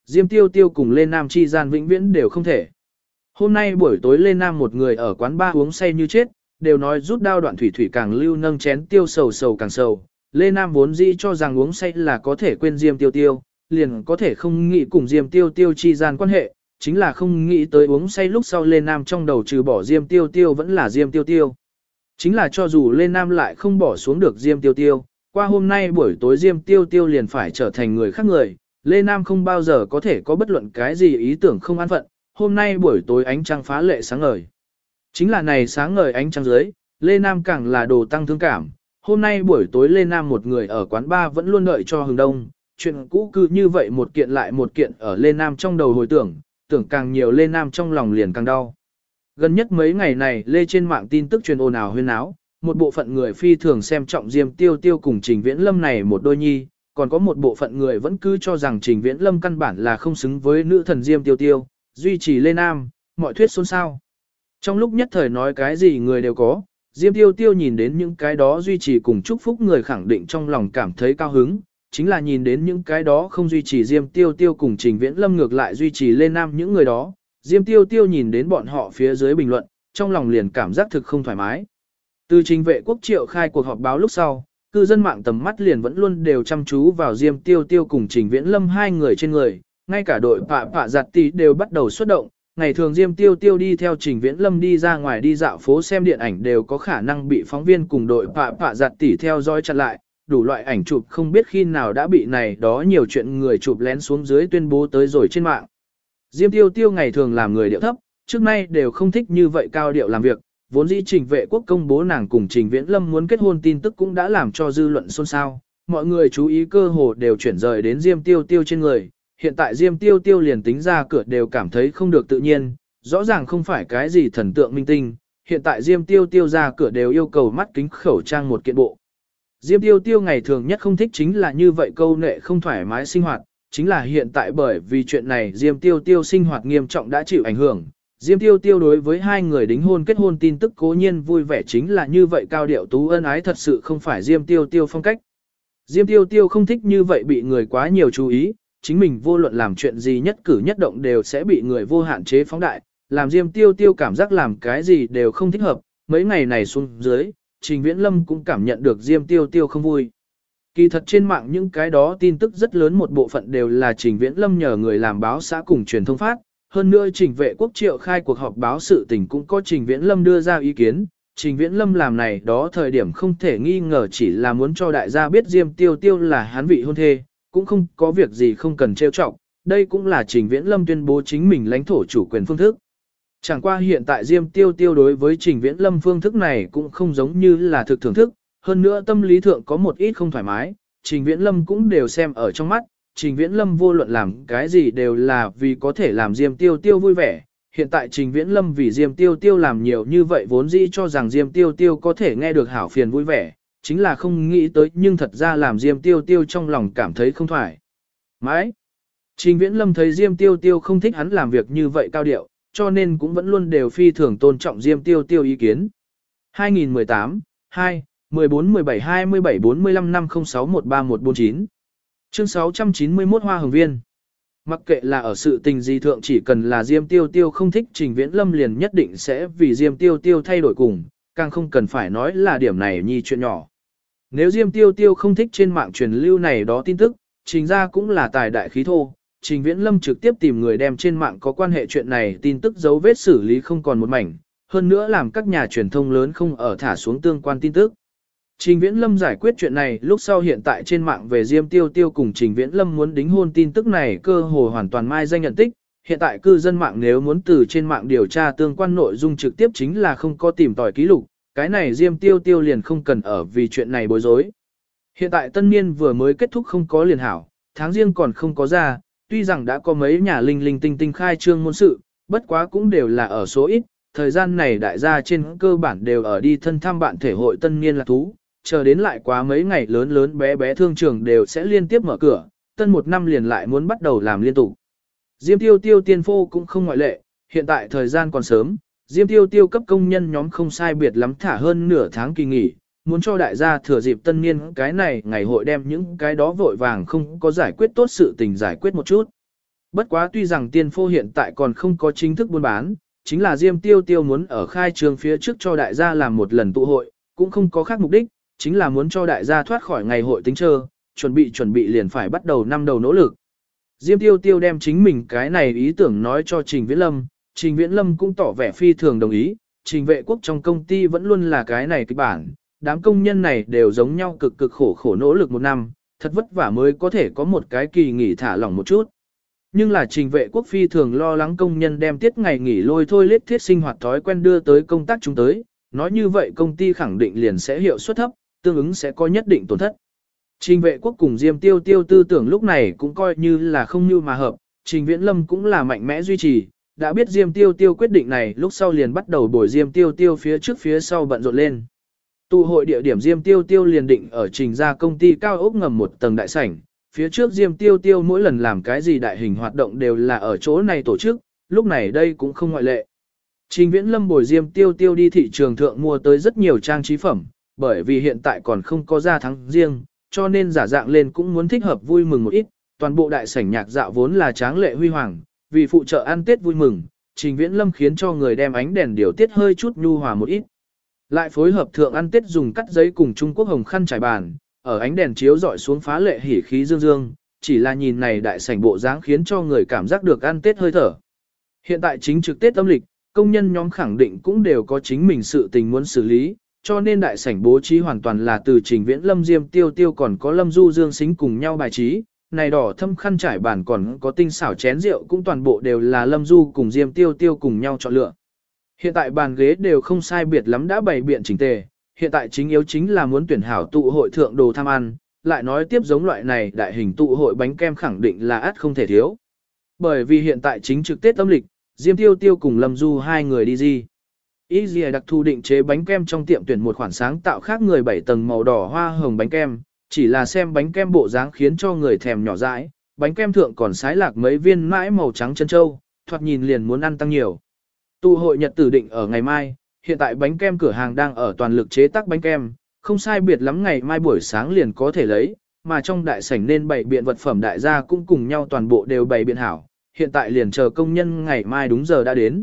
S1: Diêm Tiêu Tiêu cùng Lê Nam chi gian vĩnh viễn đều không thể. Hôm nay buổi tối Lê Nam một người ở quán bar uống say như chết, đều nói rút đao đoạn thủy thủy càng lưu nâng chén tiêu sầu sầu càng sầu. Lê Nam vốn dĩ cho rằng uống say là có thể quên Diêm Tiêu Tiêu, liền có thể không nghĩ cùng Diêm Tiêu Tiêu chi gian quan hệ, chính là không nghĩ tới uống say lúc sau Lê Nam trong đầu trừ bỏ Diêm Tiêu Tiêu vẫn là Diêm Tiêu Tiêu. Chính là cho dù Lê Nam lại không bỏ xuống được Diêm Tiêu Tiêu, qua hôm nay buổi tối Diêm Tiêu Tiêu liền phải trở thành người khác người, Lê Nam không bao giờ có thể có bất luận cái gì ý tưởng không an phận, hôm nay buổi tối ánh trăng phá lệ sáng ngời. Chính là này sáng ngời ánh trăng dưới, Lê Nam càng là đồ tăng thương cảm, hôm nay buổi tối Lê Nam một người ở quán bar vẫn luôn đợi cho hừng đông, chuyện cũ cứ như vậy một kiện lại một kiện ở Lê Nam trong đầu hồi tưởng càng nhiều Lê Nam trong lòng liền càng đau. Gần nhất mấy ngày này Lê trên mạng tin tức truyền ồn ào huyên áo, một bộ phận người phi thường xem trọng Diêm Tiêu Tiêu cùng Trình Viễn Lâm này một đôi nhi, còn có một bộ phận người vẫn cứ cho rằng Trình Viễn Lâm căn bản là không xứng với nữ thần Diêm Tiêu Tiêu, duy trì Lê Nam, mọi thuyết xôn xao. Trong lúc nhất thời nói cái gì người đều có, Diêm Tiêu Tiêu nhìn đến những cái đó duy trì cùng chúc phúc người khẳng định trong lòng cảm thấy cao hứng, chính là nhìn đến những cái đó không duy trì Diêm Tiêu Tiêu cùng Trình Viễn Lâm ngược lại duy trì Lê Nam những người đó, Diêm Tiêu Tiêu nhìn đến bọn họ phía dưới bình luận, trong lòng liền cảm giác thực không thoải mái. Từ Trình Vệ Quốc triệu khai cuộc họp báo lúc sau, cư dân mạng tầm mắt liền vẫn luôn đều chăm chú vào Diêm Tiêu Tiêu cùng Trình Viễn Lâm hai người trên người, ngay cả đội pạ giặt tí đều bắt đầu xuất động. Ngày thường Diêm Tiêu Tiêu đi theo Trình Viễn Lâm đi ra ngoài đi dạo phố xem điện ảnh đều có khả năng bị phóng viên cùng đội pạ giặt tỉ theo dõi chặn lại, đủ loại ảnh chụp không biết khi nào đã bị này đó nhiều chuyện người chụp lén xuống dưới tuyên bố tới rồi trên mạng. Diêm Tiêu Tiêu ngày thường làm người điệu thấp, trước nay đều không thích như vậy cao điệu làm việc, vốn dĩ Trình Vệ Quốc công bố nàng cùng Trình Viễn Lâm muốn kết hôn tin tức cũng đã làm cho dư luận xôn xao, mọi người chú ý cơ hồ đều chuyển rời đến Diêm Tiêu Tiêu trên người, hiện tại Diêm Tiêu Tiêu liền tính ra cửa đều cảm thấy không được tự nhiên, rõ ràng không phải cái gì thần tượng minh tinh, hiện tại Diêm Tiêu Tiêu ra cửa đều yêu cầu mắt kính khẩu trang một kiện bộ. Diêm Tiêu Tiêu ngày thường nhất không thích chính là như vậy câu nệ không thoải mái sinh hoạt, chính là hiện tại bởi vì chuyện này Diêm Tiêu Tiêu sinh hoạt nghiêm trọng đã chịu ảnh hưởng. Diêm Tiêu Tiêu đối với hai người đính hôn kết hôn tin tức cố nhiên vui vẻ chính là như vậy cao điệu tú ân ái thật sự không phải Diêm Tiêu Tiêu phong cách. Diêm Tiêu Tiêu không thích như vậy bị người quá nhiều chú ý, chính mình vô luận làm chuyện gì nhất cử nhất động đều sẽ bị người vô hạn chế phóng đại, làm Diêm Tiêu Tiêu cảm giác làm cái gì đều không thích hợp, mấy ngày này xuống dưới, Trình Viễn Lâm cũng cảm nhận được Diêm Tiêu Tiêu không vui. Kỳ thật trên mạng những cái đó tin tức rất lớn một bộ phận đều là Trình Viễn Lâm nhờ người làm báo xã cùng truyền thông phát, hơn nữa Trình Vệ Quốc triệu khai cuộc họp báo sự tình cũng có Trình Viễn Lâm đưa ra ý kiến. Trình Viễn Lâm làm này đó thời điểm không thể nghi ngờ chỉ là muốn cho đại gia biết Diêm Tiêu Tiêu là hắn vị hôn thê, cũng không có việc gì không cần trêu chọc, đây cũng là Trình Viễn Lâm tuyên bố chính mình lãnh thổ chủ quyền phương thức. Chẳng qua hiện tại Diêm Tiêu Tiêu đối với Trình Viễn Lâm phương thức này cũng không giống như là thực thưởng thức, hơn nữa tâm lý thượng có một ít không thoải mái, Trình Viễn Lâm cũng đều xem ở trong mắt, Trình Viễn Lâm vô luận làm cái gì đều là vì có thể làm Diêm Tiêu Tiêu vui vẻ. Hiện tại Trình Viễn Lâm vì Diêm Tiêu Tiêu làm nhiều như vậy vốn dĩ cho rằng Diêm Tiêu Tiêu có thể nghe được hảo phiền vui vẻ, chính là không nghĩ tới nhưng thật ra làm Diêm Tiêu Tiêu trong lòng cảm thấy không thoải mái. Trình Viễn Lâm thấy Diêm Tiêu Tiêu không thích hắn làm việc như vậy cao điệu, cho nên cũng vẫn luôn đều phi thường tôn trọng Diêm Tiêu Tiêu ý kiến. 2018, 2, 14, 17, 27, 45, 506, 13149 Chương 691 Hoa Hồng Viên. Mặc kệ là ở sự tình gì thượng chỉ cần là Diêm Tiêu Tiêu không thích Trình Viễn Lâm liền nhất định sẽ vì Diêm Tiêu Tiêu thay đổi cùng, càng không cần phải nói là điểm này nhi chuyện nhỏ. Nếu Diêm Tiêu Tiêu không thích trên mạng truyền lưu này đó tin tức, Trình ra cũng là tài đại khí thô, Trình Viễn Lâm trực tiếp tìm người đem trên mạng có quan hệ chuyện này tin tức dấu vết xử lý không còn một mảnh, hơn nữa làm các nhà truyền thông lớn không ở thả xuống tương quan tin tức. Trình Viễn Lâm giải quyết chuyện này lúc sau hiện tại trên mạng về Diêm Tiêu Tiêu cùng Trình Viễn Lâm muốn đính hôn tin tức này cơ hồ hoàn toàn mai danh nhận tích. Hiện tại cư dân mạng nếu muốn từ trên mạng điều tra tương quan nội dung trực tiếp chính là không có tìm tòi ký lục, cái này Diêm Tiêu Tiêu liền không cần ở vì chuyện này bối rối. Hiện tại tân niên vừa mới kết thúc không có liền hảo, tháng riêng còn không có ra, tuy rằng đã có mấy nhà linh linh tinh tinh khai trương môn sự, bất quá cũng đều là ở số ít, thời gian này đại gia trên cơ bản đều ở đi thân thăm bạn thể hội tân niên là thú. Chờ đến lại quá mấy ngày lớn lớn bé bé thương trường đều sẽ liên tiếp mở cửa, tân một năm liền lại muốn bắt đầu làm liên tục. Diêm Tiêu Tiêu tiên phô cũng không ngoại lệ, hiện tại thời gian còn sớm, Diêm Tiêu Tiêu cấp công nhân nhóm không sai biệt lắm thả hơn nửa tháng kỳ nghỉ, muốn cho đại gia thừa dịp tân niên cái này ngày hội đem những cái đó vội vàng không có giải quyết tốt sự tình giải quyết một chút. Bất quá tuy rằng tiên phô hiện tại còn không có chính thức buôn bán, chính là Diêm Tiêu Tiêu muốn ở khai trường phía trước cho đại gia làm một lần tụ hội, cũng không có khác mục đích, chính là muốn cho đại gia thoát khỏi ngày hội tính trơ, chuẩn bị liền phải bắt đầu năm đầu nỗ lực. Diêm Tiêu Tiêu đem chính mình cái này ý tưởng nói cho Trình Viễn Lâm, Trình Viễn Lâm cũng tỏ vẻ phi thường đồng ý, Trình Vệ Quốc trong công ty vẫn luôn là cái này kịch bản, đám công nhân này đều giống nhau cực cực khổ nỗ lực một năm, thật vất vả mới có thể có một cái kỳ nghỉ thả lỏng một chút. Nhưng là Trình Vệ Quốc phi thường lo lắng công nhân đem tiết ngày nghỉ lôi thôi lết thiết sinh hoạt thói quen đưa tới công tác chúng tới, nói như vậy công ty khẳng định liền sẽ hiệu suất thấp, tương ứng sẽ có nhất định tổn thất. Trình Vệ Quốc cùng Diêm Tiêu Tiêu tư tưởng lúc này cũng coi như là không như mà hợp, Trình Viễn Lâm cũng là mạnh mẽ duy trì, đã biết Diêm Tiêu Tiêu quyết định này lúc sau liền bắt đầu bồi Diêm Tiêu Tiêu phía trước phía sau bận rộn lên. Tụ hội địa điểm Diêm Tiêu Tiêu liền định ở Trình gia công ty cao ốc ngầm một tầng đại sảnh, phía trước Diêm Tiêu Tiêu mỗi lần làm cái gì đại hình hoạt động đều là ở chỗ này tổ chức, lúc này đây cũng không ngoại lệ. Trình Viễn Lâm bồi Diêm Tiêu Tiêu đi thị trường thượng mua tới rất nhiều trang trí phẩm, bởi vì hiện tại còn không có ra tháng riêng, cho nên giả dạng lên cũng muốn thích hợp vui mừng một ít, toàn bộ đại sảnh nhạc dạo vốn là tráng lệ huy hoàng, vì phụ trợ ăn Tết vui mừng, Trình Viễn Lâm khiến cho người đem ánh đèn điều tiết hơi chút nhu hòa một ít. Lại phối hợp thượng ăn Tết dùng cắt giấy cùng Trung Quốc hồng khăn trải bàn, ở ánh đèn chiếu dọi xuống phá lệ hỉ khí dương dương, chỉ là nhìn này đại sảnh bộ dáng khiến cho người cảm giác được ăn Tết hơi thở. Hiện tại chính trực Tết âm lịch, công nhân nhóm khẳng định cũng đều có chính mình sự tình muốn xử lý, cho nên đại sảnh bố trí hoàn toàn là từ Trình Viễn Lâm Diêm Tiêu Tiêu còn có Lâm Du Dương Sính cùng nhau bài trí, này đỏ thâm khăn trải bàn còn có tinh xảo chén rượu cũng toàn bộ đều là Lâm Du cùng Diêm Tiêu Tiêu cùng nhau chọn lựa. Hiện tại bàn ghế đều không sai biệt lắm đã bày biện chỉnh tề, hiện tại chính yếu chính là muốn tuyển hảo tụ hội thượng đồ tham ăn, lại nói tiếp giống loại này đại hình tụ hội bánh kem khẳng định là ắt không thể thiếu. Bởi vì hiện tại chính trực Tết âm lịch, Diêm Tiêu Tiêu cùng Lâm Du hai người đi gì. Ý gì đặc thù định chế bánh kem trong tiệm tuyển một khoản sáng tạo khác người 7 tầng màu đỏ hoa hồng bánh kem, chỉ là xem bánh kem bộ dáng khiến cho người thèm nhỏ dãi, bánh kem thượng còn sái lạc mấy viên mãi màu trắng chân châu, thoạt nhìn liền muốn ăn tăng nhiều. Tụ hội nhật tử định ở ngày mai, hiện tại bánh kem cửa hàng đang ở toàn lực chế tác bánh kem, không sai biệt lắm ngày mai buổi sáng liền có thể lấy, mà trong đại sảnh nên bày biện vật phẩm đại gia cũng cùng nhau toàn bộ đều bày biện hảo, hiện tại liền chờ công nhân ngày mai đúng giờ đã đến.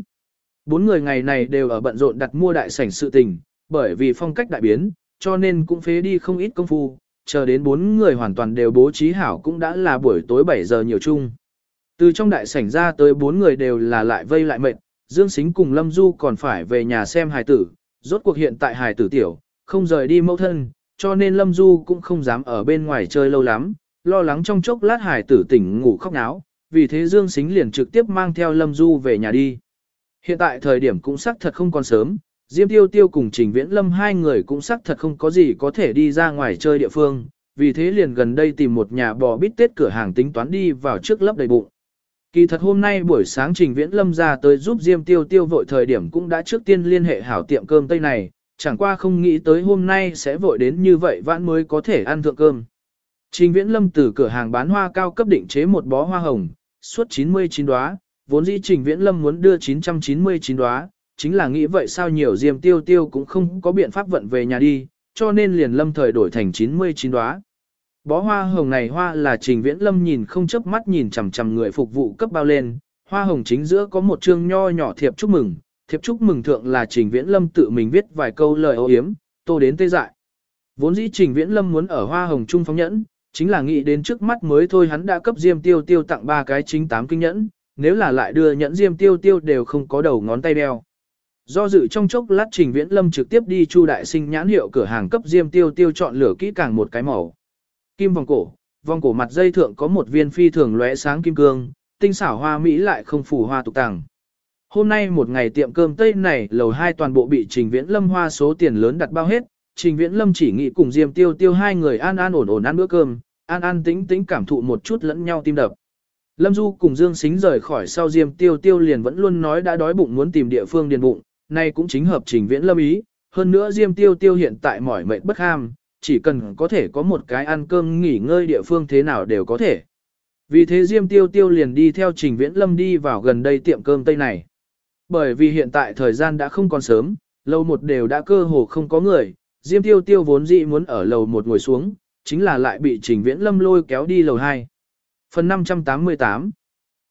S1: 4 người ngày này đều ở bận rộn đặt mua đại sảnh sự tình, bởi vì phong cách đại biến, cho nên cũng phế đi không ít công phu, chờ đến 4 người hoàn toàn đều bố trí hảo cũng đã là buổi tối 7 giờ nhiều chung. Từ trong đại sảnh ra tới 4 người đều là lại vây lại mệt, Dương Sính cùng Lâm Du còn phải về nhà xem hài tử, rốt cuộc hiện tại hài tử tiểu, không rời đi mẫu thân, cho nên Lâm Du cũng không dám ở bên ngoài chơi lâu lắm, lo lắng trong chốc lát hài tử tỉnh ngủ khóc náo, vì thế Dương Sính liền trực tiếp mang theo Lâm Du về nhà đi. Hiện tại thời điểm cũng xác thật không còn sớm, Diêm Tiêu Tiêu cùng Trình Viễn Lâm hai người cũng xác thật không có gì có thể đi ra ngoài chơi địa phương, vì thế liền gần đây tìm một nhà bò bít tết cửa hàng tính toán đi vào trước lấp đầy bụng. Kỳ thật hôm nay buổi sáng Trình Viễn Lâm ra tới giúp Diêm Tiêu Tiêu vội thời điểm cũng đã trước tiên liên hệ hảo tiệm cơm Tây này, chẳng qua không nghĩ tới hôm nay sẽ vội đến như vậy vãn mới có thể ăn thượng cơm. Trình Viễn Lâm từ cửa hàng bán hoa cao cấp định chế một bó hoa hồng, suốt 99 đóa, vốn dĩ Trình Viễn Lâm muốn đưa 999 đóa, chính là nghĩ vậy sao nhiều Diêm Tiêu Tiêu cũng không có biện pháp vận về nhà đi, cho nên liền lâm thời đổi thành 99 đóa. Bó hoa hồng này hoa là Trình Viễn Lâm nhìn không chớp mắt nhìn chằm chằm người phục vụ cấp bao lên, hoa hồng chính giữa có một chương nho nhỏ thiệp chúc mừng thượng là Trình Viễn Lâm tự mình viết vài câu lời âu yếm, tô đến tê dại. Vốn dĩ Trình Viễn Lâm muốn ở hoa hồng trung phóng nhẫn, chính là nghĩ đến trước mắt mới thôi hắn đã cấp Diêm Tiêu Tiêu tặng 3 cái chính 8 kinh nhẫn, nếu là lại đưa nhẫn Diêm Tiêu Tiêu đều không có đầu ngón tay đeo. Do dự trong chốc lát Trình Viễn Lâm trực tiếp đi Chu Đại Sinh nhãn hiệu cửa hàng cấp Diêm Tiêu Tiêu chọn lựa kỹ càng một cái màu. Kim vòng cổ mặt dây thượng có một viên phi thường lóe sáng kim cương, tinh xảo hoa mỹ lại không phủ hoa tục tàng. Hôm nay một ngày tiệm cơm Tây này lầu 2 toàn bộ bị Trình Viễn Lâm hoa số tiền lớn đặt bao hết, Trình Viễn Lâm chỉ nghĩ cùng Diêm Tiêu Tiêu hai người an ổn ăn bữa cơm, an tĩnh cảm thụ một chút lẫn nhau tim đập. Lâm Du cùng Dương Sính rời khỏi sau Diêm Tiêu Tiêu liền vẫn luôn nói đã đói bụng muốn tìm địa phương điền bụng, nay cũng chính hợp Trình Viễn Lâm ý, hơn nữa Diêm Tiêu Tiêu hiện tại mỏi mệt bất ham, chỉ cần có thể có một cái ăn cơm nghỉ ngơi địa phương thế nào đều có thể. Vì thế Diêm Tiêu Tiêu liền đi theo Trình Viễn Lâm đi vào gần đây tiệm cơm Tây này. Bởi vì hiện tại thời gian đã không còn sớm, lầu 1 đều đã cơ hồ không có người, Diêm Tiêu Tiêu vốn dĩ muốn ở lầu 1 ngồi xuống, chính là lại bị Trình Viễn Lâm lôi kéo đi lầu 2. Phần 588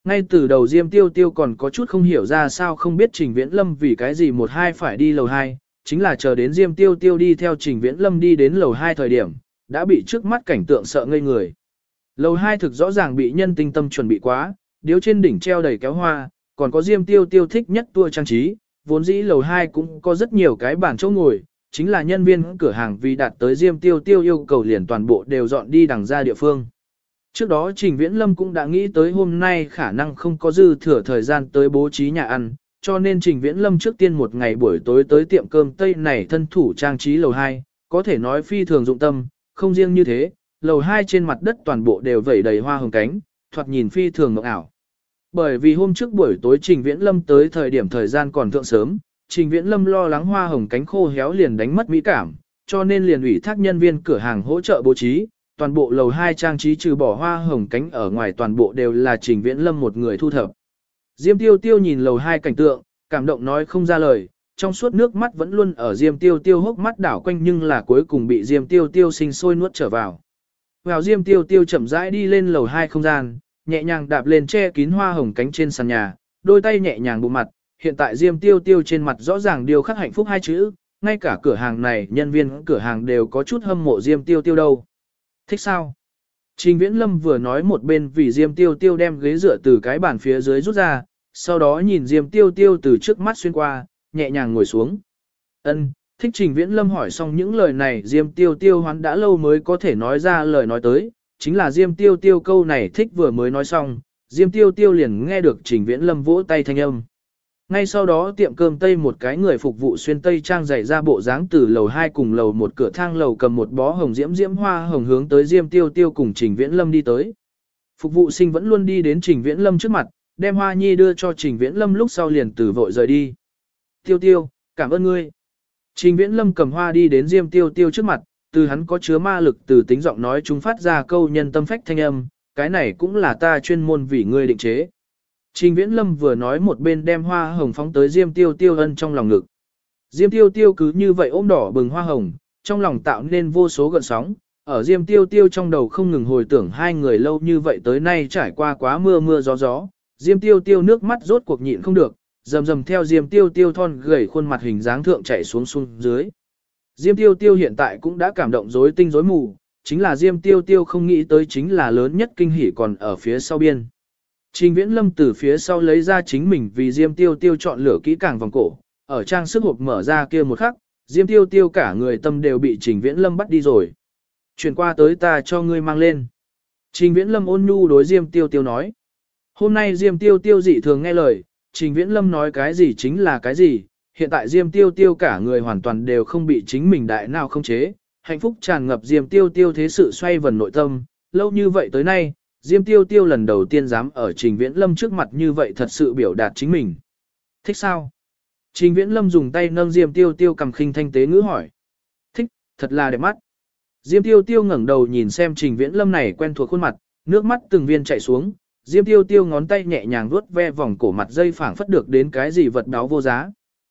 S1: Ngay từ đầu Diêm Tiêu Tiêu còn có chút không hiểu ra sao không biết Trình Viễn Lâm vì cái gì một hai phải đi lầu 2, chính là chờ đến Diêm Tiêu Tiêu đi theo Trình Viễn Lâm đi đến lầu 2 thời điểm, đã bị trước mắt cảnh tượng sợ ngây người. Lầu 2 thực rõ ràng bị nhân tinh tâm chuẩn bị quá, điếu trên đỉnh treo đầy kéo hoa, còn có Diêm Tiêu Tiêu thích nhất tour trang trí, vốn dĩ lầu 2 cũng có rất nhiều cái bàn chỗ ngồi, chính là nhân viên cửa hàng vì đạt tới Diêm Tiêu Tiêu yêu cầu liền toàn bộ đều dọn đi đằng ra địa phương. Trước đó Trình Viễn Lâm cũng đã nghĩ tới hôm nay khả năng không có dư thừa thời gian tới bố trí nhà ăn, cho nên Trình Viễn Lâm trước tiên một ngày buổi tối tới tiệm cơm Tây này thân thủ trang trí lầu 2, có thể nói phi thường dụng tâm, không riêng như thế, lầu 2 trên mặt đất toàn bộ đều vẩy đầy hoa hồng cánh, thoạt nhìn phi thường mộng ảo. Bởi vì hôm trước buổi tối Trình Viễn Lâm tới thời điểm thời gian còn thượng sớm, Trình Viễn Lâm lo lắng hoa hồng cánh khô héo liền đánh mất mỹ cảm, cho nên liền ủy thác nhân viên cửa hàng hỗ trợ bố trí, toàn bộ lầu 2 trang trí trừ bỏ hoa hồng cánh ở ngoài toàn bộ đều là Trình Viễn Lâm một người thu thập. Diêm Tiêu Tiêu nhìn lầu 2 cảnh tượng, cảm động nói không ra lời, trong suốt nước mắt vẫn luôn ở Diêm Tiêu Tiêu hốc mắt đảo quanh nhưng là cuối cùng bị Diêm Tiêu Tiêu sinh sôi nuốt trở vào. Vào Diêm Tiêu Tiêu chậm rãi đi lên lầu 2 không gian, nhẹ nhàng đạp lên che kín hoa hồng cánh trên sàn nhà, đôi tay nhẹ nhàng bụng mặt, hiện tại Diêm Tiêu Tiêu trên mặt rõ ràng điều khắc hạnh phúc hai chữ, ngay cả cửa hàng này nhân viên cửa hàng đều có chút hâm mộ Diêm Tiêu Tiêu đâu. Thích sao? Trình Viễn Lâm vừa nói một bên vì Diêm Tiêu Tiêu đem ghế dựa từ cái bàn phía dưới rút ra, sau đó nhìn Diêm Tiêu Tiêu từ trước mắt xuyên qua, nhẹ nhàng ngồi xuống. Ân, thích. Trình Viễn Lâm hỏi xong những lời này Diêm Tiêu Tiêu hoán đã lâu mới có thể nói ra lời nói tới, chính là Diêm Tiêu Tiêu câu này thích vừa mới nói xong, Diêm Tiêu Tiêu liền nghe được Trình Viễn Lâm vỗ tay thanh âm. Ngay sau đó tiệm cơm Tây một cái người phục vụ xuyên Tây trang dày ra bộ dáng từ lầu 2 cùng lầu 1 cửa thang lầu cầm một bó hồng diễm diễm hoa hồng hướng tới Diêm Tiêu Tiêu cùng Trình Viễn Lâm đi tới. Phục vụ sinh vẫn luôn đi đến Trình Viễn Lâm trước mặt, đem hoa nhi đưa cho Trình Viễn Lâm lúc sau liền từ vội rời đi. Tiêu Tiêu, cảm ơn ngươi. Trình Viễn Lâm cầm hoa đi đến Diêm Tiêu Tiêu trước mặt, từ hắn có chứa ma lực từ tính giọng nói chúng phát ra câu nhân tâm phách thanh âm, cái này cũng là ta chuyên môn vì ngươi định chế. Trình Viễn Lâm vừa nói một bên đem hoa hồng phóng tới Diêm Tiêu Tiêu ân trong lòng ngực. Diêm Tiêu Tiêu cứ như vậy ôm đỏ bừng hoa hồng, trong lòng tạo nên vô số gợn sóng, ở Diêm Tiêu Tiêu trong đầu không ngừng hồi tưởng hai người lâu như vậy tới nay trải qua quá mưa mưa gió gió. Diêm Tiêu Tiêu nước mắt rốt cuộc nhịn không được, rầm rầm theo Diêm Tiêu Tiêu thon gầy khuôn mặt hình dáng thượng chảy xuống dưới. Diêm Tiêu Tiêu hiện tại cũng đã cảm động rối tinh rối mù, chính là Diêm Tiêu Tiêu không nghĩ tới chính là lớn nhất kinh hỉ còn ở phía sau biên. Trình Viễn Lâm từ phía sau lấy ra chính mình vì Diêm Tiêu Tiêu chọn lựa kỹ càng vòng cổ, ở trang sức hộp mở ra kia một khắc, Diêm Tiêu Tiêu cả người tâm đều bị Trình Viễn Lâm bắt đi rồi. Chuyển qua tới ta cho ngươi mang lên. Trình Viễn Lâm ôn nhu đối Diêm Tiêu Tiêu nói. Hôm nay Diêm Tiêu Tiêu dị thường nghe lời, Trình Viễn Lâm nói cái gì chính là cái gì, hiện tại Diêm Tiêu Tiêu cả người hoàn toàn đều không bị chính mình đại nào không chế, hạnh phúc tràn ngập Diêm Tiêu Tiêu thế sự xoay vần nội tâm, lâu như vậy tới nay, Diêm Tiêu Tiêu lần đầu tiên dám ở Trình Viễn Lâm trước mặt như vậy thật sự biểu đạt chính mình. Thích sao? Trình Viễn Lâm dùng tay nâng Diêm Tiêu Tiêu cầm khinh thanh tế ngữ hỏi. Thích, thật là đẹp mắt. Diêm Tiêu Tiêu ngẩng đầu nhìn xem Trình Viễn Lâm này quen thuộc khuôn mặt, nước mắt từng viên chảy xuống, Diêm Tiêu Tiêu ngón tay nhẹ nhàng vuốt ve vòng cổ mặt dây phảng phất được đến cái gì vật đáo vô giá.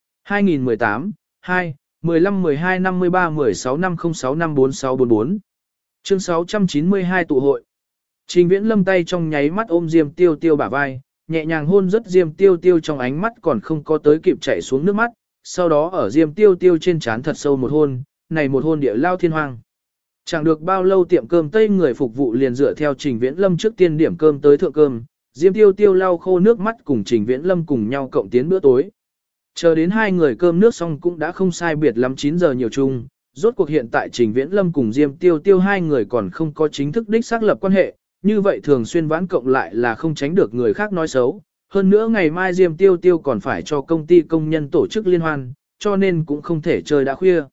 S1: 2018, 2, 15 12 53 16 506 54644 Chương 692 tụ hội. Trình Viễn Lâm tay trong nháy mắt ôm Diêm Tiêu Tiêu bả vai, nhẹ nhàng hôn rất Diêm Tiêu Tiêu trong ánh mắt còn không có tới kịp chảy xuống nước mắt, sau đó ở Diêm Tiêu Tiêu trên trán thật sâu một hôn, này một hôn địa lao thiên hoàng. Chẳng được bao lâu tiệm cơm Tây người phục vụ liền dựa theo Trình Viễn Lâm trước tiên điểm cơm tới thượng cơm, Diêm Tiêu Tiêu lau khô nước mắt cùng Trình Viễn Lâm cùng nhau cộng tiến bữa tối. Chờ đến hai người cơm nước xong cũng đã không sai biệt lắm 9 giờ nhiều chung, rốt cuộc hiện tại Trình Viễn Lâm cùng Diêm Tiêu Tiêu hai người còn không có chính thức đích xác lập quan hệ, như vậy thường xuyên vãn cộng lại là không tránh được người khác nói xấu. Hơn nữa ngày mai Diêm Tiêu Tiêu còn phải cho công ty công nhân tổ chức liên hoan, cho nên cũng không thể chơi đã khuya.